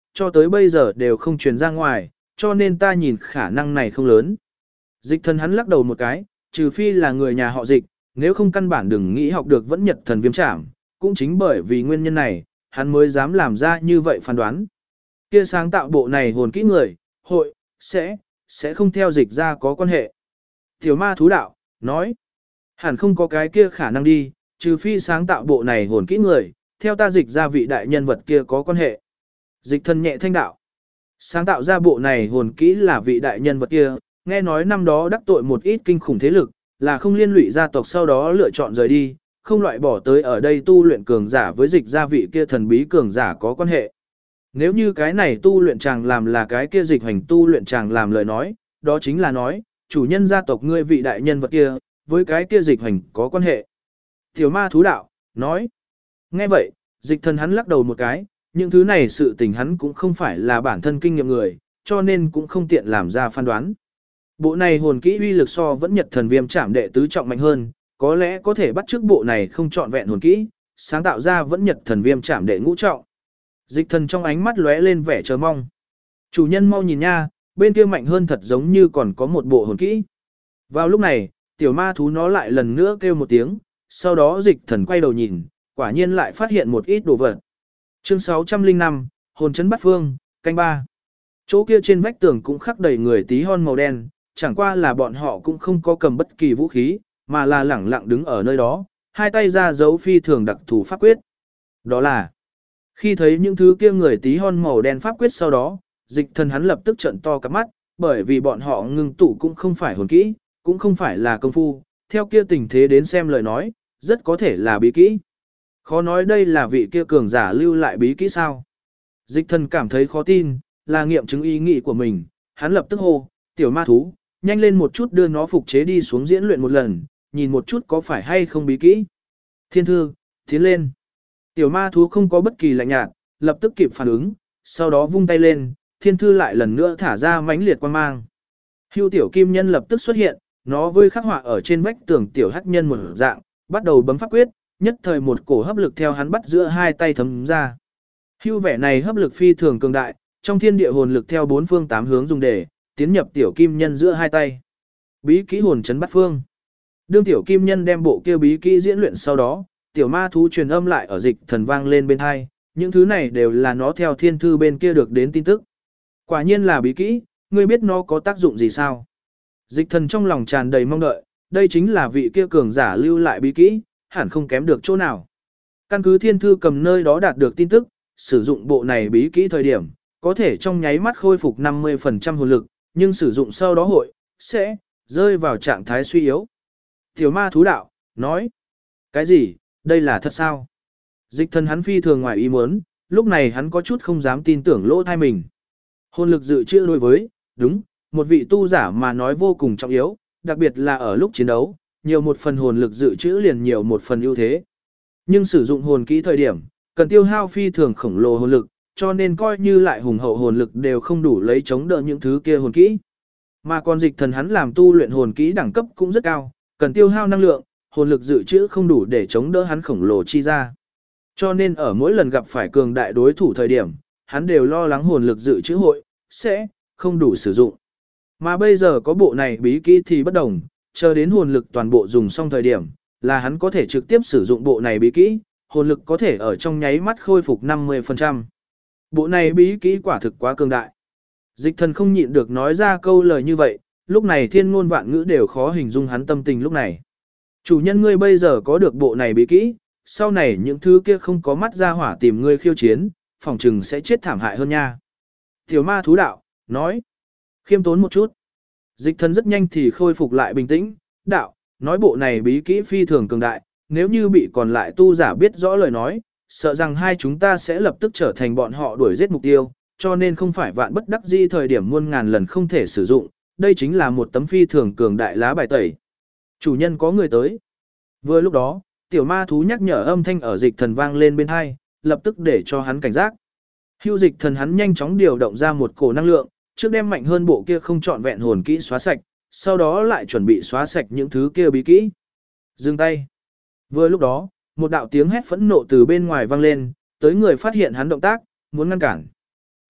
cho tới bây giờ đều không truyền ra ngoài, cho nên ta nhìn khả năng này không lớn. Dịch thần hắn lắc đầu một cái, trừ phi là người nhà họ dịch, nếu không căn bản đừng nghĩ học được vẫn nhật thần viêm trảm, cũng chính bởi vì nguyên nhân này, hắn mới dám làm ra như vậy phán đoán. Kia sáng tạo bộ này hồn kỹ người, hội, sẽ không theo dịch ra có quan hệ. Tiểu ma thú đạo, nói, hẳn không có cái kia khả năng đi, trừ phi sáng tạo bộ này hồn kỹ người, theo ta dịch ra vị đại nhân vật kia có quan hệ. Dịch thần nhẹ thanh đạo, sáng tạo ra bộ này hồn kỹ là vị đại nhân vật kia, nghe nói năm đó đắc tội một ít kinh khủng thế lực, là không liên lụy gia tộc sau đó lựa chọn rời đi, không loại bỏ tới ở đây tu luyện cường giả với dịch gia vị kia thần bí cường giả có quan hệ. Nếu như cái này tu luyện chàng làm là cái kia dịch hành tu luyện chàng làm lời nói, đó chính là nói, chủ nhân gia tộc ngươi vị đại nhân vật kia, với cái kia dịch hành có quan hệ. Tiểu ma thú đạo, nói. Nghe vậy, dịch thần hắn lắc đầu một cái, những thứ này sự tình hắn cũng không phải là bản thân kinh nghiệm người, cho nên cũng không tiện làm ra phán đoán. Bộ này hồn kỹ uy lực so vẫn nhật thần viêm trảm đệ tứ trọng mạnh hơn, có lẽ có thể bắt chước bộ này không trọn vẹn hồn kỹ, sáng tạo ra vẫn nhật thần viêm trảm đệ ngũ trọng. Dịch thần trong ánh mắt lóe lên vẻ chờ mong. Chủ nhân mau nhìn nha, bên kia mạnh hơn thật giống như còn có một bộ hồn kỹ. Vào lúc này, tiểu ma thú nó lại lần nữa kêu một tiếng, sau đó dịch thần quay đầu nhìn, quả nhiên lại phát hiện một ít đồ vật. Chương 605, hồn chấn bắt phương, canh ba. Chỗ kia trên vách tường cũng khắc đầy người tí hon màu đen, chẳng qua là bọn họ cũng không có cầm bất kỳ vũ khí, mà là lẳng lặng đứng ở nơi đó, hai tay ra dấu phi thường đặc thù pháp quyết. Đó là, khi thấy những thứ kia người tí hon màu đen pháp quyết sau đó, dịch thần hắn lập tức trợn to cặp mắt, bởi vì bọn họ ngưng tụ cũng không phải hồn kỹ, cũng không phải là công phu, theo kia tình thế đến xem lời nói, rất có thể là bí kỹ. Khó nói đây là vị kia cường giả lưu lại bí kỹ sao. Dịch thần cảm thấy khó tin, là nghiệm chứng ý nghĩ của mình, hắn lập tức hô, tiểu ma thú, nhanh lên một chút đưa nó phục chế đi xuống diễn luyện một lần, nhìn một chút có phải hay không bí kỹ. Thiên thư, tiến lên. Tiểu ma thú không có bất kỳ lạnh nhạt, lập tức kịp phản ứng, sau đó vung tay lên, thiên thư lại lần nữa thả ra mãnh liệt quang mang. Hưu tiểu kim nhân lập tức xuất hiện, nó với khắc họa ở trên vách tường tiểu hắc nhân một dạng, bắt đầu bấm pháp quyết, nhất thời một cổ hấp lực theo hắn bắt giữa hai tay thấm ra. Hưu vẻ này hấp lực phi thường cường đại, trong thiên địa hồn lực theo bốn phương tám hướng dùng để tiến nhập tiểu kim nhân giữa hai tay. Bí kỹ hồn chấn bắt phương. Đương tiểu kim nhân đem bộ kia bí kỹ diễn luyện sau đó, tiểu ma thú truyền âm lại ở dịch thần vang lên bên hai, những thứ này đều là nó theo thiên thư bên kia được đến tin tức. Quả nhiên là bí kỹ, ngươi biết nó có tác dụng gì sao? Dịch thần trong lòng tràn đầy mong đợi, đây chính là vị kia cường giả lưu lại bí kỹ, hẳn không kém được chỗ nào. Căn cứ thiên thư cầm nơi đó đạt được tin tức, sử dụng bộ này bí kỹ thời điểm, có thể trong nháy mắt khôi phục 50% hồn lực, nhưng sử dụng sau đó sẽ rơi vào trạng thái suy yếu. Tiểu ma thú đạo, nói, cái gì, đây là thật sao? Dịch thần hắn phi thường ngoài ý muốn, lúc này hắn có chút không dám tin tưởng lỗ thai mình. Hồn lực dự trữ đối với, đúng, một vị tu giả mà nói vô cùng trọng yếu, đặc biệt là ở lúc chiến đấu, nhiều một phần hồn lực dự trữ liền nhiều một phần ưu thế. Nhưng sử dụng hồn kỹ thời điểm, cần tiêu hao phi thường khổng lồ hồn lực, cho nên coi như lại hùng hậu hồn lực đều không đủ lấy chống đỡ những thứ kia hồn kỹ. Mà còn dịch thần hắn làm tu luyện hồn kỹ đẳng cấp cũng rất cao, cần tiêu hao năng lượng, hồn lực dự trữ không đủ để chống đỡ hắn khổng lồ chi ra. Cho nên ở mỗi lần gặp phải cường đại đối thủ thời điểm, hắn đều lo lắng hồn lực dự trữ sẽ không đủ sử dụng. Mà bây giờ có bộ này bí kỹ thì bất đồng, chờ đến hồn lực toàn bộ dùng xong thời điểm, là hắn có thể trực tiếp sử dụng bộ này bí kỹ, hồn lực có thể ở trong nháy mắt khôi phục 50%. Bộ này bí kỹ quả thực quá cường đại. Dịch thần không nhịn được nói ra câu lời như vậy, lúc này thiên ngôn vạn ngữ đều khó hình dung hắn tâm tình lúc này. Chủ nhân ngươi bây giờ có được bộ này bí kỹ, sau này những thứ kia không có mắt ra hỏa tìm ngươi khiêu chiến, phỏng chừng sẽ chết thảm hại hơn nha. Tiểu ma thú đạo, nói, khiêm tốn một chút. Dịch thần rất nhanh thì khôi phục lại bình tĩnh, đạo, nói bộ này bí kỹ phi thường cường đại, nếu như bị còn lại tu giả biết rõ lời nói, sợ rằng hai chúng ta sẽ lập tức trở thành bọn họ đuổi giết mục tiêu, cho nên không phải vạn bất đắc dĩ thời điểm muôn ngàn lần không thể sử dụng, đây chính là một tấm phi thường cường đại lá bài tẩy. Chủ nhân có người tới. Vừa lúc đó, tiểu ma thú nhắc nhở âm thanh ở dịch thần vang lên bên hai, lập tức để cho hắn cảnh giác. Hưu dịch thần hắn nhanh chóng điều động ra một cổ năng lượng, trước đem mạnh hơn bộ kia không trọn vẹn hồn kỹ xóa sạch, sau đó lại chuẩn bị xóa sạch những thứ kia bí kỹ. Dừng tay. Vừa lúc đó, một đạo tiếng hét phẫn nộ từ bên ngoài vang lên, tới người phát hiện hắn động tác, muốn ngăn cản.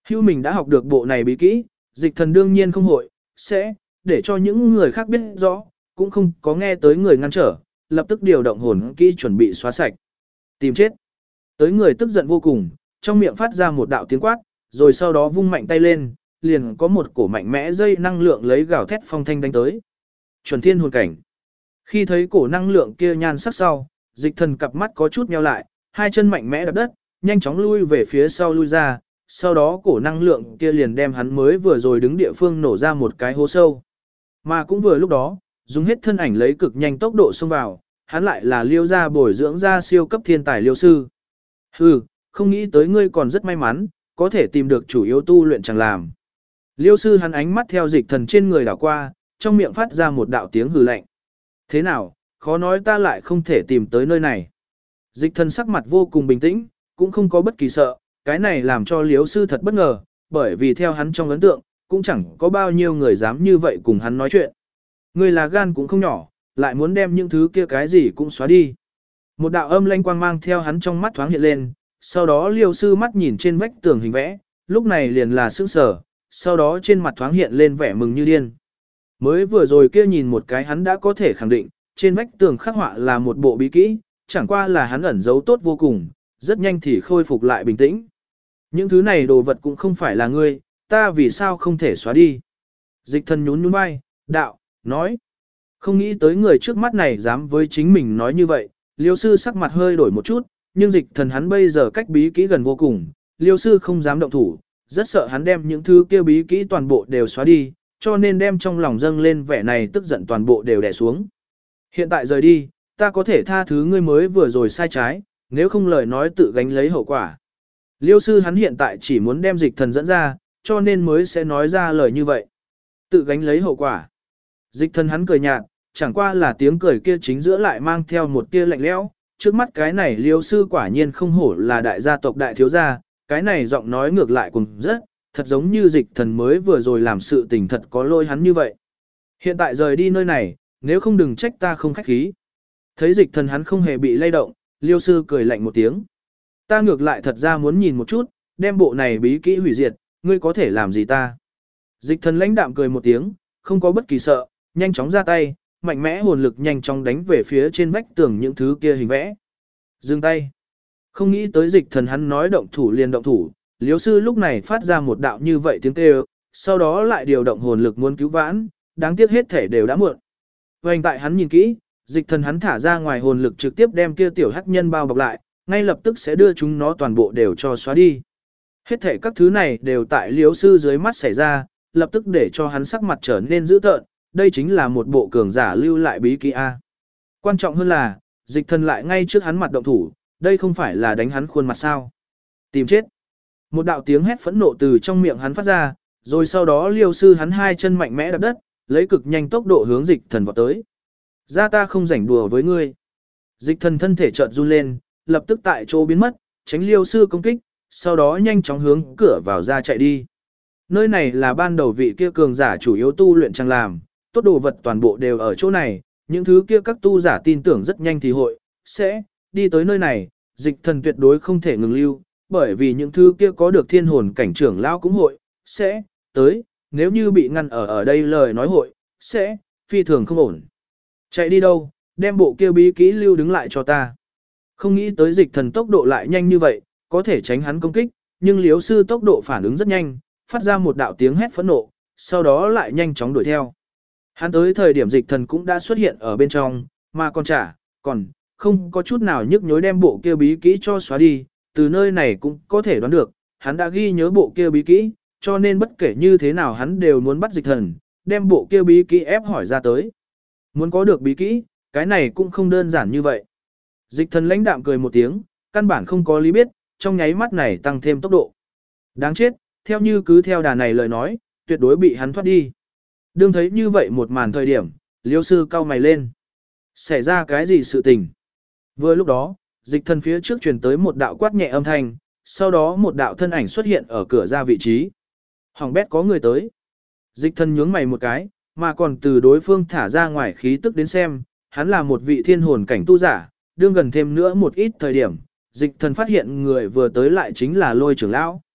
Hữu mình đã học được bộ này bí kỹ, dịch thần đương nhiên không hội, sẽ để cho những người khác biết rõ, cũng không có nghe tới người ngăn trở, lập tức điều động hồn kỹ chuẩn bị xóa sạch. Tìm chết. Tới người tức giận vô cùng, trong miệng phát ra một đạo tiếng quát, rồi sau đó vung mạnh tay lên, liền có một cổ mạnh mẽ dây năng lượng lấy gào thét phong thanh đánh tới. Chuẩn thiên hồn cảnh. Khi thấy cổ năng lượng kia nhan sắc sau, dịch thần cặp mắt có chút nheo lại, hai chân mạnh mẽ đập đất, nhanh chóng lui về phía sau lui ra, sau đó cổ năng lượng kia liền đem hắn mới vừa rồi đứng địa phương nổ ra một cái hố sâu. Mà cũng vừa lúc đó, dùng hết thân ảnh lấy cực nhanh tốc độ xông vào, hắn lại là Liêu gia bồi dưỡng ra siêu cấp thiên tài Liêu sư. Hừ, không nghĩ tới ngươi còn rất may mắn, có thể tìm được chủ yếu tu luyện chẳng làm. Liêu sư hắn ánh mắt theo dịch thần trên người đảo qua, trong miệng phát ra một đạo tiếng hừ lạnh. Thế nào, khó nói ta lại không thể tìm tới nơi này. Dịch thần sắc mặt vô cùng bình tĩnh, cũng không có bất kỳ sợ, cái này làm cho Liêu sư thật bất ngờ, bởi vì theo hắn trong ấn tượng, cũng chẳng có bao nhiêu người dám như vậy cùng hắn nói chuyện. Ngươi là gan cũng không nhỏ, lại muốn đem những thứ kia cái gì cũng xóa đi. Một đạo âm lanh quang mang theo hắn trong mắt thoáng hiện lên, sau đó Liêu sư mắt nhìn trên vách tường hình vẽ, lúc này liền là sững sờ, sau đó trên mặt thoáng hiện lên vẻ mừng như điên. Mới vừa rồi kia nhìn một cái hắn đã có thể khẳng định, trên vách tường khắc họa là một bộ bí kỹ, chẳng qua là hắn ẩn giấu tốt vô cùng, rất nhanh thì khôi phục lại bình tĩnh. Những thứ này đồ vật cũng không phải là ngươi, ta vì sao không thể xóa đi. Dịch thần nhún nhún vai, đạo, nói. Không nghĩ tới người trước mắt này dám với chính mình nói như vậy, Liêu sư sắc mặt hơi đổi một chút, nhưng dịch thần hắn bây giờ cách bí kỹ gần vô cùng, Liêu sư không dám động thủ, rất sợ hắn đem những thứ kia bí kỹ toàn bộ đều xóa đi, cho nên đem trong lòng dâng lên vẻ này tức giận toàn bộ đều đè xuống. Hiện tại rời đi, ta có thể tha thứ ngươi mới vừa rồi sai trái, nếu không lời nói tự gánh lấy hậu quả. Liêu sư hắn hiện tại chỉ muốn đem dịch thần dẫn ra, cho nên mới sẽ nói ra lời như vậy. Tự gánh lấy hậu quả. Dịch thần hắn cười nhạt, chẳng qua là tiếng cười kia chính giữa lại mang theo một tia lạnh lẽo. Trước mắt cái này Liêu sư quả nhiên không hổ là đại gia tộc đại thiếu gia, cái này giọng nói ngược lại cùng rất, thật giống như dịch thần mới vừa rồi làm sự tình thật có lỗi hắn như vậy. Hiện tại rời đi nơi này, nếu không đừng trách ta không khách khí. Thấy dịch thần hắn không hề bị lay động, Liêu sư cười lạnh một tiếng. Ta ngược lại thật ra muốn nhìn một chút, đem bộ này bí kỹ hủy diệt, ngươi có thể làm gì ta. Dịch thần lãnh đạm cười một tiếng, không có bất kỳ sợ, nhanh chóng ra tay, mạnh mẽ hồn lực nhanh chóng đánh về phía trên vách tường những thứ kia hình vẽ. Dừng tay. Không nghĩ tới dịch thần hắn nói động thủ liền động thủ, Liêu sư lúc này phát ra một đạo như vậy tiếng kêu, sau đó lại điều động hồn lực muốn cứu vãn, đáng tiếc hết thể đều đã muộn. Hoành tại hắn nhìn kỹ, dịch thần hắn thả ra ngoài hồn lực trực tiếp đem kia tiểu hắc nhân bao bọc lại, ngay lập tức sẽ đưa chúng nó toàn bộ đều cho xóa đi. Hết thể các thứ này đều tại Liêu sư dưới mắt xảy ra, lập tức để cho hắn sắc mặt trở nên dữ tợn, đây chính là một bộ cường giả lưu lại bí kỹ A. Quan trọng hơn là, dịch thần lại ngay trước hắn mặt động thủ, đây không phải là đánh hắn khuôn mặt sao. Tìm chết. Một đạo tiếng hét phẫn nộ từ trong miệng hắn phát ra, rồi sau đó Liêu sư hắn hai chân mạnh mẽ đạp đất, lấy cực nhanh tốc độ hướng dịch thần vọt tới. Ra ta không rảnh đùa với ngươi. Dịch thần thân thể chợt run lên, lập tức tại chỗ biến mất, tránh Liêu sư công kích, sau đó nhanh chóng hướng cửa vào ra chạy đi. Nơi này là ban đầu vị kia cường giả chủ yếu tu luyện trang làm, tốt đồ vật toàn bộ đều ở chỗ này, những thứ kia các tu giả tin tưởng rất nhanh thì hội, sẽ, đi tới nơi này, dịch thần tuyệt đối không thể ngừng lưu, bởi vì những thứ kia có được thiên hồn cảnh trưởng lão cũng hội, sẽ, tới, nếu như bị ngăn ở đây lời nói hội, sẽ, phi thường không ổn. Chạy đi đâu, đem bộ kia bí kỹ lưu đứng lại cho ta. Không nghĩ tới dịch thần tốc độ lại nhanh như vậy, có thể tránh hắn công kích, nhưng Liêu sư tốc độ phản ứng rất nhanh, phát ra một đạo tiếng hét phẫn nộ, sau đó lại nhanh chóng đuổi theo. Hắn tới thời điểm dịch thần cũng đã xuất hiện ở bên trong, mà còn không có chút nào nhức nhối đem bộ kia bí kỹ cho xóa đi, từ nơi này cũng có thể đoán được, hắn đã ghi nhớ bộ kia bí kỹ, cho nên bất kể như thế nào hắn đều muốn bắt dịch thần, đem bộ kia bí kỹ ép hỏi ra tới. Muốn có được bí kỹ, cái này cũng không đơn giản như vậy. Dịch thần lãnh đạm cười một tiếng, căn bản không có lý biết, trong nháy mắt này tăng thêm tốc độ. Đáng chết, theo như cứ theo đà này lời nói, tuyệt đối bị hắn thoát đi. Đương thấy như vậy một màn thời điểm, Liêu sư cau mày lên. Xảy ra cái gì sự tình? Vừa lúc đó, dịch thần phía trước truyền tới một đạo quát nhẹ âm thanh, sau đó một đạo thân ảnh xuất hiện ở cửa ra vị trí. Hỏng bét có người tới. Dịch thần nhướng mày một cái, mà còn từ đối phương thả ra ngoài khí tức đến xem, hắn là một vị thiên hồn cảnh tu giả, đương gần thêm nữa một ít thời điểm, dịch thần phát hiện người vừa tới lại chính là Lôi trưởng lão.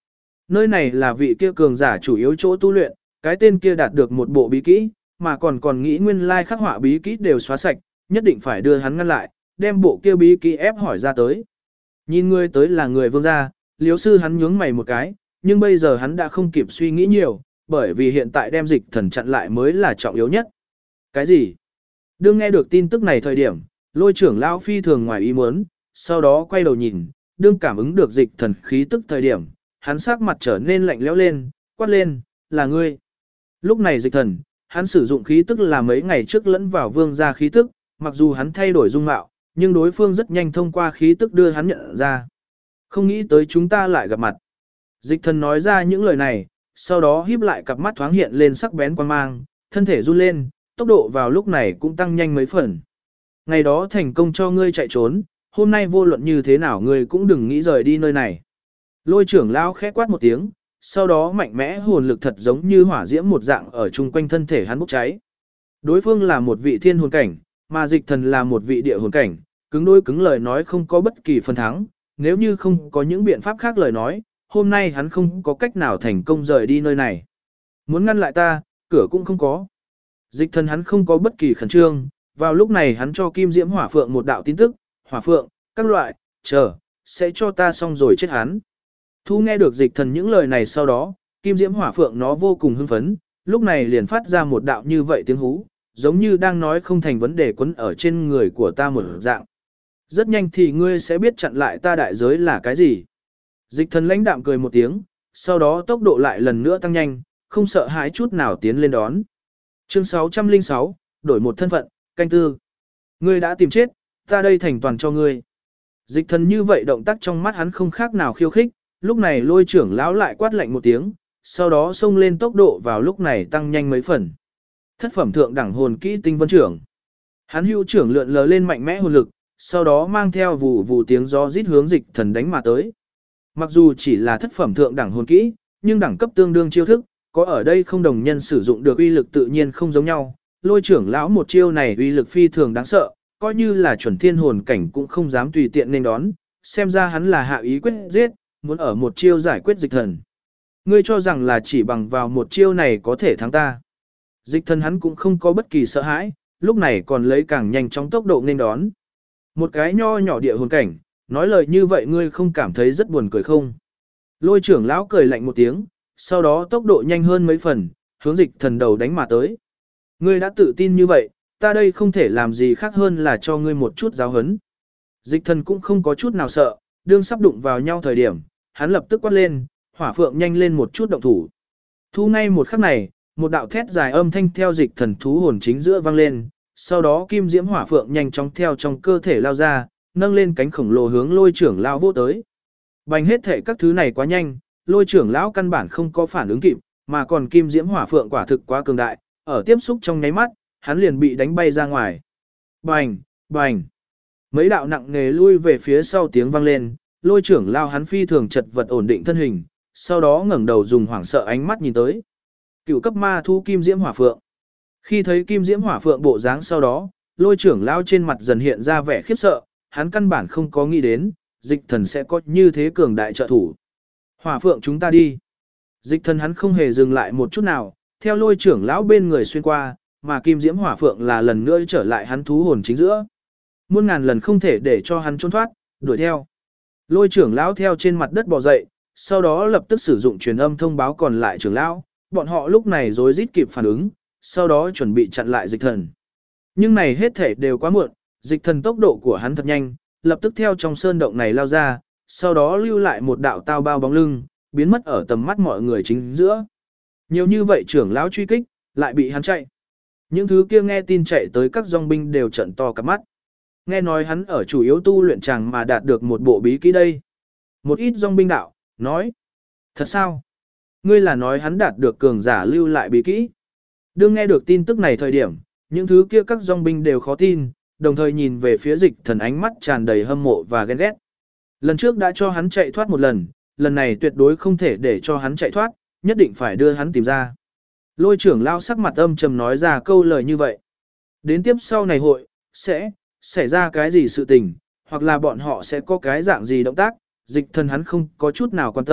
Nơi này là vị kia cường giả chủ yếu chỗ tu luyện, cái tên kia đạt được một bộ bí kỹ, mà còn nghĩ nguyên lai khắc họa bí kỹ đều xóa sạch, nhất định phải đưa hắn ngăn lại, đem bộ kia bí kỹ ép hỏi ra tới. Nhìn người tới là người Vương gia, Liếu sư hắn nhướng mày một cái, nhưng bây giờ hắn đã không kịp suy nghĩ nhiều, bởi vì hiện tại đem Dịch Thần chặn lại mới là trọng yếu nhất. Cái gì? Đương nghe được tin tức này thời điểm, Lôi trưởng lão phi thường ngoài ý muốn, sau đó quay đầu nhìn, đương cảm ứng được Dịch Thần khí tức thời điểm, hắn sắc mặt trở nên lạnh lẽo lên, quát lên, là ngươi. Lúc này Dịch Thần, hắn sử dụng khí tức là mấy ngày trước lẫn vào Vương gia khí tức, mặc dù hắn thay đổi dung mạo, nhưng đối phương rất nhanh thông qua khí tức đưa hắn nhận ra. Không nghĩ tới chúng ta lại gặp mặt. Dịch Thần nói ra những lời này, sau đó híp lại cặp mắt thoáng hiện lên sắc bén quan mang, thân thể run lên, tốc độ vào lúc này cũng tăng nhanh mấy phần. Ngày đó thành công cho ngươi chạy trốn, hôm nay vô luận như thế nào ngươi cũng đừng nghĩ rời đi nơi này. Lôi trưởng lão khẽ quát một tiếng, sau đó mạnh mẽ hồn lực thật giống như hỏa diễm một dạng ở chung quanh thân thể hắn bốc cháy. Đối phương là một vị thiên hồn cảnh, mà Dịch Thần là một vị địa hồn cảnh, cứng đôi cứng lời nói không có bất kỳ phần thắng, nếu như không có những biện pháp khác lời nói, hôm nay hắn không có cách nào thành công rời đi nơi này. Muốn ngăn lại ta, cửa cũng không có. Dịch Thần hắn không có bất kỳ khẩn trương, vào lúc này hắn cho Kim Diễm Hỏa Phượng một đạo tin tức, Hỏa Phượng, các loại, chờ, sẽ cho ta xong rồi chết hắn. Thu nghe được Dịch Thần những lời này sau đó, Kim Diễm Hỏa Phượng nó vô cùng hưng phấn, lúc này liền phát ra một đạo như vậy tiếng hú, giống như đang nói không thành vấn đề quấn ở trên người của ta một dạng. Rất nhanh thì ngươi sẽ biết chặn lại ta đại giới là cái gì. Dịch Thần lãnh đạm cười một tiếng, sau đó tốc độ lại lần nữa tăng nhanh, không sợ hãi chút nào tiến lên đón. Chương 606, đổi một thân phận, canh tư. Ngươi đã tìm chết, ta đây thành toàn cho ngươi. Dịch Thần như vậy động tác trong mắt hắn không khác nào khiêu khích, lúc này Lôi trưởng lão lại quát lạnh một tiếng, sau đó xông lên tốc độ vào lúc này tăng nhanh mấy phần. Thất phẩm thượng đẳng hồn kỹ tinh vân trưởng. Hắn hữu trưởng lượn lờ lên mạnh mẽ hồn lực, sau đó mang theo vù vù tiếng gió rít hướng Dịch Thần đánh mà tới. Mặc dù chỉ là thất phẩm thượng đẳng hồn kỹ, nhưng đẳng cấp tương đương chiêu thức, có ở đây không đồng nhân sử dụng được uy lực tự nhiên không giống nhau. Lôi trưởng lão một chiêu này uy lực phi thường đáng sợ, coi như là chuẩn thiên hồn cảnh cũng không dám tùy tiện nên đón, xem ra hắn là hạ ý quyết giết, muốn ở một chiêu giải quyết Dịch Thần. Ngươi cho rằng là chỉ bằng vào một chiêu này có thể thắng ta. Dịch Thần hắn cũng không có bất kỳ sợ hãi, lúc này còn lấy càng nhanh chóng tốc độ nên đón. Một cái nho nhỏ địa hồn cảnh, nói lời như vậy ngươi không cảm thấy rất buồn cười không? Lôi trưởng lão cười lạnh một tiếng, sau đó tốc độ nhanh hơn mấy phần, hướng Dịch Thần đầu đánh mà tới. Ngươi đã tự tin như vậy, ta đây không thể làm gì khác hơn là cho ngươi một chút giáo huấn. Dịch Thần cũng không có chút nào sợ, đương sắp đụng vào nhau thời điểm, hắn lập tức quát lên, Hỏa Phượng nhanh lên một chút động thủ. Thu ngay một khắc này, một đạo thét dài âm thanh theo Dịch Thần thú hồn chính giữa vang lên, sau đó Kim Diễm Hỏa Phượng nhanh chóng theo trong cơ thể lao ra, nâng lên cánh khổng lồ hướng Lôi trưởng lão vô tới. Bành hết thể các thứ này quá nhanh, Lôi trưởng lão căn bản không có phản ứng kịp, mà còn Kim Diễm Hỏa Phượng quả thực quá cường đại, ở tiếp xúc trong nháy mắt, hắn liền bị đánh bay ra ngoài. Bành, bành. Mấy đạo nặng nề lui về phía sau tiếng vang lên, Lôi trưởng lão hắn phi thường chật vật ổn định thân hình, sau đó ngẩng đầu dùng hoảng sợ ánh mắt nhìn tới. Cựu cấp ma thú Kim Diễm Hỏa Phượng. Khi thấy Kim Diễm Hỏa Phượng bộ dáng sau đó, Lôi trưởng lão trên mặt dần hiện ra vẻ khiếp sợ, hắn căn bản không có nghĩ đến, Dịch Thần sẽ có như thế cường đại trợ thủ. Hỏa Phượng chúng ta đi. Dịch Thần hắn không hề dừng lại một chút nào, theo Lôi trưởng lão bên người xuyên qua, mà Kim Diễm Hỏa Phượng là lần nữa trở lại hắn thú hồn chính giữa. Muôn ngàn lần không thể để cho hắn trốn thoát, đuổi theo. Lôi trưởng lão theo trên mặt đất bò dậy, sau đó lập tức sử dụng truyền âm thông báo còn lại trưởng lão, bọn họ lúc này rối rít kịp phản ứng, sau đó chuẩn bị chặn lại Dịch Thần. Nhưng này hết thể đều quá muộn, Dịch Thần tốc độ của hắn thật nhanh, lập tức theo trong sơn động này lao ra, sau đó lưu lại một đạo tao bao bóng lưng, biến mất ở tầm mắt mọi người chính giữa. Nhiều như vậy trưởng lão truy kích, lại bị hắn chạy. Những thứ kia nghe tin chạy tới các dòng binh đều trợn to cả mắt. Nghe nói hắn ở chủ yếu tu luyện chàng mà đạt được một bộ bí kỹ đây. Một ít dòng binh đạo, nói. Thật sao? Ngươi là nói hắn đạt được cường giả lưu lại bí kỹ. Đương nghe được tin tức này thời điểm, những thứ kia các dòng binh đều khó tin, đồng thời nhìn về phía Dịch Thần ánh mắt tràn đầy hâm mộ và ghen ghét. Lần trước đã cho hắn chạy thoát một lần này tuyệt đối không thể để cho hắn chạy thoát, nhất định phải đưa hắn tìm ra. Lôi trưởng lao sắc mặt âm trầm nói ra câu lời như vậy. Đến tiếp sau này hội, sẽ xảy ra cái gì sự tình, hoặc là bọn họ sẽ có cái dạng gì động tác, Dịch Thần hắn không có chút nào quan tâm,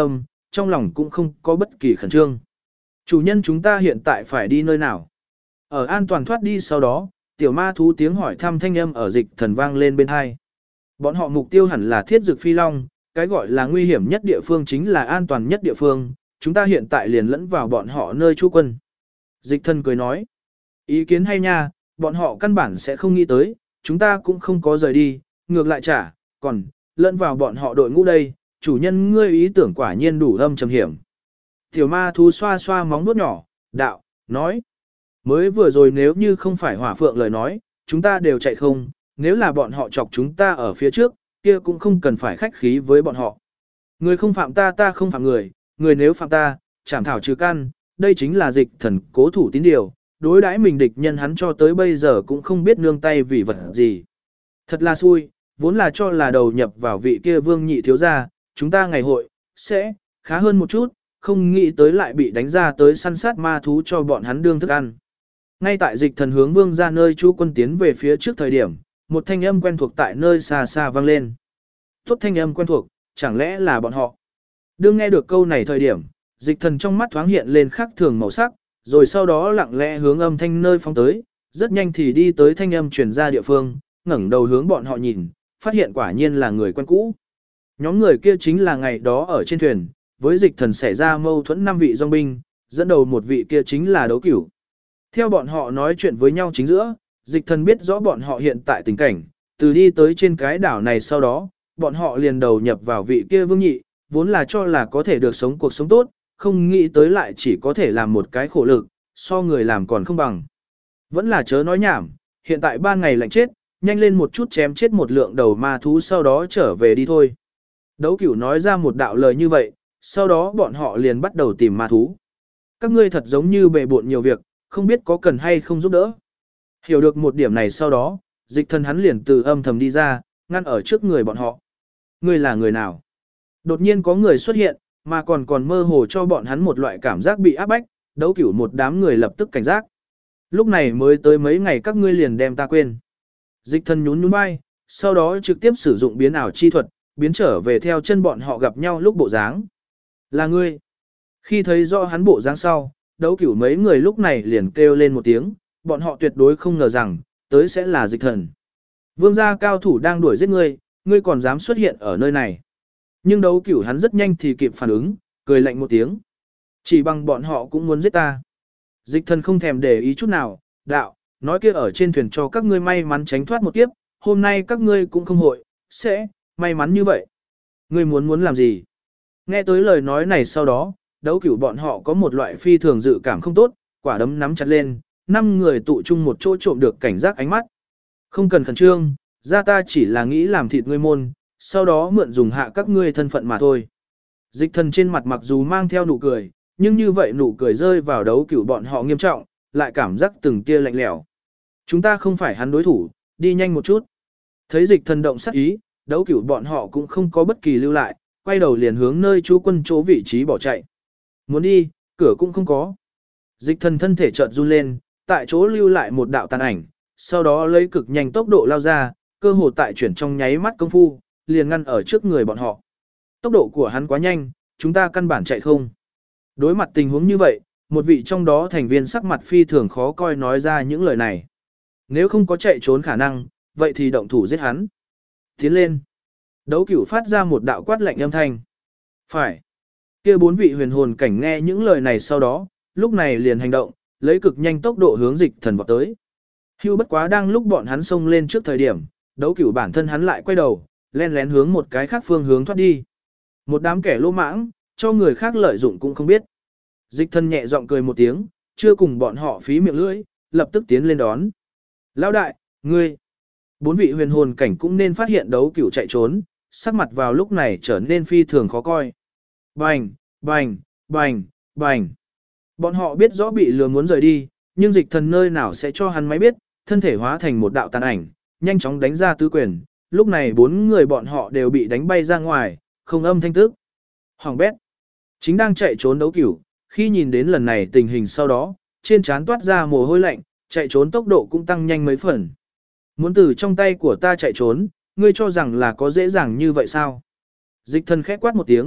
trong lòng cũng không có bất kỳ khẩn trương. Chủ nhân chúng ta hiện tại phải đi nơi nào? Ở an toàn thoát đi sau đó, tiểu ma thú tiếng hỏi thăm thanh âm ở Dịch Thần vang lên bên hai. Bọn họ mục tiêu hẳn là Thiết Dực Phi Long, cái gọi là nguy hiểm nhất địa phương chính là an toàn nhất địa phương, chúng ta hiện tại liền lẫn vào bọn họ nơi trú quân. Dịch Thần cười nói, ý kiến hay nha, bọn họ căn bản sẽ không nghĩ tới, chúng ta cũng không có rời đi, ngược lại còn lẫn vào bọn họ đội ngũ đây, chủ nhân ngươi ý tưởng quả nhiên đủ âm trầm hiểm. Tiểu ma thú xoa xoa móng vuốt nhỏ, đạo, nói, mới vừa rồi nếu như không phải Hỏa Phượng lời nói, chúng ta đều chạy không, nếu là bọn họ chọc chúng ta ở phía trước, kia cũng không cần phải khách khí với bọn họ. Người không phạm ta ta không phạm người, người nếu phạm ta, chảm thảo trừ căn, đây chính là Dịch Thần cố thủ tín điều, đối đãi mình địch nhân hắn cho tới bây giờ cũng không biết nương tay vì vật gì. Thật là xui, vốn là cho là đầu nhập vào vị kia Vương Nhị thiếu gia, chúng ta ngày hội sẽ khá hơn một chút, không nghĩ tới lại bị đánh ra tới săn sát ma thú cho bọn hắn đương thức ăn. Ngay tại Dịch Thần hướng Vương ra nơi chú quân tiến về phía trước thời điểm, một thanh âm quen thuộc tại nơi xa xa vang lên. Tốt thanh âm quen thuộc, chẳng lẽ là bọn họ? Đương nghe được câu này thời điểm, Dịch Thần trong mắt thoáng hiện lên khác thường màu sắc, rồi sau đó lặng lẽ hướng âm thanh nơi phóng tới, rất nhanh thì đi tới thanh âm truyền ra địa phương, ngẩng đầu hướng bọn họ nhìn, phát hiện quả nhiên là người quen cũ. Nhóm người kia chính là ngày đó ở trên thuyền, với Dịch Thần xảy ra mâu thuẫn 5 vị dòng binh, dẫn đầu một vị kia chính là Đấu Cửu. Theo bọn họ nói chuyện với nhau chính giữa, Dịch Thần biết rõ bọn họ hiện tại tình cảnh, từ đi tới trên cái đảo này sau đó, bọn họ liền đầu nhập vào vị kia Vương Nhị, vốn là cho là có thể được sống cuộc sống tốt, không nghĩ tới lại chỉ có thể làm một cái khổ lực, so người làm còn không bằng. Vẫn là chớ nói nhảm, hiện tại ban ngày lạnh chết, nhanh lên một chút chém chết một lượng đầu ma thú sau đó trở về đi thôi. Đấu Cửu nói ra một đạo lời như vậy, sau đó bọn họ liền bắt đầu tìm ma thú. Các ngươi thật giống như bề bộn nhiều việc, không biết có cần hay không giúp đỡ. Hiểu được một điểm này sau đó, Dịch Thần hắn liền từ âm thầm đi ra, ngăn ở trước người bọn họ. Ngươi là người nào? Đột nhiên có người xuất hiện, mà còn mơ hồ cho bọn hắn một loại cảm giác bị áp bách, Đấu Cửu một đám người lập tức cảnh giác. Lúc này mới tới mấy ngày các ngươi liền đem ta quên. Dịch Thần nhún nhún vai, sau đó trực tiếp sử dụng biến ảo chi thuật, biến trở về theo chân bọn họ gặp nhau lúc bộ dáng. Là ngươi. Khi thấy rõ hắn bộ dáng sau, Đấu Cửu mấy người lúc này liền kêu lên một tiếng, bọn họ tuyệt đối không ngờ rằng, tới sẽ là Dịch Thần. Vương gia cao thủ đang đuổi giết ngươi, ngươi còn dám xuất hiện ở nơi này. Nhưng Đấu Cửu hắn rất nhanh thì kịp phản ứng, cười lạnh một tiếng. Chỉ bằng bọn họ cũng muốn giết ta. Dịch Thần không thèm để ý chút nào, đạo, nói kia ở trên thuyền cho các ngươi may mắn tránh thoát một kiếp, hôm nay các ngươi cũng không hội, sẽ, may mắn như vậy. Ngươi muốn làm gì? Nghe tới lời nói này sau đó, Đấu Cửu bọn họ có một loại phi thường dự cảm không tốt, quả đấm nắm chặt lên, 5 người tụ chung một chỗ trộm được cảnh giác ánh mắt. Không cần khẩn trương, ra ta chỉ là nghĩ làm thịt ngươi môn, sau đó mượn dùng hạ các ngươi thân phận mà thôi. Dịch Thần trên mặt mặc dù mang theo nụ cười, nhưng như vậy nụ cười rơi vào Đấu Cửu bọn họ nghiêm trọng, lại cảm giác từng tia lạnh lẽo. Chúng ta không phải hắn đối thủ, đi nhanh một chút. Thấy Dịch Thần động sát ý, Đấu Cửu bọn họ cũng không có bất kỳ lưu lại, quay đầu liền hướng nơi chú quân chỗ vị trí bỏ chạy. Muốn đi, cửa cũng không có. Dịch Thần thân thể chợt run lên, tại chỗ lưu lại một đạo tàn ảnh, sau đó lấy cực nhanh tốc độ lao ra, cơ hồ tại chuyển trong nháy mắt công phu, liền ngăn ở trước người bọn họ. Tốc độ của hắn quá nhanh, chúng ta căn bản chạy không. Đối mặt tình huống như vậy, một vị trong đó thành viên sắc mặt phi thường khó coi nói ra những lời này. Nếu không có chạy trốn khả năng, vậy thì động thủ giết hắn. Tiến lên. Đấu Cửu phát ra một đạo quát lạnh âm thanh. Phải. Kia 4 vị huyền hồn cảnh nghe những lời này sau đó, lúc này liền hành động, lấy cực nhanh tốc độ hướng Dịch Thần vọt tới. Hưu bất quá đang lúc bọn hắn xông lên trước thời điểm, Đấu Cửu bản thân hắn lại quay đầu, len lén hướng một cái khác phương hướng thoát đi. Một đám kẻ lỗ mãng, cho người khác lợi dụng cũng không biết. Dịch Thần nhẹ giọng cười một tiếng, chưa cùng bọn họ phí miệng lưỡi, lập tức tiến lên đón. Lão đại, ngươi. 4 vị huyền hồn cảnh cũng nên phát hiện Đấu Cửu chạy trốn, sắc mặt vào lúc này trở nên phi thường khó coi. Bành, bành, bành, bành. Bọn họ biết rõ bị lừa muốn rời đi, nhưng Dịch Thần nơi nào sẽ cho hắn máy biết, thân thể hóa thành một đạo tàn ảnh, nhanh chóng đánh ra tứ quyền. Lúc này 4 người bọn họ đều bị đánh bay ra ngoài, không âm thanh tức. Hoàng bét. Chính đang chạy trốn Đấu Cửu, khi nhìn đến lần này tình hình sau đó, trên trán toát ra mồ hôi lạnh, chạy trốn tốc độ cũng tăng nhanh mấy phần. Muốn từ trong tay của ta chạy trốn, ngươi cho rằng là có dễ dàng như vậy sao? Dịch Thần khẽ quát một tiếng,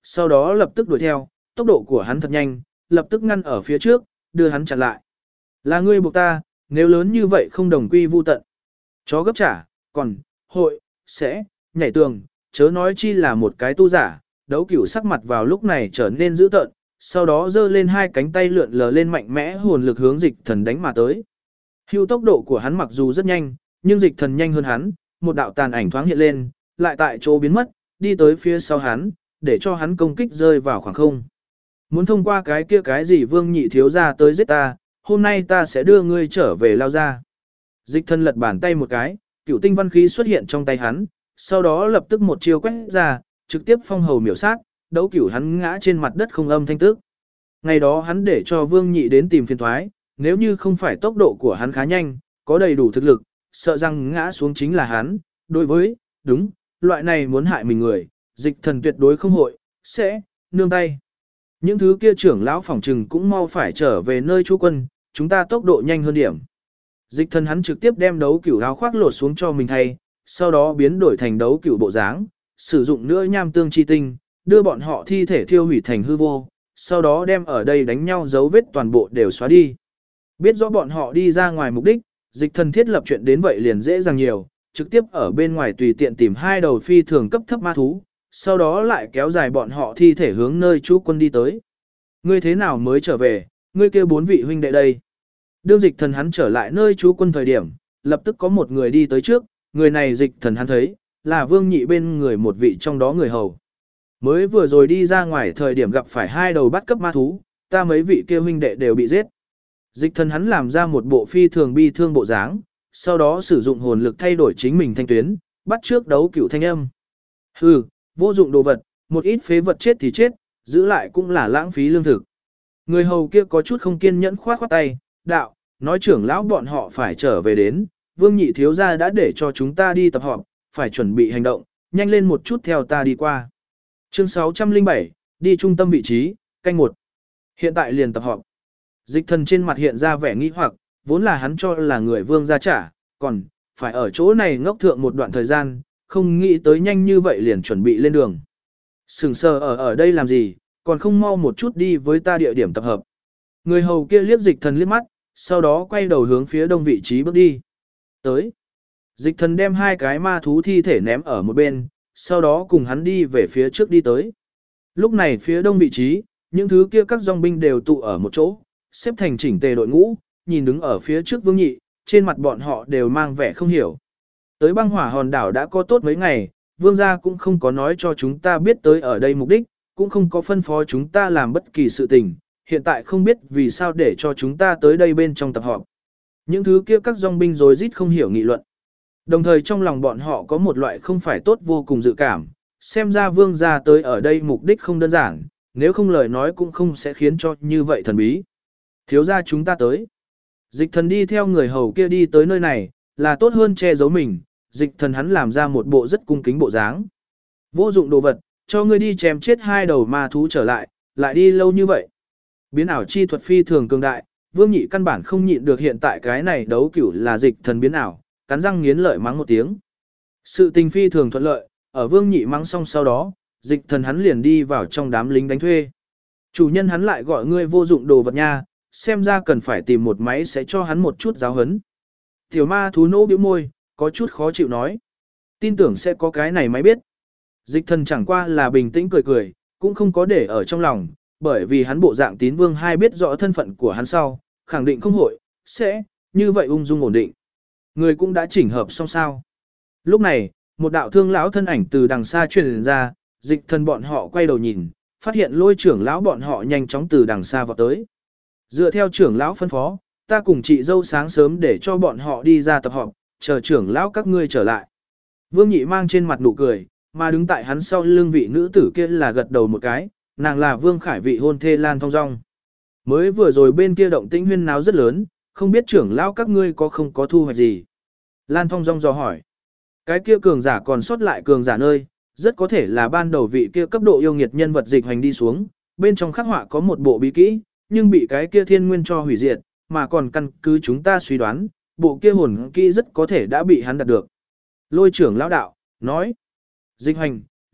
sau đó lập tức đuổi theo, tốc độ của hắn thật nhanh, lập tức ngăn ở phía trước, đưa hắn chặn lại. Là ngươi buộc ta, nếu lớn như vậy không đồng quy vu tận. Chó gấp trả, còn, hội, sẽ, nhảy tường, chớ nói chi là một cái tu giả, đấu cửu sắc mặt vào lúc này trở nên dữ tợn, sau đó giơ lên hai cánh tay lượn lờ lên mạnh mẽ hồn lực hướng dịch thần đánh mà tới. Hưu tốc độ của hắn mặc dù rất nhanh, nhưng dịch thần nhanh hơn hắn, một đạo tàn ảnh thoáng hiện lên, lại tại chỗ biến mất, đi tới phía sau hắn, để cho hắn công kích rơi vào khoảng không. Muốn thông qua cái kia cái gì Vương Nhị thiếu ra tới giết ta, hôm nay ta sẽ đưa ngươi trở về lao ra. Dịch thần lật bàn tay một cái, cửu tinh văn khí xuất hiện trong tay hắn, sau đó lập tức một chiêu quét ra, trực tiếp phong hầu miểu sát, đấu cửu hắn ngã trên mặt đất không âm thanh tức. Ngày đó hắn để cho Vương Nhị đến tìm phiền thoái, nếu như không phải tốc độ của hắn khá nhanh, có đầy đủ thực lực, sợ rằng ngã xuống chính là hắn. Đối với, đúng, loại này muốn hại mình người, dịch thần tuyệt đối không hội, sẽ, nương tay. Những thứ kia trưởng lão phỏng trừng cũng mau phải trở về nơi trú quân, chúng ta tốc độ nhanh hơn điểm. Dịch thần hắn trực tiếp đem đấu cửu áo khoác lột xuống cho mình thay, sau đó biến đổi thành đấu cửu bộ dáng, sử dụng nữa nham tương chi tinh, đưa bọn họ thi thể thiêu hủy thành hư vô, sau đó đem ở đây đánh nhau dấu vết toàn bộ đều xóa đi. Biết rõ bọn họ đi ra ngoài mục đích, dịch thần thiết lập chuyện đến vậy liền dễ dàng nhiều, trực tiếp ở bên ngoài tùy tiện tìm hai đầu phi thường cấp thấp ma thú, sau đó lại kéo dài bọn họ thi thể hướng nơi chú quân đi tới. Ngươi thế nào mới trở về, ngươi kêu 4 vị huynh đệ đây. Đương dịch thần hắn trở lại nơi chú quân thời điểm, lập tức có một người đi tới trước, người này dịch thần hắn thấy, là Vương Nhị bên người một vị trong đó người hầu. Mới vừa rồi đi ra ngoài thời điểm gặp phải hai đầu bắt cấp ma thú, ta mấy vị kia huynh đệ đều bị giết. Dịch thần hắn làm ra một bộ phi thường bi thương bộ dáng, sau đó sử dụng hồn lực thay đổi chính mình thanh tuyến, bắt trước đấu cửu thanh âm. Hừ, vô dụng đồ vật, một ít phế vật chết thì chết, giữ lại cũng là lãng phí lương thực. Người hầu kia có chút không kiên nhẫn khoát khoát tay, đạo, nói trưởng lão bọn họ phải trở về đến, Vương Nhị thiếu gia đã để cho chúng ta đi tập họp, phải chuẩn bị hành động, nhanh lên một chút theo ta đi qua. Chương 607, đi trung tâm vị trí, canh 1. Hiện tại liền tập họp. Dịch thần trên mặt hiện ra vẻ nghi hoặc, vốn là hắn cho là người Vương gia trả, còn phải ở chỗ này ngốc thượng một đoạn thời gian, không nghĩ tới nhanh như vậy liền chuẩn bị lên đường. Sừng sờ ở đây làm gì, còn không mau một chút đi với ta địa điểm tập hợp. Người hầu kia liếc dịch thần liếc mắt, sau đó quay đầu hướng phía đông vị trí bước đi. Tới. Dịch thần đem hai cái ma thú thi thể ném ở một bên, sau đó cùng hắn đi về phía trước đi tới. Lúc này phía đông vị trí, những thứ kia các dòng binh đều tụ ở một chỗ, xếp thành chỉnh tề đội ngũ, nhìn đứng ở phía trước Vương Nhị, trên mặt bọn họ đều mang vẻ không hiểu. Tới băng hỏa hòn đảo đã có tốt mấy ngày, Vương gia cũng không có nói cho chúng ta biết tới ở đây mục đích, cũng không có phân phó chúng ta làm bất kỳ sự tình, hiện tại không biết vì sao để cho chúng ta tới đây bên trong tập họp. Những thứ kia các dòng binh rối rít không hiểu nghị luận. Đồng thời trong lòng bọn họ có một loại không phải tốt vô cùng dự cảm, xem ra Vương gia tới ở đây mục đích không đơn giản, nếu không lời nói cũng không sẽ khiến cho như vậy thần bí. Thiếu gia chúng ta tới. Dịch thần đi theo người hầu kia đi tới nơi này, là tốt hơn che giấu mình, dịch thần hắn làm ra một bộ rất cung kính bộ dáng. Vô dụng đồ vật, cho ngươi đi chém chết hai đầu ma thú trở lại đi lâu như vậy. Biến ảo chi thuật phi thường cường đại, Vương Nhị căn bản không nhịn được hiện tại cái này đấu cửu là dịch thần biến ảo, cắn răng nghiến lợi mắng một tiếng. Sự tình phi thường thuận lợi, ở Vương Nhị mắng xong sau đó, dịch thần hắn liền đi vào trong đám lính đánh thuê. Chủ nhân hắn lại gọi ngươi vô dụng đồ vật nha, xem ra cần phải tìm một máy sẽ cho hắn một chút giáo hấn. Tiểu ma thú nỗ bĩu môi, có chút khó chịu nói. Tin tưởng sẽ có cái này máy biết. Dịch thần chẳng qua là bình tĩnh cười cười, cũng không có để ở trong lòng, bởi vì hắn bộ dạng tín vương hai biết rõ thân phận của hắn sau, khẳng định không hội, sẽ, như vậy ung dung ổn định. Người cũng đã chỉnh hợp xong sao. Lúc này, một đạo thương lão thân ảnh từ đằng xa truyền ra, dịch thần bọn họ quay đầu nhìn, phát hiện Lôi trưởng lão bọn họ nhanh chóng từ đằng xa vào tới. Dựa theo trưởng lão phân phó, ta cùng chị dâu sáng sớm để cho bọn họ đi ra tập họp, chờ trưởng lão các ngươi trở lại. Vương Nhị mang trên mặt nụ cười, mà đứng tại hắn sau lưng vị nữ tử kia là gật đầu một cái, nàng là Vương Khải vị hôn thê Lan Thong Dong. Mới vừa rồi bên kia động tĩnh huyên náo rất lớn, không biết trưởng lão các ngươi có không có thu hoạch gì. Lan Thong Dong dò hỏi. Cái kia cường giả còn sót lại cường giả nơi, rất có thể là ban đầu vị kia cấp độ yêu nghiệt nhân vật dịch hành đi xuống, bên trong khắc họa có một bộ bí kỹ, nhưng bị cái kia thiên nguyên cho hủy diệt, mà còn căn cứ chúng ta suy đoán, bộ kia hồn kỹ rất có thể đã bị hắn đạt được. Lôi trưởng lão đạo, nói, dịch hành,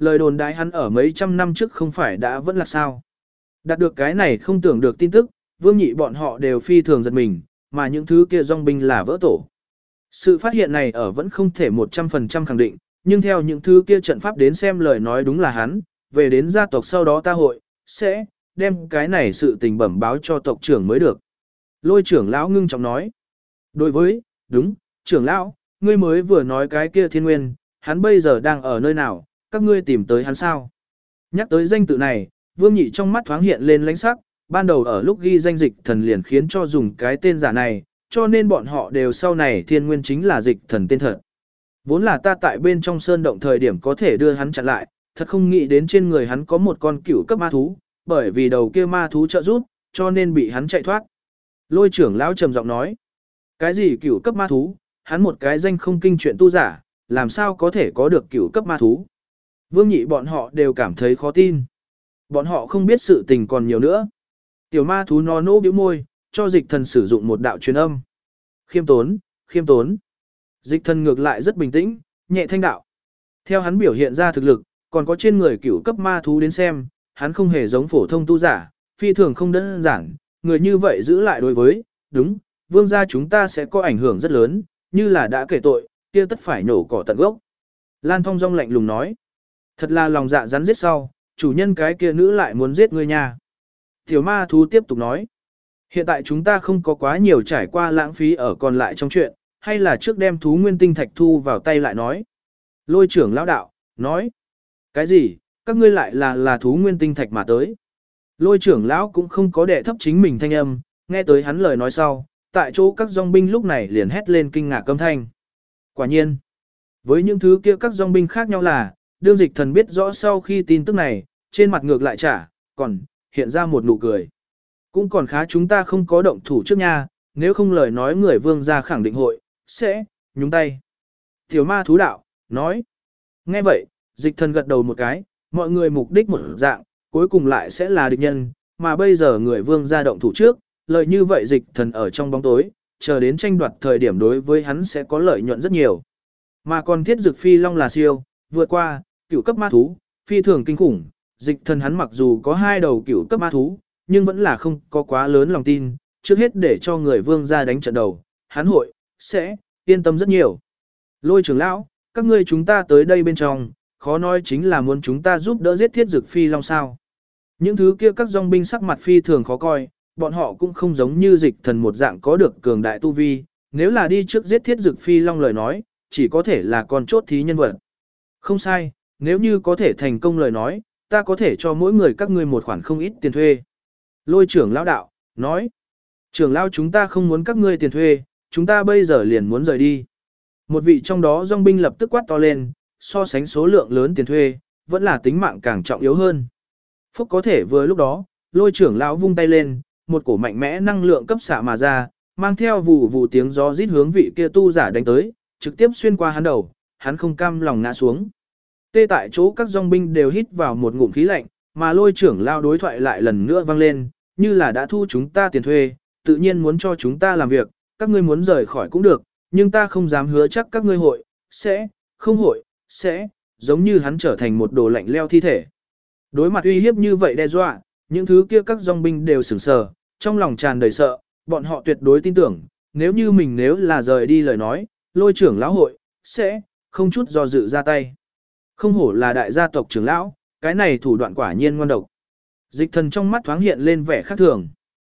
lời đồn đại hắn ở mấy trăm năm trước không phải đã vẫn là sao. Đạt được cái này không tưởng được tin tức, Vương Nhị bọn họ đều phi thường giật mình, mà những thứ kia dòng binh là vỡ tổ. Sự phát hiện này ở vẫn không thể 100% khẳng định, nhưng theo những thứ kia trận pháp đến xem lời nói đúng là hắn, về đến gia tộc sau đó ta hội, sẽ đem cái này sự tình bẩm báo cho tộc trưởng mới được. Lôi trưởng lão ngưng trọng nói. Đối với, đúng, trưởng lão, ngươi mới vừa nói cái kia thiên nguyên, hắn bây giờ đang ở nơi nào, các ngươi tìm tới hắn sao? Nhắc tới danh tự này, Vương Nhị trong mắt thoáng hiện lên lãnh sắc, ban đầu ở lúc ghi danh dịch thần liền khiến cho dùng cái tên giả này, cho nên bọn họ đều sau này thiên nguyên chính là dịch thần tên thật. Vốn là ta tại bên trong sơn động thời điểm có thể đưa hắn chặn lại, thật không nghĩ đến trên người hắn có một con cửu cấp ma thú, bởi vì đầu kia ma thú trợ giúp, cho nên bị hắn chạy thoát. Lôi trưởng lão trầm giọng nói, cái gì cửu cấp ma thú, hắn một cái danh không kinh chuyện tu giả, làm sao có thể có được cửu cấp ma thú. Vương Nhị bọn họ đều cảm thấy khó tin. Bọn họ không biết sự tình còn nhiều nữa. Tiểu ma thú nó nỗ bĩu môi, cho dịch thần sử dụng một đạo truyền âm. Khiêm tốn, khiêm tốn. Dịch thần ngược lại rất bình tĩnh, nhẹ thanh đạo. Theo hắn biểu hiện ra thực lực, còn có trên người cửu cấp ma thú đến xem, hắn không hề giống phổ thông tu giả, phi thường không đơn giản, người như vậy giữ lại đối với, đúng, vương gia chúng ta sẽ có ảnh hưởng rất lớn, như là đã kể tội, kia tất phải nổ cỏ tận gốc. Lan Phong Dung lạnh lùng nói, thật là lòng dạ rắn giết sau, chủ nhân cái kia nữ lại muốn giết ngươi nha. Tiểu ma thú tiếp tục nói, hiện tại chúng ta không có quá nhiều trải qua lãng phí ở còn lại trong chuyện, hay là trước đem thú nguyên tinh thạch thu vào tay lại nói. Lôi trưởng lão đạo, nói, cái gì, các ngươi lại là thú nguyên tinh thạch mà tới. Lôi trưởng lão cũng không có đệ thấp chính mình thanh âm, nghe tới hắn lời nói sau, tại chỗ các dòng binh lúc này liền hét lên kinh ngạc âm thanh. Quả nhiên, với những thứ kia các dòng binh khác nhau là, đương dịch thần biết rõ sau khi tin tức này, trên mặt ngược lại trả, còn hiện ra một nụ cười. Cũng còn khá chúng ta không có động thủ trước nha, nếu không lời nói người vương gia khẳng định hội, sẽ, nhúng tay. Tiểu ma thú đạo, nói. Nghe vậy, dịch thần gật đầu một cái, mọi người mục đích một dạng, cuối cùng lại sẽ là địch nhân, mà bây giờ người vương gia động thủ trước, lợi như vậy dịch thần ở trong bóng tối, chờ đến tranh đoạt thời điểm đối với hắn sẽ có lợi nhuận rất nhiều. Mà còn thiết dực phi long là siêu, vượt qua, cửu cấp ma thú, phi thường kinh khủng, dịch thần hắn mặc dù có hai đầu cửu cấp ma thú, nhưng vẫn là không có quá lớn lòng tin, trước hết để cho người vương gia đánh trận đầu, hắn hội, sẽ, yên tâm rất nhiều. Lôi trưởng lão, các ngươi chúng ta tới đây bên trong, khó nói chính là muốn chúng ta giúp đỡ giết thiết dực phi long sao. Những thứ kia các dòng binh sắc mặt phi thường khó coi, bọn họ cũng không giống như dịch thần một dạng có được cường đại tu vi, nếu là đi trước giết thiết dực phi long lời nói, chỉ có thể là con chốt thí nhân vật. Không sai, nếu như có thể thành công lời nói, ta có thể cho mỗi người các ngươi một khoản không ít tiền thuê. Lôi trưởng lão đạo, nói, trưởng lão chúng ta không muốn các ngươi tiền thuê, chúng ta bây giờ liền muốn rời đi. Một vị trong đó dòng binh lập tức quát to lên, so sánh số lượng lớn tiền thuê, vẫn là tính mạng càng trọng yếu hơn. Phúc có thể vừa lúc đó, lôi trưởng lão vung tay lên, một cổ mạnh mẽ năng lượng cấp xạ mà ra, mang theo vù vù tiếng gió rít hướng vị kia tu giả đánh tới, trực tiếp xuyên qua hắn đầu, hắn không cam lòng ngã xuống. Tê tại chỗ các dòng binh đều hít vào một ngụm khí lạnh, mà lôi trưởng lão đối thoại lại lần nữa vang lên, như là đã thu chúng ta tiền thuê, tự nhiên muốn cho chúng ta làm việc, các ngươi muốn rời khỏi cũng được, nhưng ta không dám hứa chắc các ngươi hội, sẽ, không hội, sẽ, giống như hắn trở thành một đồ lạnh leo thi thể. Đối mặt uy hiếp như vậy đe dọa, những thứ kia các dòng binh đều sửng sờ, trong lòng tràn đầy sợ, bọn họ tuyệt đối tin tưởng, nếu như mình nếu là rời đi lời nói, lôi trưởng lão hội, sẽ, không chút do dự ra tay. Không hổ là đại gia tộc trưởng lão, cái này thủ đoạn quả nhiên ngoan độc. Dịch thần trong mắt thoáng hiện lên vẻ khác thường.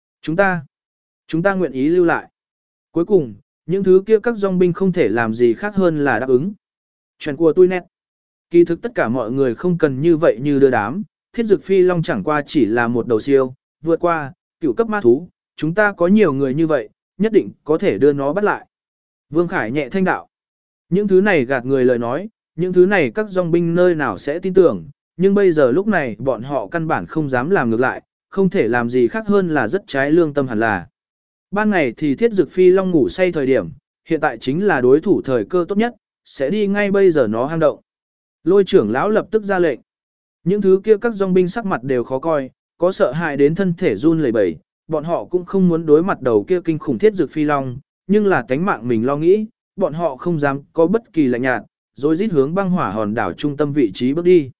Chúng ta nguyện ý lưu lại. Cuối cùng, những thứ kia các dòng binh không thể làm gì khác hơn là đáp ứng. Chuyện của tôi nét. Kỳ thực tất cả mọi người không cần như vậy như đưa đám, thiết dực phi long chẳng qua chỉ là một đầu siêu, vượt qua, cửu cấp ma thú, chúng ta có nhiều người như vậy, nhất định có thể đưa nó bắt lại. Vương Khải nhẹ thanh đạo. Những thứ này gạt người lời nói, những thứ này các dòng binh nơi nào sẽ tin tưởng, nhưng bây giờ lúc này bọn họ căn bản không dám làm ngược lại, không thể làm gì khác hơn là rất trái lương tâm hẳn là. Ban ngày thì thiết dực phi long ngủ say thời điểm, hiện tại chính là đối thủ thời cơ tốt nhất, sẽ đi ngay bây giờ nó hang động. Lôi trưởng lão lập tức ra lệnh. Những thứ kia các dòng binh sắc mặt đều khó coi, có sợ hãi đến thân thể run lẩy bẩy, bọn họ cũng không muốn đối mặt đầu kia kinh khủng thiết dực phi long, nhưng là tánh mạng mình lo nghĩ, bọn họ không dám có bất kỳ lạnh nhạt, rồi rít hướng băng hỏa hòn đảo trung tâm vị trí bước đi.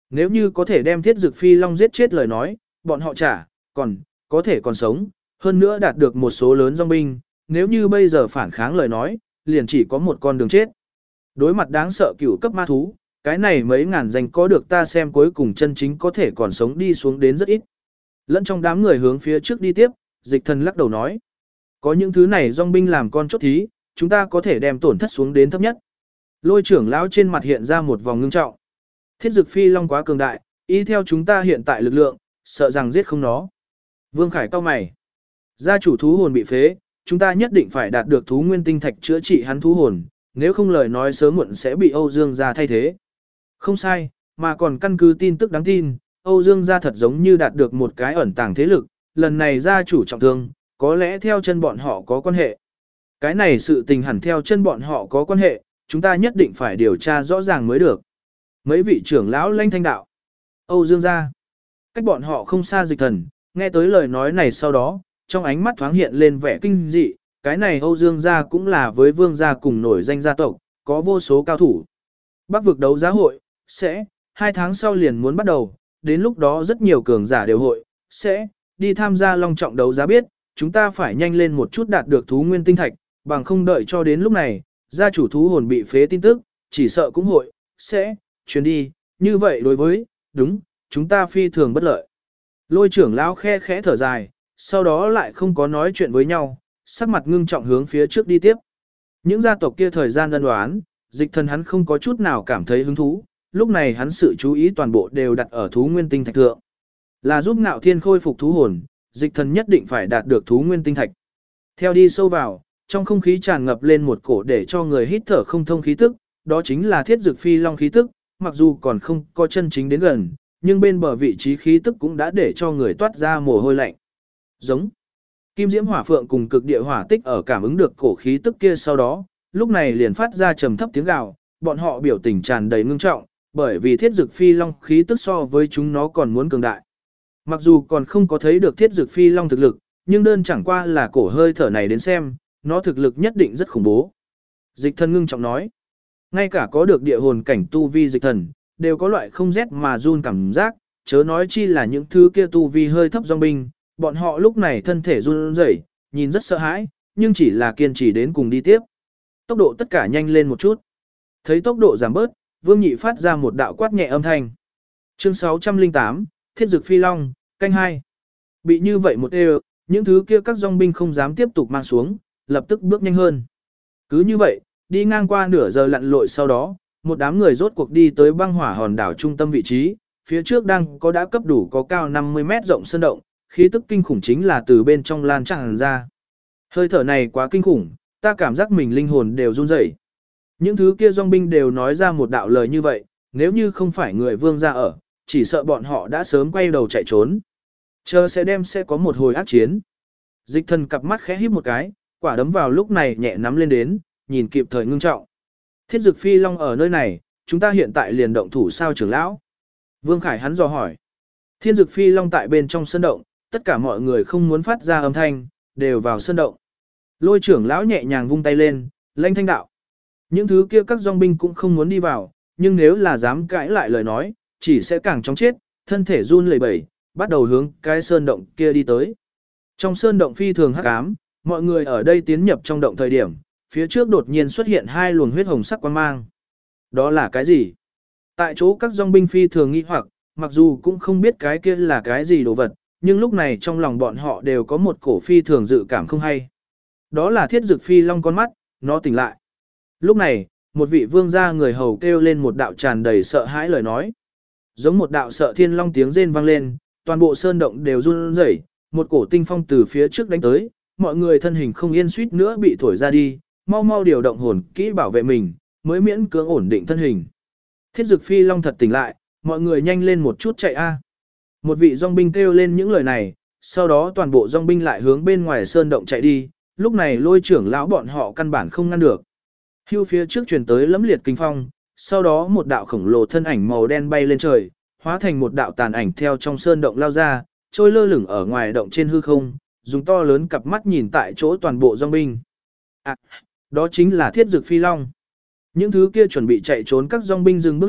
Nếu như có thể đem thiết dực phi long giết chết lời nói, bọn họ còn có thể còn sống, hơn nữa đạt được một số lớn dòng binh, nếu như bây giờ phản kháng lời nói, liền chỉ có một con đường chết. Đối mặt đáng sợ cửu cấp ma thú, cái này mấy ngàn danh có được ta xem cuối cùng chân chính có thể còn sống đi xuống đến rất ít. Lẫn trong đám người hướng phía trước đi tiếp, Dịch Thần lắc đầu nói. Có những thứ này dòng binh làm con chốt thí, chúng ta có thể đem tổn thất xuống đến thấp nhất. Lôi trưởng lão trên mặt hiện ra một vòng ngưng trọng. Thiết dực phi long quá cường đại, y theo chúng ta hiện tại lực lượng, sợ rằng giết không nó. Vương Khải cau mày. Gia chủ thú hồn bị phế, chúng ta nhất định phải đạt được thú nguyên tinh thạch chữa trị hắn thú hồn, nếu không lời nói sớm muộn sẽ bị Âu Dương gia thay thế. Không sai, mà còn căn cứ tin tức đáng tin, Âu Dương gia thật giống như đạt được một cái ẩn tàng thế lực, lần này gia chủ trọng thương, có lẽ theo chân bọn họ có quan hệ. Cái này sự tình hẳn theo chân bọn họ có quan hệ, chúng ta nhất định phải điều tra rõ ràng mới được. Mấy vị trưởng lão lanh thanh đạo. Âu Dương gia. Cách bọn họ không xa Dịch Thần, nghe tới lời nói này sau đó, trong ánh mắt thoáng hiện lên vẻ kinh dị, cái này Âu Dương gia cũng là với Vương gia cùng nổi danh gia tộc, có vô số cao thủ. Bắc vực đấu giá hội, sẽ, 2 tháng sau liền muốn bắt đầu, đến lúc đó rất nhiều cường giả đều hội, sẽ, đi tham gia long trọng đấu giá biết, chúng ta phải nhanh lên một chút đạt được thú nguyên tinh thạch, bằng không đợi cho đến lúc này, gia chủ thú hồn bị phế tin tức, chỉ sợ cũng hội, sẽ, truyền đi, như vậy đối với, đúng, chúng ta phi thường bất lợi. Lôi trưởng lão khe khẽ thở dài, sau đó lại không có nói chuyện với nhau, sắc mặt ngưng trọng hướng phía trước đi tiếp. Những gia tộc kia thời gian ân đoán, Dịch Thần hắn không có chút nào cảm thấy hứng thú, lúc này hắn sự chú ý toàn bộ đều đặt ở thú nguyên tinh thạch thượng. Là giúp Ngạo Thiên khôi phục thú hồn, Dịch Thần nhất định phải đạt được thú nguyên tinh thạch. Theo đi sâu vào, trong không khí tràn ngập lên một cổ để cho người hít thở không thông khí tức, đó chính là thiết dực phi long khí tức, mặc dù còn không có chân chính đến gần, nhưng bên bờ vị trí khí tức cũng đã để cho người toát ra mồ hôi lạnh. Giống. Kim Diễm Hỏa Phượng cùng Cực Địa Hỏa Tích ở cảm ứng được cổ khí tức kia sau đó, lúc này liền phát ra trầm thấp tiếng gào, bọn họ biểu tình tràn đầy ngưng trọng, bởi vì thiết dực phi long khí tức so với chúng nó còn muốn cường đại. Mặc dù còn không có thấy được thiết dực phi long thực lực, nhưng đơn chẳng qua là cổ hơi thở này đến xem, nó thực lực nhất định rất khủng bố. Dịch Thần ngưng trọng nói, ngay cả có được địa hồn cảnh tu vi Dịch Thần, đều có loại không rét mà run cảm giác, chớ nói chi là những thứ kia tu vi hơi thấp dòng binh, bọn họ lúc này thân thể run rẩy, nhìn rất sợ hãi, nhưng chỉ là kiên trì đến cùng đi tiếp. Tốc độ tất cả nhanh lên một chút. Thấy tốc độ giảm bớt, Vương Nhị phát ra một đạo quát nhẹ âm thanh. Chương 608, Thiết dực phi long, canh 2. Bị như vậy một đều, những thứ kia các dòng binh không dám tiếp tục mang xuống, lập tức bước nhanh hơn. Cứ như vậy, đi ngang qua nửa giờ lặn lội sau đó, một đám người rốt cuộc đi tới băng hỏa hòn đảo trung tâm vị trí, phía trước đang có đã cấp đủ có cao 50 mét rộng sơn động, khí tức kinh khủng chính là từ bên trong lan tràn ra. Hơi thở này quá kinh khủng, ta cảm giác mình linh hồn đều run rẩy. Những thứ kia dòng binh đều nói ra một đạo lời như vậy, nếu như không phải người Vương gia ở, chỉ sợ bọn họ đã sớm quay đầu chạy trốn. Chờ sẽ có một hồi ác chiến. Dịch Thần cặp mắt khẽ híp một cái, quả đấm vào lúc này nhẹ nắm lên đến, nhìn kịp thời ngưng trọng. Thiết dực phi long ở nơi này, chúng ta hiện tại liền động thủ sao trưởng lão? Vương Khải hắn dò hỏi. Thiên dực phi long tại bên trong sơn động, tất cả mọi người không muốn phát ra âm thanh, đều vào sơn động. Lôi trưởng lão nhẹ nhàng vung tay lên, lanh thanh đạo. Những thứ kia các dòng binh cũng không muốn đi vào, nhưng nếu là dám cãi lại lời nói, chỉ sẽ càng chóng chết, thân thể run lẩy bẩy, bắt đầu hướng cái sơn động kia đi tới. Trong sơn động phi thường hắc ám, mọi người ở đây tiến nhập trong động thời điểm, phía trước đột nhiên xuất hiện 2 luồng huyết hồng sắc quang mang. Đó là cái gì? Tại chỗ các dòng binh phi thường nghi hoặc, mặc dù cũng không biết cái kia là cái gì đồ vật, nhưng lúc này trong lòng bọn họ đều có một cổ phi thường dự cảm không hay. Đó là thiết dực phi long con mắt, nó tỉnh lại. Lúc này, một vị vương gia người hầu kêu lên một đạo tràn đầy sợ hãi lời nói. Giống một đạo sợ thiên long tiếng rên vang lên, toàn bộ sơn động đều run rẩy, một cổ tinh phong từ phía trước đánh tới, mọi người thân hình không yên suýt nữa bị thổi ra đi, mau mau điều động hồn kỹ bảo vệ mình, mới miễn cưỡng ổn định thân hình. Thiết dực phi long thật tỉnh lại, mọi người nhanh lên một chút chạy a. Một vị dòng binh kêu lên những lời này, sau đó toàn bộ dòng binh lại hướng bên ngoài sơn động chạy đi, lúc này lôi trưởng lão bọn họ căn bản không ngăn được. Hưu phía trước truyền tới lẫm liệt kinh phong, sau đó một đạo khổng lồ thân ảnh màu đen bay lên trời, hóa thành một đạo tàn ảnh theo trong sơn động lao ra, trôi lơ lửng ở ngoài động trên hư không, dùng to lớn cặp mắt nhìn tại chỗ toàn bộ dòng binh. À, đó chính là thiết dực phi long. Những thứ kia chuẩn bị chạy trốn các dòng binh dừng bước lại,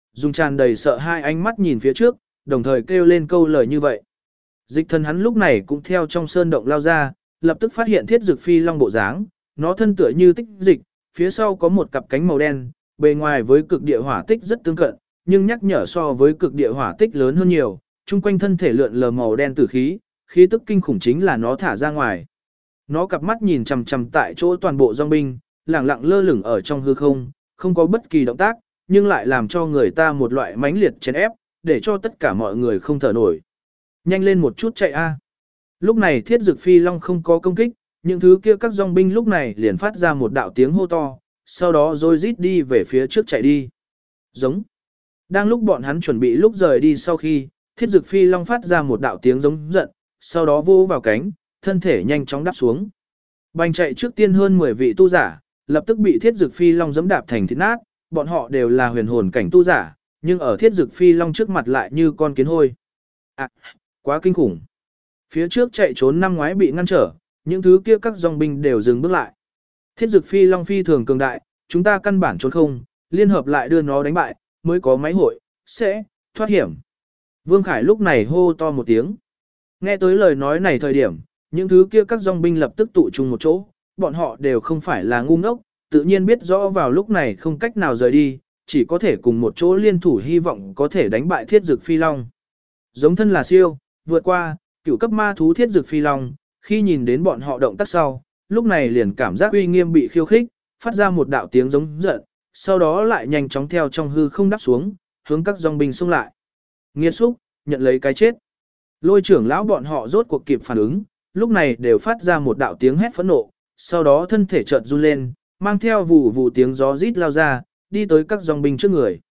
dùng tràn đầy sợ hai ánh mắt nhìn phía trước, đồng thời kêu lên câu lời như vậy. Dịch thần hắn lúc này cũng theo trong sơn động lao ra, lập tức phát hiện thiết dực phi long bộ dáng, nó thân tựa như tích dịch, phía sau có một cặp cánh màu đen, bề ngoài với cực địa hỏa tích rất tương cận, nhưng nhắc nhở so với cực địa hỏa tích lớn hơn nhiều, chung quanh thân thể lượn lờ màu đen tử khí, khí tức kinh khủng chính là nó thả ra ngoài. Nó cặp mắt nhìn chằm chằm tại chỗ toàn bộ dòng binh, lẳng lặng lơ lửng ở trong hư không, không có bất kỳ động tác, nhưng lại làm cho người ta một loại mãnh liệt chèn ép, để cho tất cả mọi người không thở nổi. Nhanh lên một chút chạy a. Lúc này thiết dực phi long không có công kích, những thứ kia các dòng binh lúc này liền phát ra một đạo tiếng hô to, sau đó rồi rít đi về phía trước chạy đi. Giống. Đang lúc bọn hắn chuẩn bị lúc rời đi sau khi, thiết dực phi long phát ra một đạo tiếng giống giận, sau đó vô vào cánh, thân thể nhanh chóng đáp xuống. Bành chạy trước tiên hơn 10 vị tu giả, lập tức bị thiết dực phi long giẫm đạp thành thịt nát, bọn họ đều là huyền hồn cảnh tu giả, nhưng ở thiết dực phi long trước mặt lại như con kiến hôi. À, quá kinh khủng. Phía trước chạy trốn năm ngoái bị ngăn trở, những thứ kia các dòng binh đều dừng bước lại. Thiết dực phi long phi thường cường đại, chúng ta căn bản trốn không, liên hợp lại đưa nó đánh bại, mới có máy hội, sẽ, thoát hiểm. Vương Khải lúc này hô to một tiếng. Nghe tới lời nói này thời điểm, những thứ kia các dòng binh lập tức tụ chung một chỗ, bọn họ đều không phải là ngu ngốc, tự nhiên biết rõ vào lúc này không cách nào rời đi, chỉ có thể cùng một chỗ liên thủ hy vọng có thể đánh bại thiết dực phi long. Giống thân là siêu, vượt qua, cửu cấp ma thú thiết dực phi long, khi nhìn đến bọn họ động tác sau, lúc này liền cảm giác uy nghiêm bị khiêu khích, phát ra một đạo tiếng giống giận, sau đó lại nhanh chóng theo trong hư không đáp xuống, hướng các dòng binh xông lại. Nghiệt xúc, nhận lấy cái chết. Lôi trưởng lão bọn họ rốt cuộc kịp phản ứng, lúc này đều phát ra một đạo tiếng hét phẫn nộ, sau đó thân thể chợt run lên, mang theo vù vù tiếng gió rít lao ra, đi tới các dòng binh trước người.